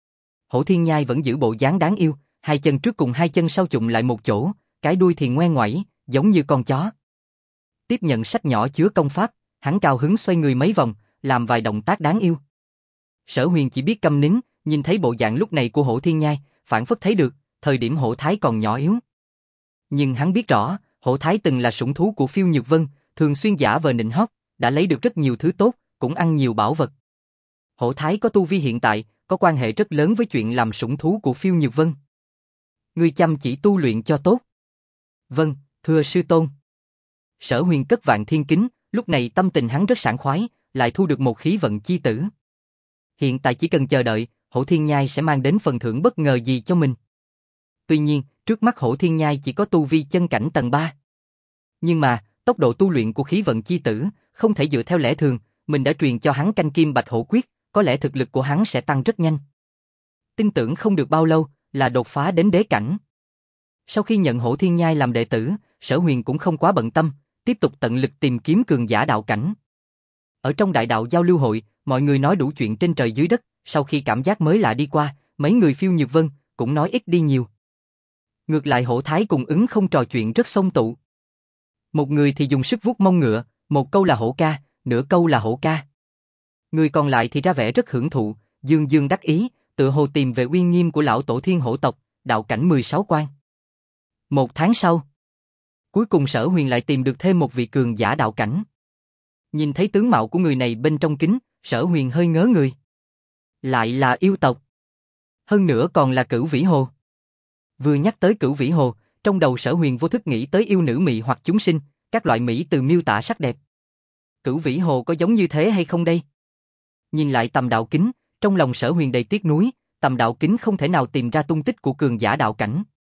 Hổ Thiên Nhai vẫn giữ bộ dáng đáng yêu, hai chân trước cùng hai chân sau chụm lại một chỗ, cái đuôi thì ngoe ngoẩy, giống như con chó. Tiếp nhận sách nhỏ chứa công pháp, hắn cao hứng xoay người mấy vòng, làm vài động tác đáng yêu. Sở Huyền chỉ biết câm nín, nhìn thấy bộ dạng lúc này của Hổ Thiên Nhai, phảng phất thấy được, thời điểm Hổ Thái còn nhỏ yếu. Nhưng hắn biết rõ, Hổ Thái từng là sủng thú của Phiêu Nhược Vân, thường xuyên giả vờ nịnh hót, đã lấy được rất nhiều thứ tốt, cũng ăn nhiều bảo vật. Hổ Thái có tu vi hiện tại, có quan hệ rất lớn với chuyện làm sủng thú của Phiêu Nhược Vân. Ngươi chăm chỉ tu luyện cho tốt. Vâng, thưa sư tôn. Sở Huyền cất vạn thiên kính, lúc này tâm tình hắn rất sảng khoái, lại thu được một khí vận chi tử. Hiện tại chỉ cần chờ đợi, Hổ Thiên Nhai sẽ mang đến phần thưởng bất ngờ gì cho mình. Tuy nhiên, trước mắt Hổ Thiên Nhai chỉ có tu vi chân cảnh tầng 3. Nhưng mà, tốc độ tu luyện của khí vận chi tử, không thể dựa theo lẽ thường, mình đã truyền cho hắn canh kim bạch hổ quyết, có lẽ thực lực của hắn sẽ tăng rất nhanh. Tin tưởng không được bao lâu, là đột phá đến đế cảnh. Sau khi nhận Hổ Thiên Nhai làm đệ tử, Sở Huyền cũng không quá bận tâm, tiếp tục tận lực tìm kiếm cường giả đạo cảnh. Ở trong đại đạo giao lưu hội, mọi người nói đủ chuyện trên trời dưới đất, sau khi cảm giác mới lạ đi qua, mấy người Phiêu Nhược Vân cũng nói ít đi nhiều. Ngược lại Hổ Thái cùng ứng không trò chuyện rất xông tụ. Một người thì dùng sức vuốt mông ngựa, một câu là hổ ca, nửa câu là hổ ca. Người còn lại thì ra vẻ rất hưởng thụ, dương dương đắc ý, tựa hồ tìm về uy nghiêm của lão tổ thiên hổ tộc, đạo cảnh 16 quan. 1 tháng sau, cuối cùng Sở Huyền lại tìm được thêm một vị cường giả đạo cảnh. Nhìn thấy tướng mạo của người này bên trong kính, Sở Huyền hơi ngớ người. Lại là yêu tộc. Hơn nữa còn là Cửu Vĩ Hồ. Vừa nhắc tới Cửu Vĩ Hồ, trong đầu Sở Huyền vô thức nghĩ tới yêu nữ mị hoặc chúng sinh, các loại mỹ từ miêu tả sắc đẹp. Cửu Vĩ Hồ có giống như thế hay không đây? Nhìn lại tầm đạo kính, trong lòng Sở Huyền đầy tiếc nuối, tầm đạo kính không thể nào tìm ra tung tích của cường giả đạo cảnh.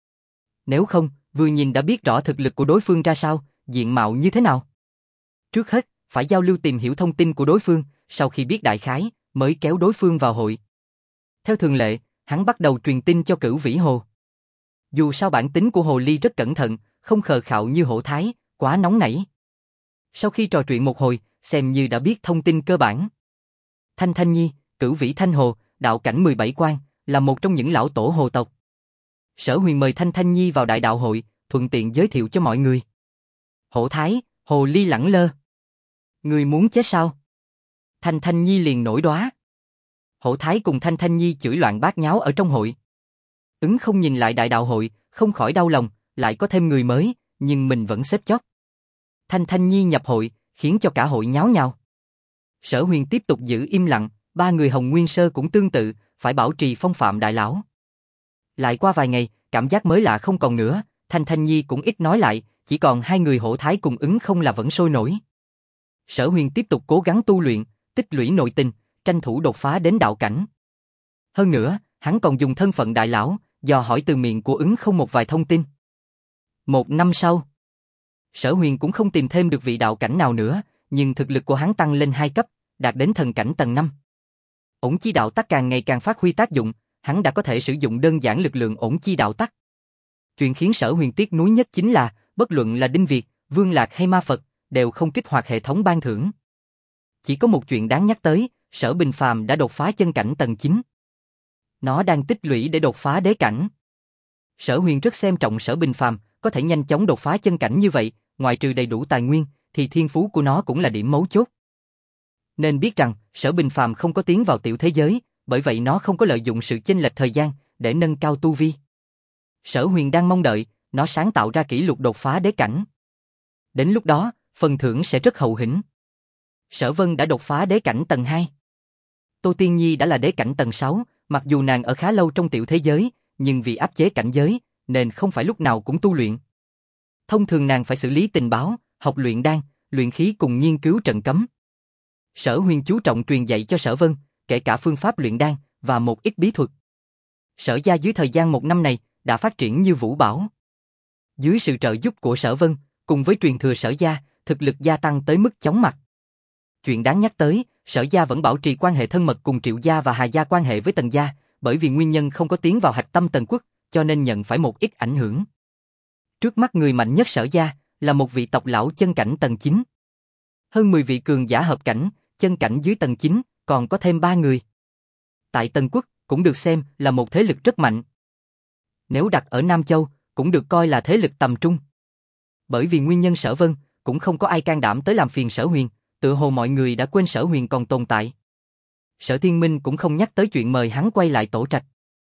Nếu không, vừa nhìn đã biết rõ thực lực của đối phương ra sao, diện mạo như thế nào. Trước hết, phải giao lưu tìm hiểu thông tin của đối phương, sau khi biết đại khái, mới kéo đối phương vào hội. Theo thường lệ, hắn bắt đầu truyền tin cho Cửu Vĩ Hồ. Dù sao bản tính của Hồ Ly rất cẩn thận, không khờ khạo như Hổ Thái, quá nóng nảy. Sau khi trò chuyện một hồi, xem như đã biết thông tin cơ bản. Thanh Thanh Nhi, Cửu Vĩ Thanh Hồ, đạo cảnh 17 quan, là một trong những lão tổ hồ tộc. Sở Huyền mời Thanh Thanh Nhi vào đại đạo hội, thuận tiện giới thiệu cho mọi người. Hổ Thái, Hồ Ly lẳng lơ. Người muốn chết sao? Thanh Thanh Nhi liền nổi đoá. Hổ Thái cùng Thanh Thanh Nhi chửi loạn bát nháo ở trong hội. Ứng không nhìn lại đại đạo hội, không khỏi đau lòng, lại có thêm người mới, nhưng mình vẫn xếp chót. Thanh Thanh Nhi nhập hội, khiến cho cả hội nháo nhào. Sở Huyền tiếp tục giữ im lặng, ba người Hồng Nguyên Sơ cũng tương tự, phải bảo trì phong phạm đại lão. Lại qua vài ngày, cảm giác mới lạ không còn nữa, Thanh Thanh Nhi cũng ít nói lại, chỉ còn hai người Hổ Thái cùng Ứng không là vẫn sôi nổi. Sở Huyền tiếp tục cố gắng tu luyện, tích lũy nội tình, tranh thủ đột phá đến đạo cảnh. Hơn nữa, hắn còn dùng thân phận đại lão, dò hỏi từ miệng của Ứng không một vài thông tin. 1 năm sau, Sở Huyền cũng không tìm thêm được vị đạo cảnh nào nữa, nhưng thực lực của hắn tăng lên 2 cấp, đạt đến thần cảnh tầng 5. Ổn chi đạo tắc càng ngày càng phát huy tác dụng, hắn đã có thể sử dụng đơn giản lực lượng ổn chi đạo tắc. Chuyện khiến Sở Huyền tiếc nuối nhất chính là, bất luận là Đinh Việt, Vương Lạc hay Ma Phật, đều không kích hoạt hệ thống ban thưởng. Chỉ có một chuyện đáng nhắc tới, Sở Bình Phàm đã đột phá chân cảnh tầng 9. Nó đang tích lũy để đột phá đế cảnh. Sở Huyền rất xem trọng Sở Bình Phàm, có thể nhanh chóng đột phá chân cảnh như vậy, ngoại trừ đầy đủ tài nguyên, thì thiên phú của nó cũng là điểm mấu chốt. Nên biết rằng, Sở Bình Phàm không có tiến vào tiểu thế giới, bởi vậy nó không có lợi dụng sự chênh lệch thời gian để nâng cao tu vi. Sở Huyền đang mong đợi, nó sáng tạo ra kỷ lục đột phá đế cảnh. Đến lúc đó, phần thưởng sẽ rất hậu hĩnh. Sở Vân đã đột phá đế cảnh tầng 2. Tô Tiên Nhi đã là đế cảnh tầng 6, mặc dù nàng ở khá lâu trong tiểu thế giới, nhưng vì áp chế cảnh giới, nên không phải lúc nào cũng tu luyện. Thông thường nàng phải xử lý tình báo, học luyện đan, luyện khí cùng nghiên cứu trận cấm. Sở Huyền chú trọng truyền dạy cho Sở Vân, kể cả phương pháp luyện đan và một ít bí thuật. Sở gia dưới thời gian 1 năm này đã phát triển như vũ bão. Dưới sự trợ giúp của Sở Vân, cùng với truyền thừa Sở gia, thực lực gia tăng tới mức chóng mặt. Chuyện đáng nhắc tới, Sở gia vẫn bảo trì quan hệ thân mật cùng Triệu gia và Hà gia quan hệ với Tần gia, bởi vì nguyên nhân không có tiến vào hạch tâm Tần quốc, cho nên nhận phải một ít ảnh hưởng. Trước mắt người mạnh nhất Sở gia là một vị tộc lão chân cảnh tầng 9. Hơn 10 vị cường giả hợp cảnh, chân cảnh dưới tầng 9, còn có thêm 3 người. Tại Tần quốc, cũng được xem là một thế lực rất mạnh. Nếu đặt ở Nam Châu, cũng được coi là thế lực tầm trung. Bởi vì nguyên nhân Sở Vân, cũng không có ai can đảm tới làm phiền Sở Huyền, tựa hồ mọi người đã quên Sở Huyền còn tồn tại. Sở Thiên Minh cũng không nhắc tới chuyện mời hắn quay lại tổ trạch.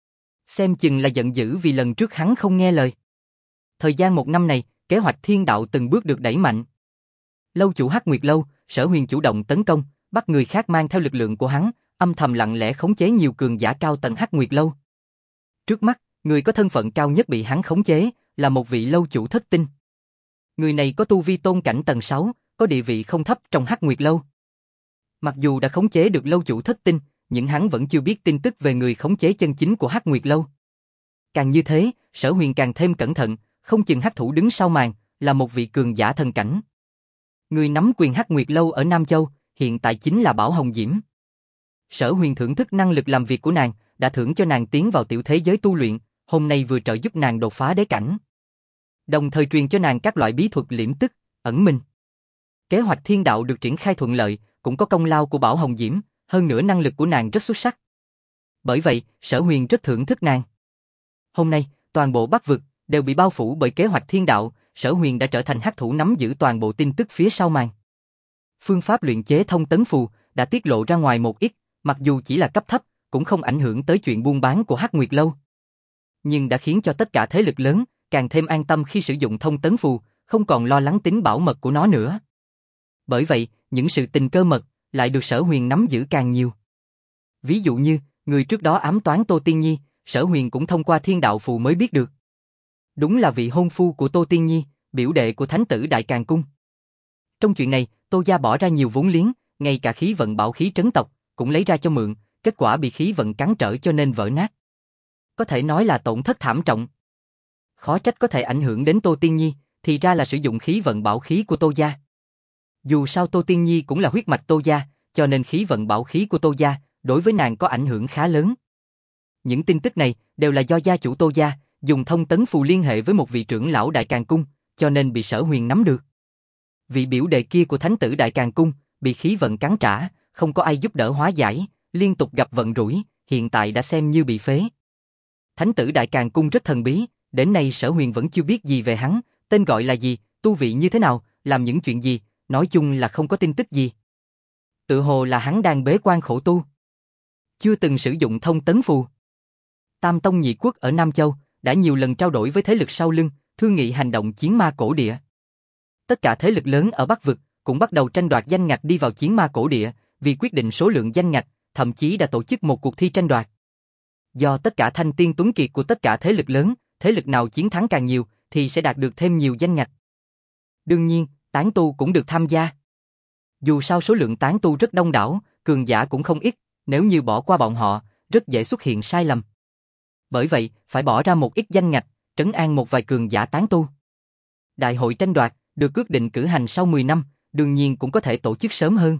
Xem chừng là giận dữ vì lần trước hắn không nghe lời. Thời gian 1 năm này, kế hoạch thiên đạo từng bước được đẩy mạnh. Lâu chủ Hắc Nguyệt Lâu, Sở Huyền chủ động tấn công, bắt người khác mang theo lực lượng của hắn, âm thầm lặng lẽ khống chế nhiều cường giả cao tầng Hắc Nguyệt Lâu. Trước mắt, người có thân phận cao nhất bị hắn khống chế, là một vị lâu chủ thất tinh. Người này có tu vi tôn cảnh tầng 6, có địa vị không thấp trong Hắc Nguyệt Lâu. Mặc dù đã khống chế được lâu chủ thất tinh, nhưng hắn vẫn chưa biết tin tức về người khống chế chân chính của Hắc Nguyệt Lâu. Càng như thế, Sở Huyền càng thêm cẩn thận, không chừng hắc thủ đứng sau màn, là một vị cường giả thần cảnh. Người nắm quyền Hắc Nguyệt Lâu ở Nam Châu, hiện tại chính là Bảo Hồng Diễm. Sở Huyền thưởng thức năng lực làm việc của nàng, đã thưởng cho nàng tiến vào tiểu thế giới tu luyện, hôm nay vừa trợ giúp nàng đột phá đế cảnh. Đồng thời truyền cho nàng các loại bí thuật liễm tức, ẩn minh. Kế hoạch thiên đạo được triển khai thuận lợi, cũng có công lao của Bảo Hồng Diễm, hơn nữa năng lực của nàng rất xuất sắc. Bởi vậy, Sở Huyền rất thưởng thức nàng. Hôm nay, toàn bộ Bắc vực đều bị bao phủ bởi kế hoạch thiên đạo, Sở Huyền đã trở thành hắc thủ nắm giữ toàn bộ tin tức phía sau màn. Phương pháp luyện chế thông tấn phù đã tiết lộ ra ngoài một ít, mặc dù chỉ là cấp thấp, cũng không ảnh hưởng tới chuyện buôn bán của Hắc Nguyệt Lâu. Nhưng đã khiến cho tất cả thế lực lớn càng thêm an tâm khi sử dụng thông tấn phù, không còn lo lắng tính bảo mật của nó nữa. Bởi vậy, những sự tình cơ mật lại được Sở Huyền nắm giữ càng nhiều. Ví dụ như, người trước đó ám toán Tô Tiên Nhi, Sở Huyền cũng thông qua thiên đạo phù mới biết được. Đúng là vị hôn phu của Tô Tiên Nhi, biểu đệ của Thánh tử Đại Càn Cung. Trong chuyện này, Tô gia bỏ ra nhiều vốn liếng, ngay cả khí vận bảo khí trấn tộc cũng lấy ra cho mượn, kết quả bị khí vận cắn trở cho nên vỡ nát. Có thể nói là tổn thất thảm trọng. Khó trách có thể ảnh hưởng đến Tô Tiên Nhi, thì ra là sử dụng khí vận bảo khí của Tô gia. Dù sao Tô Tiên Nhi cũng là huyết mạch Tô gia, cho nên khí vận bảo khí của Tô gia đối với nàng có ảnh hưởng khá lớn. Những tin tức này đều là do gia chủ Tô gia dùng thông tấn phù liên hệ với một vị trưởng lão Đại Càn Cung, cho nên bị Sở Huyền nắm được. Vị biểu đệ kia của Thánh tử Đại Càn Cung bị khí vận cắn trả, không có ai giúp đỡ hóa giải, liên tục gặp vận rủi, hiện tại đã xem như bị phế. Thánh tử Đại Càn Cung rất thần bí, đến nay Sở Huyền vẫn chưa biết gì về hắn, tên gọi là gì, tu vị như thế nào, làm những chuyện gì, nói chung là không có tin tức gì. Tự hồ là hắn đang bế quan khổ tu. Chưa từng sử dụng thông tấn phù. Tam Tông Nhị Quốc ở Nam Châu đã nhiều lần trao đổi với thế lực sau lưng, thương nghị hành động chiến ma cổ địa. Tất cả thế lực lớn ở Bắc Vực cũng bắt đầu tranh đoạt danh ngạch đi vào chiến ma cổ địa, vì quyết định số lượng danh ngạch, thậm chí đã tổ chức một cuộc thi tranh đoạt. Do tất cả thanh tiên tuấn kiệt của tất cả thế lực lớn, thế lực nào chiến thắng càng nhiều thì sẽ đạt được thêm nhiều danh ngạch. Đương nhiên, tán tu cũng được tham gia. Dù sao số lượng tán tu rất đông đảo, cường giả cũng không ít, nếu như bỏ qua bọn họ, rất dễ xuất hiện sai lầm. Bởi vậy, phải bỏ ra một ít danh ngạch, trấn an một vài cường giả tán tu. Đại hội tranh đoạt được ước định cử hành sau 10 năm, đương nhiên cũng có thể tổ chức sớm hơn.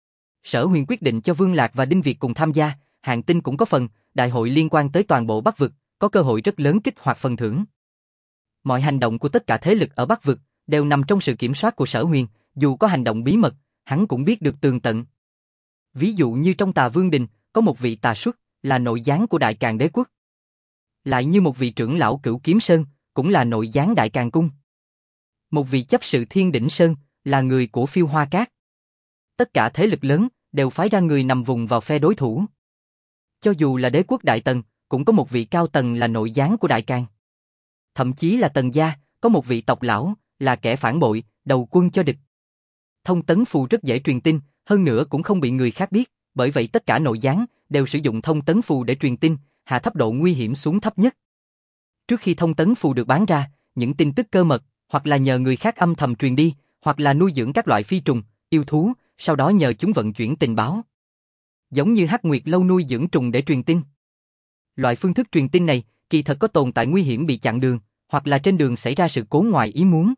Sở Huyền quyết định cho Vương Lạc và Đinh Việt cùng tham gia, Hàn Tinh cũng có phần, đại hội liên quan tới toàn bộ Bắc Vực, có cơ hội rất lớn kích hoạt phần thưởng. Mọi hành động của tất cả thế lực ở Bắc Vực đều nằm trong sự kiểm soát của Sở Huyền, dù có hành động bí mật, hắn cũng biết được tường tận. Ví dụ như trong Tà Vương Đình, có một vị tà xuất, là nội gián của Đại Càn Đế Quốc. Lại như một vị trưởng lão Cửu Kiếm Sơn, cũng là nội gián Đại Càn Cung. Một vị chấp sự Thiên Đỉnh Sơn, là người của Phiêu Hoa Cát. Tất cả thế lực lớn đều phái ra người nằm vùng vào phe đối thủ. Cho dù là Đế Quốc Đại Tần, cũng có một vị cao tầng là nội gián của Đại Càn. Thậm chí là Tần gia, có một vị tộc lão, là kẻ phản bội, đầu quân cho địch. Thông tấn phù rất dễ truyền tin, hơn nữa cũng không bị người khác biết, bởi vậy tất cả nội gián đều sử dụng thông tấn phù để truyền tin, hạ thấp độ nguy hiểm xuống thấp nhất. Trước khi thông tấn phù được bán ra, những tin tức cơ mật, hoặc là nhờ người khác âm thầm truyền đi, hoặc là nuôi dưỡng các loại phi trùng, yêu thú, sau đó nhờ chúng vận chuyển tình báo. Giống như Hắc Nguyệt Lâu nuôi dưỡng trùng để truyền tin. Loại phương thức truyền tin này, kỳ thật có tồn tại nguy hiểm bị chặn đường, hoặc là trên đường xảy ra sự cố ngoài ý muốn.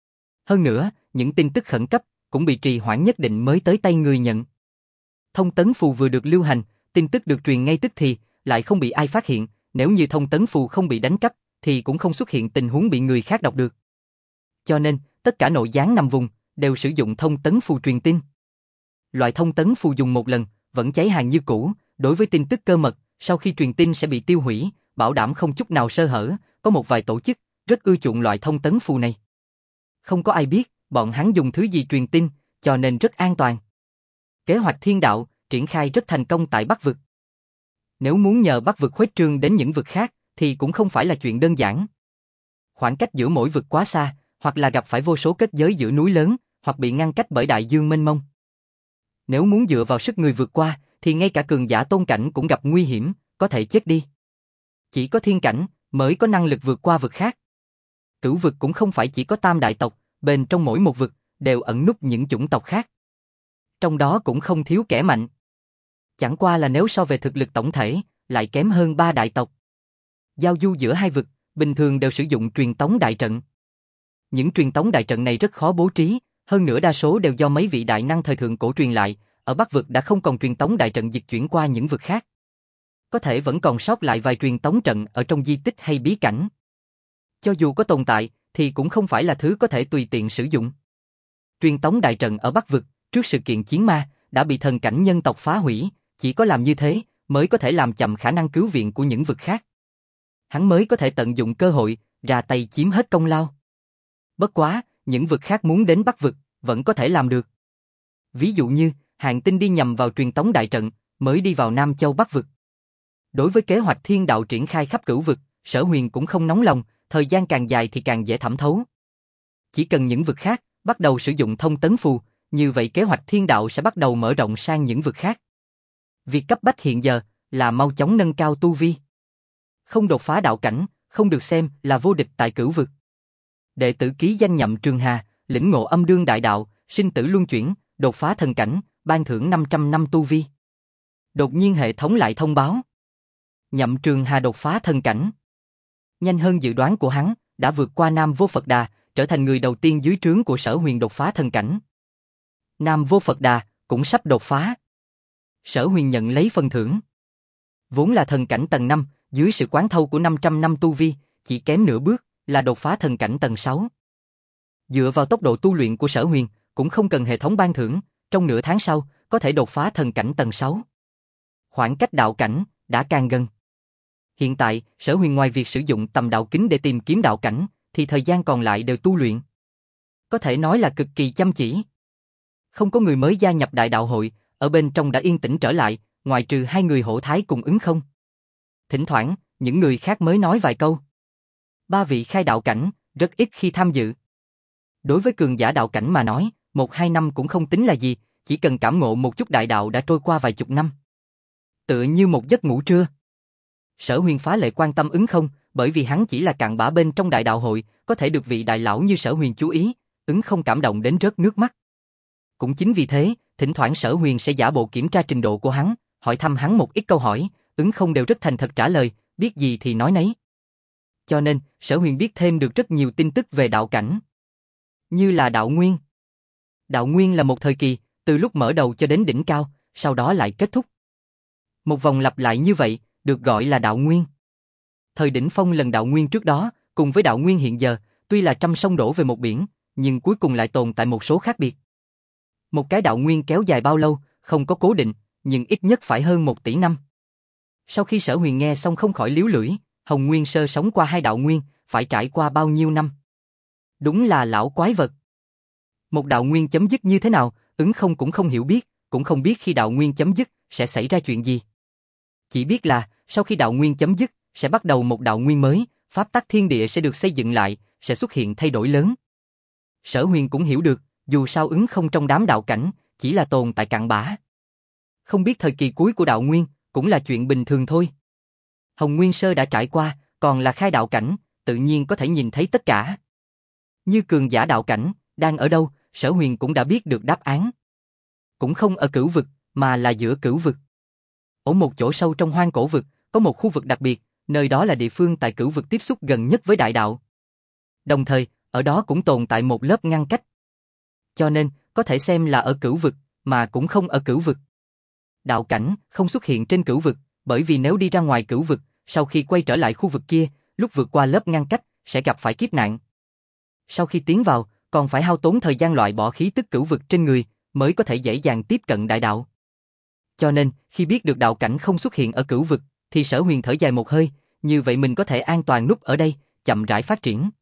Hơn nữa, những tin tức khẩn cấp cũng bị trì hoãn nhất định mới tới tay người nhận. Thông tấn phù vừa được lưu hành, tin tức được truyền ngay tức thì, lại không bị ai phát hiện, nếu như thông tấn phù không bị đánh cắp, thì cũng không xuất hiện tình huống bị người khác đọc được. Cho nên, tất cả nội gián nằm vùng, đều sử dụng thông tấn phù truyền tin. Loại thông tấn phù dùng một lần, vẫn cháy hàng như cũ, đối với tin tức cơ mật, sau khi truyền tin sẽ bị tiêu hủy, bảo đảm không chút nào sơ hở, có một vài tổ chức rất ưa chuộng loại thông tấn phù này. Không có ai biết, bọn hắn dùng thứ gì truyền tin, cho nên rất an toàn. Kế hoạch thiên đạo, triển khai rất thành công tại Bắc Vực. Nếu muốn nhờ Bắc Vực khuếch trương đến những vực khác, thì cũng không phải là chuyện đơn giản. Khoảng cách giữa mỗi vực quá xa, hoặc là gặp phải vô số kết giới giữa núi lớn, hoặc bị ngăn cách bởi đại dương mênh mông. Nếu muốn dựa vào sức người vượt qua, thì ngay cả cường giả tôn cảnh cũng gặp nguy hiểm, có thể chết đi. Chỉ có thiên cảnh mới có năng lực vượt qua vực khác. Cửu vực cũng không phải chỉ có tam đại tộc, bên trong mỗi một vực đều ẩn núp những chủng tộc khác. Trong đó cũng không thiếu kẻ mạnh. Chẳng qua là nếu so về thực lực tổng thể, lại kém hơn ba đại tộc. Giao du giữa hai vực, bình thường đều sử dụng truyền tống đại trận. Những truyền tống đại trận này rất khó bố trí, hơn nữa đa số đều do mấy vị đại năng thời thượng cổ truyền lại, ở Bắc vực đã không còn truyền tống đại trận dịch chuyển qua những vực khác. Có thể vẫn còn sót lại vài truyền tống trận ở trong di tích hay bí cảnh. Cho dù có tồn tại, thì cũng không phải là thứ có thể tùy tiện sử dụng. Truyền tống đại trận ở Bắc vực, trước sự kiện chiến ma, đã bị thần cảnh nhân tộc phá hủy, chỉ có làm như thế, mới có thể làm chậm khả năng cứu viện của những vực khác. Hắn mới có thể tận dụng cơ hội, ra tay chiếm hết công lao. Bất quá, những vực khác muốn đến Bắc vực, vẫn có thể làm được. Ví dụ như, Hàn Tinh đi nhằm vào truyền tống đại trận, mới đi vào Nam Châu Bắc vực. Đối với kế hoạch thiên đạo triển khai khắp cửu vực, Sở Huyền cũng không nóng lòng, thời gian càng dài thì càng dễ thẩm thấu. Chỉ cần những vực khác bắt đầu sử dụng thông tấn phù, như vậy kế hoạch thiên đạo sẽ bắt đầu mở rộng sang những vực khác. Việc cấp bách hiện giờ là mau chóng nâng cao tu vi. Không đột phá đạo cảnh, không được xem là vô địch tại cửu vực. Đệ tử ký danh Nhậm Trường Hà, lĩnh ngộ âm đương đại đạo, sinh tử luân chuyển, đột phá thần cảnh, ban thưởng 500 năm tu vi. Đột nhiên hệ thống lại thông báo. Nhậm Trường Hà đột phá thần cảnh. Nhanh hơn dự đoán của hắn, đã vượt qua Nam Vô Phật Đà, trở thành người đầu tiên dưới trướng của Sở Huyền đột phá thần cảnh. Nam Vô Phật Đà cũng sắp đột phá. Sở Huyền nhận lấy phần thưởng. Vốn là thần cảnh tầng 5, dưới sự quán thâu của 500 năm tu vi, chỉ kém nửa bước là đột phá thần cảnh tầng 6. Dựa vào tốc độ tu luyện của Sở Huyền, cũng không cần hệ thống ban thưởng, trong nửa tháng sau, có thể đột phá thần cảnh tầng 6. Khoảng cách đạo cảnh đã càng gần. Hiện tại, Sở Huyền ngoài việc sử dụng tầm đạo kính để tìm kiếm đạo cảnh, thì thời gian còn lại đều tu luyện. Có thể nói là cực kỳ chăm chỉ. Không có người mới gia nhập đại đạo hội, ở bên trong đã yên tĩnh trở lại, ngoài trừ 2 người Hổ Thái cùng Ứng Không. Thỉnh thoảng, những người khác mới nói vài câu. 3 vị khai đạo cảnh, rất ít khi tham dự. Đối với cường giả đạo cảnh mà nói, 1-2 năm cũng không tính là gì, chỉ cần cảm ngộ một chút đại đạo đã trôi qua vài chục năm. Tựa như một giấc ngủ trưa. Sở Huyền phá lệ quan tâm Ứng Không, bởi vì hắn chỉ là cặn bã bên trong đại đạo hội, có thể được vị đại lão như Sở Huyền chú ý, Ứng Không cảm động đến rớt nước mắt. Cũng chính vì thế, thỉnh thoảng Sở Huyền sẽ giả bộ kiểm tra trình độ của hắn, hỏi thăm hắn một ít câu hỏi, Ứng Không đều rất thành thật trả lời, biết gì thì nói nấy. Cho nên, Sở Huyền biết thêm được rất nhiều tin tức về đạo cảnh. Như là đạo nguyên. Đạo nguyên là một thời kỳ, từ lúc mở đầu cho đến đỉnh cao, sau đó lại kết thúc. Một vòng lặp lại như vậy, được gọi là đạo nguyên. Thời đỉnh phong lần đạo nguyên trước đó, cùng với đạo nguyên hiện giờ, tuy là trăm sông đổ về một biển, nhưng cuối cùng lại tồn tại một số khác biệt. Một cái đạo nguyên kéo dài bao lâu, không có cố định, nhưng ít nhất phải hơn 1 tỷ năm. Sau khi Sở Huyền nghe xong không khỏi liếu lưỡi, Hồng Nguyên Sơ sống qua 2 đạo nguyên, phải trải qua bao nhiêu năm? Đúng là lão quái vật. Một đạo nguyên chấm dứt như thế nào, Ứng Không cũng không hiểu biết, cũng không biết khi đạo nguyên chấm dứt sẽ xảy ra chuyện gì. Chỉ biết là, sau khi đạo nguyên chấm dứt, sẽ bắt đầu một đạo nguyên mới, pháp tắc thiên địa sẽ được xây dựng lại, sẽ xuất hiện thay đổi lớn. Sở Huyền cũng hiểu được, dù sao Ứng Không trong đám đạo cảnh, chỉ là tồn tại cặn bã. Không biết thời kỳ cuối của đạo nguyên, cũng là chuyện bình thường thôi. Hồng Nguyên Sơ đã trải qua, còn là khai đạo cảnh, tự nhiên có thể nhìn thấy tất cả. Như cường giả đạo cảnh, đang ở đâu, Sở Huyền cũng đã biết được đáp án. Cũng không ở cửu vực, mà là giữa cửu vực. Ở một chỗ sâu trong hoang cổ vực, có một khu vực đặc biệt, nơi đó là địa phương tại cửu vực tiếp xúc gần nhất với đại đạo. Đồng thời, ở đó cũng tồn tại một lớp ngăn cách. Cho nên, có thể xem là ở cửu vực, mà cũng không ở cửu vực. Đạo cảnh không xuất hiện trên cửu vực, bởi vì nếu đi ra ngoài cửu vực, sau khi quay trở lại khu vực kia, lúc vượt qua lớp ngăn cách, sẽ gặp phải kiếp nạn. Sau khi tiến vào, còn phải hao tốn thời gian loại bỏ khí tức cửu vực trên người, mới có thể dễ dàng tiếp cận đại đạo. Cho nên, khi biết được đạo cảnh không xuất hiện ở cửu vực, thì Sở Huyền thở dài một hơi, như vậy mình có thể an toàn núp ở đây, chậm rãi phát triển.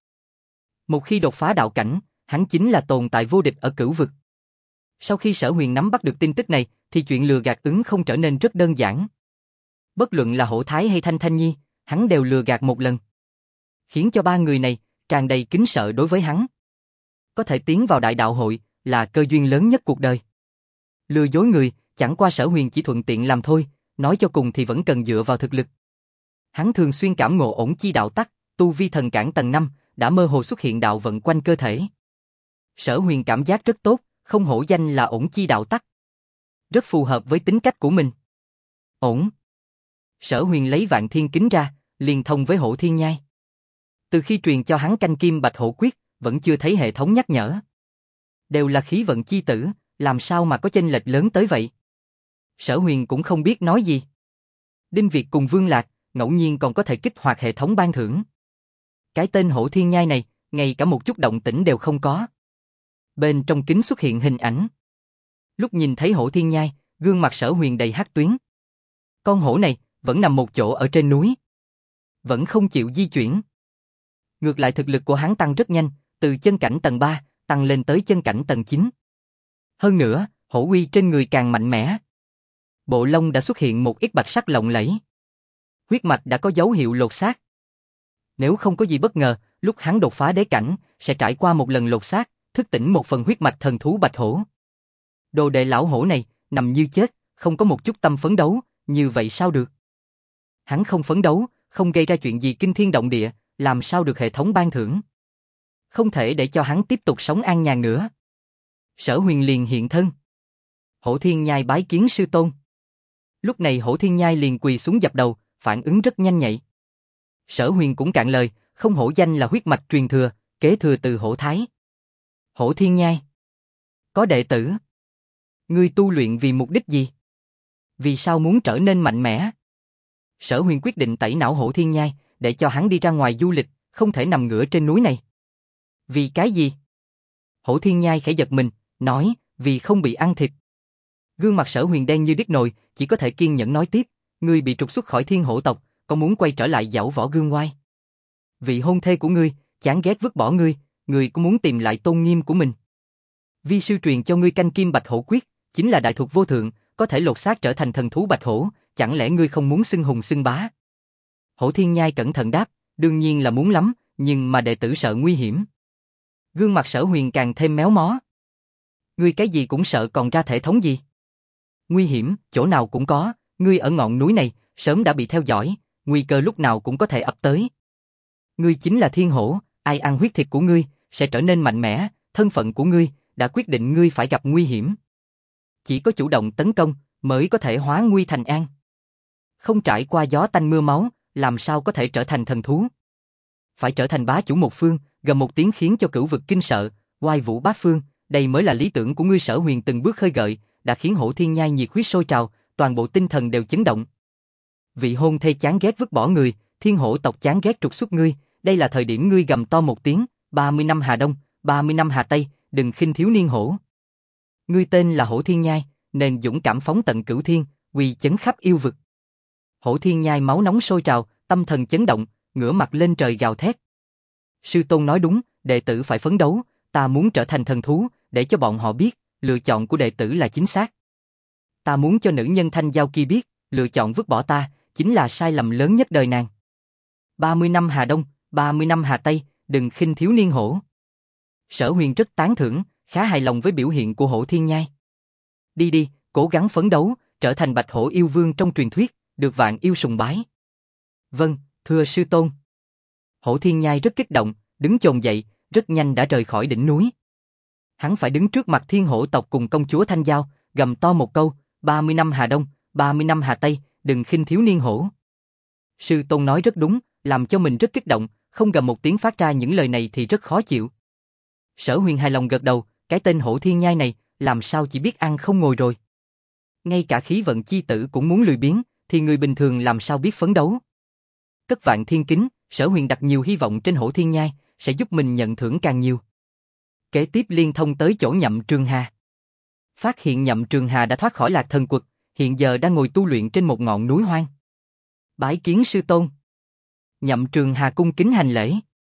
Một khi đột phá đạo cảnh, hắn chính là tồn tại vô địch ở cửu vực. Sau khi Sở Huyền nắm bắt được tin tức này, thì chuyện lừa gạt Ứng Không trở nên rất đơn giản. Bất luận là Hổ Thái hay Thanh Thanh Nhi, hắn đều lừa gạt một lần. Khiến cho 3 người này tràn đầy kính sợ đối với hắn. Có thể tiến vào đại đạo hội là cơ duyên lớn nhất cuộc đời. Lừa dối người, chẳng qua Sở Huyền chỉ thuận tiện làm thôi, nói cho cùng thì vẫn cần dựa vào thực lực. Hắn thường xuyên cảm ngộ ổn chi đạo tắc, tu vi thần cản tầng 5, đã mơ hồ xuất hiện đạo vận quanh cơ thể. Sở Huyền cảm giác rất tốt, không hổ danh là ổn chi đạo tắc. Rất phù hợp với tính cách của mình. Ổn. Sở Huyền lấy Vạn Thiên Kính ra, liên thông với Hổ Thiên Nhai. Từ khi truyền cho hắn canh kim bạch hổ quyết, vẫn chưa thấy hệ thống nhắc nhở. Đều là khí vận chi tử, làm sao mà có chênh lệch lớn tới vậy? Sở Huyền cũng không biết nói gì. Đinh Việt cùng Vương Lạc, ngẫu nhiên còn có thể kích hoạt hệ thống ban thưởng. Cái tên Hổ Thiên Nhai này, ngay cả một chút động tĩnh đều không có. Bên trong kính xuất hiện hình ảnh. Lúc nhìn thấy Hổ Thiên Nhai, gương mặt Sở Huyền đầy hắc tuyến. Con hổ này vẫn nằm một chỗ ở trên núi, vẫn không chịu di chuyển. Ngược lại thực lực của hắn tăng rất nhanh, từ chân cảnh tầng 3 tăng lên tới chân cảnh tầng 9. Hơn nữa, hổ uy trên người càng mạnh mẽ. Bộ lông đã xuất hiện một ít bạch sắc lộng lẫy. Huyết mạch đã có dấu hiệu lột xác. Nếu không có gì bất ngờ, lúc hắn đột phá đế cảnh, sẽ trải qua một lần lột xác, thức tỉnh một phần huyết mạch thần thú bạch hổ. Đồ đệ lão hổ này, nằm như chết, không có một chút tâm phấn đấu, như vậy sao được? Hắn không phấn đấu, không gây ra chuyện gì kinh thiên động địa, làm sao được hệ thống ban thưởng? Không thể để cho hắn tiếp tục sống an nhàn nữa. Sở Huyền liền hiện thân. Hổ Thiên Nhai bái kiến sư tôn. Lúc này Hổ Thiên Nhai liền quỳ xuống dập đầu, phản ứng rất nhanh nhạy. Sở Huyền cũng cạn lời, không hổ danh là huyết mạch truyền thừa, kế thừa từ Hổ Thái. Hổ Thiên Nhai, có đệ tử. Ngươi tu luyện vì mục đích gì? Vì sao muốn trở nên mạnh mẽ? Sở Huyền quyết định tẩy não Hổ Thiên Nhai, để cho hắn đi ra ngoài du lịch, không thể nằm ngửa trên núi này. Vì cái gì? Hổ Thiên Nhai khẽ giật mình, nói, vì không bị ăn thịt. Gương mặt Sở Huyền đen như đít nồi, chỉ có thể kiên nhẫn nói tiếp, ngươi bị trục xuất khỏi Thiên Hổ tộc, có muốn quay trở lại giảo võ gương oai? Vị hôn thê của ngươi, chán ghét vứt bỏ ngươi, ngươi có muốn tìm lại tôn nghiêm của mình? Vi sư truyền cho ngươi canh kim bạch hổ quyết, chính là đại thuật vô thượng, có thể lột xác trở thành thần thú bạch hổ, chẳng lẽ ngươi không muốn xưng hùng xưng bá? Hổ Thiên Nhai cẩn thận đáp, đương nhiên là muốn lắm, nhưng mà đệ tử sợ nguy hiểm. Gương mặt Sở Huyền càng thêm méo mó. Ngươi cái gì cũng sợ còn ra thể thống gì? Nguy hiểm, chỗ nào cũng có, ngươi ở ngọn núi này, sớm đã bị theo dõi, nguy cơ lúc nào cũng có thể ập tới. Ngươi chính là thiên hổ, ai ăn huyết thịt của ngươi, sẽ trở nên mạnh mẽ, thân phận của ngươi, đã quyết định ngươi phải gặp nguy hiểm. Chỉ có chủ động tấn công, mới có thể hóa nguy thành an. Không trải qua gió tanh mưa máu, làm sao có thể trở thành thần thú? Phải trở thành bá chủ một phương, gầm một tiếng khiến cho cửu vực kinh sợ, oai vũ bát phương, đây mới là lý tưởng của ngươi. Sở Huyền từng bước khơi gợi, đã khiến Hổ Thiên Nhai nhiệt huyết sôi trào, toàn bộ tinh thần đều chấn động. Vị hôn thê chán ghét vứt bỏ người, Thiên Hổ tộc chán ghét trục xuất ngươi, đây là thời điểm ngươi gầm to một tiếng, 30 năm Hà Đông, 30 năm Hà Tây, đừng khinh thiếu niên hổ. Ngươi tên là Hổ Thiên Nhai, nên dũng cảm phóng tận cửu thiên, uy chấn khắp yêu vực. Hổ Thiên Nhai máu nóng sôi trào, tâm thần chấn động, ngửa mặt lên trời gào thét. Sư tôn nói đúng, đệ tử phải phấn đấu, ta muốn trở thành thần thú, để cho bọn họ biết, lựa chọn của đệ tử là chính xác. Ta muốn cho nữ nhân Thanh Giao kia biết, lựa chọn vứt bỏ ta, chính là sai lầm lớn nhất đời nàng. 30 năm Hà Đông, 30 năm Hà Tây, đừng khinh thiếu niên hổ. Sở Huyền rất tán thưởng, khá hài lòng với biểu hiện của Hổ Thiên Nhai. Đi đi, cố gắng phấn đấu, trở thành bạch hổ yêu vương trong truyền thuyết, được vạn yêu sùng bái. Vâng, thưa sư tôn. Hổ Thiên Nhai rất kích động, đứng chồm dậy, rất nhanh đã rời khỏi đỉnh núi. Hắn phải đứng trước mặt Thiên Hổ tộc cùng công chúa Thanh Giao, gầm to một câu, 30 năm Hà Đông, 30 năm Hà Tây, đừng khinh thiếu niên hổ. Sư tôn nói rất đúng, làm cho mình rất kích động, không gầm một tiếng phát ra những lời này thì rất khó chịu. Sở Huyền hài lòng gật đầu, cái tên Hổ Thiên Nhai này, làm sao chỉ biết ăn không ngồi rồi. Ngay cả khí vận chi tử cũng muốn lười biếng, thì người bình thường làm sao biết phấn đấu. Cất vạn thiên kính, Sở Huyền đặt nhiều hy vọng trên Hổ Thiên Nhai, sẽ giúp mình nhận thưởng càng nhiều. Kế tiếp liên thông tới chỗ Nhậm Trường Hà. Phát hiện Nhậm Trường Hà đã thoát khỏi Lạc Thần Quật, hiện giờ đang ngồi tu luyện trên một ngọn núi hoang. Bái kiến sư tôn. Nhậm Trường Hà cung kính hành lễ.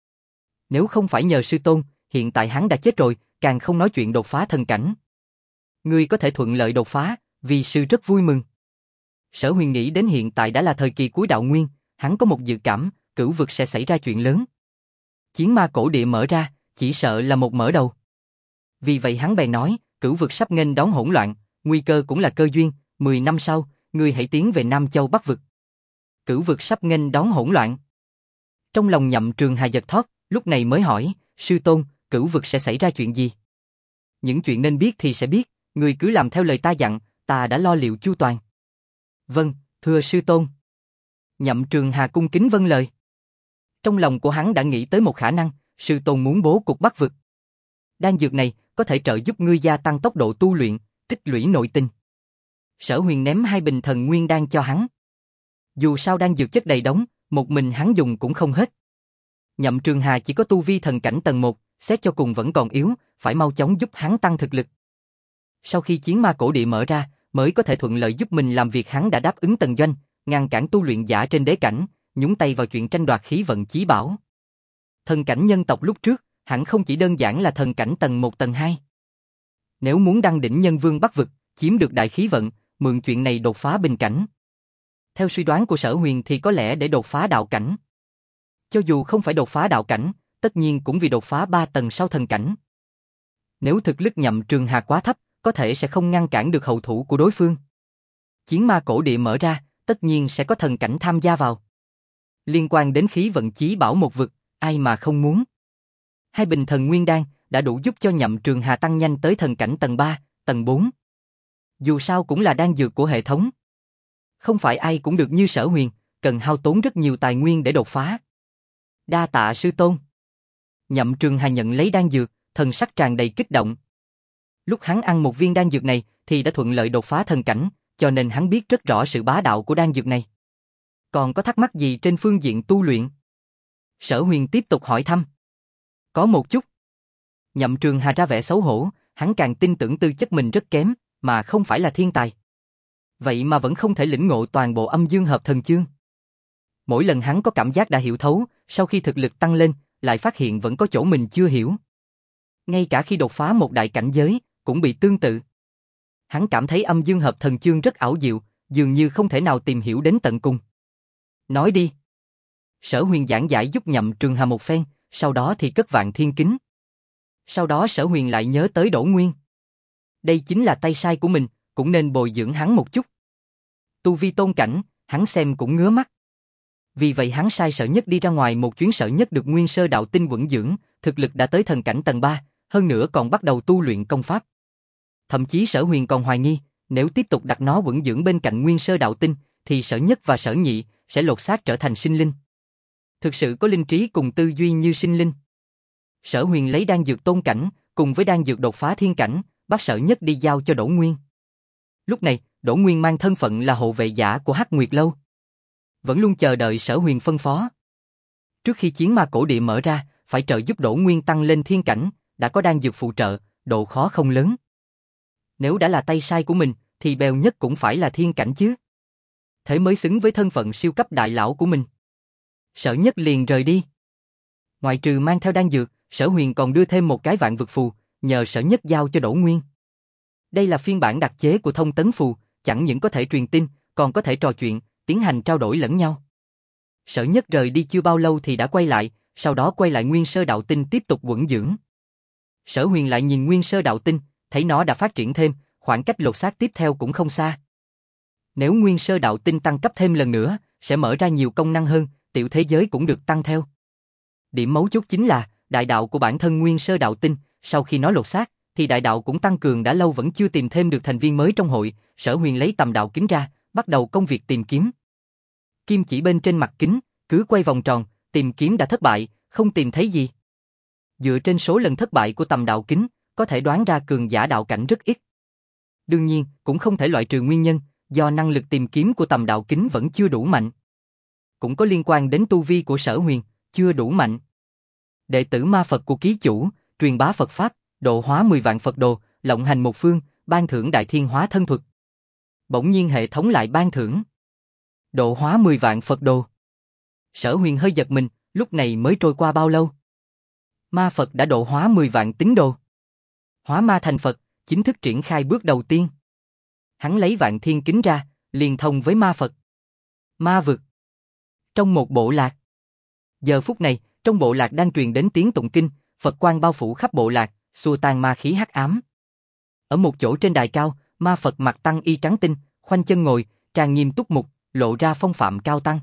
Nếu không phải nhờ sư tôn, hiện tại hắn đã chết rồi, càng không nói chuyện đột phá thần cảnh. Ngươi có thể thuận lợi đột phá, vì sư rất vui mừng. Sở Huyền nghĩ đến hiện tại đã là thời kỳ cuối đạo nguyên, hắn có một dự cảm, cửu vực sẽ xảy ra chuyện lớn. Chiến ma cổ địa mở ra, chỉ sợ là một mở đầu. Vì vậy hắn bèn nói, cửu vực sắp nghênh đón hỗn loạn, nguy cơ cũng là cơ duyên, 10 năm sau, ngươi hãy tiến về Nam Châu Bắc vực. Cửu vực sắp nghênh đón hỗn loạn. Trong lòng Nhậm Trường Hà giật thót, lúc này mới hỏi, sư tôn, cửu vực sẽ xảy ra chuyện gì? Những chuyện nên biết thì sẽ biết, ngươi cứ làm theo lời ta dặn, ta đã lo liệu chu toàn. Vâng, thưa sư tôn. Nhậm Trường Hà cung kính vâng lời. Trong lòng của hắn đã nghĩ tới một khả năng, sư tôn muốn bố cục Bắc vực. Đan dược này có thể trợ giúp ngươi gia tăng tốc độ tu luyện, tích lũy nội tinh. Sở Huyền ném 2 bình thần nguyên đan cho hắn. Dù sao đan dược chất đầy đống, một mình hắn dùng cũng không hết. Nhậm Trường Hà chỉ có tu vi thần cảnh tầng 1, xét cho cùng vẫn còn yếu, phải mau chóng giúp hắn tăng thực lực. Sau khi chiến ma cổ địa mở ra, mới có thể thuận lợi giúp mình làm việc. Hắn đã đáp ứng Tần Doanh, ngăn cản tu luyện giả trên đế cảnh, nhúng tay vào chuyện tranh đoạt khí vận chí bảo. Thần cảnh nhân tộc lúc trước, hẳn không chỉ đơn giản là thần cảnh tầng 1 tầng 2. Nếu muốn đăng đỉnh nhân vương Bắc vực, chiếm được đại khí vận, mượn chuyện này đột phá bình cảnh. Theo suy đoán của Sở Huyền thì có lẽ để đột phá đạo cảnh. Cho dù không phải đột phá đạo cảnh, tất nhiên cũng vì đột phá 3 tầng sau thần cảnh. Nếu thực lực Nhậm Trường Hà quá thấp, có thể sẽ không ngăn cản được hậu thủ của đối phương. Chiến ma cổ địa mở ra, tất nhiên sẽ có thần cảnh tham gia vào. Liên quan đến khí vận chí bảo một vực, ai mà không muốn. Hai bình thần nguyên đan đã đủ giúp cho Nhậm Trường Hà tăng nhanh tới thần cảnh tầng 3, tầng 4. Dù sao cũng là đan dược của hệ thống. Không phải ai cũng được như Sở Huyền, cần hao tốn rất nhiều tài nguyên để đột phá. Đa tạ sư tôn. Nhậm Trường Hà nhận lấy đan dược, thần sắc tràn đầy kích động. Lúc hắn ăn một viên đan dược này thì đã thuận lợi đột phá thần cảnh, cho nên hắn biết rất rõ sự bá đạo của đan dược này. Còn có thắc mắc gì trên phương diện tu luyện? Sở Huyền tiếp tục hỏi thăm. Có một chút. Nhậm Trường Hà ra vẻ xấu hổ, hắn càng tin tưởng tư chất mình rất kém, mà không phải là thiên tài. Vậy mà vẫn không thể lĩnh ngộ toàn bộ âm dương hợp thần chương. Mỗi lần hắn có cảm giác đã hiểu thấu, sau khi thực lực tăng lên, lại phát hiện vẫn có chỗ mình chưa hiểu. Ngay cả khi đột phá một đại cảnh giới, cũng bị tương tự. Hắn cảm thấy âm dương hợp thần chương rất ảo diệu, dường như không thể nào tìm hiểu đến tận cùng. Nói đi. Sở Huyền giảng giải giúp Nhậm Trường Hà một phen, sau đó thì cất Vạn Thiên Kính. Sau đó Sở Huyền lại nhớ tới Đỗ Nguyên. Đây chính là tay sai của mình, cũng nên bồi dưỡng hắn một chút. Tu vi tôn cảnh, hắn xem cũng ngứa mắt. Vì vậy hắn sai Sở Nhất đi ra ngoài một chuyến. Sở Nhất được Nguyên Sơ Đạo Tinh vững dưỡng, thực lực đã tới thần cảnh tầng 3, hơn nữa còn bắt đầu tu luyện công pháp. Thậm chí Sở Huyền còn hoài nghi, nếu tiếp tục đặt nó vững dưỡng bên cạnh Nguyên Sơ Đạo Tinh, thì Sở Nhất và Sở Nhị sẽ lột xác trở thành sinh linh. Thực sự có linh trí cùng tư duy như sinh linh. Sở Huyền lấy đan dược tôn cảnh, cùng với đan dược đột phá thiên cảnh, bắt Sở Nhất đi giao cho Đỗ Nguyên. Lúc này, Đỗ Nguyên mang thân phận là hộ vệ giả của Hắc Nguyệt Lâu. Vẫn luôn chờ đợi Sở Huyền phân phó. Trước khi chiến ma cổ địa mở ra, phải trợ giúp Đỗ Nguyên tăng lên thiên cảnh, đã có đan dược phụ trợ, độ khó không lớn. Nếu đã là tay sai của mình, thì bèo nhất cũng phải là thiên cảnh chứ. Thế mới xứng với thân phận siêu cấp đại lão của mình. Sở Nhất liền rời đi. Ngoại trừ mang theo đan dược, Sở Huyền còn đưa thêm một cái vạn vực phù, nhờ Sở Nhất giao cho Đỗ Nguyên. Đây là phiên bản đặc chế của thông tấn phù, chẳng những có thể truyền tin, còn có thể trò chuyện, tiến hành trao đổi lẫn nhau. Sở Nhất rời đi chưa bao lâu thì đã quay lại, sau đó quay lại Nguyên Sơ Đạo Tinh tiếp tục vững dưỡng. Sở Huyền lại nhìn Nguyên Sơ Đạo Tinh, thấy nó đã phát triển thêm, khoảng cách lột xác tiếp theo cũng không xa. Nếu Nguyên Sơ Đạo Tinh tăng cấp thêm lần nữa, sẽ mở ra nhiều công năng hơn, tiểu thế giới cũng được tăng theo. Điểm mấu chốt chính là, đại đạo của bản thân Nguyên Sơ Đạo Tinh, sau khi nó lột xác, thì đại đạo cũng tăng cường. Đã lâu vẫn chưa tìm thêm được thành viên mới trong hội, Sở Huyền lấy tầm đạo kính ra, bắt đầu công việc tìm kiếm. Kim chỉ bên trên mặt kính, cứ quay vòng tròn, tìm kiếm đã thất bại, không tìm thấy gì. Dựa trên số lần thất bại của tầm đạo kính, có thể đoán ra cường giả đạo cảnh rất ít. Đương nhiên, cũng không thể loại trừ nguyên nhân, do năng lực tìm kiếm của tầm đạo kính vẫn chưa đủ mạnh. Cũng có liên quan đến tu vi của Sở Huyền, chưa đủ mạnh. Đệ tử ma Phật của ký chủ, truyền bá Phật Pháp, độ hóa 10 vạn Phật đồ, lộng hành một phương, ban thưởng đại thiên hóa thân thuật. Bỗng nhiên hệ thống lại ban thưởng. Độ hóa 10 vạn Phật đồ. Sở Huyền hơi giật mình, lúc này mới trôi qua bao lâu? Ma Phật đã độ hóa 10 vạn tín đồ. Hóa ma thành Phật, chính thức triển khai bước đầu tiên. Hắn lấy Vạn Thiên Kính ra, liền thông với ma Phật. Ma vực. Trong một bộ lạc. Giờ phút này, trong bộ lạc đang truyền đến tiếng tụng kinh, Phật quang bao phủ khắp bộ lạc, xua tan ma khí hắc ám. Ở một chỗ trên đài cao, ma Phật mặc tăng y trắng tinh, khoanh chân ngồi, trang nghiêm túc mục, lộ ra phong phạm cao tăng.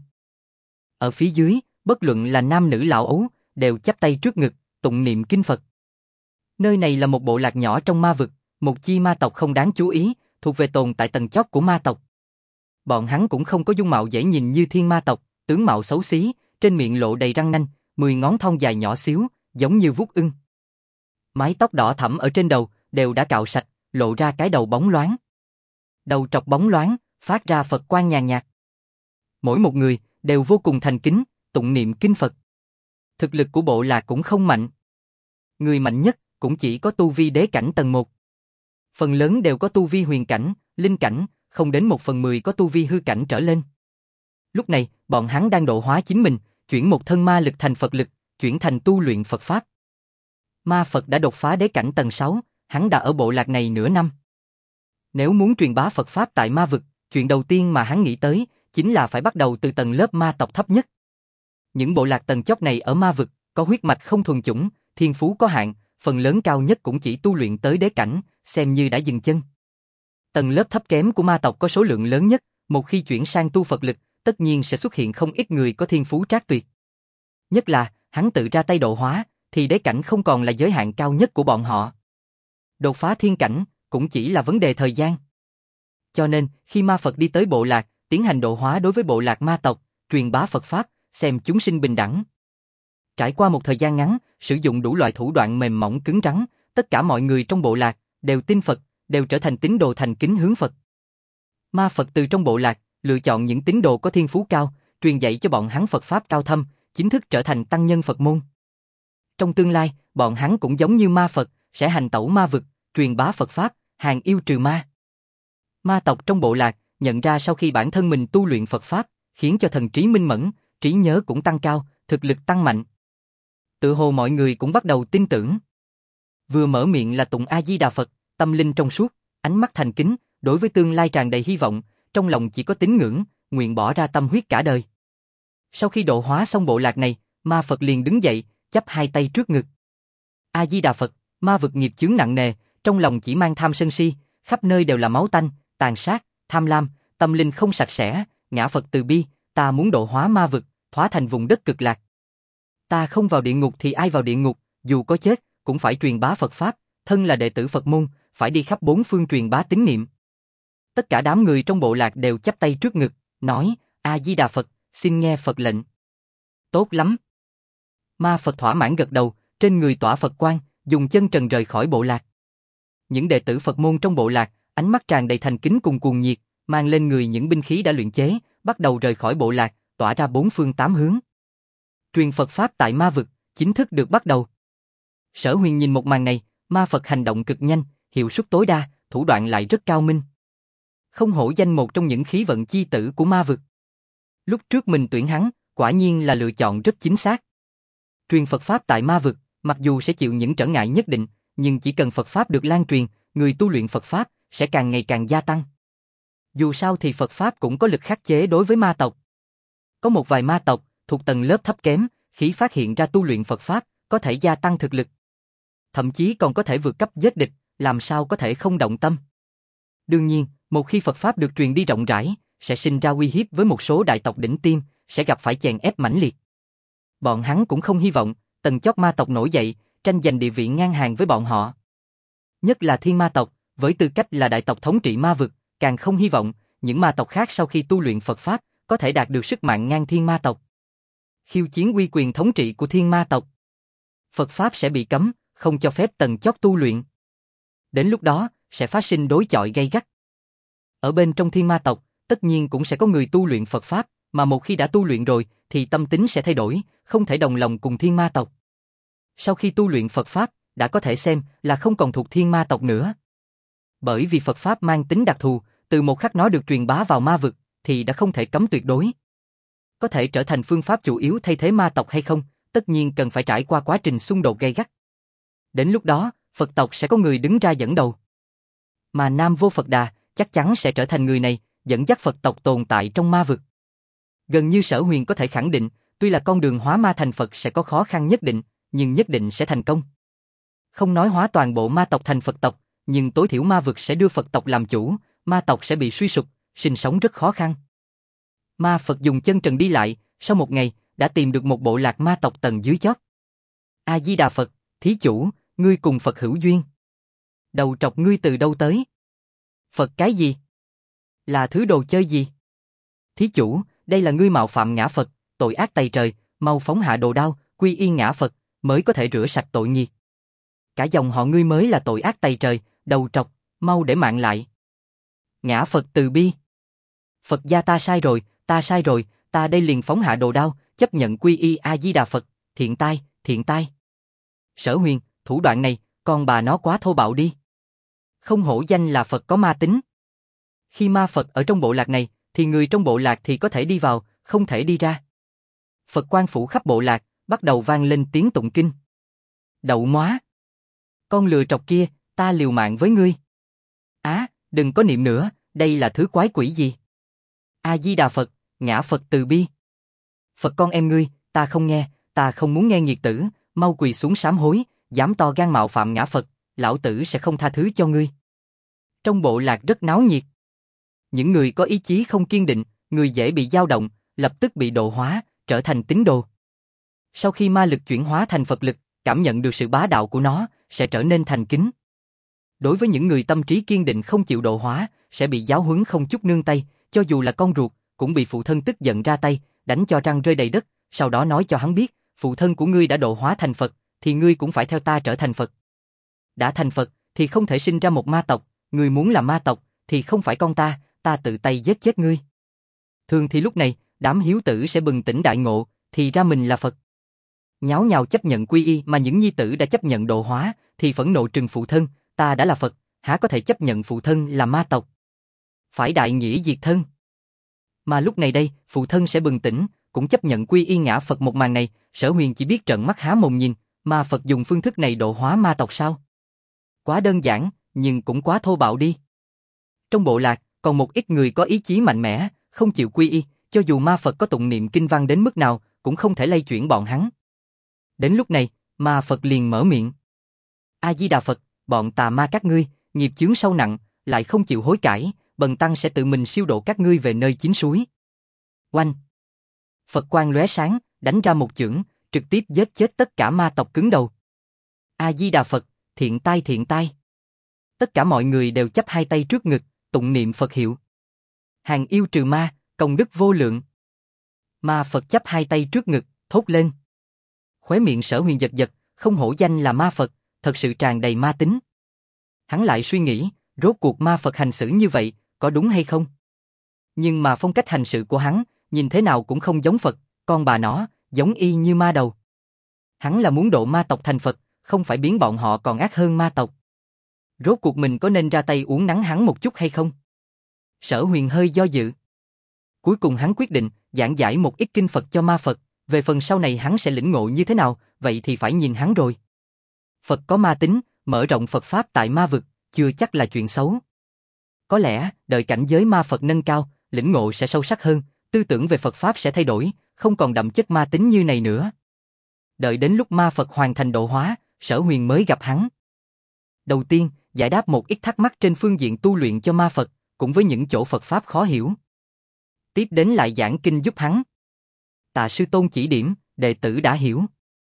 Ở phía dưới, bất luận là nam nữ lão ấu, đều chắp tay trước ngực, tụng niệm kinh Phật. Nơi này là một bộ lạc nhỏ trong ma vực, một chi ma tộc không đáng chú ý, thuộc về tồn tại tầng chót của ma tộc. Bọn hắn cũng không có dung mạo dễ nhìn như thiên ma tộc, tướng mạo xấu xí, trên miệng lộ đầy răng nanh, 10 ngón thon dài nhỏ xíu, giống như vuốt ưng. Mái tóc đỏ thẫm ở trên đầu đều đã cạo sạch, lộ ra cái đầu bóng loáng. Đầu trọc bóng loáng, phát ra Phật quang nhàn nhạt. Mỗi một người đều vô cùng thành kính, tụng niệm kinh Phật. Thực lực của bộ lạc cũng không mạnh. Người mạnh nhất cũng chỉ có tu vi đế cảnh tầng 1. Phần lớn đều có tu vi huyền cảnh, linh cảnh, không đến 1/10 có tu vi hư cảnh trở lên. Lúc này, bọn hắn đang độ hóa chính mình, chuyển một thân ma lực thành Phật lực, chuyển thành tu luyện Phật Pháp. Ma Phật đã đột phá đế cảnh tầng 6, hắn đã ở bộ lạc này nửa năm. Nếu muốn truyền bá Phật Pháp tại ma vực, chuyện đầu tiên mà hắn nghĩ tới chính là phải bắt đầu từ tầng lớp ma tộc thấp nhất. Những bộ lạc tầng chót này ở ma vực, có huyết mạch không thuần chủng, thiên phú có hạn, phần lớn cao nhất cũng chỉ tu luyện tới đế cảnh, xem như đã dừng chân. Tầng lớp thấp kém của ma tộc có số lượng lớn nhất, một khi chuyển sang tu Phật lực, tất nhiên sẽ xuất hiện không ít người có thiên phú trác tuyệt. Nhất là, hắn tự ra tay độ hóa, thì đế cảnh không còn là giới hạn cao nhất của bọn họ. Đột phá thiên cảnh, cũng chỉ là vấn đề thời gian. Cho nên, khi ma Phật đi tới bộ lạc, tiến hành độ hóa đối với bộ lạc ma tộc, truyền bá Phật Pháp, xem chúng sinh bình đẳng. Trải qua một thời gian ngắn, sử dụng đủ loại thủ đoạn mềm mỏng cứng rắn, tất cả mọi người trong bộ lạc đều tin Phật, đều trở thành tín đồ thành kính hướng Phật. Ma Phật từ trong bộ lạc lựa chọn những tín đồ có thiên phú cao, truyền dạy cho bọn hắn Phật Pháp cao thâm, chính thức trở thành tăng nhân Phật môn. Trong tương lai, bọn hắn cũng giống như ma Phật, sẽ hành tẩu ma vực, truyền bá Phật Pháp, hàng yêu trừ ma. Ma tộc trong bộ lạc nhận ra sau khi bản thân mình tu luyện Phật Pháp, khiến cho thần trí minh mẫn, trí nhớ cũng tăng cao, thực lực tăng mạnh. Tự hồ mọi người cũng bắt đầu tin tưởng. Vừa mở miệng là tụng A-di-đà Phật, tâm linh trong suốt, ánh mắt thành kính, đối với tương lai tràn đầy hy vọng, trong lòng chỉ có tín ngưỡng, nguyện bỏ ra tâm huyết cả đời. Sau khi độ hóa xong bộ lạc này, ma Phật liền đứng dậy, chắp hai tay trước ngực. A-di-đà Phật, ma vực nghiệp chướng nặng nề, trong lòng chỉ mang tham sân si, khắp nơi đều là máu tanh, tàn sát, tham lam, tâm linh không sạch sẽ, ngã Phật từ bi, ta muốn độ hóa ma vực, hóa thành vùng đất cực lạc. Ta không vào địa ngục thì ai vào địa ngục, dù có chết, cũng phải truyền bá Phật Pháp, thân là đệ tử Phật môn, phải đi khắp bốn phương truyền bá tín niệm. Tất cả đám người trong bộ lạc đều chắp tay trước ngực, nói, A-di-đà Phật, xin nghe Phật lệnh. Tốt lắm. Ma Phật thỏa mãn gật đầu, trên người tỏa Phật quang, dùng chân trần rời khỏi bộ lạc. Những đệ tử Phật môn trong bộ lạc, ánh mắt tràn đầy thành kính cùng cuồng nhiệt, mang lên người những binh khí đã luyện chế, bắt đầu rời khỏi bộ lạc, tỏa ra bốn phương tám hướng. Truyền Phật Pháp tại ma vực, chính thức được bắt đầu. Sở Huyền nhìn một màn này, ma Phật hành động cực nhanh, hiệu suất tối đa, thủ đoạn lại rất cao minh. Không hổ danh một trong những khí vận chi tử của ma vực. Lúc trước mình tuyển hắn, quả nhiên là lựa chọn rất chính xác. Truyền Phật Pháp tại ma vực, mặc dù sẽ chịu những trở ngại nhất định, nhưng chỉ cần Phật Pháp được lan truyền, người tu luyện Phật Pháp sẽ càng ngày càng gia tăng. Dù sao thì Phật Pháp cũng có lực khắc chế đối với ma tộc. Có một vài ma tộc thuộc tầng lớp thấp kém, khi phát hiện ra tu luyện Phật Pháp có thể gia tăng thực lực. Thậm chí còn có thể vượt cấp giết địch, làm sao có thể không động tâm. Đương nhiên, một khi Phật Pháp được truyền đi rộng rãi, sẽ sinh ra uy hiếp với một số đại tộc đỉnh tiêm, sẽ gặp phải chèn ép mãnh liệt. Bọn hắn cũng không hy vọng tầng chót ma tộc nổi dậy, tranh giành địa vị ngang hàng với bọn họ. Nhất là thiên ma tộc, với tư cách là đại tộc thống trị ma vực, càng không hy vọng những ma tộc khác sau khi tu luyện Phật Pháp có thể đạt được sức mạnh ngang thiên ma tộc. Khiêu chiến uy quyền thống trị của thiên ma tộc. Phật Pháp sẽ bị cấm, không cho phép tầng chót tu luyện. Đến lúc đó, sẽ phát sinh đối chọi gay gắt. Ở bên trong thiên ma tộc, tất nhiên cũng sẽ có người tu luyện Phật Pháp, mà một khi đã tu luyện rồi, thì tâm tính sẽ thay đổi, không thể đồng lòng cùng thiên ma tộc. Sau khi tu luyện Phật Pháp, đã có thể xem là không còn thuộc thiên ma tộc nữa. Bởi vì Phật Pháp mang tính đặc thù, từ một khắc nó được truyền bá vào ma vực, thì đã không thể cấm tuyệt đối. Có thể trở thành phương pháp chủ yếu thay thế ma tộc hay không, tất nhiên cần phải trải qua quá trình xung đột gay gắt. Đến lúc đó, Phật tộc sẽ có người đứng ra dẫn đầu. Mà Nam Vô Phật Đà chắc chắn sẽ trở thành người này, dẫn dắt Phật tộc tồn tại trong ma vực. Gần như Sở Huyền có thể khẳng định, tuy là con đường hóa ma thành Phật sẽ có khó khăn nhất định, nhưng nhất định sẽ thành công. Không nói hóa toàn bộ ma tộc thành Phật tộc, nhưng tối thiểu ma vực sẽ đưa Phật tộc làm chủ, ma tộc sẽ bị suy sụp, sinh sống rất khó khăn. Ma Phật dùng chân trần đi lại, sau một ngày, đã tìm được một bộ lạc ma tộc tầng dưới chót. A-di-đà Phật, thí chủ, ngươi cùng Phật hữu duyên. Đầu trọc ngươi từ đâu tới? Phật cái gì? Là thứ đồ chơi gì? Thí chủ, đây là ngươi mạo phạm ngã Phật, tội ác tày trời, mau phóng hạ đồ đao, quy y ngã Phật, mới có thể rửa sạch tội nghiệp. Cả dòng họ ngươi mới là tội ác tày trời, đầu trọc, mau để mạng lại. Ngã Phật từ bi. Phật gia ta sai rồi, ta đây liền phóng hạ đồ đao, chấp nhận quy y A-di-đà Phật, thiện tai, thiện tai. Sở Huyền, thủ đoạn này, con bà nó quá thô bạo đi. Không hổ danh là Phật có ma tính. Khi ma Phật ở trong bộ lạc này, thì người trong bộ lạc thì có thể đi vào, không thể đi ra. Phật quang phủ khắp bộ lạc, bắt đầu vang lên tiếng tụng kinh. Đậu móa! Con lừa trọc kia, ta liều mạng với ngươi. Á, đừng có niệm nữa, đây là thứ quái quỷ gì? A-di-đà Phật, ngã Phật từ bi. Phật con em ngươi, ta không nghe, ta không muốn nghe nghiệt tử, mau quỳ xuống sám hối, dám to gan mạo phạm ngã Phật, lão tử sẽ không tha thứ cho ngươi. Trong bộ lạc rất náo nhiệt. Những người có ý chí không kiên định, người dễ bị dao động, lập tức bị độ hóa, trở thành tín đồ. Sau khi ma lực chuyển hóa thành Phật lực, cảm nhận được sự bá đạo của nó, sẽ trở nên thành kính. Đối với những người tâm trí kiên định không chịu độ hóa, sẽ bị giáo huấn không chút nương tay, cho dù là con ruột, cũng bị phụ thân tức giận ra tay, đánh cho răng rơi đầy đất, sau đó nói cho hắn biết, phụ thân của ngươi đã độ hóa thành Phật, thì ngươi cũng phải theo ta trở thành Phật. Đã thành Phật, thì không thể sinh ra một ma tộc, ngươi muốn là ma tộc, thì không phải con ta tự tay giết chết ngươi. Thường thì lúc này, đám hiếu tử sẽ bừng tỉnh đại ngộ, thì ra mình là Phật. Nháo nhào chấp nhận quy y, mà những nhi tử đã chấp nhận độ hóa, thì phẫn nộ trừng phụ thân, ta đã là Phật, há có thể chấp nhận phụ thân là ma tộc. Phải đại nghĩa diệt thân. Mà lúc này đây, phụ thân sẽ bừng tỉnh, cũng chấp nhận quy y ngã Phật. Một màn này, Sở Huyền chỉ biết trợn mắt há mồm nhìn, mà Phật dùng phương thức này độ hóa ma tộc sao? Quá đơn giản, nhưng cũng quá thô bạo đi. Trong bộ lạc, còn một ít người có ý chí mạnh mẽ, không chịu quy y, cho dù ma Phật có tụng niệm kinh văn đến mức nào, cũng không thể lay chuyển bọn hắn. Đến lúc này, ma Phật liền mở miệng. A-di-đà Phật, bọn tà ma các ngươi, nghiệp chướng sâu nặng, lại không chịu hối cải, bần tăng sẽ tự mình siêu độ các ngươi về nơi chính suối. Oanh! Phật quang lóe sáng, đánh ra một chưởng, trực tiếp giết chết tất cả ma tộc cứng đầu. A-di-đà Phật, thiện tai thiện tai. Tất cả mọi người đều chắp hai tay trước ngực, tụng niệm Phật hiệu. Hàng yêu trừ ma, công đức vô lượng. Ma Phật chắp hai tay trước ngực, thốt lên. Khóe miệng Sở Huyền giật giật, không hổ danh là ma Phật, thật sự tràn đầy ma tính. Hắn lại suy nghĩ, rốt cuộc ma Phật hành xử như vậy, có đúng hay không? Nhưng mà phong cách hành sự của hắn, nhìn thế nào cũng không giống Phật, con bà nó, giống y như ma đầu. Hắn là muốn độ ma tộc thành Phật, không phải biến bọn họ còn ác hơn ma tộc. Rốt cuộc mình có nên ra tay uốn nắn hắn một chút hay không? Sở Huyền hơi do dự. Cuối cùng hắn quyết định, giảng giải một ít kinh Phật cho ma Phật, về phần sau này hắn sẽ lĩnh ngộ như thế nào, vậy thì phải nhìn hắn rồi. Phật có ma tính, mở rộng Phật Pháp tại ma vực, chưa chắc là chuyện xấu. Có lẽ, đợi cảnh giới ma Phật nâng cao, lĩnh ngộ sẽ sâu sắc hơn, tư tưởng về Phật Pháp sẽ thay đổi, không còn đậm chất ma tính như này nữa. Đợi đến lúc ma Phật hoàn thành độ hóa, Sở Huyền mới gặp hắn. Đầu tiên, giải đáp một ít thắc mắc trên phương diện tu luyện cho ma Phật, cũng với những chỗ Phật Pháp khó hiểu. Tiếp đến lại giảng kinh giúp hắn. Tạ sư tôn chỉ điểm, đệ tử đã hiểu.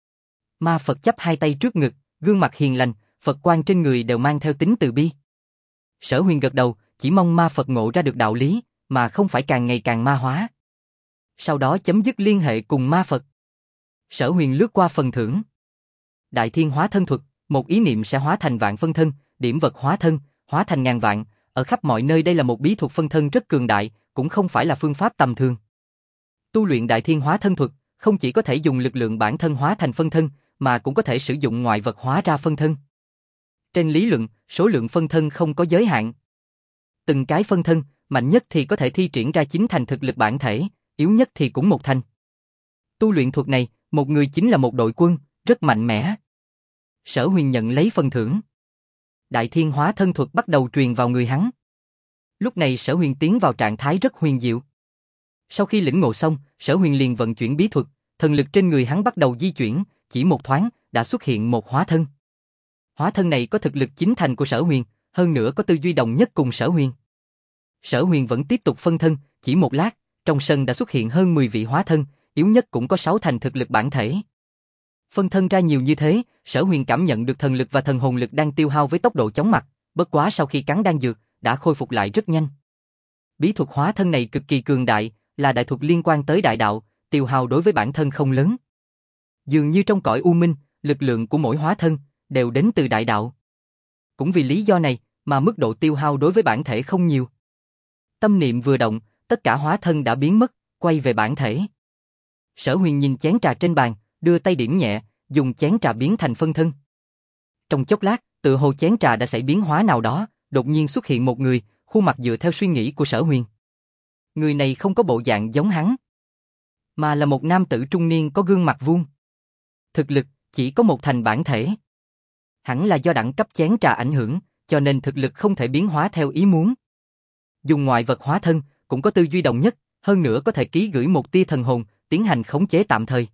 Ma Phật chắp hai tay trước ngực, gương mặt hiền lành, Phật quang trên người đều mang theo tính từ bi. Sở Huyền gật đầu, chỉ mong ma Phật ngộ ra được đạo lý, mà không phải càng ngày càng ma hóa. Sau đó chấm dứt liên hệ cùng ma Phật. Sở Huyền lướt qua phần thưởng. Đại Thiên hóa thân thuật, một ý niệm sẽ hóa thành vạn phân thân, điểm vật hóa thân, hóa thành ngàn vạn, ở khắp mọi nơi. Đây là một bí thuật phân thân rất cường đại, cũng không phải là phương pháp tầm thường. Tu luyện Đại Thiên hóa thân thuật, không chỉ có thể dùng lực lượng bản thân hóa thành phân thân, mà cũng có thể sử dụng ngoại vật hóa ra phân thân. Trên lý luận, số lượng phân thân không có giới hạn. Từng cái phân thân, mạnh nhất thì có thể thi triển ra 9 thành thực lực bản thể, yếu nhất thì cũng 1 thành. Tu luyện thuật này, một người chính là một đội quân, rất mạnh mẽ. Sở Huyền nhận lấy phần thưởng. Đại Thiên hóa thân thuật bắt đầu truyền vào người hắn. Lúc này Sở Huyền tiến vào trạng thái rất huyền diệu. Sau khi lĩnh ngộ xong, Sở Huyền liền vận chuyển bí thuật, thần lực trên người hắn bắt đầu di chuyển, chỉ một thoáng, đã xuất hiện một hóa thân. Hóa thân này có thực lực 9 thành của Sở Huyền, hơn nữa có tư duy đồng nhất cùng Sở Huyền. Sở Huyền vẫn tiếp tục phân thân, chỉ một lát, trong sân đã xuất hiện hơn 10 vị hóa thân, yếu nhất cũng có 6 thành thực lực bản thể. Phân thân ra nhiều như thế, Sở Huyền cảm nhận được thần lực và thần hồn lực đang tiêu hao với tốc độ chóng mặt, bất quá sau khi cắn đan dược, đã khôi phục lại rất nhanh. Bí thuật hóa thân này cực kỳ cường đại, là đại thuật liên quan tới đại đạo, tiêu hao đối với bản thân không lớn. Dường như trong cõi u minh, lực lượng của mỗi hóa thân đều đến từ đại đạo. Cũng vì lý do này mà mức độ tiêu hao đối với bản thể không nhiều. Tâm niệm vừa động, tất cả hóa thân đã biến mất, quay về bản thể. Sở Huyền nhìn chén trà trên bàn, đưa tay điểm nhẹ, dùng chén trà biến thành phân thân. Trong chốc lát, tựa hồ chén trà đã xảy biến hóa nào đó, đột nhiên xuất hiện một người, khuôn mặt dựa theo suy nghĩ của Sở Huyền. Người này không có bộ dạng giống hắn, mà là một nam tử trung niên có gương mặt vuông. Thực lực chỉ có 1 thành bản thể. Hẳn là do đẳng cấp chén trà ảnh hưởng, cho nên thực lực không thể biến hóa theo ý muốn. Dùng ngoại vật hóa thân, cũng có tư duy đồng nhất, Hơn nữa có thể ký gửi một tia thần hồn, tiến hành khống chế tạm thời.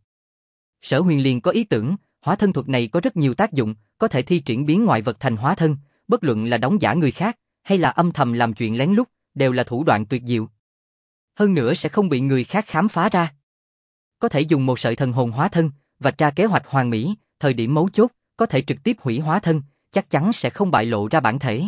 Sở Huyền liền có ý tưởng, hóa thân thuật này có rất nhiều tác dụng, có thể thi triển biến ngoại vật thành hóa thân, bất luận là đóng giả người khác, hay là âm thầm làm chuyện lén lút, đều là thủ đoạn tuyệt diệu. Hơn nữa sẽ không bị người khác khám phá ra. Có thể dùng một sợi thần hồn hóa thân, vạch ra kế hoạch hoàn mỹ, thời điểm mấu chốt, có thể trực tiếp hủy hóa thân, chắc chắn sẽ không bại lộ ra bản thể.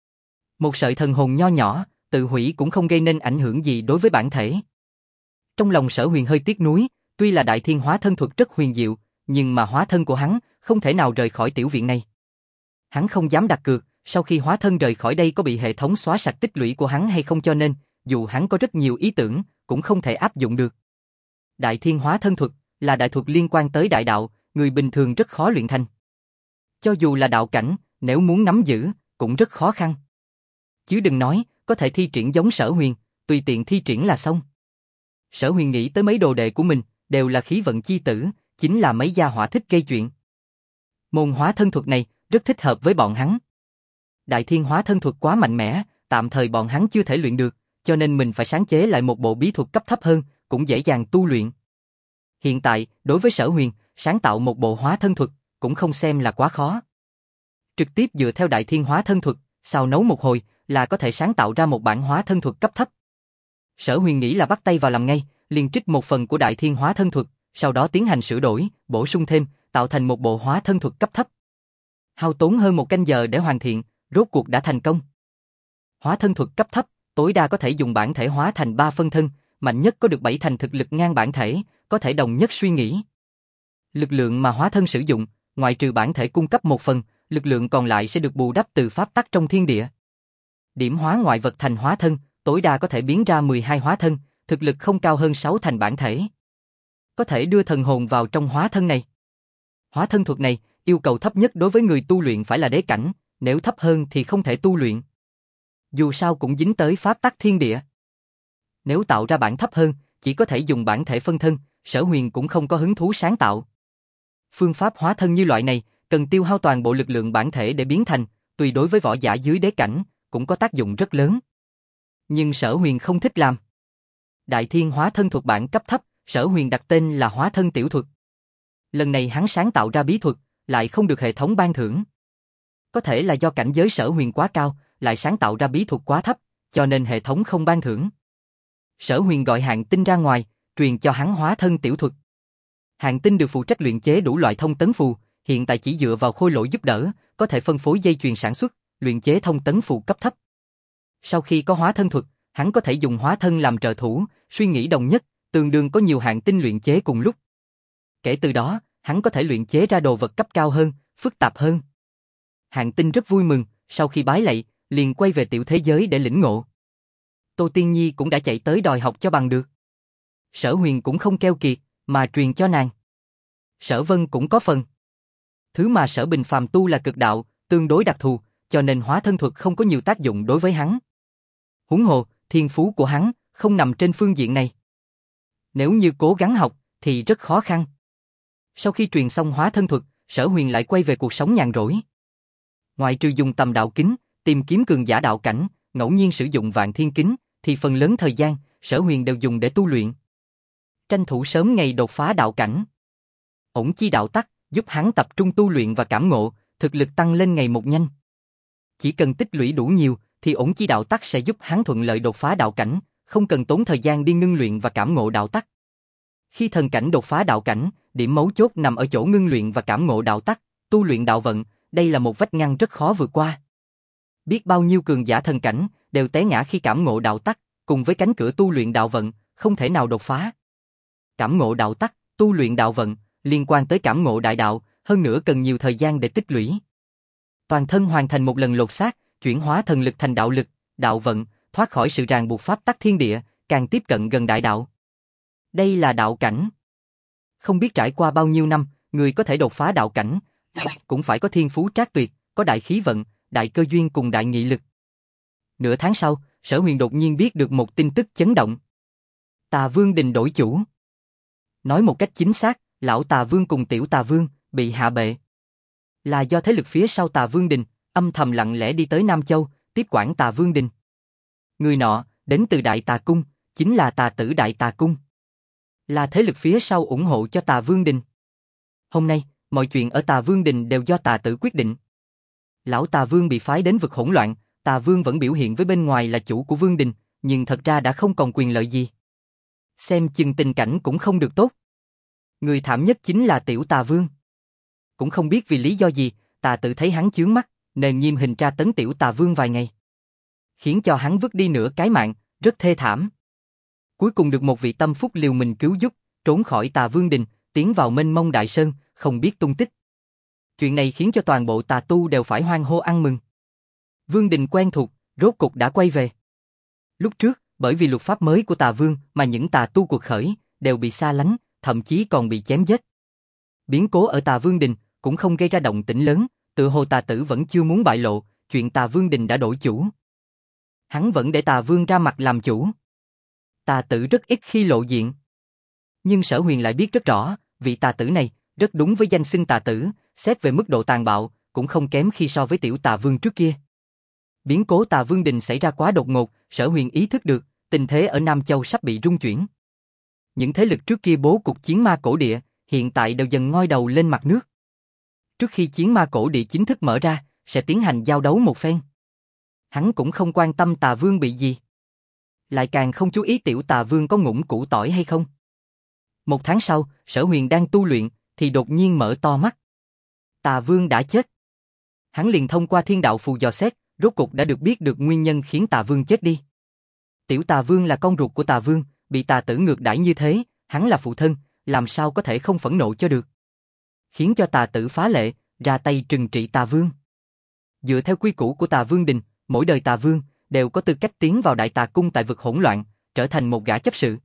Một sợi thần hồn nho nhỏ, tự hủy cũng không gây nên ảnh hưởng gì đối với bản thể. Trong lòng Sở Huyền hơi tiếc nuối, tuy là đại thiên hóa thân thuật rất huyền diệu, nhưng mà hóa thân của hắn không thể nào rời khỏi tiểu viện này. Hắn không dám đặt cược, sau khi hóa thân rời khỏi đây có bị hệ thống xóa sạch tích lũy của hắn hay không, cho nên, dù hắn có rất nhiều ý tưởng, cũng không thể áp dụng được. Đại thiên hóa thân thuật là đại thuật liên quan tới đại đạo, người bình thường rất khó luyện thành. Cho dù là đạo cảnh, nếu muốn nắm giữ, cũng rất khó khăn. Chứ đừng nói, có thể thi triển giống Sở Huyền, tùy tiện thi triển là xong. Sở Huyền nghĩ tới mấy đồ đệ của mình, đều là khí vận chi tử, chính là mấy gia hỏa thích gây chuyện. Môn hóa thân thuật này, rất thích hợp với bọn hắn. Đại thiên hóa thân thuật quá mạnh mẽ, tạm thời bọn hắn chưa thể luyện được, cho nên mình phải sáng chế lại một bộ bí thuật cấp thấp hơn, cũng dễ dàng tu luyện. Hiện tại, đối với Sở Huyền, sáng tạo một bộ hóa thân thuật, cũng không xem là quá khó. Trực tiếp dựa theo đại thiên hóa thân thuật, xào nấu một hồi, là có thể sáng tạo ra một bản hóa thân thuật cấp thấp. Sở Huyền nghĩ là bắt tay vào làm ngay, liền trích một phần của đại thiên hóa thân thuật, sau đó tiến hành sửa đổi, bổ sung thêm, tạo thành một bộ hóa thân thuật cấp thấp. Hao tốn hơn 1 canh giờ để hoàn thiện, rốt cuộc đã thành công. Hóa thân thuật cấp thấp, tối đa có thể dùng bản thể hóa thành 3 phân thân, mạnh nhất có được 7 thành thực lực ngang bản thể, có thể đồng nhất suy nghĩ. Lực lượng mà hóa thân sử dụng, ngoại trừ bản thể cung cấp 1 phần, lực lượng còn lại sẽ được bù đắp từ pháp tắc trong thiên địa. Điểm hóa ngoại vật thành hóa thân, tối đa có thể biến ra 12 hóa thân, thực lực không cao hơn 6 thành bản thể. Có thể đưa thần hồn vào trong hóa thân này. Hóa thân thuật này, yêu cầu thấp nhất đối với người tu luyện phải là đế cảnh, nếu thấp hơn thì không thể tu luyện. Dù sao cũng dính tới pháp tắc thiên địa. Nếu tạo ra bản thấp hơn, chỉ có thể dùng bản thể phân thân, Sở Huyền cũng không có hứng thú sáng tạo. Phương pháp hóa thân như loại này, cần tiêu hao toàn bộ lực lượng bản thể để biến thành, tùy đối với võ giả dưới đế cảnh, cũng có tác dụng rất lớn. Nhưng Sở Huyền không thích làm. Đại thiên hóa thân thuật bản cấp thấp, Sở Huyền đặt tên là hóa thân tiểu thuật. Lần này hắn sáng tạo ra bí thuật, lại không được hệ thống ban thưởng. Có thể là do cảnh giới Sở Huyền quá cao, lại sáng tạo ra bí thuật quá thấp, cho nên hệ thống không ban thưởng. Sở Huyền gọi Hạng Tinh ra ngoài, truyền cho hắn hóa thân tiểu thuật. Hạng Tinh được phụ trách luyện chế đủ loại thông tấn phù, hiện tại chỉ dựa vào Khôi Lỗi giúp đỡ, có thể phân phối dây chuyền sản xuất, luyện chế thông tấn phù cấp thấp. Sau khi có hóa thân thuật, hắn có thể dùng hóa thân làm trợ thủ, suy nghĩ đồng nhất, tương đương có nhiều Hạng Tinh luyện chế cùng lúc. Kể từ đó, hắn có thể luyện chế ra đồ vật cấp cao hơn, phức tạp hơn. Hạng Tinh rất vui mừng, sau khi bái lạy, liền quay về tiểu thế giới để lĩnh ngộ. Tô Tiên Nhi cũng đã chạy tới đòi học cho bằng được. Sở Huyền cũng không keo kiệt, mà truyền cho nàng. Sở Vân cũng có phần. Thứ mà Sở Bình phàm tu là cực đạo, tương đối đặc thù, cho nên hóa thân thuật không có nhiều tác dụng đối với hắn. Huống hồ, thiên phú của hắn không nằm trên phương diện này. Nếu như cố gắng học, thì rất khó khăn. Sau khi truyền xong hóa thân thuật, Sở Huyền lại quay về cuộc sống nhàn rỗi. Ngoại trừ dùng tầm đạo kính, tìm kiếm cường giả đạo cảnh, ngẫu nhiên sử dụng vạn thiên kính, thì phần lớn thời gian, Sở Huyền đều dùng để tu luyện. Tranh thủ sớm ngày đột phá đạo cảnh. Ổn chi đạo tắc, giúp hắn tập trung tu luyện và cảm ngộ, thực lực tăng lên ngày một nhanh. Chỉ cần tích lũy đủ nhiều, thì ổn chi đạo tắc sẽ giúp hắn thuận lợi đột phá đạo cảnh, không cần tốn thời gian đi ngưng luyện và cảm ngộ đạo tắc. Khi thần cảnh đột phá đạo cảnh, điểm mấu chốt nằm ở chỗ ngưng luyện và cảm ngộ đạo tắc, tu luyện đạo vận, đây là một vách ngăn rất khó vượt qua. Biết bao nhiêu cường giả thần cảnh đều té ngã khi cảm ngộ đạo tắc, cùng với cánh cửa tu luyện đạo vận, không thể nào đột phá. Cảm ngộ đạo tắc, tu luyện đạo vận, liên quan tới cảm ngộ đại đạo, hơn nữa cần nhiều thời gian để tích lũy. Toàn thân hoàn thành một lần lột xác, chuyển hóa thần lực thành đạo lực, đạo vận, thoát khỏi sự ràng buộc pháp tắc thiên địa, càng tiếp cận gần đại đạo. Đây là đạo cảnh. Không biết trải qua bao nhiêu năm, người có thể đột phá đạo cảnh, cũng phải có thiên phú trác tuyệt, có đại khí vận, đại cơ duyên cùng đại nghị lực. Nửa tháng sau, Sở Huyền đột nhiên biết được một tin tức chấn động. Tà Vương Đình đổi chủ. Nói một cách chính xác, lão Tà Vương cùng tiểu Tà Vương bị hạ bệ. Là do thế lực phía sau Tà Vương Đình âm thầm lặng lẽ đi tới Nam Châu, tiếp quản Tà Vương Đình. Người nọ đến từ Đại Tà Cung, chính là Tà Tử Đại Tà Cung. Là thế lực phía sau ủng hộ cho Tà Vương Đình. Hôm nay, mọi chuyện ở Tà Vương Đình đều do Tà Tử quyết định. Lão Tà Vương bị phái đến vực hỗn loạn, Tà Vương vẫn biểu hiện với bên ngoài là chủ của Vương Đình, nhưng thật ra đã không còn quyền lợi gì. Xem chừng tình cảnh cũng không được tốt. Người thảm nhất chính là tiểu Tà Vương. Cũng không biết vì lý do gì, Tà Tử thấy hắn chướng mắt, nên nghiêm hình tra tấn tiểu Tà Vương vài ngày. Khiến cho hắn vứt đi nửa cái mạng, rất thê thảm. Cuối cùng được một vị tâm phúc liều mình cứu giúp, trốn khỏi Tà Vương Đình, tiến vào mênh mông đại sơn, không biết tung tích. Chuyện này khiến cho toàn bộ tà tu đều phải hoan hô ăn mừng. Vương Đình quen thuộc, rốt cục đã quay về. Lúc trước, bởi vì luật pháp mới của Tà Vương mà những tà tu cuộc khởi đều bị xa lánh, thậm chí còn bị chém giết. Biến cố ở Tà Vương Đình cũng không gây ra động tĩnh lớn, tựa hồ Tà Tử vẫn chưa muốn bại lộ, chuyện Tà Vương Đình đã đổi chủ. Hắn vẫn để Tà Vương ra mặt làm chủ. Tà Tử rất ít khi lộ diện. Nhưng Sở Huyền lại biết rất rõ, vị Tà Tử này rất đúng với danh xưng Tà Tử, xét về mức độ tàn bạo, cũng không kém khi so với tiểu Tà Vương trước kia. Biến cố Tà Vương Đình xảy ra quá đột ngột, Sở Huyền ý thức được, tình thế ở Nam Châu sắp bị rung chuyển. Những thế lực trước kia bố cục chiến ma cổ địa, hiện tại đều dần ngoi đầu lên mặt nước. Trước khi chiến ma cổ địa chính thức mở ra, sẽ tiến hành giao đấu một phen. Hắn cũng không quan tâm Tà Vương bị gì. Lại càng không chú ý tiểu Tà Vương có ngủm củ tỏi hay không. Một tháng sau, Sở Huyền đang tu luyện, thì đột nhiên mở to mắt. Tà Vương đã chết. Hắn liền thông qua thiên đạo phù dò xét, rốt cục đã được biết được nguyên nhân khiến Tà Vương chết đi. Tiểu Tà Vương là con ruột của Tà Vương, bị Tà Tử ngược đãi như thế, hắn là phụ thân, làm sao có thể không phẫn nộ cho được. Khiến cho Tà Tử phá lệ, ra tay trừng trị Tà Vương. Dựa theo quy củ của Tà Vương Đình, mỗi đời Tà Vương đều có tư cách tiến vào Đại Tà Cung tại vực hỗn loạn, trở thành một gã chấp sự.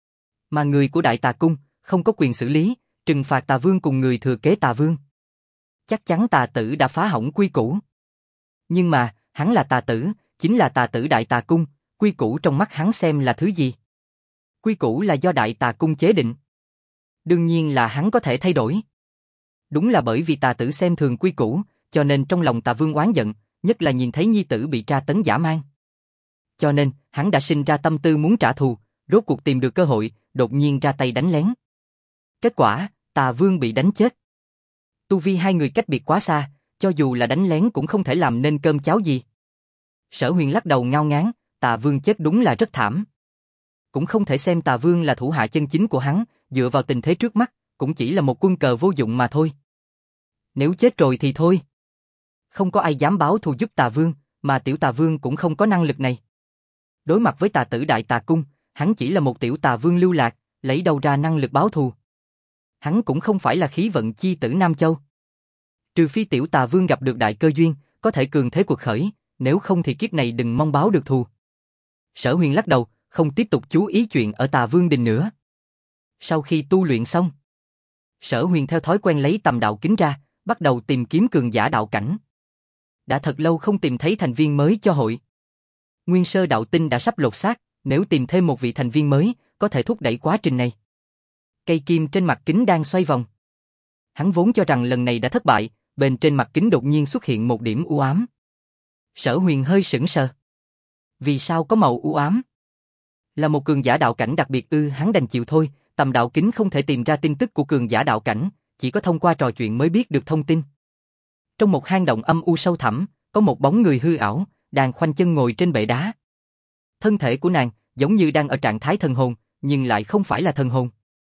Mà người của Đại Tà Cung không có quyền xử lý, trừng phạt Tà Vương cùng người thừa kế Tà Vương. Chắc chắn Tà Tử đã phá hỏng quy củ. Nhưng mà, hắn là Tà Tử, chính là Tà Tử Đại Tà Cung, quy củ trong mắt hắn xem là thứ gì? Quy củ là do Đại Tà Cung chế định. Đương nhiên là hắn có thể thay đổi. Đúng là bởi vì Tà Tử xem thường quy củ, cho nên trong lòng Tà Vương oán giận, nhất là nhìn thấy nhi tử bị tra tấn dã man. Cho nên, hắn đã sinh ra tâm tư muốn trả thù, rốt cuộc tìm được cơ hội, đột nhiên ra tay đánh lén. Kết quả, Tà Vương bị đánh chết. Tu vi hai người cách biệt quá xa, cho dù là đánh lén cũng không thể làm nên cơm cháo gì. Sở Huyền lắc đầu ngao ngán, Tà Vương chết đúng là rất thảm. Cũng không thể xem Tà Vương là thủ hạ chân chính của hắn, dựa vào tình thế trước mắt, cũng chỉ là một quân cờ vô dụng mà thôi. Nếu chết rồi thì thôi. Không có ai dám báo thù giúp Tà Vương, mà tiểu Tà Vương cũng không có năng lực này. Đối mặt với Tà Tử Đại Tà Cung, hắn chỉ là một tiểu Tà Vương lưu lạc, lấy đâu ra năng lực báo thù. Hắn cũng không phải là khí vận chi tử Nam Châu. Trừ phi tiểu Tà Vương gặp được đại cơ duyên, có thể cường thế cuộc khởi, nếu không thì kiếp này đừng mong báo được thù. Sở Huyền lắc đầu, không tiếp tục chú ý chuyện ở Tà Vương Đình nữa. Sau khi tu luyện xong, Sở Huyền theo thói quen lấy tầm đạo kính ra, bắt đầu tìm kiếm cường giả đạo cảnh. Đã thật lâu không tìm thấy thành viên mới cho hội. Nguyên sơ đạo tinh đã sắp lột xác, nếu tìm thêm một vị thành viên mới, có thể thúc đẩy quá trình này. Cây kim trên mặt kính đang xoay vòng. Hắn vốn cho rằng lần này đã thất bại, bên trên mặt kính đột nhiên xuất hiện một điểm u ám. Sở Huyền hơi sững sờ. Vì sao có màu u ám? Là một cường giả đạo cảnh đặc biệt hắn đành chịu thôi, tầm đạo kính không thể tìm ra tin tức của cường giả đạo cảnh, chỉ có thông qua trò chuyện mới biết được thông tin. Trong một hang động âm u sâu thẳm, có một bóng người hư ảo, đang khoanh chân ngồi trên bệ đá. Thân thể của nàng giống như đang ở trạng thái thần hồn, nhưng lại không phải là thần hồn.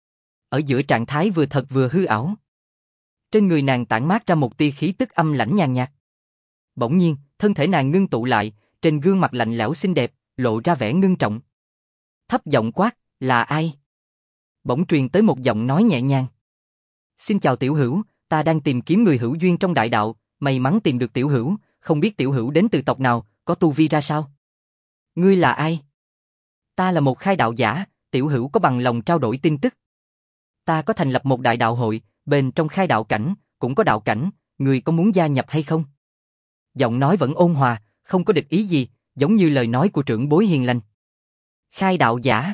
Ở giữa trạng thái vừa thật vừa hư ảo. Trên người nàng tản mát ra một tia khí tức âm lãnh nhàn nhạt. Bỗng nhiên, thân thể nàng ngưng tụ lại, trên gương mặt lạnh lẽo xinh đẹp, lộ ra vẻ ngưng trọng. Thấp giọng quát, là ai? Bỗng truyền tới một giọng nói nhẹ nhàng. Xin chào tiểu hữu, ta đang tìm kiếm người hữu duyên trong đại đạo, may mắn tìm được tiểu hữu, không biết tiểu hữu đến từ tộc nào, có tu vi ra sao? Ngươi là ai? Ta là một khai đạo giả, tiểu hữu có bằng lòng trao đổi tin tức. Ta có thành lập một đại đạo hội, bên trong khai đạo cảnh, cũng có đạo cảnh, ngươi có muốn gia nhập hay không? Giọng nói vẫn ôn hòa, không có địch ý gì, giống như lời nói của trưởng bối hiền lành. Khai đạo giả.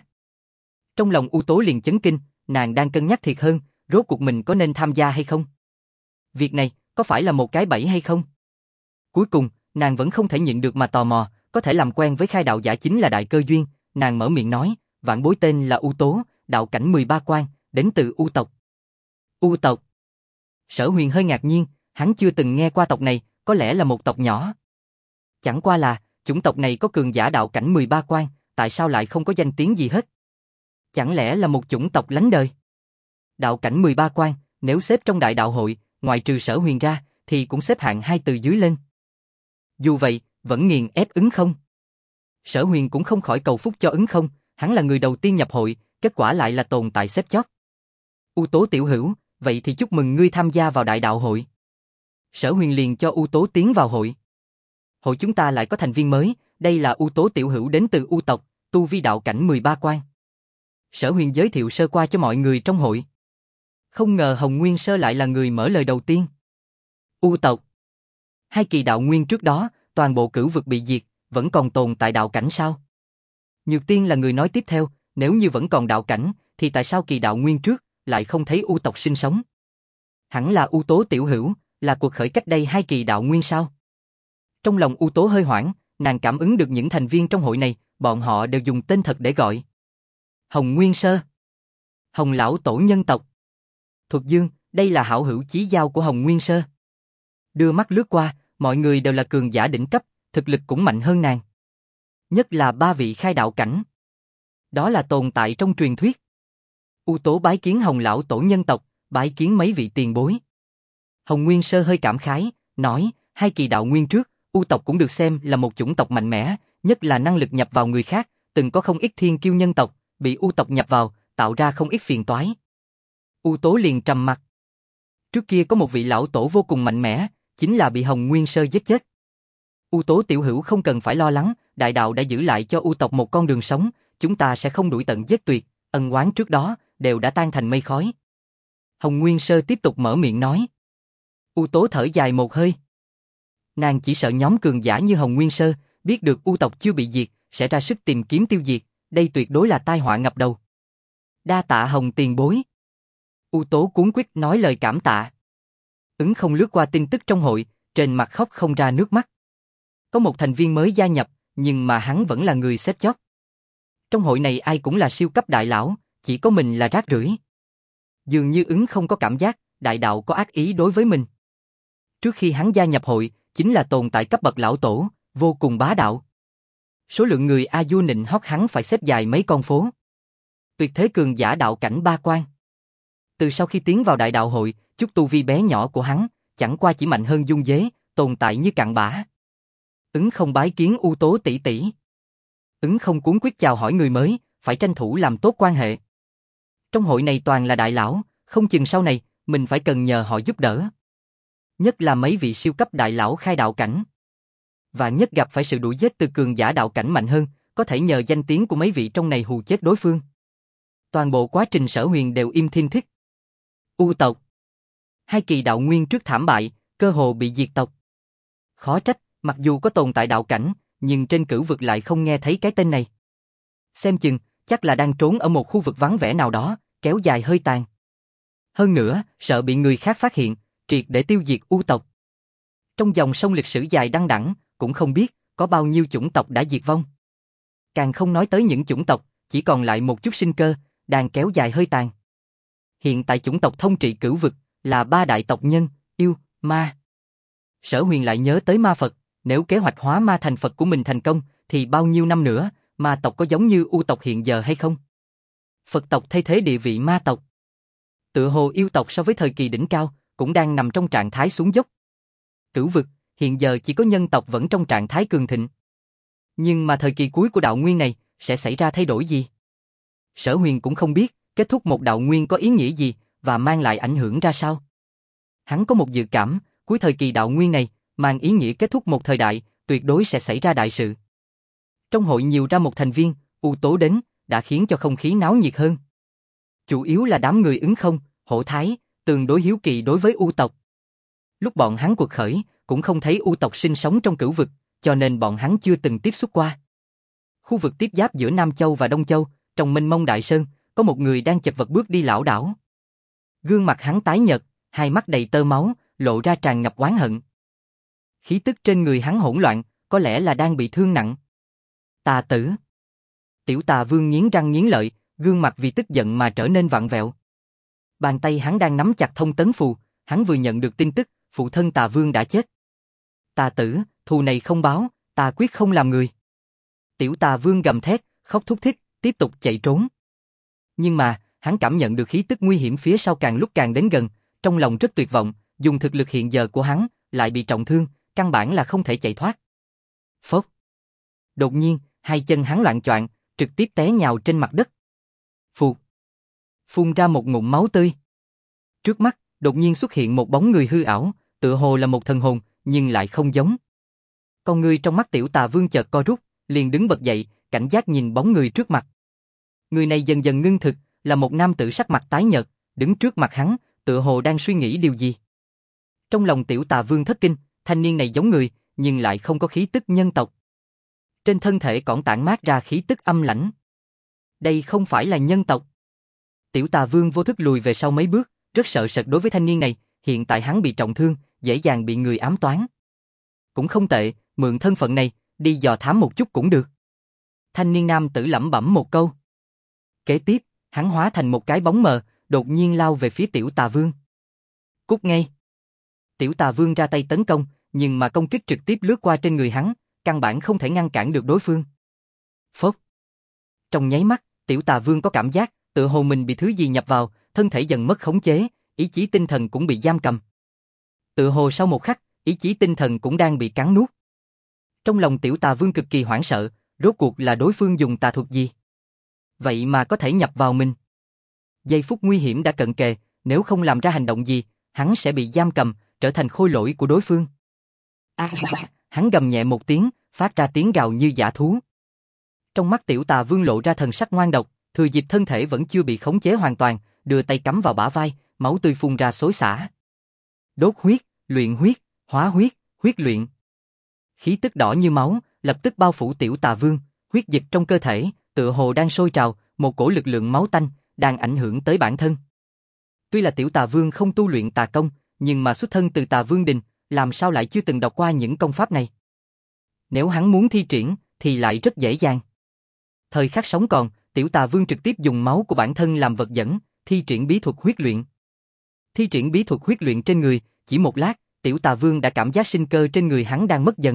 Trong lòng U Tố liền chấn kinh, nàng đang cân nhắc thiệt hơn, rốt cuộc mình có nên tham gia hay không? Việc này, có phải là một cái bẫy hay không? Cuối cùng, nàng vẫn không thể nhịn được mà tò mò, có thể làm quen với khai đạo giả chính là đại cơ duyên, nàng mở miệng nói, vạn bối tên là U Tố, đạo cảnh 13 quan, đến từ U tộc. U tộc? Sở Huyền hơi ngạc nhiên, hắn chưa từng nghe qua tộc này, có lẽ là một tộc nhỏ. Chẳng qua là, chủng tộc này có cường giả đạo cảnh 13 quan, tại sao lại không có danh tiếng gì hết? Chẳng lẽ là một chủng tộc lánh đời? Đạo cảnh 13 quan, nếu xếp trong đại đạo hội, ngoại trừ Sở Huyền ra, thì cũng xếp hạng 2 từ dưới lên. Dù vậy, vẫn nghiền ép Ứng Không. Sở Huyền cũng không khỏi cầu phúc cho Ứng Không, hắn là người đầu tiên nhập hội, kết quả lại là tồn tại xếp chót. U Tố tiểu hữu, vậy thì chúc mừng ngươi tham gia vào đại đạo hội. Sở Huyền liền cho U Tố tiến vào hội. Hội chúng ta lại có thành viên mới, đây là U Tố tiểu hữu đến từ U tộc, tu vi đạo cảnh 13 quan. Sở Huyền giới thiệu sơ qua cho mọi người trong hội. Không ngờ Hồng Nguyên Sơ lại là người mở lời đầu tiên. U tộc. 2 kỳ đạo nguyên trước đó, toàn bộ cửu vực bị diệt, vẫn còn tồn tại đạo cảnh sao? Nhược Tiên là người nói tiếp theo, nếu như vẫn còn đạo cảnh, thì tại sao kỳ đạo nguyên trước, lại không thấy U tộc sinh sống? Hẳn là U Tố tiểu hữu, là cuộc khởi cách đây 2 kỳ đạo nguyên sao? Trong lòng U Tố hơi hoảng, nàng cảm ứng được những thành viên trong hội này, bọn họ đều dùng tên thật để gọi. Hồng Nguyên Sơ, Hồng Lão Tổ nhân tộc, Thuật Dương, đây là hảo hữu chí giao của Hồng Nguyên Sơ. Đưa mắt lướt qua, mọi người đều là cường giả đỉnh cấp, thực lực cũng mạnh hơn nàng. Nhất là 3 vị khai đạo cảnh. Đó là tồn tại trong truyền thuyết. U Tố bái kiến Hồng Lão Tổ nhân tộc, bái kiến mấy vị tiền bối. Hồng Nguyên Sơ hơi cảm khái, nói, 2 kỳ đạo nguyên trước, U tộc cũng được xem là một chủng tộc mạnh mẽ, nhất là năng lực nhập vào người khác, từng có không ít thiên kiêu nhân tộc, bị U tộc nhập vào, tạo ra không ít phiền toái. U Tố liền trầm mặt. Trước kia có một vị lão tổ vô cùng mạnh mẽ, chính là bị Hồng Nguyên Sơ giết chết. U Tố tiểu hữu không cần phải lo lắng, đại đạo đã giữ lại cho U tộc một con đường sống, chúng ta sẽ không đuổi tận giết tuyệt, ân oán trước đó đều đã tan thành mây khói. Hồng Nguyên Sơ tiếp tục mở miệng nói. U Tố thở dài một hơi. Nàng chỉ sợ nhóm cường giả như Hồng Nguyên Sơ, biết được U tộc chưa bị diệt, sẽ ra sức tìm kiếm tiêu diệt, đây tuyệt đối là tai họa ngập đầu. Đa tạ Hồng tiền bối. U Tố cuống quýt nói lời cảm tạ. Ứng Không lướt qua tin tức trong hội, trên mặt khóc không ra nước mắt. Có một thành viên mới gia nhập, nhưng mà hắn vẫn là người xếp chót. Trong hội này ai cũng là siêu cấp đại lão, chỉ có mình là rác rưởi. Dường như Ứng Không có cảm giác, đại đạo có ác ý đối với mình. Trước khi hắn gia nhập hội, chính là tồn tại cấp bậc lão tổ, vô cùng bá đạo. Số lượng người A Du nịnh hót hắn phải xếp dài mấy con phố. Tuyệt thế cường giả đạo cảnh 3 quan. Từ sau khi tiến vào đại đạo hội, chút tu vi bé nhỏ của hắn, chẳng qua chỉ mạnh hơn Dung Dế, tồn tại như cặn bã. Ứng Không bái kiến U Tố tỷ tỷ. Ứng Không cuống quyết chào hỏi người mới, phải tranh thủ làm tốt quan hệ. Trong hội này toàn là đại lão, không chừng sau này, mình phải cần nhờ họ giúp đỡ. Nhất là mấy vị siêu cấp đại lão khai đạo cảnh. Và nhất gặp phải sự đuổi giết từ cường giả đạo cảnh mạnh hơn, có thể nhờ danh tiếng của mấy vị trong này hù chết đối phương. Toàn bộ quá trình Sở Huyền đều im thiên thích. U tộc. 2 kỳ đạo nguyên trước thảm bại, cơ hồ bị diệt tộc. Khó trách, mặc dù có tồn tại đạo cảnh, nhưng trên cửu vực lại không nghe thấy cái tên này. Xem chừng, chắc là đang trốn ở một khu vực vắng vẻ nào đó, kéo dài hơi tàn. Hơn nữa, sợ bị người khác phát hiện, triệt để tiêu diệt U tộc. Trong dòng sông lịch sử dài đăng đẵng, cũng không biết có bao nhiêu chủng tộc đã diệt vong. Càng không nói tới những chủng tộc chỉ còn lại một chút sinh cơ, đang kéo dài hơi tàn. Hiện tại chủng tộc thống trị cửu vực là 3 đại tộc nhân, yêu, ma. Sở Huyền lại nhớ tới ma Phật, nếu kế hoạch hóa ma thành Phật của mình thành công, thì bao nhiêu năm nữa, ma tộc có giống như U tộc hiện giờ hay không? Phật tộc thay thế địa vị ma tộc. Tựa hồ yêu tộc so với thời kỳ đỉnh cao, cũng đang nằm trong trạng thái xuống dốc. Cửu vực, hiện giờ chỉ có nhân tộc vẫn trong trạng thái cường thịnh. Nhưng mà thời kỳ cuối của đạo nguyên này, sẽ xảy ra thay đổi gì? Sở Huyền cũng không biết, kết thúc một đạo nguyên có ý nghĩa gì, và mang lại ảnh hưởng ra sao. Hắn có một dự cảm, cuối thời kỳ đạo nguyên này, mang ý nghĩa kết thúc một thời đại, tuyệt đối sẽ xảy ra đại sự. Trong hội nhiều ra một thành viên, U Tố đến, đã khiến cho không khí náo nhiệt hơn. Chủ yếu là đám người Ứng Không, Hổ Thái, tương đối hiếu kỳ đối với U tộc. Lúc bọn hắn cuộc khởi, cũng không thấy U tộc sinh sống trong cửu vực, cho nên bọn hắn chưa từng tiếp xúc qua. Khu vực tiếp giáp giữa Nam Châu và Đông Châu, trong mênh mông đại sơn, có một người đang chật vật bước đi lảo đảo. Gương mặt hắn tái nhợt, hai mắt đầy tơ máu, lộ ra tràn ngập oán hận. Khí tức trên người hắn hỗn loạn, có lẽ là đang bị thương nặng. Tà tử. Tiểu Tà Vương nghiến răng nghiến lợi, gương mặt vì tức giận mà trở nên vặn vẹo. Bàn tay hắn đang nắm chặt thông tấn phù, hắn vừa nhận được tin tức, phụ thân Tà Vương đã chết. Tà tử, thù này không báo, ta quyết không làm người. Tiểu Tà Vương gầm thét, khóc thúc thích, tiếp tục chạy trốn. Nhưng mà, hắn cảm nhận được khí tức nguy hiểm phía sau càng lúc càng đến gần, trong lòng rất tuyệt vọng, dùng thực lực hiện giờ của hắn, lại bị trọng thương, căn bản là không thể chạy thoát. Phốc. Đột nhiên, hai chân hắn loạng choạng, trực tiếp té nhào trên mặt đất. Phụt. Phun ra một ngụm máu tươi. Trước mắt, đột nhiên xuất hiện một bóng người hư ảo, tựa hồ là một thần hồn, nhưng lại không giống. Con người trong mắt Tiểu Tà Vương chợt co rút, liền đứng bật dậy, cảnh giác nhìn bóng người trước mặt. Người này dần dần ngưng thực, là một nam tử sắc mặt tái nhợt, đứng trước mặt hắn, tựa hồ đang suy nghĩ điều gì. Trong lòng Tiểu Tà Vương thất kinh, thanh niên này giống người, nhưng lại không có khí tức nhân tộc. Trên thân thể còn tản mát ra khí tức âm lãnh. Đây không phải là nhân tộc. Tiểu Tà Vương vô thức lùi về sau mấy bước, rất sợ sệt đối với thanh niên này, hiện tại hắn bị trọng thương, dễ dàng bị người ám toán. Cũng không tệ, mượn thân phận này, đi dò thám một chút cũng được. Thanh niên nam tử lẩm bẩm một câu. Kế tiếp, hắn hóa thành một cái bóng mờ, đột nhiên lao về phía Tiểu Tà Vương. Cút ngay. Tiểu Tà Vương ra tay tấn công, nhưng mà công kích trực tiếp lướt qua trên người hắn, căn bản không thể ngăn cản được đối phương. Phốc. Trong nháy mắt, Tiểu Tà Vương có cảm giác, tựa hồ mình bị thứ gì nhập vào, thân thể dần mất khống chế, ý chí tinh thần cũng bị giam cầm. Tựa hồ sau một khắc, ý chí tinh thần cũng đang bị cắn nuốt. Trong lòng Tiểu Tà Vương cực kỳ hoảng sợ, rốt cuộc là đối phương dùng tà thuật gì? Vậy mà có thể nhập vào mình. Giây phút nguy hiểm đã cận kề, nếu không làm ra hành động gì, hắn sẽ bị giam cầm, trở thành khôi lỗi của đối phương. Hắn gầm nhẹ một tiếng, phát ra tiếng gào như dã thú. Trong mắt Tiểu Tà Vương lộ ra thần sắc ngoan độc, thừa dịp thân thể vẫn chưa bị khống chế hoàn toàn, đưa tay cắm vào bả vai, máu tươi phun ra xối xả. Đốt huyết, luyện huyết, hóa huyết, huyết luyện. Khí tức đỏ như máu, lập tức bao phủ Tiểu Tà Vương, huyết dịch trong cơ thể, tựa hồ đang sôi trào, một cổ lực lượng máu tanh, đang ảnh hưởng tới bản thân. Tuy là Tiểu Tà Vương không tu luyện tà công, nhưng mà xuất thân từ Tà Vương Đình, làm sao lại chưa từng đọc qua những công pháp này. Nếu hắn muốn thi triển, thì lại rất dễ dàng. Thời khắc sống còn, Tiểu Tà Vương trực tiếp dùng máu của bản thân làm vật dẫn, thi triển bí thuật huyết luyện. Thi triển bí thuật huyết luyện trên người, chỉ một lát, Tiểu Tà Vương đã cảm giác sinh cơ trên người hắn đang mất dần.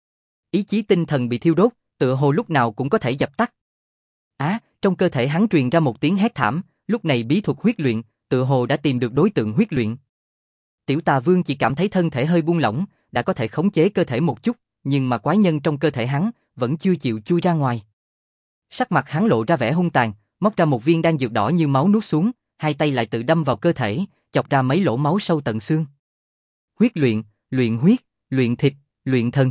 Ý chí tinh thần bị thiêu đốt, tựa hồ lúc nào cũng có thể dập tắt. Trong cơ thể hắn truyền ra một tiếng hét thảm, lúc này bí thuật huyết luyện, tựa hồ đã tìm được đối tượng huyết luyện. Tiểu Tà Vương chỉ cảm thấy thân thể hơi buông lỏng, đã có thể khống chế cơ thể một chút, nhưng mà quái nhân trong cơ thể hắn vẫn chưa chịu chui ra ngoài. Sắc mặt hắn lộ ra vẻ hung tàn, móc ra một viên đan dược đỏ như máu nuốt xuống, hai tay lại tự đâm vào cơ thể, chọc ra mấy lỗ máu sâu tận xương. Huyết luyện, luyện huyết, luyện thịt, luyện thần.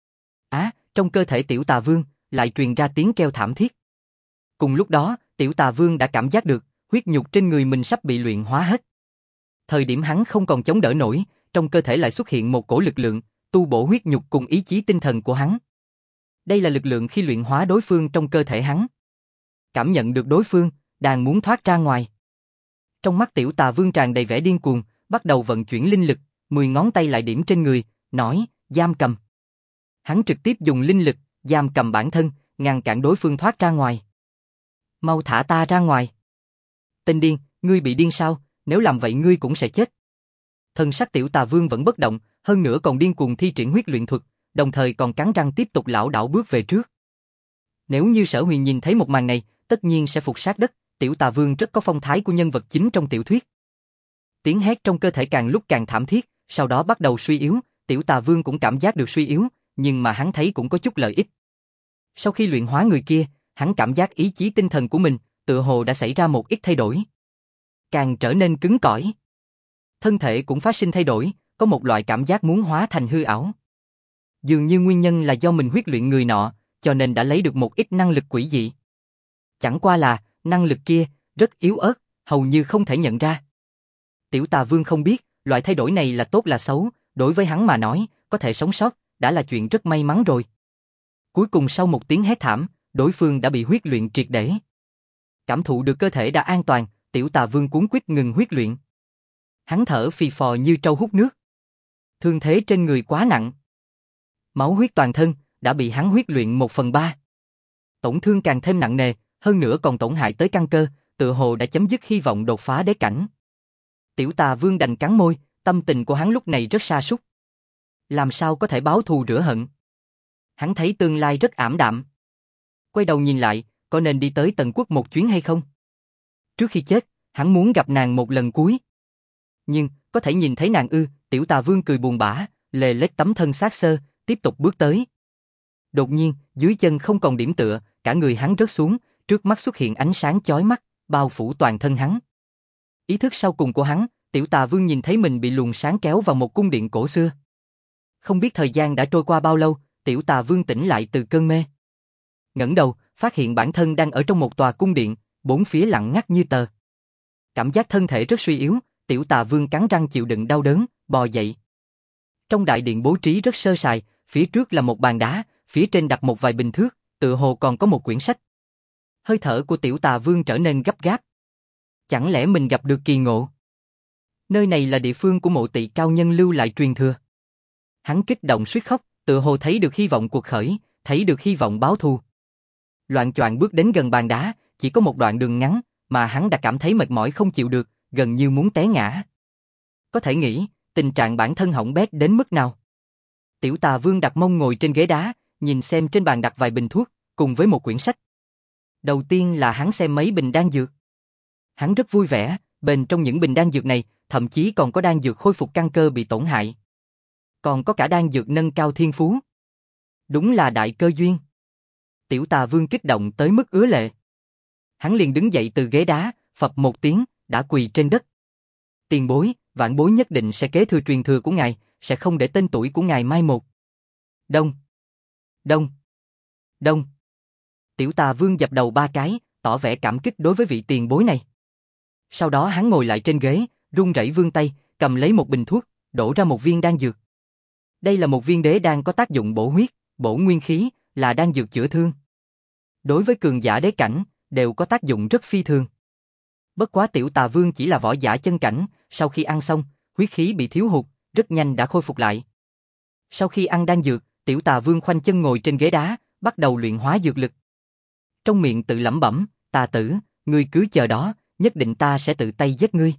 Trong cơ thể Tiểu Tà Vương lại truyền ra tiếng kêu thảm thiết. Cùng lúc đó, Tiểu Tà Vương đã cảm giác được, huyết nhục trên người mình sắp bị luyện hóa hết. Thời điểm hắn không còn chống đỡ nổi, trong cơ thể lại xuất hiện một cổ lực lượng, tu bổ huyết nhục cùng ý chí tinh thần của hắn. Đây là lực lượng khi luyện hóa đối phương trong cơ thể hắn. Cảm nhận được đối phương, đang muốn thoát ra ngoài. Trong mắt Tiểu Tà Vương tràn đầy vẻ điên cuồng, bắt đầu vận chuyển linh lực, 10 ngón tay lại điểm trên người, nói, giam cầm. Hắn trực tiếp dùng linh lực, giam cầm bản thân, ngăn cản đối phương thoát ra ngoài. Mau thả ta ra ngoài. Tên điên, ngươi bị điên sao, nếu làm vậy ngươi cũng sẽ chết. Thần sắc Tiểu Tà Vương vẫn bất động, hơn nữa còn điên cuồng thi triển huyết luyện thuật, đồng thời còn cắn răng tiếp tục lảo đảo bước về trước. Nếu như Sở Huyền nhìn thấy một màn này, tất nhiên sẽ phục sát đất, Tiểu Tà Vương rất có phong thái của nhân vật chính trong tiểu thuyết. Tiếng hét trong cơ thể càng lúc càng thảm thiết, sau đó bắt đầu suy yếu, Tiểu Tà Vương cũng cảm giác được suy yếu, nhưng mà hắn thấy cũng có chút lợi ích. Sau khi luyện hóa người kia, hắn cảm giác ý chí tinh thần của mình, tựa hồ đã xảy ra một ít thay đổi. Càng trở nên cứng cỏi. Thân thể cũng phát sinh thay đổi, có một loại cảm giác muốn hóa thành hư ảo. Dường như nguyên nhân là do mình huyết luyện người nọ, cho nên đã lấy được một ít năng lực quỷ dị. Chẳng qua là, năng lực kia, rất yếu ớt, hầu như không thể nhận ra. Tiểu Tà Vương không biết, loại thay đổi này là tốt là xấu, đối với hắn mà nói, có thể sống sót, đã là chuyện rất may mắn rồi. Cuối cùng sau một tiếng hét thảm, đối phương đã bị huyết luyện triệt để. Cảm thụ được cơ thể đã an toàn, Tiểu Tà Vương cuống quýt ngừng huyết luyện. Hắn thở phì phò như trâu hút nước. Thương thế trên người quá nặng. Máu huyết toàn thân, đã bị hắn huyết luyện 1/3. tổn thương càng thêm nặng nề, hơn nữa còn tổn hại tới căn cơ, tựa hồ đã chấm dứt hy vọng đột phá đế cảnh. Tiểu Tà Vương đành cắn môi, tâm tình của hắn lúc này rất sa sút. Làm sao có thể báo thù rửa hận? Hắn thấy tương lai rất ảm đạm. Quay đầu nhìn lại, có nên đi tới Tần Quốc một chuyến hay không? Trước khi chết, hắn muốn gặp nàng một lần cuối. Nhưng, có thể nhìn thấy nàng ư? Tiểu Tà Vương cười buồn bã, lê lết tấm thân xác xơ, tiếp tục bước tới. Đột nhiên, dưới chân không còn điểm tựa, cả người hắn rớt xuống, trước mắt xuất hiện ánh sáng chói mắt, bao phủ toàn thân hắn. Ý thức sau cùng của hắn, Tiểu Tà Vương nhìn thấy mình bị luồng sáng kéo vào một cung điện cổ xưa. Không biết thời gian đã trôi qua bao lâu, Tiểu Tà Vương tỉnh lại từ cơn mê. Ngẩng đầu, phát hiện bản thân đang ở trong một tòa cung điện, bốn phía lặng ngắt như tờ. Cảm giác thân thể rất suy yếu, Tiểu Tà Vương cắn răng chịu đựng đau đớn, bò dậy. Trong đại điện bố trí rất sơ sài, phía trước là một bàn đá, phía trên đặt một vài bình thước, tựa hồ còn có một quyển sách. Hơi thở của Tiểu Tà Vương trở nên gấp gáp. Chẳng lẽ mình gặp được kỳ ngộ? Nơi này là địa phương của mộ Tỵ cao nhân lưu lại truyền thừa. Hắn kích động suýt khóc, tựa hồ thấy được hy vọng cuộc khởi, thấy được hy vọng báo thù. Loạng choạng bước đến gần bàn đá, chỉ có một đoạn đường ngắn, mà hắn đã cảm thấy mệt mỏi không chịu được, gần như muốn té ngã. Có thể nghĩ, tình trạng bản thân hỏng bét đến mức nào. Tiểu Tà Vương đặt mông ngồi trên ghế đá, nhìn xem trên bàn đặt vài bình thuốc, cùng với một quyển sách. Đầu tiên là hắn xem mấy bình đan dược. Hắn rất vui vẻ, bên trong những bình đan dược này, thậm chí còn có đan dược khôi phục căn cơ bị tổn hại. Còn có cả đan dược nâng cao thiên phú. Đúng là đại cơ duyên. Tiểu Tà Vương kích động tới mức ứa lệ. Hắn liền đứng dậy từ ghế đá, phập một tiếng, đã quỳ trên đất. Tiền bối, vãn bối nhất định sẽ kế thừa truyền thừa của ngài, sẽ không để tên tuổi của ngài mai một. Đông, đông, đông. Tiểu Tà Vương dập đầu 3 cái, tỏ vẻ cảm kích đối với vị tiền bối này. Sau đó hắn ngồi lại trên ghế, run rẩy vươn tay, cầm lấy một bình thuốc, đổ ra một viên đan dược. Đây là một viên đế đan có tác dụng bổ huyết, bổ nguyên khí, là đan dược chữa thương. Đối với cường giả đế cảnh, đều có tác dụng rất phi thường. Bất quá Tiểu Tà Vương chỉ là võ giả chân cảnh, sau khi ăn xong, huyết khí bị thiếu hụt, rất nhanh đã khôi phục lại. Sau khi ăn đan dược, Tiểu Tà Vương khoanh chân ngồi trên ghế đá, bắt đầu luyện hóa dược lực. Trong miệng tự lẩm bẩm, Tà tử, ngươi cứ chờ đó, nhất định ta sẽ tự tay giết ngươi.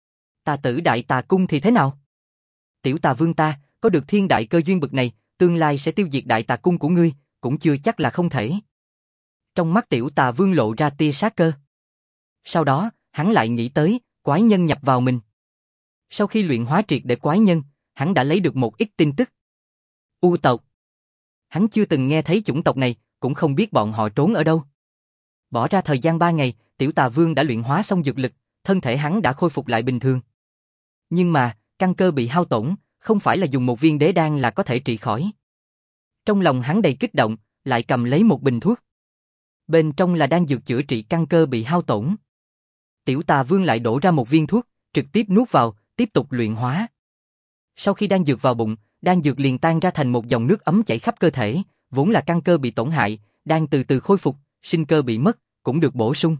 Tà tử Đại Tà Cung thì thế nào? Tiểu Tà Vương ta, có được thiên đại cơ duyên bực này, tương lai sẽ tiêu diệt Đại Tà Cung của ngươi, cũng chưa chắc là không thể. Trong mắt Tiểu Tà Vương lộ ra tia sát cơ. Sau đó, hắn lại nghĩ tới, quái nhân nhập vào mình. Sau khi luyện hóa triệt để quái nhân, hắn đã lấy được một ít tin tức. U tộc. Hắn chưa từng nghe thấy chủng tộc này, cũng không biết bọn họ trốn ở đâu. Bỏ ra thời gian 3 ngày, Tiểu Tà Vương đã luyện hóa xong dược lực, thân thể hắn đã khôi phục lại bình thường. Nhưng mà, căn cơ bị hao tổn, không phải là dùng một viên đế đan là có thể trị khỏi. Trong lòng hắn đầy kích động, lại cầm lấy một bình thuốc. Bên trong là đan dược chữa trị căn cơ bị hao tổn. Tiểu Tà Vương lại đổ ra một viên thuốc, trực tiếp nuốt vào, tiếp tục luyện hóa. Sau khi đan dược vào bụng, đan dược liền tan ra thành một dòng nước ấm chảy khắp cơ thể, vốn là căn cơ bị tổn hại, đang từ từ khôi phục, sinh cơ bị mất, cũng được bổ sung.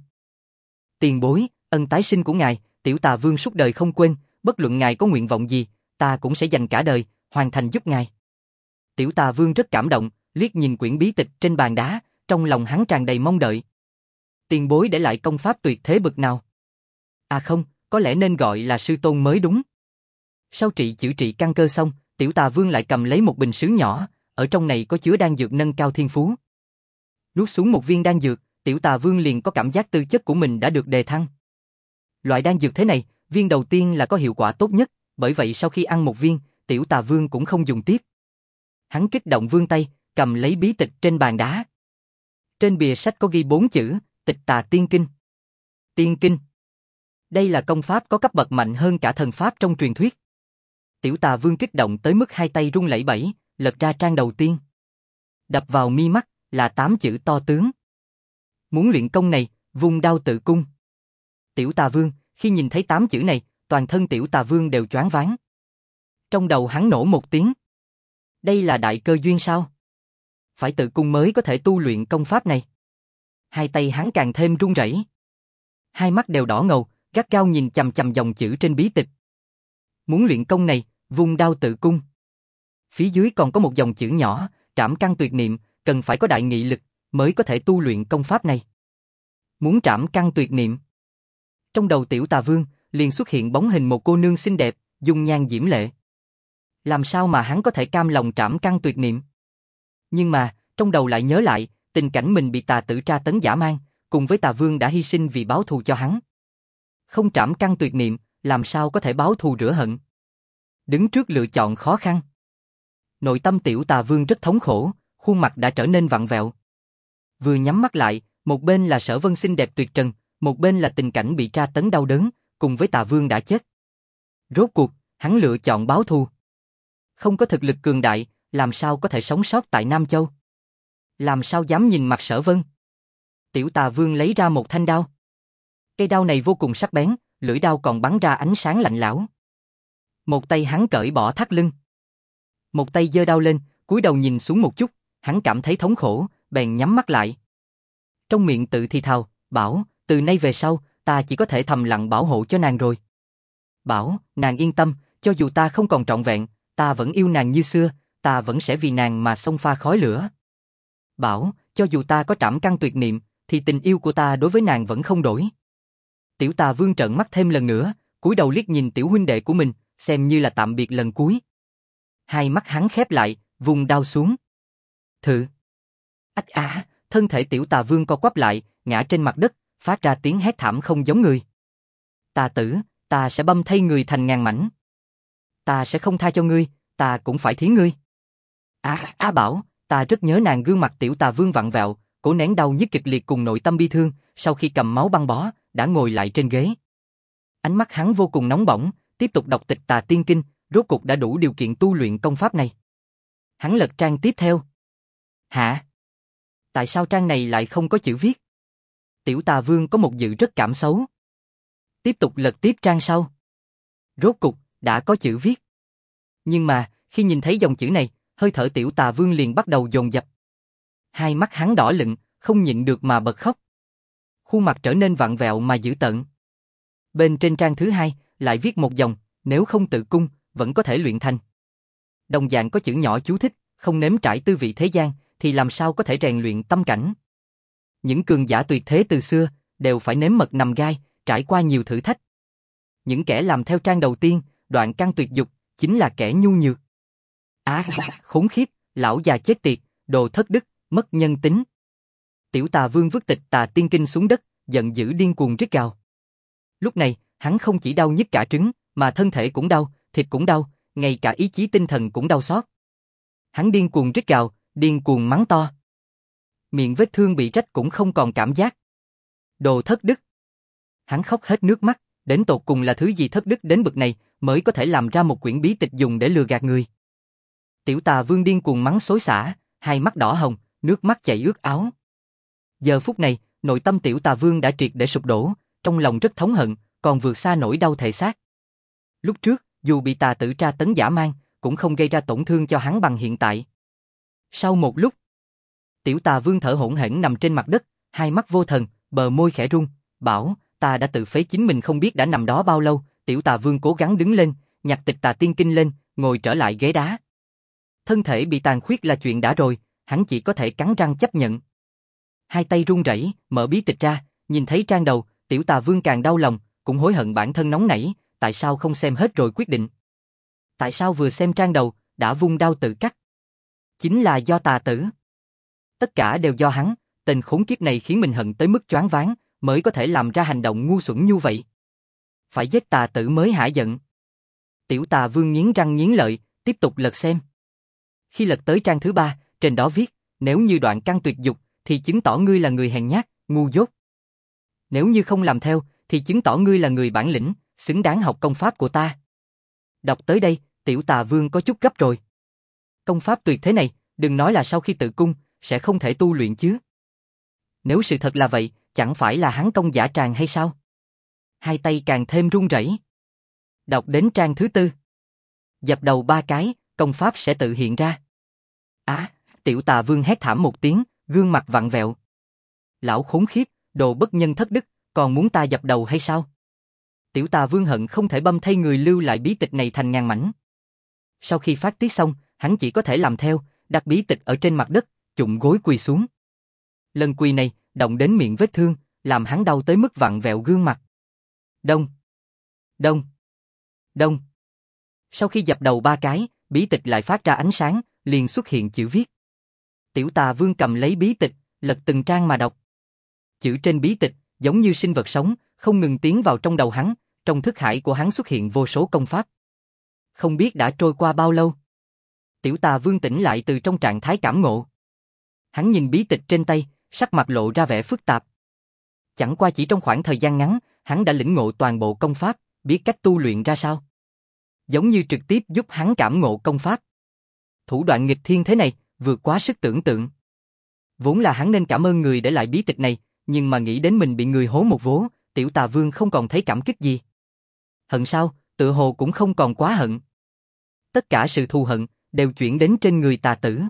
Tiền bối, ân tái sinh của ngài, Tiểu Tà Vương suốt đời không quên, bất luận ngài có nguyện vọng gì, ta cũng sẽ dành cả đời, hoàn thành giúp ngài. Tiểu Tà Vương rất cảm động, liếc nhìn quyển bí tịch trên bàn đá, trong lòng hắn tràn đầy mong đợi. Tiền bối để lại công pháp tuyệt thế bực nào? À không, có lẽ nên gọi là sư tôn mới đúng. Sau chữa trị căn cơ xong, Tiểu Tà Vương lại cầm lấy một bình sứ nhỏ, ở trong này có chứa đan dược nâng cao thiên phú. Nuốt xuống một viên đan dược, Tiểu Tà Vương liền có cảm giác tư chất của mình đã được đề thăng. Loại đan dược thế này, viên đầu tiên là có hiệu quả tốt nhất, bởi vậy sau khi ăn một viên, Tiểu Tà Vương cũng không dùng tiếp. Hắn kích động vươn tay, cầm lấy bí tịch trên bàn đá. Trên bìa sách có ghi 4 chữ, Tịch Tà Tiên Kinh. Tiên Kinh. Đây là công pháp có cấp bậc mạnh hơn cả thần pháp trong truyền thuyết. Tiểu Tà Vương kích động tới mức hai tay run lẩy bẩy, lật ra trang đầu tiên. Đập vào mi mắt là 8 chữ to tướng. Muốn luyện công này, vung đao tự cung. Tiểu Tà Vương, khi nhìn thấy 8 chữ này, toàn thân Tiểu Tà Vương đều choáng váng. Trong đầu hắn nổ một tiếng. Đây là đại cơ duyên sao? Phải tự cung mới có thể tu luyện công pháp này. Hai tay hắn càng thêm run rẩy. Hai mắt đều đỏ ngầu, gắt gao nhìn chằm chằm dòng chữ trên bí tịch. Muốn luyện công này, vung đao tự cung. Phía dưới còn có một dòng chữ nhỏ, trảm căn tuyệt niệm, cần phải có đại nghị lực, mới có thể tu luyện công pháp này. Muốn trảm căn tuyệt niệm. Trong đầu Tiểu Tà Vương liền xuất hiện bóng hình một cô nương xinh đẹp, dung nhan diễm lệ. Làm sao mà hắn có thể cam lòng trảm căn tuyệt niệm? Nhưng mà, trong đầu lại nhớ lại, tình cảnh mình bị tà tử tra tấn dã man, cùng với Tà Vương đã hy sinh vì báo thù cho hắn. Không trảm căn tuyệt niệm, làm sao có thể báo thù rửa hận? Đứng trước lựa chọn khó khăn. Nội tâm Tiểu Tà Vương rất thống khổ, khuôn mặt đã trở nên vặn vẹo. Vừa nhắm mắt lại, một bên là Sở Vân xinh đẹp tuyệt trần, một bên là tình cảnh bị tra tấn đau đớn, cùng với Tà Vương đã chết. Rốt cuộc, hắn lựa chọn báo thù. Không có thực lực cường đại, làm sao có thể sống sót tại Nam Châu? Làm sao dám nhìn mặt Sở Vân? Tiểu Tà Vương lấy ra một thanh đao. Cây đao này vô cùng sắc bén, lưỡi đao còn bắn ra ánh sáng lạnh lẽo. Một tay hắn cởi bỏ thắt lưng. Một tay giơ đao lên, cúi đầu nhìn xuống một chút, hắn cảm thấy thống khổ, bèn nhắm mắt lại. Trong miệng tự thì thào, bảo, từ nay về sau, ta chỉ có thể thầm lặng bảo hộ cho nàng rồi. Bảo, nàng yên tâm, cho dù ta không còn trọn vẹn, ta vẫn yêu nàng như xưa, ta vẫn sẽ vì nàng mà xông pha khói lửa. Bảo, cho dù ta có trảm căn tuyệt niệm, thì tình yêu của ta đối với nàng vẫn không đổi. Tiểu Tà Vương trợn mắt thêm lần nữa, cúi đầu liếc nhìn tiểu huynh đệ của mình, xem như là tạm biệt lần cuối. Hai mắt hắn khép lại, vùng đao xuống. Thử. Ách á, thân thể Tiểu Tà Vương co quắp lại, ngã trên mặt đất, phát ra tiếng hét thảm không giống người. Tà tử, ta sẽ băm thây người thành ngàn mảnh. Ta sẽ không tha cho ngươi, ta cũng phải thiến ngươi. Bảo, ta rất nhớ nàng. Gương mặt Tiểu Tà Vương vặn vẹo, cố nén đau nhức kịch liệt cùng nội tâm bi thương, sau khi cầm máu băng bó, đã ngồi lại trên ghế. Ánh mắt hắn vô cùng nóng bỏng, tiếp tục đọc Tịch Tà Tiên Kinh, rốt cục đã đủ điều kiện tu luyện công pháp này. Hắn lật trang tiếp theo. Hả? Tại sao trang này lại không có chữ viết? Tiểu Tà Vương có một dự rất cảm xấu. Tiếp tục lật tiếp trang sau. Rốt cục, đã có chữ viết. Nhưng mà, khi nhìn thấy dòng chữ này, hơi thở Tiểu Tà Vương liền bắt đầu dồn dập. Hai mắt hắn đỏ lựng, không nhịn được mà bật khóc. Khuôn mặt trở nên vặn vẹo mà dữ tợn. Bên trên trang thứ hai, lại viết một dòng, nếu không tự cung, vẫn có thể luyện thành. Đồng dạng có chữ nhỏ chú thích, không nếm trải tư vị thế gian, thì làm sao có thể rèn luyện tâm cảnh. Những cường giả tuyệt thế từ xưa, đều phải nếm mật nằm gai, trải qua nhiều thử thách. Những kẻ làm theo trang đầu tiên, đoạn căn tuyệt dục, chính là kẻ nhu nhược. Khốn khiếp, lão già chết tiệt, đồ thất đức, mất nhân tính. Tiểu Tà Vương vứt Tịch Tà Tiên Kinh xuống đất, giận dữ điên cuồng rít gào. Lúc này, hắn không chỉ đau nhức cả trứng, mà thân thể cũng đau, thịt cũng đau, ngay cả ý chí tinh thần cũng đau xót. Hắn điên cuồng rít gào, điên cuồng mắng to. Miệng vết thương bị rách cũng không còn cảm giác. Đồ thất đức. Hắn khóc hết nước mắt, đến tột cùng là thứ gì thất đức đến bực này mới có thể làm ra một quyển bí tịch dùng để lừa gạt người. Tiểu Tà Vương điên cuồng mắng xối xả, hai mắt đỏ hồng, nước mắt chảy ướt áo. Giờ phút này, nội tâm Tiểu Tà Vương đã triệt để sụp đổ, trong lòng rất thống hận, còn vượt xa nỗi đau thể xác. Lúc trước, dù bị tà tử tra tấn dã man, cũng không gây ra tổn thương cho hắn bằng hiện tại. Sau một lúc, Tiểu Tà Vương thở hổn hển nằm trên mặt đất, hai mắt vô thần, bờ môi khẽ run, bảo, ta đã tự phế chính mình không biết đã nằm đó bao lâu. Tiểu Tà Vương cố gắng đứng lên, nhặt Tịch Tà Tiên Kinh lên, ngồi trở lại ghế đá. Thân thể bị tàn khuyết là chuyện đã rồi, hắn chỉ có thể cắn răng chấp nhận. Hai tay run rẩy, mở bí tịch ra, nhìn thấy trang đầu, Tiểu Tà Vương càng đau lòng, cũng hối hận bản thân nóng nảy, tại sao không xem hết rồi quyết định. Tại sao vừa xem trang đầu, đã vung đao tự cắt? Chính là do tà tử. Tất cả đều do hắn, tên khốn kiếp này khiến mình hận tới mức choáng váng, mới có thể làm ra hành động ngu xuẩn như vậy. Phải giết tà tử mới hả giận. Tiểu Tà Vương nghiến răng nghiến lợi, tiếp tục lật xem. Khi lật tới trang thứ 3, trên đó viết, nếu như đoạn căn tuyệt dục, thì chứng tỏ ngươi là người hèn nhát, ngu dốt. Nếu như không làm theo, thì chứng tỏ ngươi là người bản lĩnh, xứng đáng học công pháp của ta. Đọc tới đây, Tiểu Tà Vương có chút gấp rồi. Công pháp tuyệt thế này, đừng nói là sau khi tự cung, sẽ không thể tu luyện chứ. Nếu sự thật là vậy, chẳng phải là hắn công giả tràng hay sao? Hai tay càng thêm run rẩy. Đọc đến trang thứ 4. Dập đầu 3 cái, công pháp sẽ tự hiện ra. Tiểu Tà Vương hét thảm một tiếng, gương mặt vặn vẹo. Lão khốn khiếp, đồ bất nhân thất đức, còn muốn ta dập đầu hay sao? Tiểu Tà Vương hận không thể băm thây người lưu lại bí tịch này thành ngàn mảnh. Sau khi phát tiết xong, hắn chỉ có thể làm theo, đặt bí tịch ở trên mặt đất, chụng gối quỳ xuống. Lần quỳ này, động đến miệng vết thương, làm hắn đau tới mức vặn vẹo gương mặt. Đông, đông, đông. Sau khi dập đầu 3 cái, bí tịch lại phát ra ánh sáng, liền xuất hiện chữ viết. Tiểu Tà Vương cầm lấy bí tịch, lật từng trang mà đọc. Chữ trên bí tịch, giống như sinh vật sống, không ngừng tiến vào trong đầu hắn, trong thức hải của hắn xuất hiện vô số công pháp. Không biết đã trôi qua bao lâu. Tiểu Tà Vương tỉnh lại từ trong trạng thái cảm ngộ. Hắn nhìn bí tịch trên tay, sắc mặt lộ ra vẻ phức tạp. Chẳng qua chỉ trong khoảng thời gian ngắn, hắn đã lĩnh ngộ toàn bộ công pháp, biết cách tu luyện ra sao. Giống như trực tiếp giúp hắn cảm ngộ công pháp. Thủ đoạn nghịch thiên thế này, vượt quá sức tưởng tượng. Vốn là hắn nên cảm ơn người để lại bí tịch này, nhưng mà nghĩ đến mình bị người hố một vố, Tiểu Tà Vương không còn thấy cảm kích gì. Hận sao, tự hồ cũng không còn quá hận. Tất cả sự thù hận, đều chuyển đến trên người Tà Tử.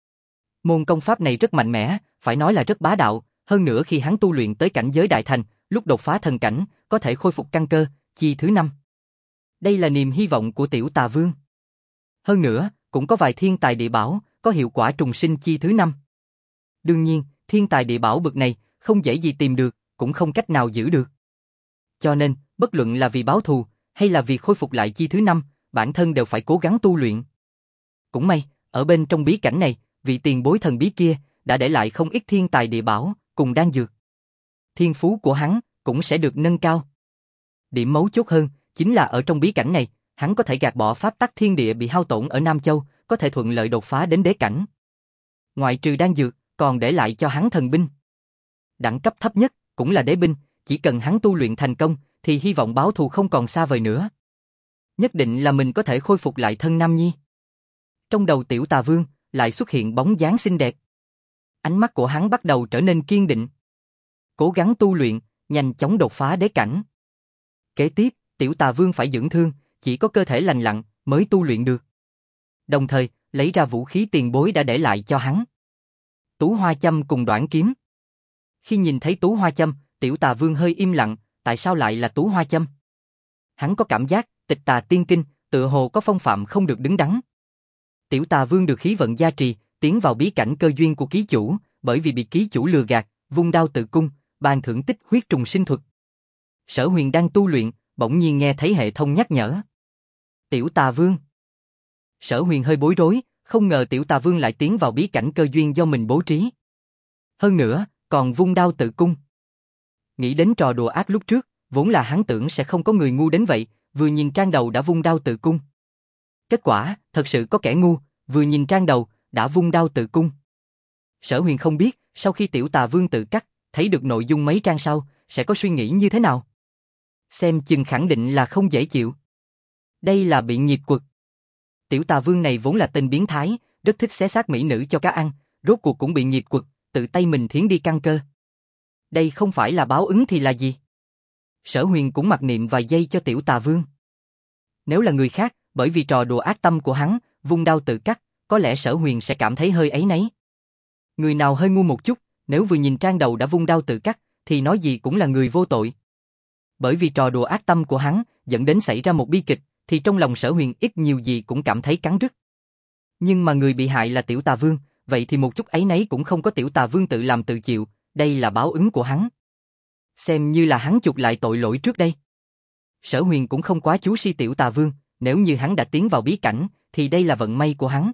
Môn công pháp này rất mạnh mẽ, phải nói là rất bá đạo, hơn nữa khi hắn tu luyện tới cảnh giới đại thành, lúc đột phá thần cảnh, có thể khôi phục căn cơ, chi thứ 5. Đây là niềm hy vọng của Tiểu Tà Vương. Hơn nữa, cũng có vài thiên tài địa bảo, có hiệu quả trùng sinh chi thứ 5. Đương nhiên, thiên tài địa bảo bậc này, không dễ gì tìm được, cũng không cách nào giữ được. Cho nên, bất luận là vì báo thù, hay là vì khôi phục lại chi thứ 5, bản thân đều phải cố gắng tu luyện. Cũng may, ở bên trong bí cảnh này, vị tiền bối thần bí kia, đã để lại không ít thiên tài địa bảo, cùng đan dược. Thiên phú của hắn, cũng sẽ được nâng cao. Điểm mấu chốt hơn, chính là ở trong bí cảnh này, hắn có thể gạt bỏ pháp tắc thiên địa bị hao tổn ở Nam Châu, có thể thuận lợi đột phá đến đế cảnh. Ngoại trừ đan dược, còn để lại cho hắn thần binh. Đẳng cấp thấp nhất, cũng là đế binh, chỉ cần hắn tu luyện thành công, thì hy vọng báo thù không còn xa vời nữa. Nhất định là mình có thể khôi phục lại thân Nam Nhi. Trong đầu Tiểu Tà Vương, lại xuất hiện bóng dáng xinh đẹp. Ánh mắt của hắn bắt đầu trở nên kiên định. Cố gắng tu luyện, nhanh chóng đột phá đế cảnh. Kế tiếp, Tiểu Tà Vương phải dưỡng thương, chỉ có cơ thể lành lặn mới tu luyện được. Đồng thời, lấy ra vũ khí tiền bối đã để lại cho hắn. Tú Hoa Châm cùng Đoản Kiếm. Khi nhìn thấy Tú Hoa Châm, Tiểu Tà Vương hơi im lặng, tại sao lại là Tú Hoa Châm? Hắn có cảm giác, Tịch Tà Tiên Kinh, tựa hồ có phong phạm không được đứng đắn. Tiểu Tà Vương được khí vận gia trì, tiến vào bí cảnh cơ duyên của ký chủ, bởi vì bị ký chủ lừa gạt, vung đao tự cung, ban thưởng tích huyết trùng sinh thuật. Sở Huyền đang tu luyện, bỗng nhiên nghe thấy hệ thống nhắc nhở. Tiểu Tà Vương. Sở Huyền hơi bối rối, không ngờ Tiểu Tà Vương lại tiến vào bí cảnh cơ duyên do mình bố trí. Hơn nữa, còn vung đao tự cung. Nghĩ đến trò đùa ác lúc trước, vốn là hắn tưởng sẽ không có người ngu đến vậy, vừa nhìn trang đầu đã vung đao tự cung. Kết quả, thật sự có kẻ ngu, vừa nhìn trang đầu, đã vung đao tự cung. Sở Huyền không biết, sau khi Tiểu Tà Vương tự cắt, thấy được nội dung mấy trang sau, sẽ có suy nghĩ như thế nào. Xem chừng khẳng định là không dễ chịu. Đây là bị nghiệp quật. Tiểu Tà Vương này vốn là tên biến thái, rất thích xé xác mỹ nữ cho cá ăn, rốt cuộc cũng bị nghiệp quật, tự tay mình thiến đi căn cơ. Đây không phải là báo ứng thì là gì? Sở Huyền cũng mặc niệm vài giây cho Tiểu Tà Vương. Nếu là người khác, bởi vì trò đùa ác tâm của hắn, vung đao tự cắt, có lẽ Sở Huyền sẽ cảm thấy hơi áy náy. Người nào hơi ngu một chút, nếu vừa nhìn trang đầu đã vung đao tự cắt, thì nói gì cũng là người vô tội. Bởi vì trò đùa ác tâm của hắn, dẫn đến xảy ra một bi kịch, thì trong lòng Sở Huyền ít nhiều gì cũng cảm thấy cắn rứt. Nhưng mà người bị hại là Tiểu Tà Vương, vậy thì một chút áy náy cũng không có. Tiểu Tà Vương tự làm tự chịu, đây là báo ứng của hắn. Xem như là hắn chuộc lại tội lỗi trước đây. Sở Huyền cũng không quá chú si Tiểu Tà Vương, nếu như hắn đã tiến vào bí cảnh, thì đây là vận may của hắn.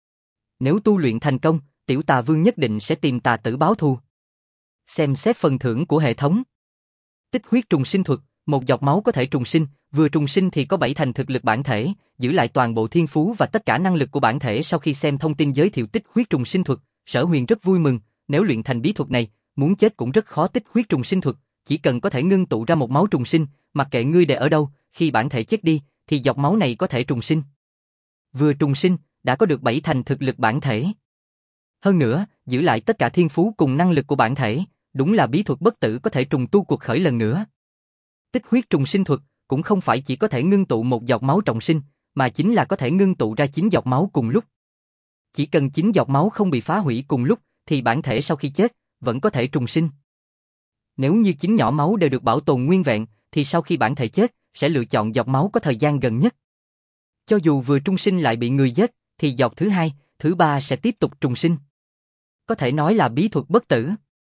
Nếu tu luyện thành công, Tiểu Tà Vương nhất định sẽ tìm Tà Tử báo thù. Xem xét phần thưởng của hệ thống. Tích huyết trùng sinh thuật, một giọt máu có thể trùng sinh, vừa trùng sinh thì có 7 thành thực lực bản thể, giữ lại toàn bộ thiên phú và tất cả năng lực của bản thể. Sau khi xem thông tin giới thiệu tích huyết trùng sinh thuật, Sở Huyền rất vui mừng, nếu luyện thành bí thuật này, muốn chết cũng rất khó. Tích huyết trùng sinh thuật, chỉ cần có thể ngưng tụ ra một máu trùng sinh, mặc kệ ngươi để ở đâu, khi bản thể chết đi, thì giọt máu này có thể trùng sinh. Vừa trùng sinh, đã có được 7 thành thực lực bản thể. Hơn nữa, giữ lại tất cả thiên phú cùng năng lực của bản thể, đúng là bí thuật bất tử có thể trùng tu cuộc khởi lần nữa. Tích huyết trùng sinh thuật cũng không phải chỉ có thể ngưng tụ một giọt máu trọng sinh, mà chính là có thể ngưng tụ ra 9 giọt máu cùng lúc. Chỉ cần 9 giọt máu không bị phá hủy cùng lúc, thì bản thể sau khi chết, vẫn có thể trùng sinh. Nếu như 9 nhỏ máu đều được bảo tồn nguyên vẹn, thì sau khi bản thể chết, sẽ lựa chọn giọt máu có thời gian gần nhất. Cho dù vừa trùng sinh lại bị người giết, thì giọt thứ 2, thứ 3 sẽ tiếp tục trùng sinh. Có thể nói là bí thuật bất tử.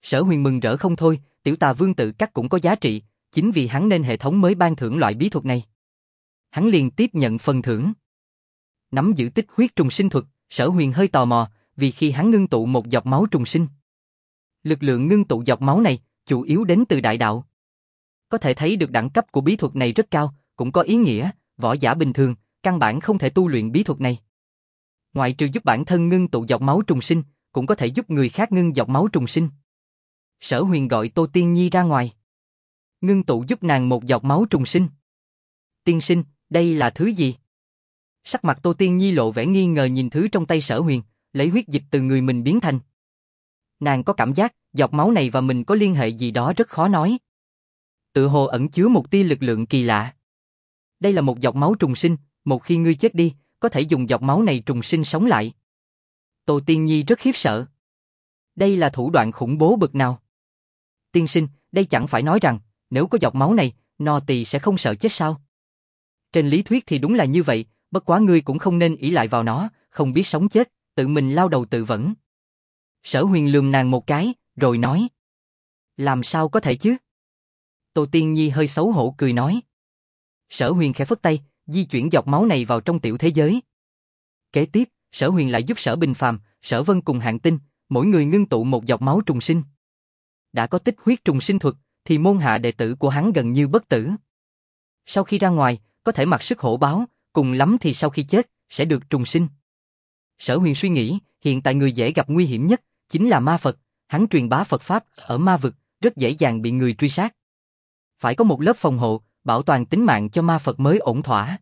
Sở Huyền mừng rỡ không thôi, tiểu tà vương tự cắt cũng có giá trị, chính vì hắn nên hệ thống mới ban thưởng loại bí thuật này. Hắn liền tiếp nhận phần thưởng. Nắm giữ tích huyết trùng sinh thuật, Sở Huyền hơi tò mò, vì khi hắn ngưng tụ một giọt máu trùng sinh. Lực lượng ngưng tụ giọt máu này, chủ yếu đến từ đại đạo. Có thể thấy được đẳng cấp của bí thuật này rất cao, cũng có ý nghĩa, võ giả bình thường, căn bản không thể tu luyện bí thuật này. Ngoại trừ giúp bản thân ngưng tụ giọt máu trùng sinh, cũng có thể giúp người khác ngưng giọt máu trùng sinh. Sở Huyền gọi Tô Tiên Nhi ra ngoài. Ngưng tụ giúp nàng một giọt máu trùng sinh. Tiên sinh, đây là thứ gì? Sắc mặt Tô Tiên Nhi lộ vẻ nghi ngờ nhìn thứ trong tay Sở Huyền, lấy huyết dịch từ người mình biến thành. Nàng có cảm giác, giọt máu này và mình có liên hệ gì đó rất khó nói. Tự hồ ẩn chứa một tia lực lượng kỳ lạ. Đây là một giọt máu trùng sinh, một khi ngươi chết đi, có thể dùng giọt máu này trùng sinh sống lại. Tô Tiên Nhi rất khiếp sợ. Đây là thủ đoạn khủng bố bậc nào? Tiên sinh, đây chẳng phải nói rằng, nếu có giọt máu này, nô tỳ sẽ không sợ chết sao? Trên lý thuyết thì đúng là như vậy, bất quá ngươi cũng không nên ỷ lại vào nó, không biết sống chết, tự mình lao đầu tự vẫn. Sở Huyền lườm nàng một cái, rồi nói. Làm sao có thể chứ? Tô Tiên Nhi hơi xấu hổ cười nói. Sở Huyền khẽ phất tay, di chuyển giọt máu này vào trong tiểu thế giới. Kế tiếp, Sở Huyền lại giúp Sở Bình Phàm, Sở Vân cùng Hạng Tinh, mỗi người ngưng tụ một giọt máu trùng sinh. Đã có tích huyết trùng sinh thuật, thì môn hạ đệ tử của hắn gần như bất tử. Sau khi ra ngoài, có thể mặc sức hổ báo, cùng lắm thì sau khi chết, sẽ được trùng sinh. Sở Huyền suy nghĩ, hiện tại người dễ gặp nguy hiểm nhất, chính là ma Phật, hắn truyền bá Phật Pháp, ở ma vực, rất dễ dàng bị người truy sát. Phải có một lớp phòng hộ, bảo toàn tính mạng cho ma Phật mới ổn thỏa.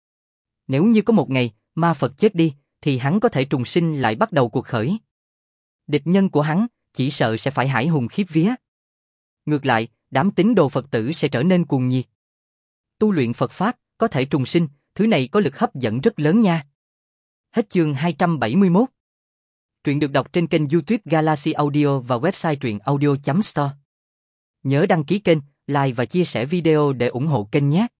Nếu như có một ngày, ma Phật chết đi, thì hắn có thể trùng sinh lại bắt đầu cuộc khởi. Địch nhân của hắn, chỉ sợ sẽ phải hãi hùng khiếp vía. Ngược lại, đám tín đồ Phật tử sẽ trở nên cuồng nhiệt. Tu luyện Phật Pháp, có thể trùng sinh, thứ này có lực hấp dẫn rất lớn nha. Hết chương 271. Truyện được đọc trên kênh YouTube Galaxy Audio và website truyệnaudio.store. Nhớ đăng ký kênh, like và chia sẻ video để ủng hộ kênh nhé.